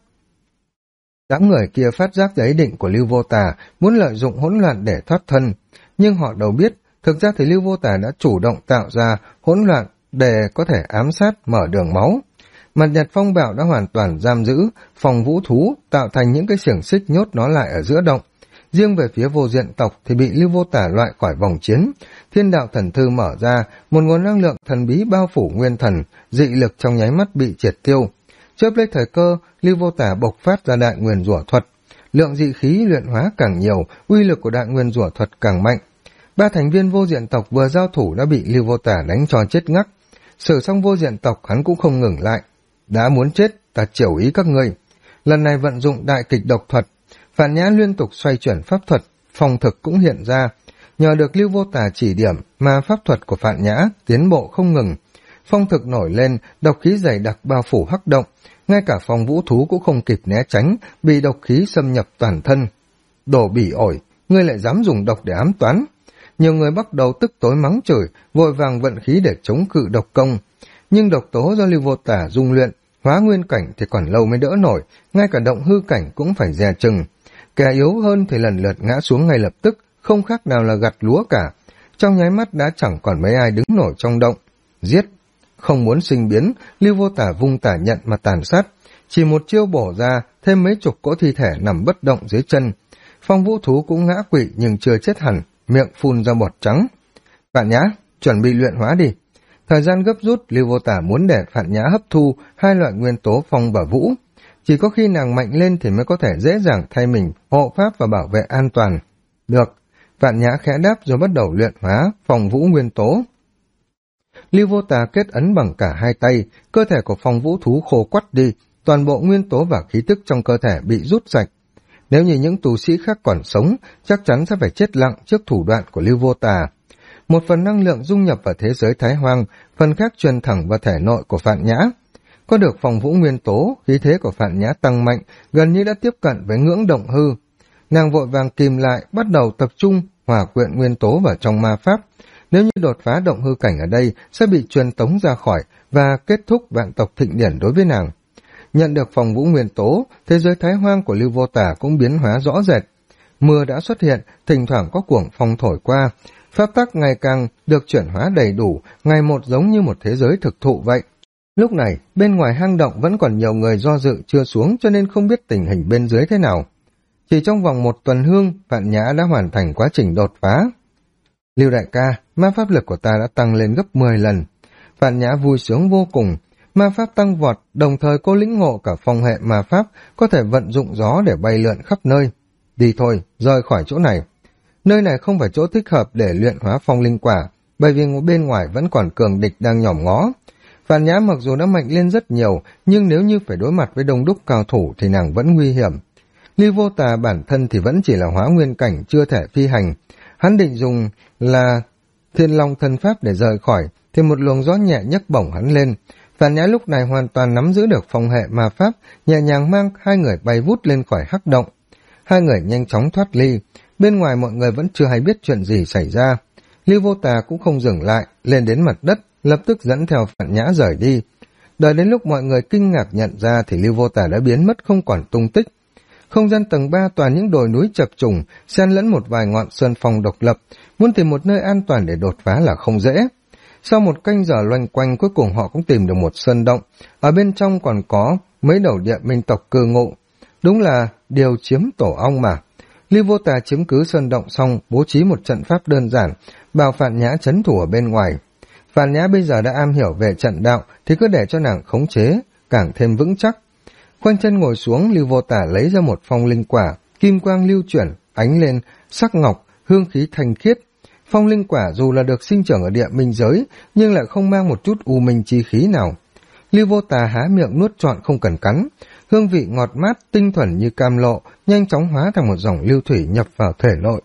Đám người kia phát giác ra ý định của Lưu Vô Tà, muốn lợi dụng hỗn loạn để thoát thân, nhưng họ đâu biết, thực ra thì Lưu Vô Tà đã chủ động tạo ra hỗn loạn để có thể ám sát mở đường máu. Mặt nhật phong bạo đã hoàn toàn giam giữ Phong Vũ Thú, tạo thành những cái xiềng xích nhốt nó lại ở giữa động. Riêng về phía vô diện tộc thì bị Lưu Vô Tà loại khỏi vòng chiến. Thiên đạo thần thư mở ra, một nguồn năng lượng thần bí bao phủ nguyên thần, dị lực trong nháy mắt bị triệt tiêu. Chớp lấy thời cơ, Lưu Vô Tà bộc phát ra đại nguyền rủa thuật. Lượng dị khí luyện hóa càng nhiều, uy lực của đại nguyền rủa thuật càng mạnh. Ba thành viên vô diện tộc vừa giao thủ đã bị Lưu Vô Tà đánh cho chết ngắc. Sử xong vô diện tộc hắn cũng không ngừng lại. Đã muốn chết, ta chiều ý các ngươi. Lần này vận dụng đại kịch độc thuật, Phạn Nhã liên tục xoay chuyển pháp thuật, phong thực cũng hiện ra. Nhờ được Lưu Vô Tà chỉ điểm mà pháp thuật của Phạn Nhã tiến bộ không ngừng. Phong thực nổi lên, độc khí dày đặc bao phủ hắc động, ngay cả Phong Vũ Thú cũng không kịp né tránh, bị độc khí xâm nhập toàn thân. Đồ bỉ ổi, ngươi lại dám dùng độc để ám toán. Nhiều người bắt đầu tức tối mắng chửi, vội vàng vận khí để chống cự độc công. Nhưng độc tố do Lưu Vô Tà dung luyện, hóa nguyên cảnh thì còn lâu mới đỡ nổi, ngay cả động hư cảnh cũng phải dè chừng. Kẻ yếu hơn thì lần lượt ngã xuống ngay lập tức, không khác nào là gặt lúa cả. Trong nháy mắt đã chẳng còn mấy ai đứng nổi trong động. Giết! Không muốn sinh biến, Lưu Vô Tả vung tả nhận mà tàn sát. Chỉ một chiêu bổ ra, thêm mấy chục cỗ thi thể nằm bất động dưới chân. Phong vũ thú cũng ngã quỵ nhưng chưa chết hẳn, miệng phun ra bọt trắng. Phạn Nhã, chuẩn bị luyện hóa đi. Thời gian gấp rút, Lưu Vô Tả muốn để Phạn Nhã hấp thu hai loại nguyên tố phong và vũ. Chỉ có khi nàng mạnh lên thì mới có thể dễ dàng thay mình hộ pháp và bảo vệ an toàn. Được, Phạn Nhã khẽ đáp rồi bắt đầu luyện hóa phong vũ nguyên tố. Lưu Vô Tà kết ấn bằng cả hai tay, cơ thể của phong vũ thú khô quắt đi, toàn bộ nguyên tố và khí tức trong cơ thể bị rút sạch. Nếu như những tu sĩ khác còn sống, chắc chắn sẽ phải chết lặng trước thủ đoạn của Lưu Vô Tà. Một phần năng lượng dung nhập vào thế giới Thái Hoang, phần khác truyền thẳng vào thể nội của Phạn Nhã. Có được phong vũ nguyên tố, khí thế của Phạn Nhã tăng mạnh, gần như đã tiếp cận với ngưỡng động hư. Nàng vội vàng kìm lại, bắt đầu tập trung hòa quyện nguyên tố vào trong ma pháp. Nếu như đột phá động hư cảnh ở đây, sẽ bị truyền tống ra khỏi và kết thúc vạn tộc thịnh điển đối với nàng. Nhận được phong vũ nguyên tố, thế giới Thái Hoang của Lưu Vô Tả cũng biến hóa rõ rệt. Mưa đã xuất hiện, thỉnh thoảng có cuồng phong thổi qua. Pháp tắc ngày càng được chuyển hóa đầy đủ, ngày một giống như một thế giới thực thụ vậy. Lúc này, bên ngoài hang động vẫn còn nhiều người do dự chưa xuống cho nên không biết tình hình bên dưới thế nào. Chỉ trong vòng một tuần hương, Phạn Nhã đã hoàn thành quá trình đột phá. Lưu đại ca, ma pháp lực của ta đã tăng lên gấp 10 lần. Phạn Nhã vui sướng vô cùng, ma pháp tăng vọt, đồng thời cô lĩnh ngộ cả phong hệ ma pháp, có thể vận dụng gió để bay lượn khắp nơi. Đi thôi, rời khỏi chỗ này. Nơi này không phải chỗ thích hợp để luyện hóa phong linh quả, bởi vì bên ngoài vẫn còn cường địch đang nhòm ngó. Phạn Nhã mặc dù đã mạnh lên rất nhiều, nhưng nếu như phải đối mặt với đông đúc cao thủ thì nàng vẫn nguy hiểm. Lưu Vô Tà bản thân thì vẫn chỉ là hóa nguyên cảnh, chưa thể phi hành. Hắn định dùng là Thiên Long thân pháp để rời khỏi, thì một luồng gió nhẹ nhấc bổng hắn lên. Phạn Nhã lúc này hoàn toàn nắm giữ được phong hệ ma pháp, nhẹ nhàng mang hai người bay vút lên khỏi hắc động. Hai người nhanh chóng thoát ly, bên ngoài mọi người vẫn chưa hay biết chuyện gì xảy ra. Lưu Vô Tà cũng không dừng lại, lên đến mặt đất, lập tức dẫn theo Phạn Nhã rời đi. Đợi đến lúc mọi người kinh ngạc nhận ra thì Lưu Vô Tà đã biến mất không còn tung tích. Không gian tầng 3 toàn những đồi núi chập trùng, xen lẫn một vài ngọn sơn phong độc lập, muốn tìm một nơi an toàn để đột phá là không dễ. Sau một canh giờ loanh quanh, cuối cùng họ cũng tìm được một sơn động, ở bên trong còn có mấy đầu địa minh tộc cư ngụ. Đúng là điều chiếm tổ ong mà. Lưu Vô Tà chiếm cứ sơn động xong, bố trí một trận pháp đơn giản, bảo Phạn Nhã trấn thủ ở bên ngoài. Phạn Nhã bây giờ đã am hiểu về trận đạo, thì cứ để cho nàng khống chế, càng thêm vững chắc. Khoanh chân ngồi xuống, Lưu Vô Tả lấy ra một phong linh quả, kim quang lưu chuyển, ánh lên, sắc ngọc, hương khí thanh khiết. Phong linh quả dù là được sinh trưởng ở địa minh giới, nhưng lại không mang một chút u minh chi khí nào. Lưu Vô Tà há miệng nuốt trọn không cần cắn, hương vị ngọt mát, tinh thuần như cam lộ, nhanh chóng hóa thành một dòng lưu thủy nhập vào thể nội.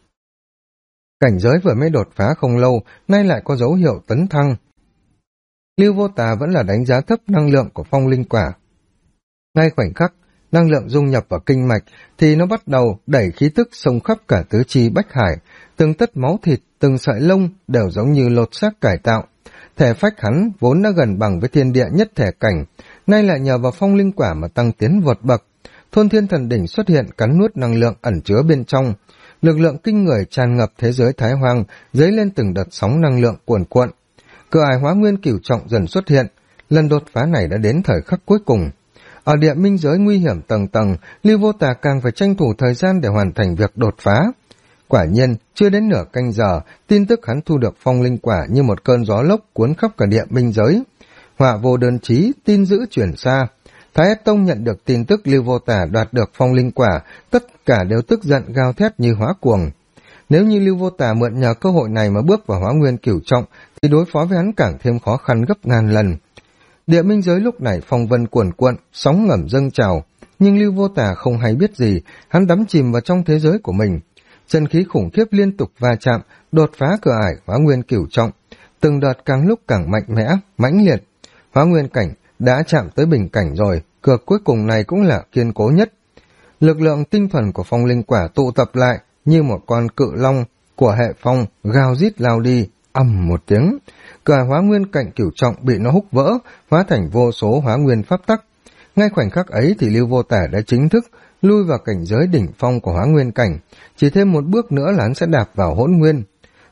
Cảnh giới vừa mới đột phá không lâu, nay lại có dấu hiệu tấn thăng. Lưu Vô Tà vẫn là đánh giá thấp năng lượng của phong linh quả. Ngay khoảnh khắc, năng lượng dung nhập vào kinh mạch thì nó bắt đầu đẩy khí tức xông khắp cả tứ chi bách hải, từng tấc máu thịt, từng sợi lông đều giống như lột xác cải tạo. Thể phách hắn vốn đã gần bằng với thiên địa nhất thể cảnh, nay lại nhờ vào phong linh quả mà tăng tiến vọt bậc. Thôn Thiên Thần Đỉnh xuất hiện cắn nuốt năng lượng ẩn chứa bên trong, lực lượng kinh người tràn ngập thế giới Thái Hoang, dấy lên từng đợt sóng năng lượng cuồn cuộn. Cửa ải hóa nguyên cửu trọng dần xuất hiện, lần đột phá này đã đến thời khắc cuối cùng. Ở địa minh giới nguy hiểm tầng tầng, Lưu Vô Tà càng phải tranh thủ thời gian để hoàn thành việc đột phá. Quả nhiên, chưa đến nửa canh giờ, tin tức hắn thu được phong linh quả như một cơn gió lốc cuốn khắp cả địa minh giới. Họa vô đơn chí, tin dữ chuyển xa. Thái Ất Tông nhận được tin tức Lưu Vô Tà đoạt được phong linh quả, tất cả đều tức giận gào thét như hóa cuồng. Nếu như Lưu Vô Tà mượn nhờ cơ hội này mà bước vào hóa nguyên cửu trọng, thì đối phó với hắn càng thêm khó khăn gấp ngàn lần. Địa minh giới lúc này phong vân cuồn cuộn, sóng ngầm dâng trào, nhưng Lưu Vô Tà không hay biết gì, hắn đắm chìm vào trong thế giới của mình. Chân khí khủng khiếp liên tục va chạm, đột phá cửa ải hóa nguyên cửu trọng, từng đợt càng lúc càng mạnh mẽ, mãnh liệt. Hóa nguyên cảnh đã chạm tới bình cảnh rồi, cửa cuối cùng này cũng là kiên cố nhất. Lực lượng tinh thuần của phong linh quả tụ tập lại như một con cự long của hệ phong, gào rít lao đi, ầm một tiếng. Cửa hóa nguyên cảnh cửu trọng bị nó húc vỡ, hóa thành vô số hóa nguyên pháp tắc. Ngay khoảnh khắc ấy thì Lưu Vô Tả đã chính thức lui vào cảnh giới đỉnh phong của hóa nguyên cảnh, chỉ thêm một bước nữa là hắn sẽ đạp vào hỗn nguyên.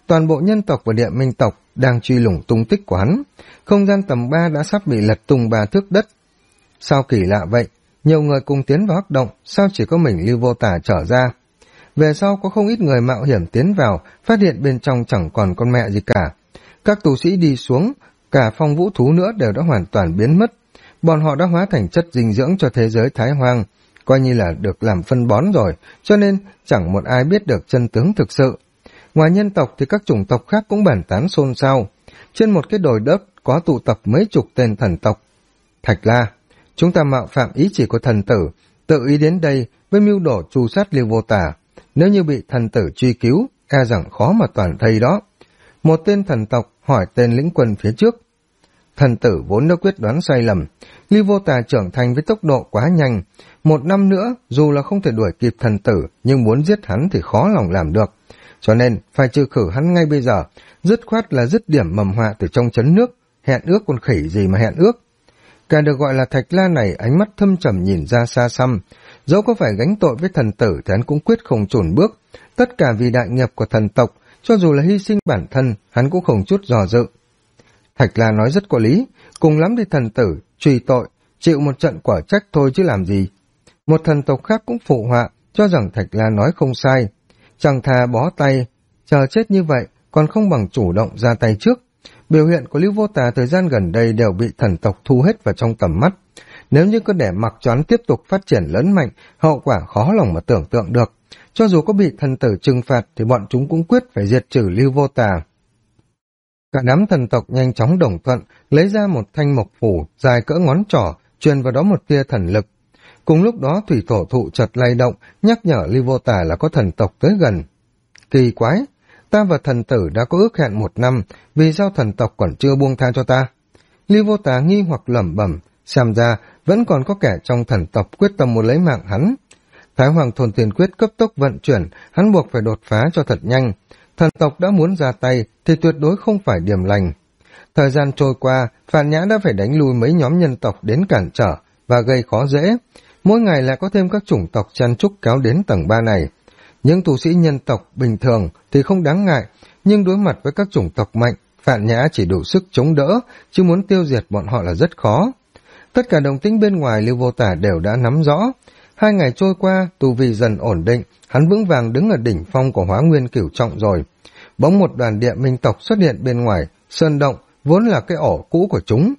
toàn bộ nhân tộc và địa minh tộc đang truy lùng tung tích của hắn. Không gian tầm 3 đã sắp bị lật tung 3 thước đất. Sao kỳ lạ vậy? Nhiều người cùng tiến vào hắc động, sao chỉ có mình Lưu Vô Tà trở ra? Về sau có không ít người mạo hiểm tiến vào, phát hiện bên trong chẳng còn con mẹ gì cả. Các tu sĩ đi xuống, cả phong vũ thú nữa đều đã hoàn toàn biến mất. Bọn họ đã hóa thành chất dinh dưỡng cho thế giới Thái Hoang, coi như là được làm phân bón rồi, cho nên chẳng một ai biết được chân tướng thực sự. Ngoài nhân tộc thì các chủng tộc khác cũng bàn tán xôn xao. Trên một cái đồi đất có tụ tập mấy chục tên thần tộc. Thạch La, chúng ta mạo phạm ý chỉ của thần tử, tự ý đến đây với mưu đồ tru sát Lưu Vô Tà. Nếu như bị thần tử truy cứu, e rằng khó mà toàn thây đó. Một tên thần tộc hỏi tên lĩnh quân phía trước. Thần tử vốn đã quyết đoán sai lầm. Lưu Vô Tà trưởng thành với tốc độ quá nhanh. 1 năm nữa, dù là không thể đuổi kịp thần tử, nhưng muốn giết hắn thì khó lòng làm được. Cho nên, phải trừ khử hắn ngay bây giờ, dứt khoát là dứt điểm mầm họa từ trong chấn nước, hẹn ước con khỉ gì mà hẹn ước. Cả được gọi là Thạch La này ánh mắt thâm trầm nhìn ra xa xăm, dẫu có phải gánh tội với thần tử thì hắn cũng quyết không chùn bước, tất cả vì đại nghiệp của thần tộc, cho dù là hy sinh bản thân, hắn cũng không chút dò dự. Thạch La nói rất có lý, cùng lắm thì thần tử, truy tội, chịu một trận quả trách thôi chứ làm gì. Một thần tộc khác cũng phụ họa, cho rằng Thạch La nói không sai, chẳng thà bó tay, chờ chết như vậy, còn không bằng chủ động ra tay trước. Biểu hiện của Lưu Vô Tà thời gian gần đây đều bị thần tộc thu hết vào trong tầm mắt. Nếu như cứ để mặc cho hắn tiếp tục phát triển lớn mạnh, hậu quả khó lòng mà tưởng tượng được. Cho dù có bị thần tử trừng phạt thì bọn chúng cũng quyết phải diệt trừ Lưu Vô Tà. Cả đám thần tộc nhanh chóng đồng thuận, lấy ra một thanh mộc phủ dài cỡ ngón trỏ, truyền vào đó một tia thần lực. Cùng lúc đó thủy thổ thụ chợt lay động, nhắc nhở Lưu Vô Tà là có thần tộc tới gần. Kỳ quái! Ta và thần tử đã có ước hẹn 1 năm, vì sao thần tộc còn chưa buông tha cho ta? Lưu Vô Tà nghi hoặc lẩm bẩm, xem ra vẫn còn có kẻ trong thần tộc quyết tâm muốn lấy mạng hắn. Thái Hoàng Thôn Tiền Quyết cấp tốc vận chuyển, hắn buộc phải đột phá cho thật nhanh. Thần tộc đã muốn ra tay thì tuyệt đối không phải điểm lành. Thời gian trôi qua, Phạn Nhã đã phải đánh lui mấy nhóm nhân tộc đến cản trở và gây khó dễ. Mỗi ngày lại có thêm các chủng tộc chen chúc kéo đến tầng 3 này. Những tu sĩ nhân tộc bình thường thì không đáng ngại, nhưng đối mặt với các chủng tộc mạnh, Phạn Nhã chỉ đủ sức chống đỡ, chứ muốn tiêu diệt bọn họ là rất khó. Tất cả động tĩnh bên ngoài Lưu Vô Tà đều đã nắm rõ. 2 ngày trôi qua, tu vi dần ổn định, hắn vững vàng đứng ở đỉnh phong của Hóa Nguyên Cửu Trọng rồi. Bỗng một đoàn địa minh tộc xuất hiện bên ngoài, sơn động, vốn là cái ổ cũ của chúng.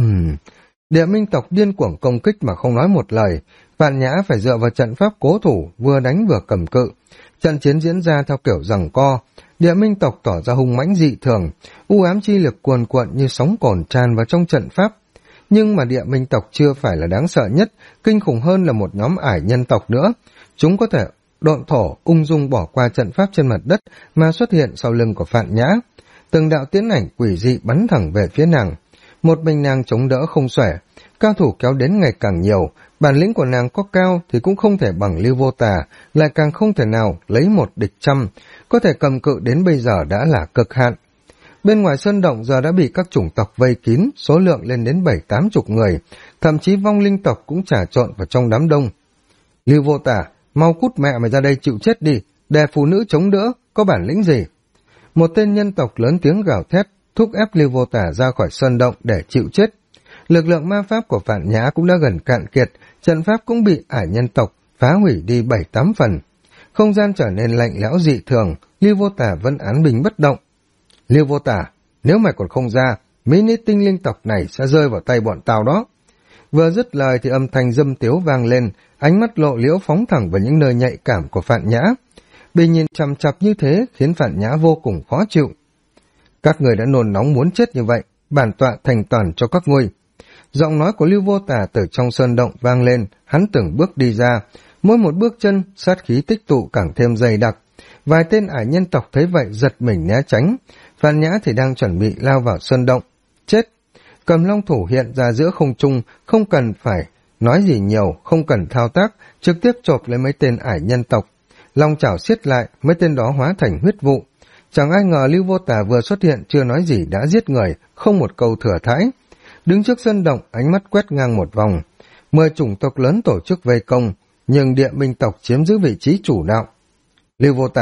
Địa minh tộc điên cuồng công kích mà không nói một lời. Phạn Nhã phải dựa vào trận pháp cố thủ, vừa đánh vừa cầm cự. Trận chiến diễn ra theo kiểu giằng co. Địa minh tộc tỏ ra hung mãnh dị thường, u ám chi lực cuồn cuộn như sóng cồn tràn vào trong trận pháp. Nhưng mà địa minh tộc chưa phải là đáng sợ nhất, kinh khủng hơn là một nhóm ải nhân tộc nữa. Chúng có thể độn thổ, ung dung bỏ qua trận pháp trên mặt đất mà xuất hiện sau lưng của Phạn Nhã. Từng đạo tiến ảnh quỷ dị bắn thẳng về phía nàng. Một mình nàng chống đỡ không xuể, cao thủ kéo đến ngày càng nhiều, bản lĩnh của nàng có cao thì cũng không thể bằng Lưu Vô Tà, lại càng không thể nào lấy 1 địch 100, có thể cầm cự đến bây giờ đã là cực hạn. Bên ngoài sơn động giờ đã bị các chủng tộc vây kín, số lượng lên đến 7-80 người, thậm chí vong linh tộc cũng trà trộn vào trong đám đông. Lưu Vô Tà, mau cút mẹ mày ra đây chịu chết đi, để phụ nữ chống đỡ, có bản lĩnh gì? Một tên nhân tộc lớn tiếng gào thét, thúc ép Lưu Vô Tà ra khỏi sơn động để chịu chết. Lực lượng ma pháp của Phạn Nhã cũng đã gần cạn kiệt, trận pháp cũng bị ải nhân tộc phá hủy đi 7-8 phần. Không gian trở nên lạnh lẽo dị thường, Lưu Vô Tà vẫn án bình bất động. Lưu Vô Tà, nếu mày còn không ra, mini tinh linh tộc này sẽ rơi vào tay bọn tao đó. Vừa dứt lời thì âm thanh dâm tiếu vang lên, ánh mắt lộ liễu phóng thẳng vào những nơi nhạy cảm của Phạn Nhã. Bị nhìn chằm chằm như thế khiến Phạn Nhã vô cùng khó chịu. Các người đã nôn nóng muốn chết như vậy, bản tọa thành toàn cho các ngươi. Giọng nói của Lưu Vô Tà từ trong sơn động vang lên, hắn từng bước đi ra, mỗi một bước chân sát khí tích tụ càng thêm dày đặc. Vài tên ải nhân tộc thấy vậy giật mình né tránh, Phạn Nhã thì đang chuẩn bị lao vào sơn động. Chết! Cầm long thủ hiện ra giữa không trung, không cần phải nói gì nhiều, không cần thao tác, trực tiếp chộp lấy mấy tên ải nhân tộc. Long chảo siết lại, mấy tên đó hóa thành huyết vụ. Chẳng ai ngờ Lưu Vô Tà vừa xuất hiện chưa nói gì đã giết người, không một câu thừa thãi. Đứng trước sân động, ánh mắt quét ngang một vòng. 10 chủng tộc lớn tổ chức vây công, nhưng địa minh tộc chiếm giữ vị trí chủ đạo. Lưu Vô Tà,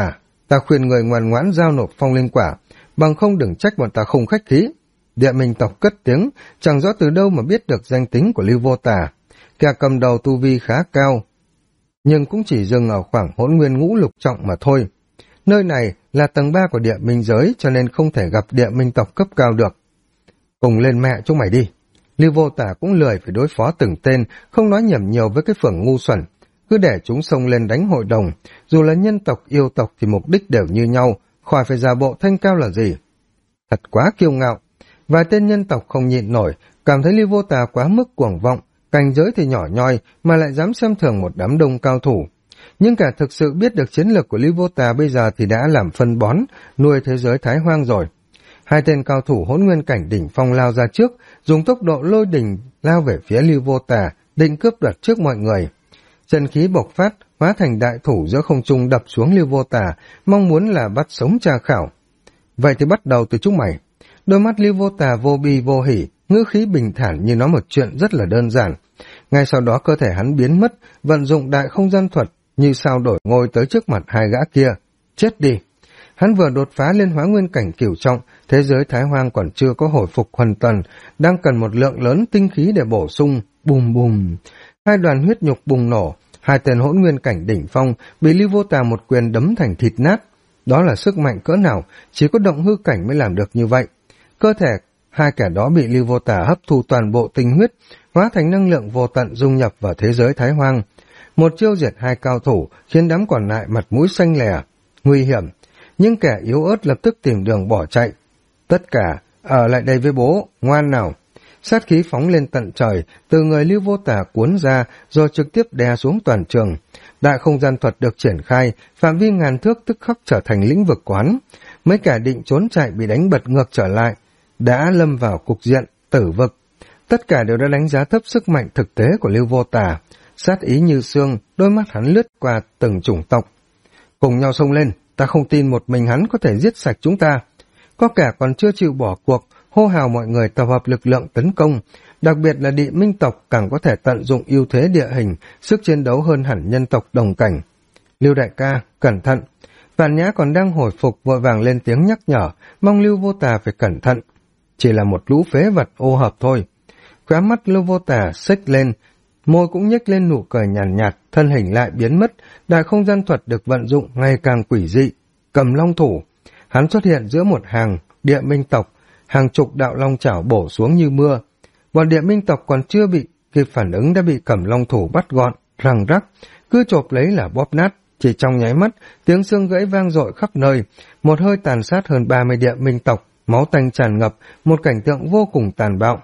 Ta khuyên người ngoan ngoãn giao nộp phong linh quả, bằng không đừng trách bọn ta không khách khí. Địa Minh tộc cất tiếng, chẳng rõ từ đâu mà biết được danh tính của Lưu Vô Tà. Kẻ cầm đầu tu vi khá cao, nhưng cũng chỉ dừng ở khoảng hỗn nguyên ngũ lục trọng mà thôi. Nơi này là tầng 3 của địa minh giới, cho nên không thể gặp địa minh tộc cấp cao được. Cùng lên mẹ chúng mày đi. Lưu Vô Tà cũng lười phải đối phó từng tên, không nói nhảm nhiều với cái phường ngu xuẩn. Cứ để chúng xông lên đánh hội đồng, dù là nhân tộc, yêu tộc thì mục đích đều như nhau, khỏi phải giả bộ thanh cao là gì. Thật quá kiêu ngạo. Vài tên nhân tộc không nhịn nổi, cảm thấy Lưu Vô Tà quá mức cuồng vọng, cảnh giới thì nhỏ nhoi mà lại dám xem thường một đám đông cao thủ. Nhưng cả thực sự biết được chiến lược của Lưu Vô Tà bây giờ thì đã làm phân bón, nuôi thế giới Thái Hoang rồi. Hai tên cao thủ hỗn nguyên cảnh đỉnh phong lao ra trước, dùng tốc độ lôi đỉnh lao về phía Lưu Vô Tà, định cướp đoạt trước mọi người. Chân khí bộc phát, hóa thành đại thủ giữa không trung đập xuống Lưu Vô Tà, mong muốn là bắt sống tra khảo. Vậy thì bắt đầu từ chúng mày. Đôi mắt Lưu Vô Tà vô bi vô hỉ, ngữ khí bình thản như nói một chuyện rất là đơn giản. Ngay sau đó cơ thể hắn biến mất, vận dụng đại không gian thuật, như sao đổi ngôi tới trước mặt hai gã kia. Chết đi! Hắn vừa đột phá lên hóa nguyên cảnh cửu trọng, thế giới Thái Hoang còn chưa có hồi phục hoàn toàn, đang cần một lượng lớn tinh khí để bổ sung. Bùm bùm! Hai đoàn huyết nhục bùng nổ, hai tên hỗn nguyên cảnh đỉnh phong bị Lưu Vô Tà một quyền đấm thành thịt nát. Đó là sức mạnh cỡ nào, chỉ có động hư cảnh mới làm được như vậy. Cơ thể hai kẻ đó bị Lưu Vô Tà hấp thu toàn bộ tinh huyết, hóa thành năng lượng vô tận dung nhập vào thế giới Thái Hoang. Một chiêu diệt hai cao thủ khiến đám còn lại mặt mũi xanh lè. Nguy hiểm, nhưng kẻ yếu ớt lập tức tìm đường bỏ chạy. Tất cả ở lại đây với bố, ngoan nào. Sát khí phóng lên tận trời, từ người Lưu Vô Tà cuốn ra rồi trực tiếp đè xuống toàn trường. Đại không gian thuật được triển khai, phạm vi ngàn thước tức khắc trở thành lĩnh vực quán. Mấy kẻ định trốn chạy bị đánh bật ngược trở lại, đã lâm vào cục diện tử vực. Tất cả đều đã đánh giá thấp sức mạnh thực tế của Lưu Vô Tà. Sát ý như xương, đôi mắt hắn lướt qua từng chủng tộc. Cùng nhau xông lên, ta không tin một mình hắn có thể giết sạch chúng ta. Có kẻ còn chưa chịu bỏ cuộc, hô hào mọi người tập hợp lực lượng tấn công. Đặc biệt là địa minh tộc càng có thể tận dụng ưu thế địa hình, sức chiến đấu hơn hẳn nhân tộc đồng cảnh. Lưu đại ca, cẩn thận. Vạn Nhã còn đang hồi phục vội vàng lên tiếng nhắc nhở, mong Lưu Vô Tà phải cẩn thận. Chỉ là một lũ phế vật ô hợp thôi. Khóe mắt Lưu Vô Tà xếch lên, môi cũng nhếch lên nụ cười nhàn nhạt, thân hình lại biến mất, đại không gian thuật được vận dụng ngày càng quỷ dị. Cầm long thủ, hắn xuất hiện giữa một hàng địa minh tộc, hàng chục đạo long chảo bổ xuống như mưa. Bọn địa minh tộc còn chưa bị kịp phản ứng đã bị Cầm long thủ bắt gọn, răng rắc, cứ chộp lấy là bóp nát. Chỉ trong nháy mắt, tiếng xương gãy vang dội khắp nơi, một hơi tàn sát hơn 30 địa minh tộc, máu tanh tràn ngập, một cảnh tượng vô cùng tàn bạo.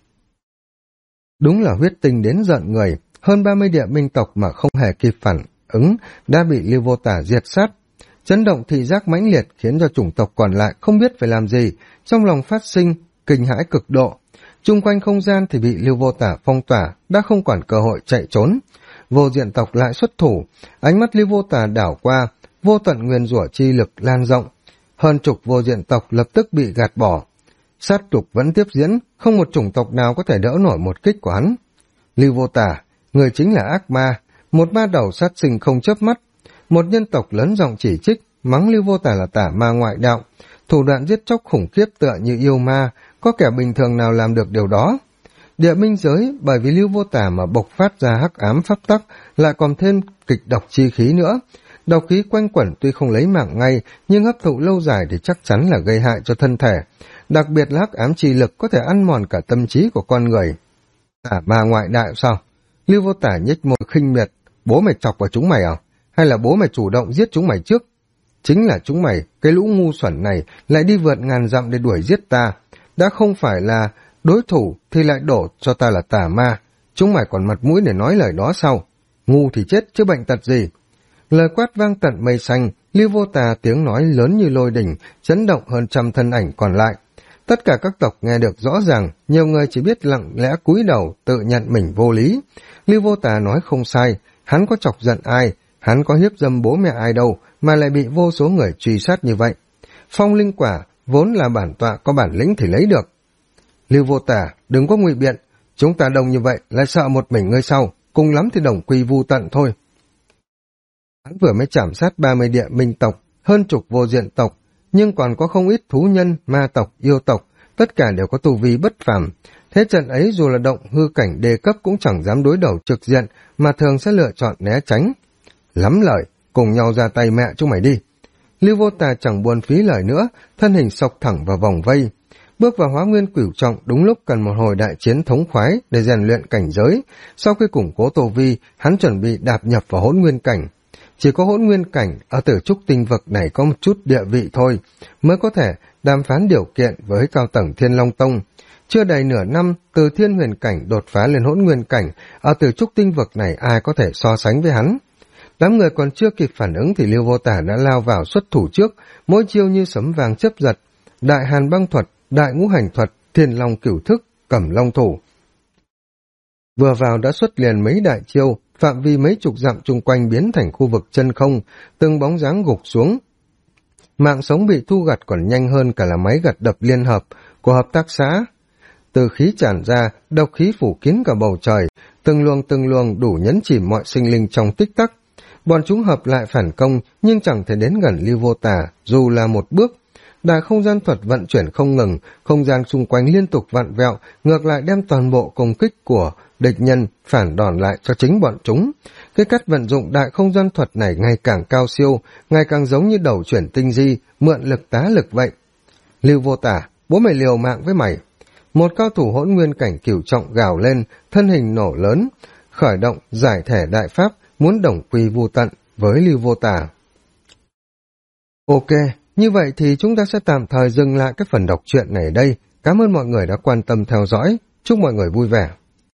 Đúng là huyết tinh đến giận người, hơn 30 địa minh tộc mà không hề kịp phản ứng đã bị Lưu Vô Tà diệt sát. Chấn động thị giác mãnh liệt khiến cho chủng tộc còn lại không biết phải làm gì, trong lòng phát sinh kinh hãi cực độ. Chung quanh không gian thì bị Lưu Vô Tà phong tỏa, đã không còn cơ hội chạy trốn. Vô diện tộc lại xuất thủ, ánh mắt Lưu Vô Tà đảo qua, vô tận nguyên rủa chi lực lan rộng. Hơn chục vô diện tộc lập tức bị gạt bỏ. Sát tục vẫn tiếp diễn, không một chủng tộc nào có thể đỡ nổi một kích của hắn. Lưu Vô Tà, người chính là ác ma, một ma đầu sát sinh không chớp mắt. Một nhân tộc lớn giọng chỉ trích, mắng Lưu Vô Tà là tà ma ngoại đạo, thủ đoạn giết chóc khủng khiếp tựa như yêu ma, có kẻ bình thường nào làm được điều đó. Địa minh giới bởi vì Lưu Vô Tà mà bộc phát ra hắc ám pháp tắc, lại còn thêm kịch độc chi khí nữa. Độc khí quanh quẩn tuy không lấy mạng ngay, nhưng hấp thụ lâu dài thì chắc chắn là gây hại cho thân thể. Đặc biệt là hắc ám chi lực có thể ăn mòn cả tâm trí của con người. Tà ma ngoại đạo sao? Lưu Vô Tà nhếch môi khinh miệt, bố mày chọc vào chúng mày à? Hay là bố mày chủ động giết chúng mày trước? Chính là chúng mày, cái lũ ngu xuẩn này lại đi vượt ngàn dặm để đuổi giết ta. Đã không phải là đối thủ thì lại đổ cho ta là tà ma. Chúng mày còn mặt mũi để nói lời đó sao? Ngu thì chết chứ bệnh tật gì? Lời quát vang tận mây xanh, Lưu Vô Tà tiếng nói lớn như lôi đỉnh, chấn động hơn trăm thân ảnh còn lại. Tất cả các tộc nghe được rõ ràng, nhiều người chỉ biết lặng lẽ cúi đầu tự nhận mình vô lý. Lưu Vô Tà nói không sai, hắn có chọc giận ai, hắn có hiếp dâm bố mẹ ai đâu mà lại bị vô số người truy sát như vậy. Phong linh quả vốn là bản tọa có bản lĩnh thì lấy được. Lưu Vô Tà, đừng có ngụy biện, chúng ta đông như vậy lại sợ một mình ngươi sau, cùng lắm thì đồng quy vu tận thôi. Hắn vừa mới chảm sát 30 địa minh tộc, hơn chục vô diện tộc, nhưng còn có không ít thú nhân, ma tộc, yêu tộc, tất cả đều có tu vi bất phàm. Thế trận ấy dù là động hư cảnh đề cấp cũng chẳng dám đối đầu trực diện, mà thường sẽ lựa chọn né tránh. Lắm lời, cùng nhau ra tay mẹ chúng mày đi. Lưu Vô Tà chẳng buồn phí lời nữa, thân hình xộc thẳng vào vòng vây. Bước vào Hóa Nguyên Cửu Trọng đúng lúc cần một hồi đại chiến thống khoái để rèn luyện cảnh giới. Sau khi củng cố tu vi, hắn chuẩn bị đạp nhập vào Hỗn Nguyên cảnh. Chỉ có Hỗn Nguyên cảnh ở Tử Trúc Tinh Vực này có một chút địa vị thôi, mới có thể đàm phán điều kiện với cao tầng Thiên Long Tông. Chưa đầy nửa năm, từ Thiên Huyền cảnh đột phá lên Hỗn Nguyên cảnh, ở Tử Trúc Tinh Vực này ai có thể so sánh với hắn. Đám người còn chưa kịp phản ứng thì Lưu Vô Tả đã lao vào xuất thủ trước, mỗi chiêu như sấm vàng chớp giật, Đại Hàn Băng Thuật, Đại Ngũ Hành Thuật, Thiên Long Cửu Thức, Cẩm Long Thủ. Vừa vào đã xuất liền mấy đại chiêu, phạm vi mấy chục dặm chung quanh biến thành khu vực chân không, từng bóng dáng gục xuống. Mạng sống bị thu gặt còn nhanh hơn cả là máy gặt đập liên hợp của hợp tác xã. Từ khí tràn ra, độc khí phủ kín cả bầu trời, từng luồng đủ nhấn chìm mọi sinh linh trong tích tắc. Bọn chúng hợp lại phản công nhưng chẳng thể đến gần Lưu Vô Tà, dù là một bước. Đại không gian thuật vận chuyển không ngừng, không gian xung quanh liên tục vặn vẹo, ngược lại đem toàn bộ công kích của địch nhân phản đòn lại cho chính bọn chúng. Cái cách vận dụng đại không gian thuật này ngày càng cao siêu, ngày càng giống như đầu chuyển tinh di, mượn lực tá lực vậy. Lưu Vô Tả, bố mày liều mạng với mày. Một cao thủ Hỗn Nguyên cảnh Cửu Trọng gào lên, thân hình nổ lớn, khởi động giải thể đại pháp, muốn đồng quy vu tận với Lưu Vô Tả. Ok, như vậy thì chúng ta sẽ tạm thời dừng lại cái phần đọc truyện này ở đây. Cảm ơn mọi người đã quan tâm theo dõi. Chúc mọi người vui vẻ.